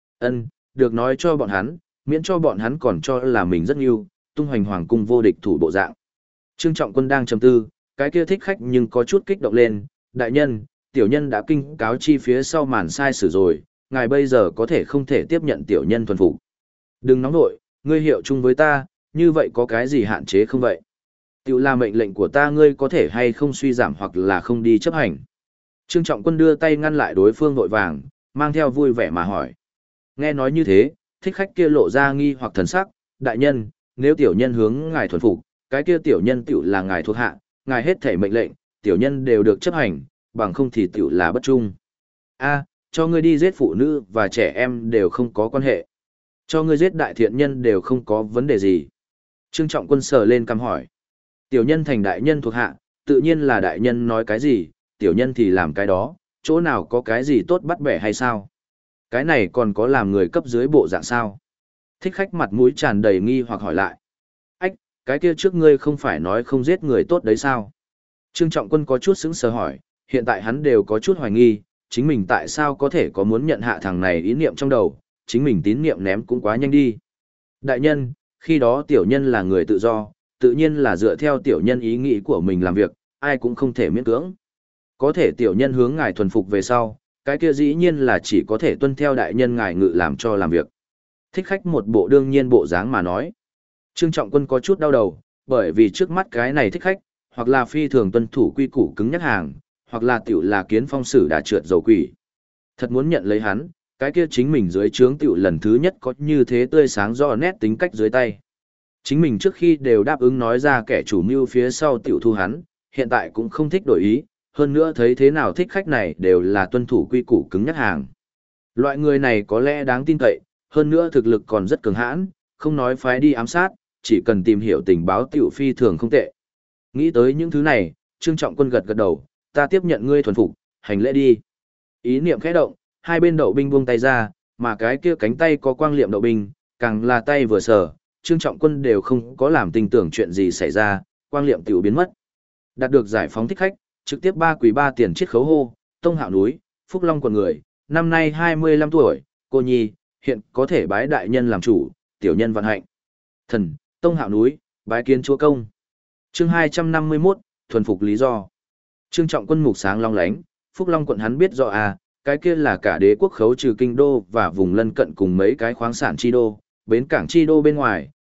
Được nói cho bọn hắn, miễn cho bọn hắn còn cho là mình rất yêu, tung hoành hoàng cung vô địch thủ bộ dạng. Trương Trọng Quân đang trầm tư, cái kia thích khách nhưng có chút kích động lên, đại nhân, tiểu nhân đã kinh cáo chi phía sau màn sai sử rồi, ngài bây giờ có thể không thể tiếp nhận tiểu nhân thuần phục. Đừng nóng nội, ngươi hiệu chung với ta, như vậy có cái gì hạn chế không vậy? Tiểu là mệnh lệnh của ta ngươi có thể hay không suy giảm hoặc là không đi chấp hành. Trương Trọng Quân đưa tay ngăn lại đối phương vội vàng, mang theo vui vẻ mà hỏi. Nghe nói như thế, thích khách kia lộ ra nghi hoặc thần sắc, đại nhân, nếu tiểu nhân hướng ngài thuần phục, cái kia tiểu nhân tiểu là ngài thuộc hạ, ngài hết thể mệnh lệnh, tiểu nhân đều được chấp hành, bằng không thì tiểu là bất trung. A, cho ngươi đi giết phụ nữ và trẻ em đều không có quan hệ. Cho ngươi giết đại thiện nhân đều không có vấn đề gì. Trương Trọng Quân sờ lên cằm hỏi. Tiểu nhân thành đại nhân thuộc hạ, tự nhiên là đại nhân nói cái gì, tiểu nhân thì làm cái đó, chỗ nào có cái gì tốt bắt bẻ hay sao? Cái này còn có làm người cấp dưới bộ dạng sao? Thích khách mặt mũi tràn đầy nghi hoặc hỏi lại. Ách, cái kia trước ngươi không phải nói không giết người tốt đấy sao? Trương Trọng Quân có chút sững sờ hỏi, hiện tại hắn đều có chút hoài nghi, chính mình tại sao có thể có muốn nhận hạ thằng này ý niệm trong đầu, chính mình tín niệm ném cũng quá nhanh đi. Đại nhân, khi đó tiểu nhân là người tự do, tự nhiên là dựa theo tiểu nhân ý nghĩ của mình làm việc, ai cũng không thể miễn cưỡng. Có thể tiểu nhân hướng ngài thuần phục về sau, cái kia dĩ nhiên là chỉ có thể tuân theo đại nhân ngài ngự làm cho làm việc. Thích khách một bộ đương nhiên bộ dáng mà nói. Trương Trọng Quân có chút đau đầu, bởi vì trước mắt cái này thích khách, hoặc là phi thường tuân thủ quy củ cứng nhắc hàng, hoặc là tiểu là kiến phong sử đã trượt dầu quỷ. Thật muốn nhận lấy hắn, cái kia chính mình dưới trướng tiểu lần thứ nhất có như thế tươi sáng rõ nét tính cách dưới tay. Chính mình trước khi đều đáp ứng nói ra kẻ chủ mưu phía sau tiểu thu hắn, hiện tại cũng không thích đổi ý, hơn nữa thấy thế nào thích khách này đều là tuân thủ quy củ cứng nhắc hàng. Loại người này có lẽ đáng tin cậy, hơn nữa thực lực còn rất cường hãn, không nói phái đi ám sát, chỉ cần tìm hiểu tình báo tiểu phi thường không tệ. Nghĩ tới những thứ này, Trương Trọng Quân gật gật đầu, ta tiếp nhận ngươi thuần phục, hành lễ đi. Ý niệm khẽ động, hai bên đậu binh buông tay ra, mà cái kia cánh tay có quang liệm đậu binh, càng là tay vừa sờ, Trương Trọng Quân đều không có làm tình tưởng chuyện gì xảy ra, quang liệm tiểu biến mất. Đạt được giải phóng thích khách, trực tiếp 3 quỷ 3 tiền chiết khấu hô, Tông Hạo núi, Phúc Long quần người, năm nay 25 tuổi, cô nhi, hiện có thể bái đại nhân làm chủ, tiểu nhân vạn hạnh. Thần, Tông Hạo núi, bái kiến chúa công. Chương 251, thuần phục lý do. Trương Trọng Quân mục sáng long lánh, Phúc Long quận hắn biết rõ à, cái kia là cả đế quốc khấu trừ kinh đô và vùng lân cận cùng mấy cái khoáng sản chi đô, bến cảng chi đô bên ngoài,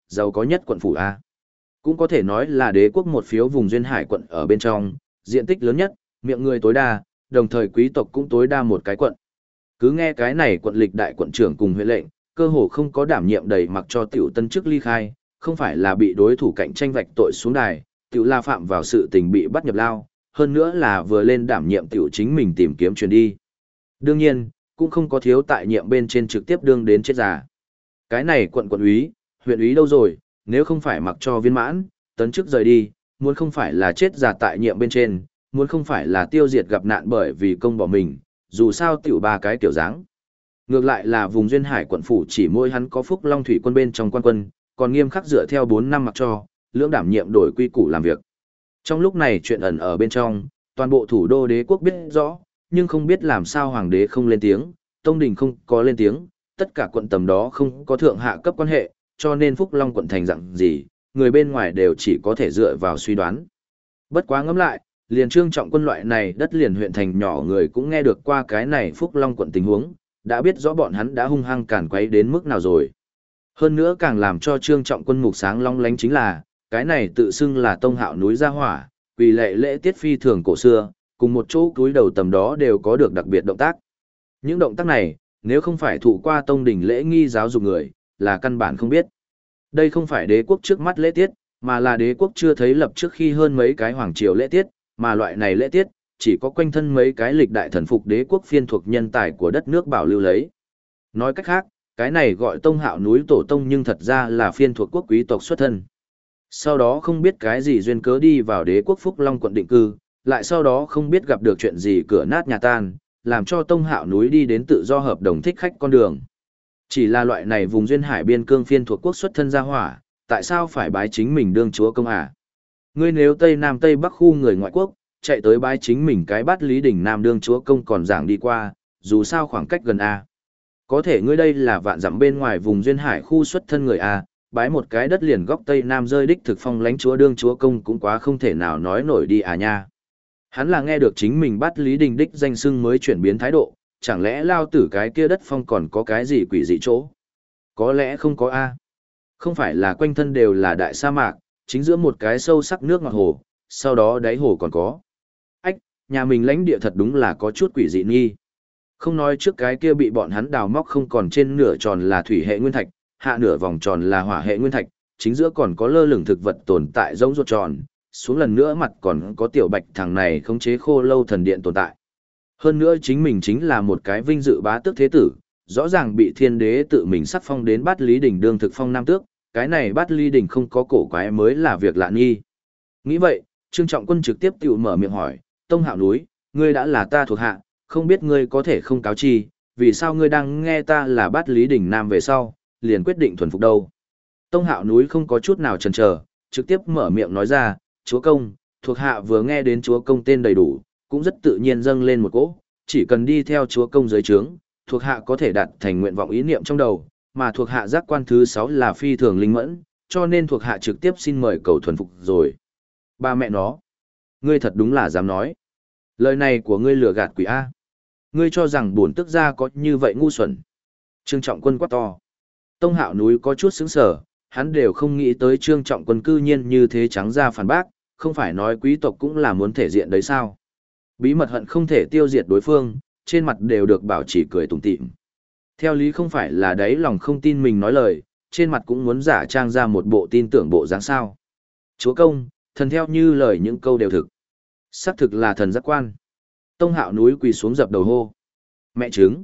giàu có nhất quận phủ A. Cũng có thể nói là đế quốc một phiếu vùng duyên hải quận ở bên trong, diện tích lớn nhất, miệng người tối đa, đồng thời quý tộc cũng tối đa một cái quận. Cứ nghe cái này quận lịch đại quận trưởng cùng huyện lệnh, cơ hồ không có đảm nhiệm đầy mặc cho tiểu tân chức ly khai, không phải là bị đối thủ cạnh tranh vạch tội xuống đài, tiểu la phạm vào sự tình bị bắt nhập lao, hơn nữa là vừa lên đảm nhiệm tiểu chính mình tìm kiếm truyền đi. Đương nhiên, cũng không có thiếu tại nhiệm bên trên trực tiếp đương đến chết già. Cái này quận úy, huyện úy đâu rồi, nếu không phải mặc cho viên mãn, tấn chức rời đi, muốn không phải là chết già tại nhiệm bên trên, muốn không phải là tiêu diệt gặp nạn bởi vì công bỏ mình, dù sao tiểu ba cái kiểu dáng. Ngược lại là vùng duyên hải quận phủ chỉ mỗi hắn có phúc long thủy quân bên trong quan quân, còn nghiêm khắc dựa theo 4 năm mặc cho, lưỡng đảm nhiệm đổi quy củ làm việc. Trong lúc này chuyện ẩn ở bên trong, toàn bộ thủ đô đế quốc biết rõ, nhưng không biết làm sao hoàng đế không lên tiếng, tông đình không có lên tiếng, tất cả quận tầm đó không có thượng hạ cấp quan hệ, cho nên phúc long quận thành dạng gì, người bên ngoài đều chỉ có thể dựa vào suy đoán. Bất quá ngẫm lại, liền Trương Trọng Quân loại này đất liền huyện thành nhỏ người cũng nghe được qua cái này phúc long quận tình huống, đã biết rõ bọn hắn đã hung hăng càn quấy đến mức nào rồi. Hơn nữa càng làm cho Trương Trọng Quân mục sáng long lánh chính là, cái này tự xưng là tông hạo núi gia hỏa, vì lệ lễ tiết phi thường cổ xưa, cùng một chỗ túi đầu tầm đó đều có được đặc biệt động tác. Những động tác này, nếu không phải thụ qua tông đỉnh lễ nghi giáo dục người, là căn bản không biết. Đây không phải đế quốc trước mắt lễ tiết, mà là đế quốc chưa thấy lập trước khi hơn mấy cái hoàng triều lễ tiết, mà loại này lễ tiết, chỉ có quanh thân mấy cái lịch đại thần phục đế quốc phiên thuộc nhân tài của đất nước bảo lưu lấy. Nói cách khác, cái này gọi tông hạo núi tổ tông nhưng thật ra là phiên thuộc quốc quý tộc xuất thân. Sau đó không biết cái gì duyên cớ đi vào đế quốc Phúc Long quận định cư, lại sau đó không biết gặp được chuyện gì cửa nát nhà tan, làm cho tông hạo núi đi đến tự do hợp đồng thích khách con đường. Chỉ là loại này vùng duyên hải biên cương phiên thuộc quốc xuất thân gia hỏa, tại sao phải bái chính mình đương chúa công à? Ngươi nếu Tây Nam Tây Bắc khu người ngoại quốc, chạy tới bái chính mình cái bát Lý Đỉnh Nam đương chúa công còn giảng đi qua, dù sao khoảng cách gần a. Có thể ngươi đây là vạn dặm bên ngoài vùng duyên hải khu xuất thân người a, bái một cái đất liền góc Tây Nam rơi đích thực phong lãnh chúa đương chúa công cũng quá không thể nào nói nổi đi à nha. Hắn là nghe được chính mình bát Lý Đình đích danh xưng mới chuyển biến thái độ, chẳng lẽ lao tử cái kia đất phong còn có cái gì quỷ dị chỗ? Có lẽ không có a. Không phải là quanh thân đều là đại sa mạc, chính giữa một cái sâu sắc nước ngọt hồ, sau đó đáy hồ còn có. Ách, nhà mình lãnh địa thật đúng là có chút quỷ dị nghi. Không nói trước cái kia bị bọn hắn đào móc không còn trên nửa tròn là thủy hệ nguyên thạch, hạ nửa vòng tròn là hỏa hệ nguyên thạch, chính giữa còn có lơ lửng thực vật tồn tại giống ruột tròn, xuống lần nữa mặt còn có tiểu bạch thằng này khống chế khô lâu thần điện tồn tại. Hơn nữa chính mình chính là một cái vinh dự bá tước thế tử, rõ ràng bị thiên đế tự mình sắc phong đến bát lý đỉnh đương thực phong nam tước, cái này bát lý đỉnh không có cổ quái mới là việc lạ nghi. Nghĩ vậy, Trương Trọng Quân trực tiếp tự mở miệng hỏi, Tông Hạo núi, ngươi đã là ta thuộc hạ, không biết ngươi có thể không cáo chi, vì sao ngươi đang nghe ta là bát lý đỉnh nam về sau, liền quyết định thuần phục đâu. Tông Hạo núi không có chút nào chần chờ, trực tiếp mở miệng nói ra, chúa công, thuộc hạ vừa nghe đến chúa công tên đầy đủ, cũng rất tự nhiên dâng lên một cỗ, chỉ cần đi theo chúa công dưới trướng, thuộc hạ có thể đạt thành nguyện vọng ý niệm trong đầu, mà thuộc hạ giác quan thứ 6 là phi thường linh mẫn, cho nên thuộc hạ trực tiếp xin mời cầu thuần phục rồi. Ba mẹ nó, ngươi thật đúng là dám nói. Lời này của ngươi lừa gạt quỷ A. Ngươi cho rằng bổn tức gia có như vậy ngu xuẩn. Trương Trọng Quân quát to. Tông Hạo núi có chút sững sờ, hắn đều không nghĩ tới Trương Trọng Quân cư nhiên như thế trắng ra phản bác, không phải nói quý tộc cũng là muốn thể diện đấy sao. Bí mật hận không thể tiêu diệt đối phương, trên mặt đều được bảo chỉ cười tủm tỉm. Theo lý không phải là đấy lòng không tin mình nói lời, trên mặt cũng muốn giả trang ra một bộ tin tưởng bộ dáng sao. Chúa công, thần theo như lời những câu đều thực. Xác thực là thần giác quan. Tông Hạo núi quỳ xuống dập đầu hô. Mẹ trứng.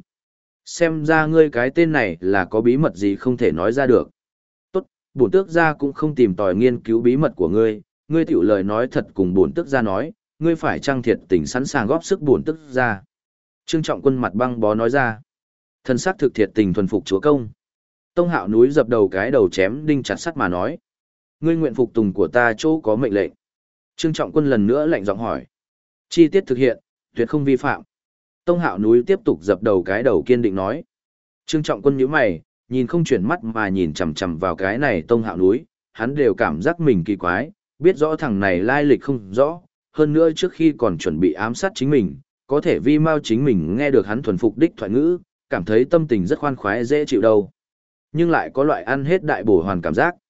Xem ra ngươi cái tên này là có bí mật gì không thể nói ra được. Tốt, bổn tước gia cũng không tìm tòi nghiên cứu bí mật của ngươi, ngươi tiểu lời nói thật cùng bổn tước gia nói, ngươi phải trang thiệt tình sẵn sàng góp sức bổn tước gia. Trương Trọng Quân mặt băng bó nói ra. Thần sắc thực thiệt tình thuần phục chúa công. Tông Hạo núi dập đầu cái đầu chém đinh chặt sắt mà nói. Ngươi nguyện phục tùng của ta chỗ có mệnh lệnh. Trương Trọng Quân lần nữa lạnh giọng hỏi. Chi tiết thực hiện, tuyệt không vi phạm. Tông Hạo núi tiếp tục dập đầu cái đầu kiên định nói. Trương Trọng Quân nhíu mày, nhìn không chuyển mắt mà nhìn chằm chằm vào cái này Tông Hạo núi, hắn đều cảm giác mình kỳ quái, biết rõ thằng này lai lịch không rõ, hơn nữa trước khi còn chuẩn bị ám sát chính mình, có thể vi mau chính mình nghe được hắn thuần phục đích thoại ngữ, cảm thấy tâm tình rất khoan khoái dễ chịu đâu. Nhưng lại có loại ăn hết đại bổ hoàn cảm giác.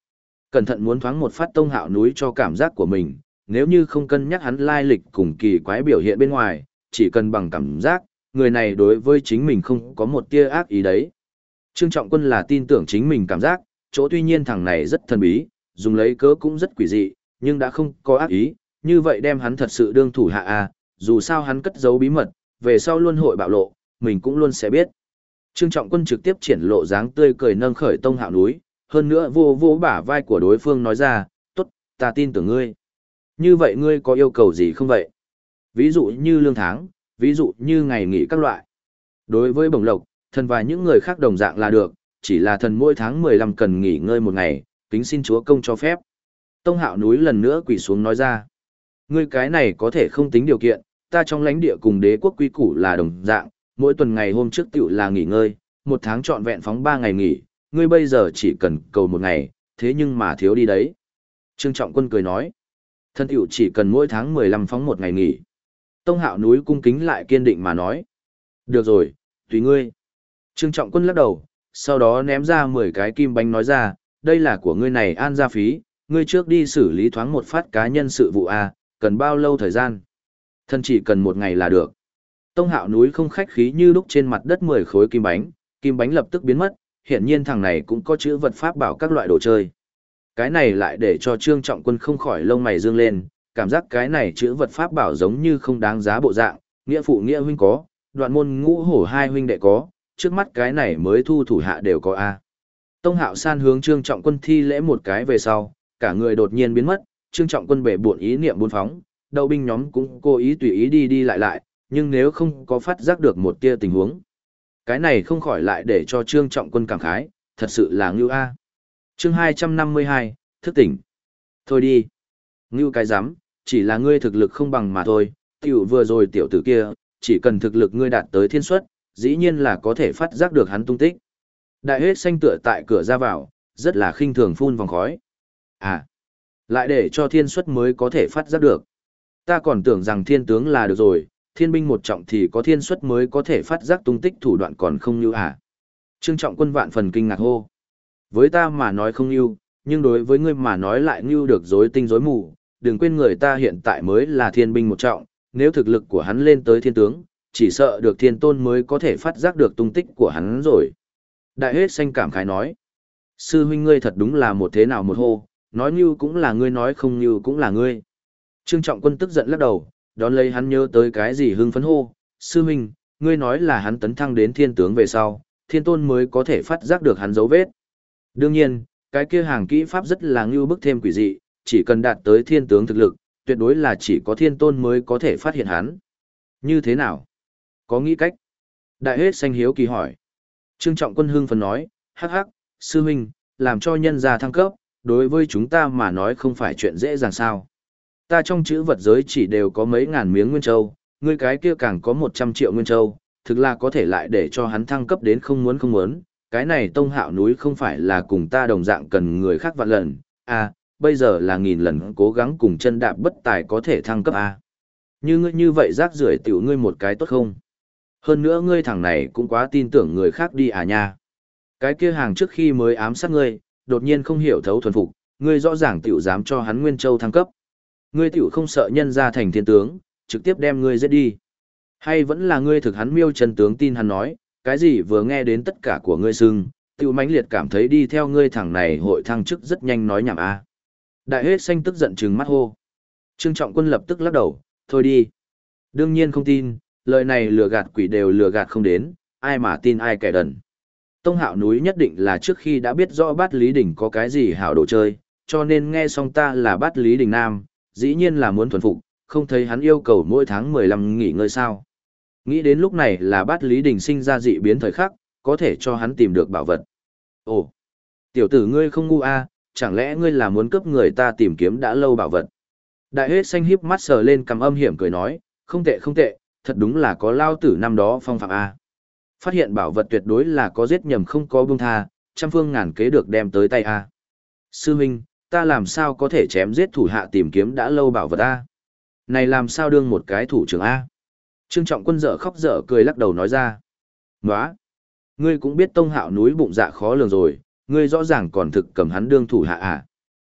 Cẩn thận muốn thoáng một phát Tông Hạo núi cho cảm giác của mình, nếu như không cân nhắc hắn lai lịch cùng kỳ quái biểu hiện bên ngoài, chỉ cần bằng cảm giác, người này đối với chính mình không có một tia ác ý đấy. Trương Trọng Quân là tin tưởng chính mình cảm giác, chỗ tuy nhiên thằng này rất thần bí, dùng lấy cớ cũng rất quỷ dị, nhưng đã không có ác ý, như vậy đem hắn thật sự đương thủ hạ à, dù sao hắn cất giấu bí mật, về sau luôn hội bạo lộ, mình cũng luôn sẽ biết. Trương Trọng Quân trực tiếp triển lộ dáng tươi cười nâng khởi Tông Hạo núi, hơn nữa vô vô bả vai của đối phương nói ra, tốt, ta tin tưởng ngươi. Như vậy ngươi có yêu cầu gì không vậy? Ví dụ như lương tháng, ví dụ như ngày nghỉ các loại. Đối với bổng lộc, thần và những người khác đồng dạng là được, chỉ là thần mỗi tháng 15 cần nghỉ ngơi một ngày, kính xin chúa công cho phép. Tông Hạo núi lần nữa quỳ xuống nói ra. Ngươi cái này có thể không tính điều kiện, ta trong lãnh địa cùng đế quốc quy củ là đồng dạng, mỗi tuần ngày hôm trước tiểu là nghỉ ngơi, một tháng trọn vẹn phóng 3 ngày nghỉ, ngươi bây giờ chỉ cần cầu một ngày, thế nhưng mà thiếu đi đấy. Trương Trọng Quân cười nói, thân tiểu chỉ cần mỗi tháng 15 phóng một ngày nghỉ. Tông Hạo núi cung kính lại kiên định mà nói, được rồi, tùy ngươi. Trương Trọng Quân lắc đầu, sau đó ném ra 10 cái kim bánh nói ra, đây là của ngươi này an gia phí, ngươi trước đi xử lý thoáng một phát cá nhân sự vụ à, cần bao lâu thời gian? Thân chỉ cần một ngày là được. Tông Hạo núi không khách khí như lúc trên mặt đất 10 khối kim bánh lập tức biến mất, hiển nhiên thằng này cũng có chữ vật pháp bảo các loại đồ chơi. Cái này lại để cho Trương Trọng Quân không khỏi lông mày dương lên, cảm giác cái này chữ vật pháp bảo giống như không đáng giá bộ dạng, nghĩa phụ nghĩa huynh có, đoạn môn ngũ hổ hai huynh đệ có, trước mắt cái này mới thu thủ hạ đều có a. Tông Hạo San hướng Trương Trọng Quân thi lễ một cái về sau, cả người đột nhiên biến mất, Trương Trọng Quân bể buộn ý niệm buôn phóng, đậu binh nhóm cũng cố ý tùy ý đi đi lại, nhưng nếu không có phát giác được một tia tình huống. Cái này không khỏi lại để cho Trương Trọng Quân cảm khái, thật sự là ngưu a. Chương 252, thức tỉnh. Thôi đi. Ngưu cái rắm, chỉ là ngươi thực lực không bằng mà thôi, tiểu vừa rồi tiểu tử kia, chỉ cần thực lực ngươi đạt tới thiên suất, dĩ nhiên là có thể phát giác được hắn tung tích. Đại hết xanh tựa tại cửa ra vào, rất là khinh thường phun vòng khói. À, lại để cho thiên suất mới có thể phát giác được. Ta còn tưởng rằng thiên tướng là được rồi, thiên binh một trọng thì có thiên suất mới có thể phát giác tung tích thủ đoạn còn không như à. Trương Trọng Quân vạn phần kinh ngạc hô. Với ta mà nói không như, nhưng đối với ngươi mà nói lại như được rối tinh rối mù, đừng quên người ta hiện tại mới là thiên binh một trọng, nếu thực lực của hắn lên tới thiên tướng, chỉ sợ được thiên tôn mới có thể phát giác được tung tích của hắn rồi. Đại hết xanh cảm khái nói. Sư huynh ngươi thật đúng là một thế nào một hô, nói như cũng là ngươi nói không như cũng là ngươi. Trương Trọng Quân tức giận lắc đầu, đón lấy hắn nhớ tới cái gì hưng phấn hô. Sư huynh, ngươi nói là hắn tấn thăng đến thiên tướng về sau, thiên tôn mới có thể phát giác được hắn dấu vết. Đương nhiên, cái kia hàng kỹ pháp rất là ngưu bức thêm quỷ dị, chỉ cần đạt tới thiên tướng thực lực, tuyệt đối là chỉ có thiên tôn mới có thể phát hiện hắn. Như thế nào? Có nghĩ cách? Đại hết xanh hiếu kỳ hỏi. Trương Trọng Quân hưng phấn nói, hắc hắc, sư huynh, làm cho nhân gia thăng cấp, đối với chúng ta mà nói không phải chuyện dễ dàng sao. Ta trong chữ vật giới chỉ đều có mấy ngàn miếng nguyên châu, ngươi cái kia càng có 100 triệu nguyên châu, thực là có thể lại để cho hắn thăng cấp đến không muốn, cái này Tông Hạo núi không phải là cùng ta đồng dạng cần người khác vạn lần, à, bây giờ là 1000 lần cố gắng cùng chân đạp bất tài có thể thăng cấp à. Như ngươi như vậy rác rưởi tiểu ngươi một cái tốt không? Hơn nữa ngươi thằng này cũng quá tin tưởng người khác đi à nha. Cái kia hàng trước khi mới ám sát ngươi, đột nhiên không hiểu thấu thuần phục, ngươi rõ ràng tiểu dám cho hắn Nguyên Châu thăng cấp. Ngươi tiểu không sợ nhân ra thành thiên tướng, trực tiếp đem ngươi giết đi. Hay vẫn là ngươi thực hắn miêu chân tướng tin hắn nói, cái gì vừa nghe đến tất cả của ngươi xưng, tiểu mãnh liệt cảm thấy đi theo ngươi thằng này hội thăng chức rất nhanh nói nhảm a. Đại hết xanh tức giận trừng mắt hô. Trương Trọng Quân lập tức lắc đầu, thôi đi. Đương nhiên không tin, lời này lừa gạt quỷ đều lừa gạt không đến, ai mà tin ai kẻ đần. Tông Hạo núi nhất định là trước khi đã biết rõ Bát Lý Đỉnh có cái gì hảo đồ chơi, cho nên nghe xong ta là Bát Lý Đỉnh Nam, dĩ nhiên là muốn thuần phục, không thấy hắn yêu cầu mỗi tháng 15 nghỉ ngơi sao. Nghĩ đến lúc này là Bát Lý Đỉnh sinh ra dị biến thời khắc, có thể cho hắn tìm được bảo vật. Ồ, tiểu tử ngươi không ngu a, chẳng lẽ ngươi là muốn cướp người ta tìm kiếm đã lâu bảo vật. Đại hết xanh híp mắt sờ lên cằm âm hiểm cười nói, không tệ không tệ, thật đúng là có lao tử năm đó phong phạm a. Phát hiện bảo vật tuyệt đối là có giết nhầm không có buông tha, trăm phương ngàn kế được đem tới tay a. Sư huynh, ta làm sao có thể chém giết thủ hạ tìm kiếm đã lâu bảo vật a? Này làm sao đương một cái thủ trưởng a? Trương Trọng Quân dở khóc dở cười lắc đầu nói ra. Nóa! Ngươi cũng biết Tông Hạo núi bụng dạ khó lường rồi, ngươi rõ ràng còn thực cầm hắn đương thủ hạ à?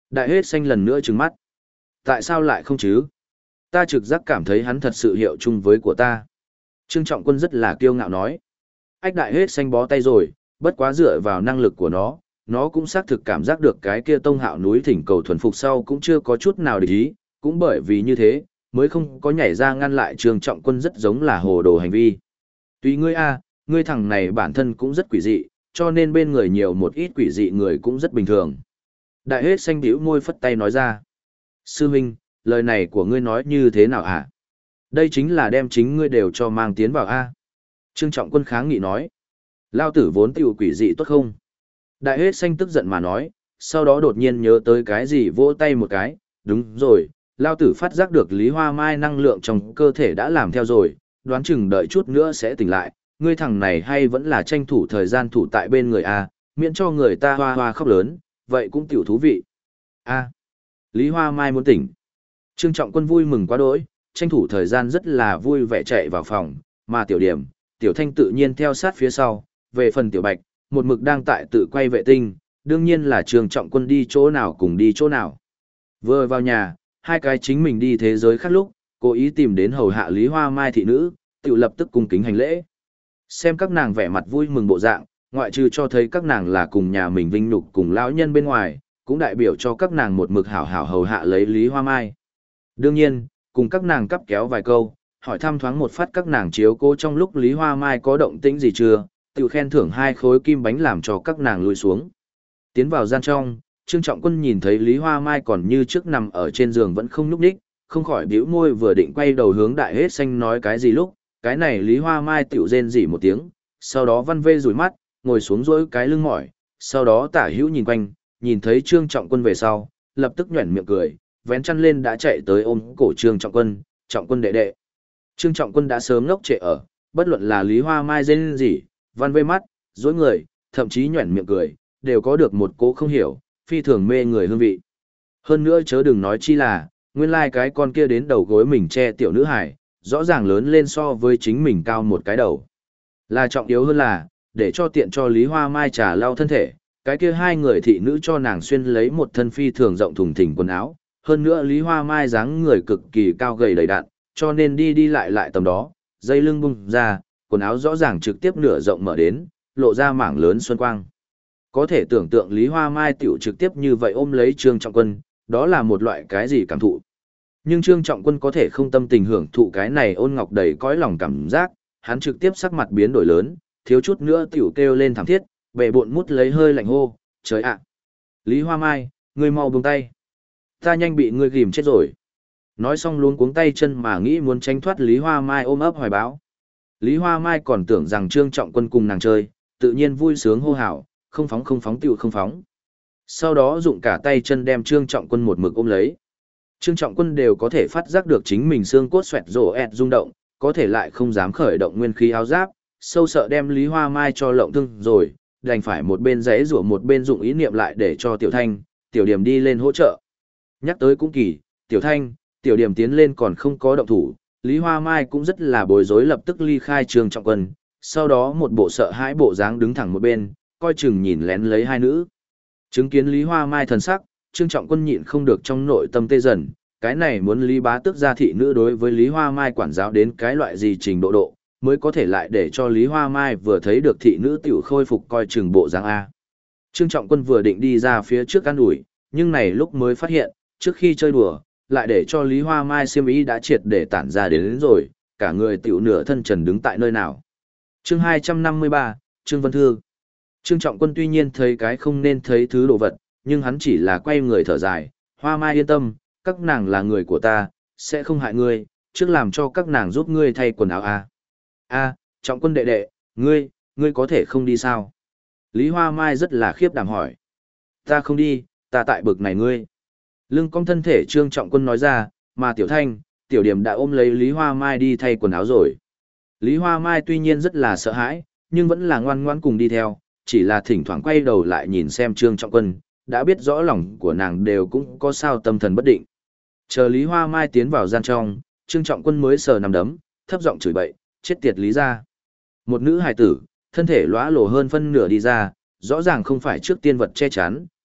Đại hết xanh lần nữa trừng mắt. Tại sao lại không chứ? Ta trực giác cảm thấy hắn thật sự hiệu chung với của ta. Trương Trọng Quân rất là kiêu ngạo nói. Ách đại hết xanh bó tay rồi, bất quá dựa vào năng lực của nó cũng xác thực cảm giác được cái kia Tông Hạo núi thỉnh cầu thuần phục sau cũng chưa có chút nào để ý, cũng bởi vì như thế, mới không có nhảy ra ngăn lại Trương Trọng Quân rất giống là hồ đồ hành vi. Tùy ngươi a, ngươi thằng này bản thân cũng rất quỷ dị, cho nên bên người nhiều một ít quỷ dị người cũng rất bình thường. Đại hết xanh bĩu môi phất tay nói ra. Sư huynh, lời này của ngươi nói như thế nào hả? Đây chính là đem chính ngươi đều cho mang tiến vào a. Trương Trọng Quân kháng nghị nói. Lao tử vốn tiểu quỷ dị tốt không? Đại hết xanh tức giận mà nói, sau đó đột nhiên nhớ tới cái gì vỗ tay một cái, đúng rồi, Lao tử phát giác được Lý Hoa Mai năng lượng trong cơ thể đã làm theo rồi, đoán chừng đợi chút nữa sẽ tỉnh lại, ngươi thằng này hay vẫn là tranh thủ thời gian thủ tại bên người a, miễn cho người ta hoa hoa khóc lớn, vậy cũng tiểu thú vị. A, Lý Hoa Mai muốn tỉnh. Trương Trọng Quân vui mừng quá đỗi, tranh thủ thời gian rất là vui vẻ chạy vào phòng, mà tiểu điểm, tiểu thanh tự nhiên theo sát phía sau, về phần tiểu bạch, một mực đang tại tự quay vệ tinh, đương nhiên là Trương Trọng Quân đi chỗ nào cùng đi chỗ nào. Vừa vào nhà, hai cái chính mình đi thế giới khác lúc, cố ý tìm đến hầu hạ Lý Hoa Mai thị nữ, tiểu lập tức cung kính hành lễ. Xem các nàng vẻ mặt vui mừng bộ dạng, ngoại trừ cho thấy các nàng là cùng nhà mình vinh nhục cùng lão nhân bên ngoài, cũng đại biểu cho các nàng một mực hảo hảo hầu hạ lấy Lý Hoa Mai. Đương nhiên, cùng các nàng cắp kéo vài câu, hỏi thăm thoáng một phát các nàng chiếu cố trong lúc Lý Hoa Mai có động tĩnh gì chưa, tự khen thưởng 2 khối kim bánh làm cho các nàng lùi xuống. Tiến vào gian trong, Trương Trọng Quân nhìn thấy Lý Hoa Mai còn như trước nằm ở trên giường vẫn không nhúc nhích, không khỏi bĩu môi vừa định quay đầu hướng đại hết xanh nói cái gì lúc, cái này Lý Hoa Mai tiểu rên rỉ một tiếng, sau đó văn vê rủi mắt, ngồi xuống dỗi cái lưng mỏi, sau đó tả hữu nhìn quanh, nhìn thấy Trương Trọng Quân về sau, lập tức nhuẩn miệng cười, vén chăn lên đã chạy tới ôm cổ Trương Trọng Quân đệ đệ. Trương Trọng Quân đã sớm ngốc trệ ở, bất luận là Lý Hoa Mai rên rỉ, văn vê mắt, dối người, thậm chí nhuẩn miệng cười, đều có được một cố không hiểu, phi thường mê người hương vị. Hơn nữa chớ đừng nói chi là, nguyên lai cái con kia đến đầu gối mình che tiểu nữ hải, rõ ràng lớn lên so với chính mình cao một cái đầu. Là trọng yếu hơn là, để cho tiện cho Lý Hoa Mai trà lau thân thể, cái kia hai người thị nữ cho nàng xuyên lấy một thân phi thường rộng thùng thình quần áo, hơn nữa Lý Hoa Mai dáng người cực kỳ cao gầy đầy đặn, cho nên đi đi lại tầm đó, dây lưng bung ra, quần áo rõ ràng trực tiếp nửa rộng mở đến, lộ ra mảng lớn xuân quang. Có thể tưởng tượng Lý Hoa Mai tiểu trực tiếp như vậy ôm lấy Trương Trọng Quân, đó là một loại cái gì cảm thụ. Nhưng Trương Trọng Quân có thể không tâm tình hưởng thụ cái này ôn ngọc đầy cõi lòng cảm giác, hắn trực tiếp sắc mặt biến đổi lớn, thiếu chút nữa tiểu kêu lên thảm thiết, bệ bộn mút lấy hơi lạnh hô, trời ạ! Lý Hoa Mai, ngươi mau buông tay. Ta nhanh bị ngươi ghim chết rồi. Nói xong luống cuống tay chân mà nghĩ muốn tránh thoát Lý Hoa Mai ôm ấp hoài báo. Lý Hoa Mai còn tưởng rằng Trương Trọng Quân cùng nàng chơi, tự nhiên vui sướng hô hào, không phóng tiểu không phóng. Sau đó dụng cả tay chân đem Trương Trọng Quân một mực ôm lấy. Trương Trọng Quân đều có thể phát giác được chính mình xương cốt xoẹt rổ ẹt rung động, có thể lại không dám khởi động nguyên khí áo giáp, sâu sợ đem Lý Hoa Mai cho lộng thương rồi, đành phải một bên giãy giụa một bên dụng ý niệm lại để cho Tiểu Thanh, Tiểu Điểm đi lên hỗ trợ. Nhắc tới cũng kỳ, Tiểu Thanh, Tiểu Điểm tiến lên còn không có động thủ, Lý Hoa Mai cũng rất là bối rối lập tức ly khai Trương Trọng Quân, sau đó một bộ sợ hãi bộ dáng đứng thẳng một bên, coi chừng nhìn lén lấy hai nữ. Chứng kiến Lý Hoa Mai thần sắc, Trương Trọng Quân nhịn không được trong nội tâm tê dần, cái này muốn Lý Bá Tước gia thị nữ đối với Lý Hoa Mai quản giáo đến cái loại gì trình độ mới có thể lại để cho Lý Hoa Mai vừa thấy được thị nữ tiểu khôi phục coi chừng bộ dáng A. Trương Trọng Quân vừa định đi ra phía trước ăn ủi, nhưng này lúc mới phát hiện, trước khi chơi đùa, lại để cho Lý Hoa Mai xiêm y đã triệt để tản ra đến rồi, cả người tiểu nửa thân trần đứng tại nơi nào. Chương 253, Trương Vân Thư. Trương Trọng Quân tuy nhiên thấy cái không nên thấy thứ đồ vật, nhưng hắn chỉ là quay người thở dài, Hoa Mai yên tâm, các nàng là người của ta, sẽ không hại ngươi, trước làm cho các nàng giúp ngươi thay quần áo a. A, Trọng Quân đệ đệ, ngươi có thể không đi sao? Lý Hoa Mai rất là khiếp đảm hỏi. Ta không đi, ta tại bực này ngươi. Lưng cong thân thể Trương Trọng Quân nói ra, mà Tiểu Thanh, Tiểu Điểm đã ôm lấy Lý Hoa Mai đi thay quần áo rồi. Lý Hoa Mai tuy nhiên rất là sợ hãi, nhưng vẫn là ngoan ngoãn cùng đi theo, chỉ là thỉnh thoảng quay đầu lại nhìn xem Trương Trọng Quân, đã biết rõ lòng của nàng đều cũng có sao tâm thần bất định. Chờ Lý Hoa Mai tiến vào gian trong, Trương Trọng Quân mới sờ nằm đấm, thấp giọng chửi bậy, chết tiệt Lý ra. Một nữ hài tử, thân thể lóa lổ hơn phân nửa đi ra, rõ ràng không phải trước tiên vật che chắn,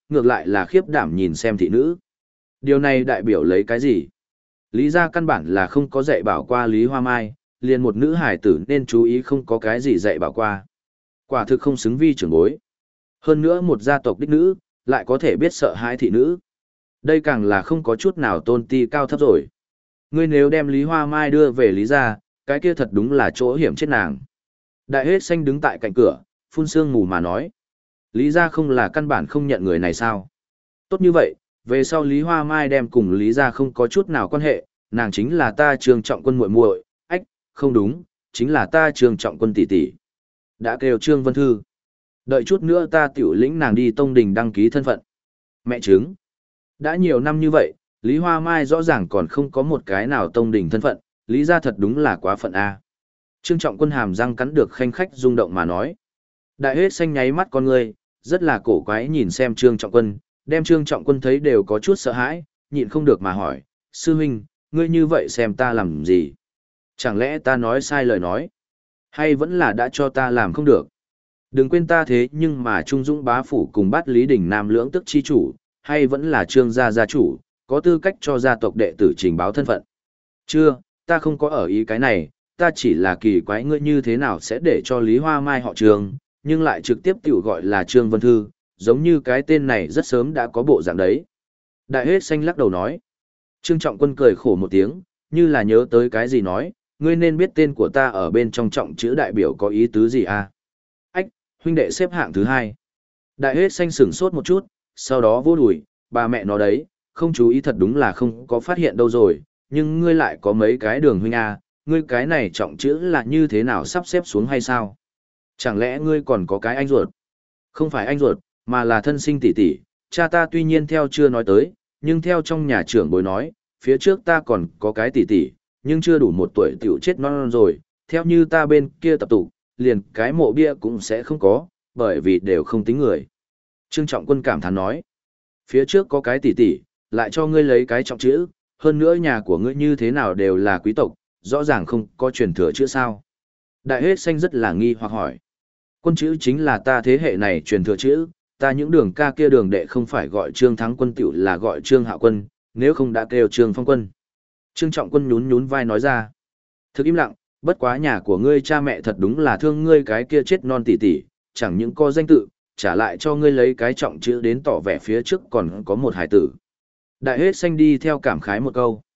ngược lại là khiếp đảm nhìn xem thị nữ. Điều này đại biểu lấy cái gì? Lý gia căn bản là không có dạy bảo qua Lý Hoa Mai, liền một nữ hải tử nên chú ý không có cái gì dạy bảo qua. Quả thực không xứng vi trưởng bối. Hơn nữa một gia tộc đích nữ, lại có thể biết sợ hãi thị nữ. Đây càng là không có chút nào tôn ti cao thấp rồi. Ngươi nếu đem Lý Hoa Mai đưa về Lý gia, cái kia thật đúng là chỗ hiểm chết nàng. Đại hết xanh đứng tại cạnh cửa, phun sương mù mà nói. Lý gia không là căn bản không nhận người này sao? Tốt như vậy, về sau Lý Hoa Mai đem cùng Lý gia không có chút nào quan hệ, nàng chính là ta Trương Trọng Quân muội muội, ách, không đúng, chính là ta Trương Trọng Quân tỷ tỷ. Đã kêu Trương Vân Thư. Đợi chút nữa ta tiểu lĩnh nàng đi tông đình đăng ký thân phận. Mẹ chứng. Đã nhiều năm như vậy, Lý Hoa Mai rõ ràng còn không có một cái nào tông đình thân phận, Lý gia thật đúng là quá phận a. Trương Trọng Quân hàm răng cắn được khanh khách rung động mà nói. Đại hết xanh nháy mắt con ngươi, rất là cổ quái nhìn xem Trương Trọng Quân, đem Trương Trọng Quân thấy đều có chút sợ hãi, nhịn không được mà hỏi, sư huynh, ngươi như vậy xem ta làm gì? Chẳng lẽ ta nói sai lời nói? Hay vẫn là đã cho ta làm không được? Đừng quên ta thế nhưng mà Trung Dũng bá phủ cùng bát Lý Đình Nam lưỡng tức chi chủ, hay vẫn là Trương gia gia chủ, có tư cách cho gia tộc đệ tử trình báo thân phận. Chưa, ta không có ở ý cái này, ta chỉ là kỳ quái ngươi như thế nào sẽ để cho Lý Hoa Mai họ Trương, nhưng lại trực tiếp tiểu gọi là Trương Vân Thư, giống như cái tên này rất sớm đã có bộ dạng đấy. Đại hết xanh lắc đầu nói. Trương Trọng Quân cười khổ một tiếng, như là nhớ tới cái gì nói, ngươi nên biết tên của ta ở bên trong trọng chữ đại biểu có ý tứ gì à? Ách, huynh đệ xếp hạng thứ hai. Đại hết xanh sửng sốt một chút, sau đó vô đùi, bà mẹ nó đấy, không chú ý thật đúng là không có phát hiện đâu rồi, nhưng ngươi lại có mấy cái đường huynh à, ngươi cái này trọng chữ là như thế nào sắp xếp xuống hay sao? Chẳng lẽ ngươi còn có cái anh ruột? Không phải anh ruột, mà là thân sinh tỷ tỷ, cha ta tuy nhiên theo chưa nói tới, nhưng theo trong nhà trưởng bối nói, phía trước ta còn có cái tỷ tỷ, nhưng chưa đủ một tuổi tiểu chết non rồi, theo như ta bên kia tập tụ, liền cái mộ bia cũng sẽ không có, bởi vì đều không tính người. Trương Trọng Quân cảm thán nói, phía trước có cái tỷ tỷ, lại cho ngươi lấy cái trọng chữ, hơn nữa nhà của ngươi như thế nào đều là quý tộc, rõ ràng không có truyền thừa chữ sao. Đại hết xanh rất là nghi hoặc hỏi, quân chữ chính là ta thế hệ này truyền thừa chữ, ta những đường ca kia đường đệ không phải gọi Trương Thắng Quân tiểu là gọi Trương Hạo Quân, nếu không đã kêu Trương Phong Quân. Trương Trọng Quân nhún nhún vai nói ra, thực im lặng, bất quá nhà của ngươi cha mẹ thật đúng là thương ngươi cái kia chết non tỉ tỉ, chẳng những có danh tự, trả lại cho ngươi lấy cái trọng chữ đến tỏ vẻ phía trước còn có một hải tử. Đại hết xanh đi theo cảm khái một câu.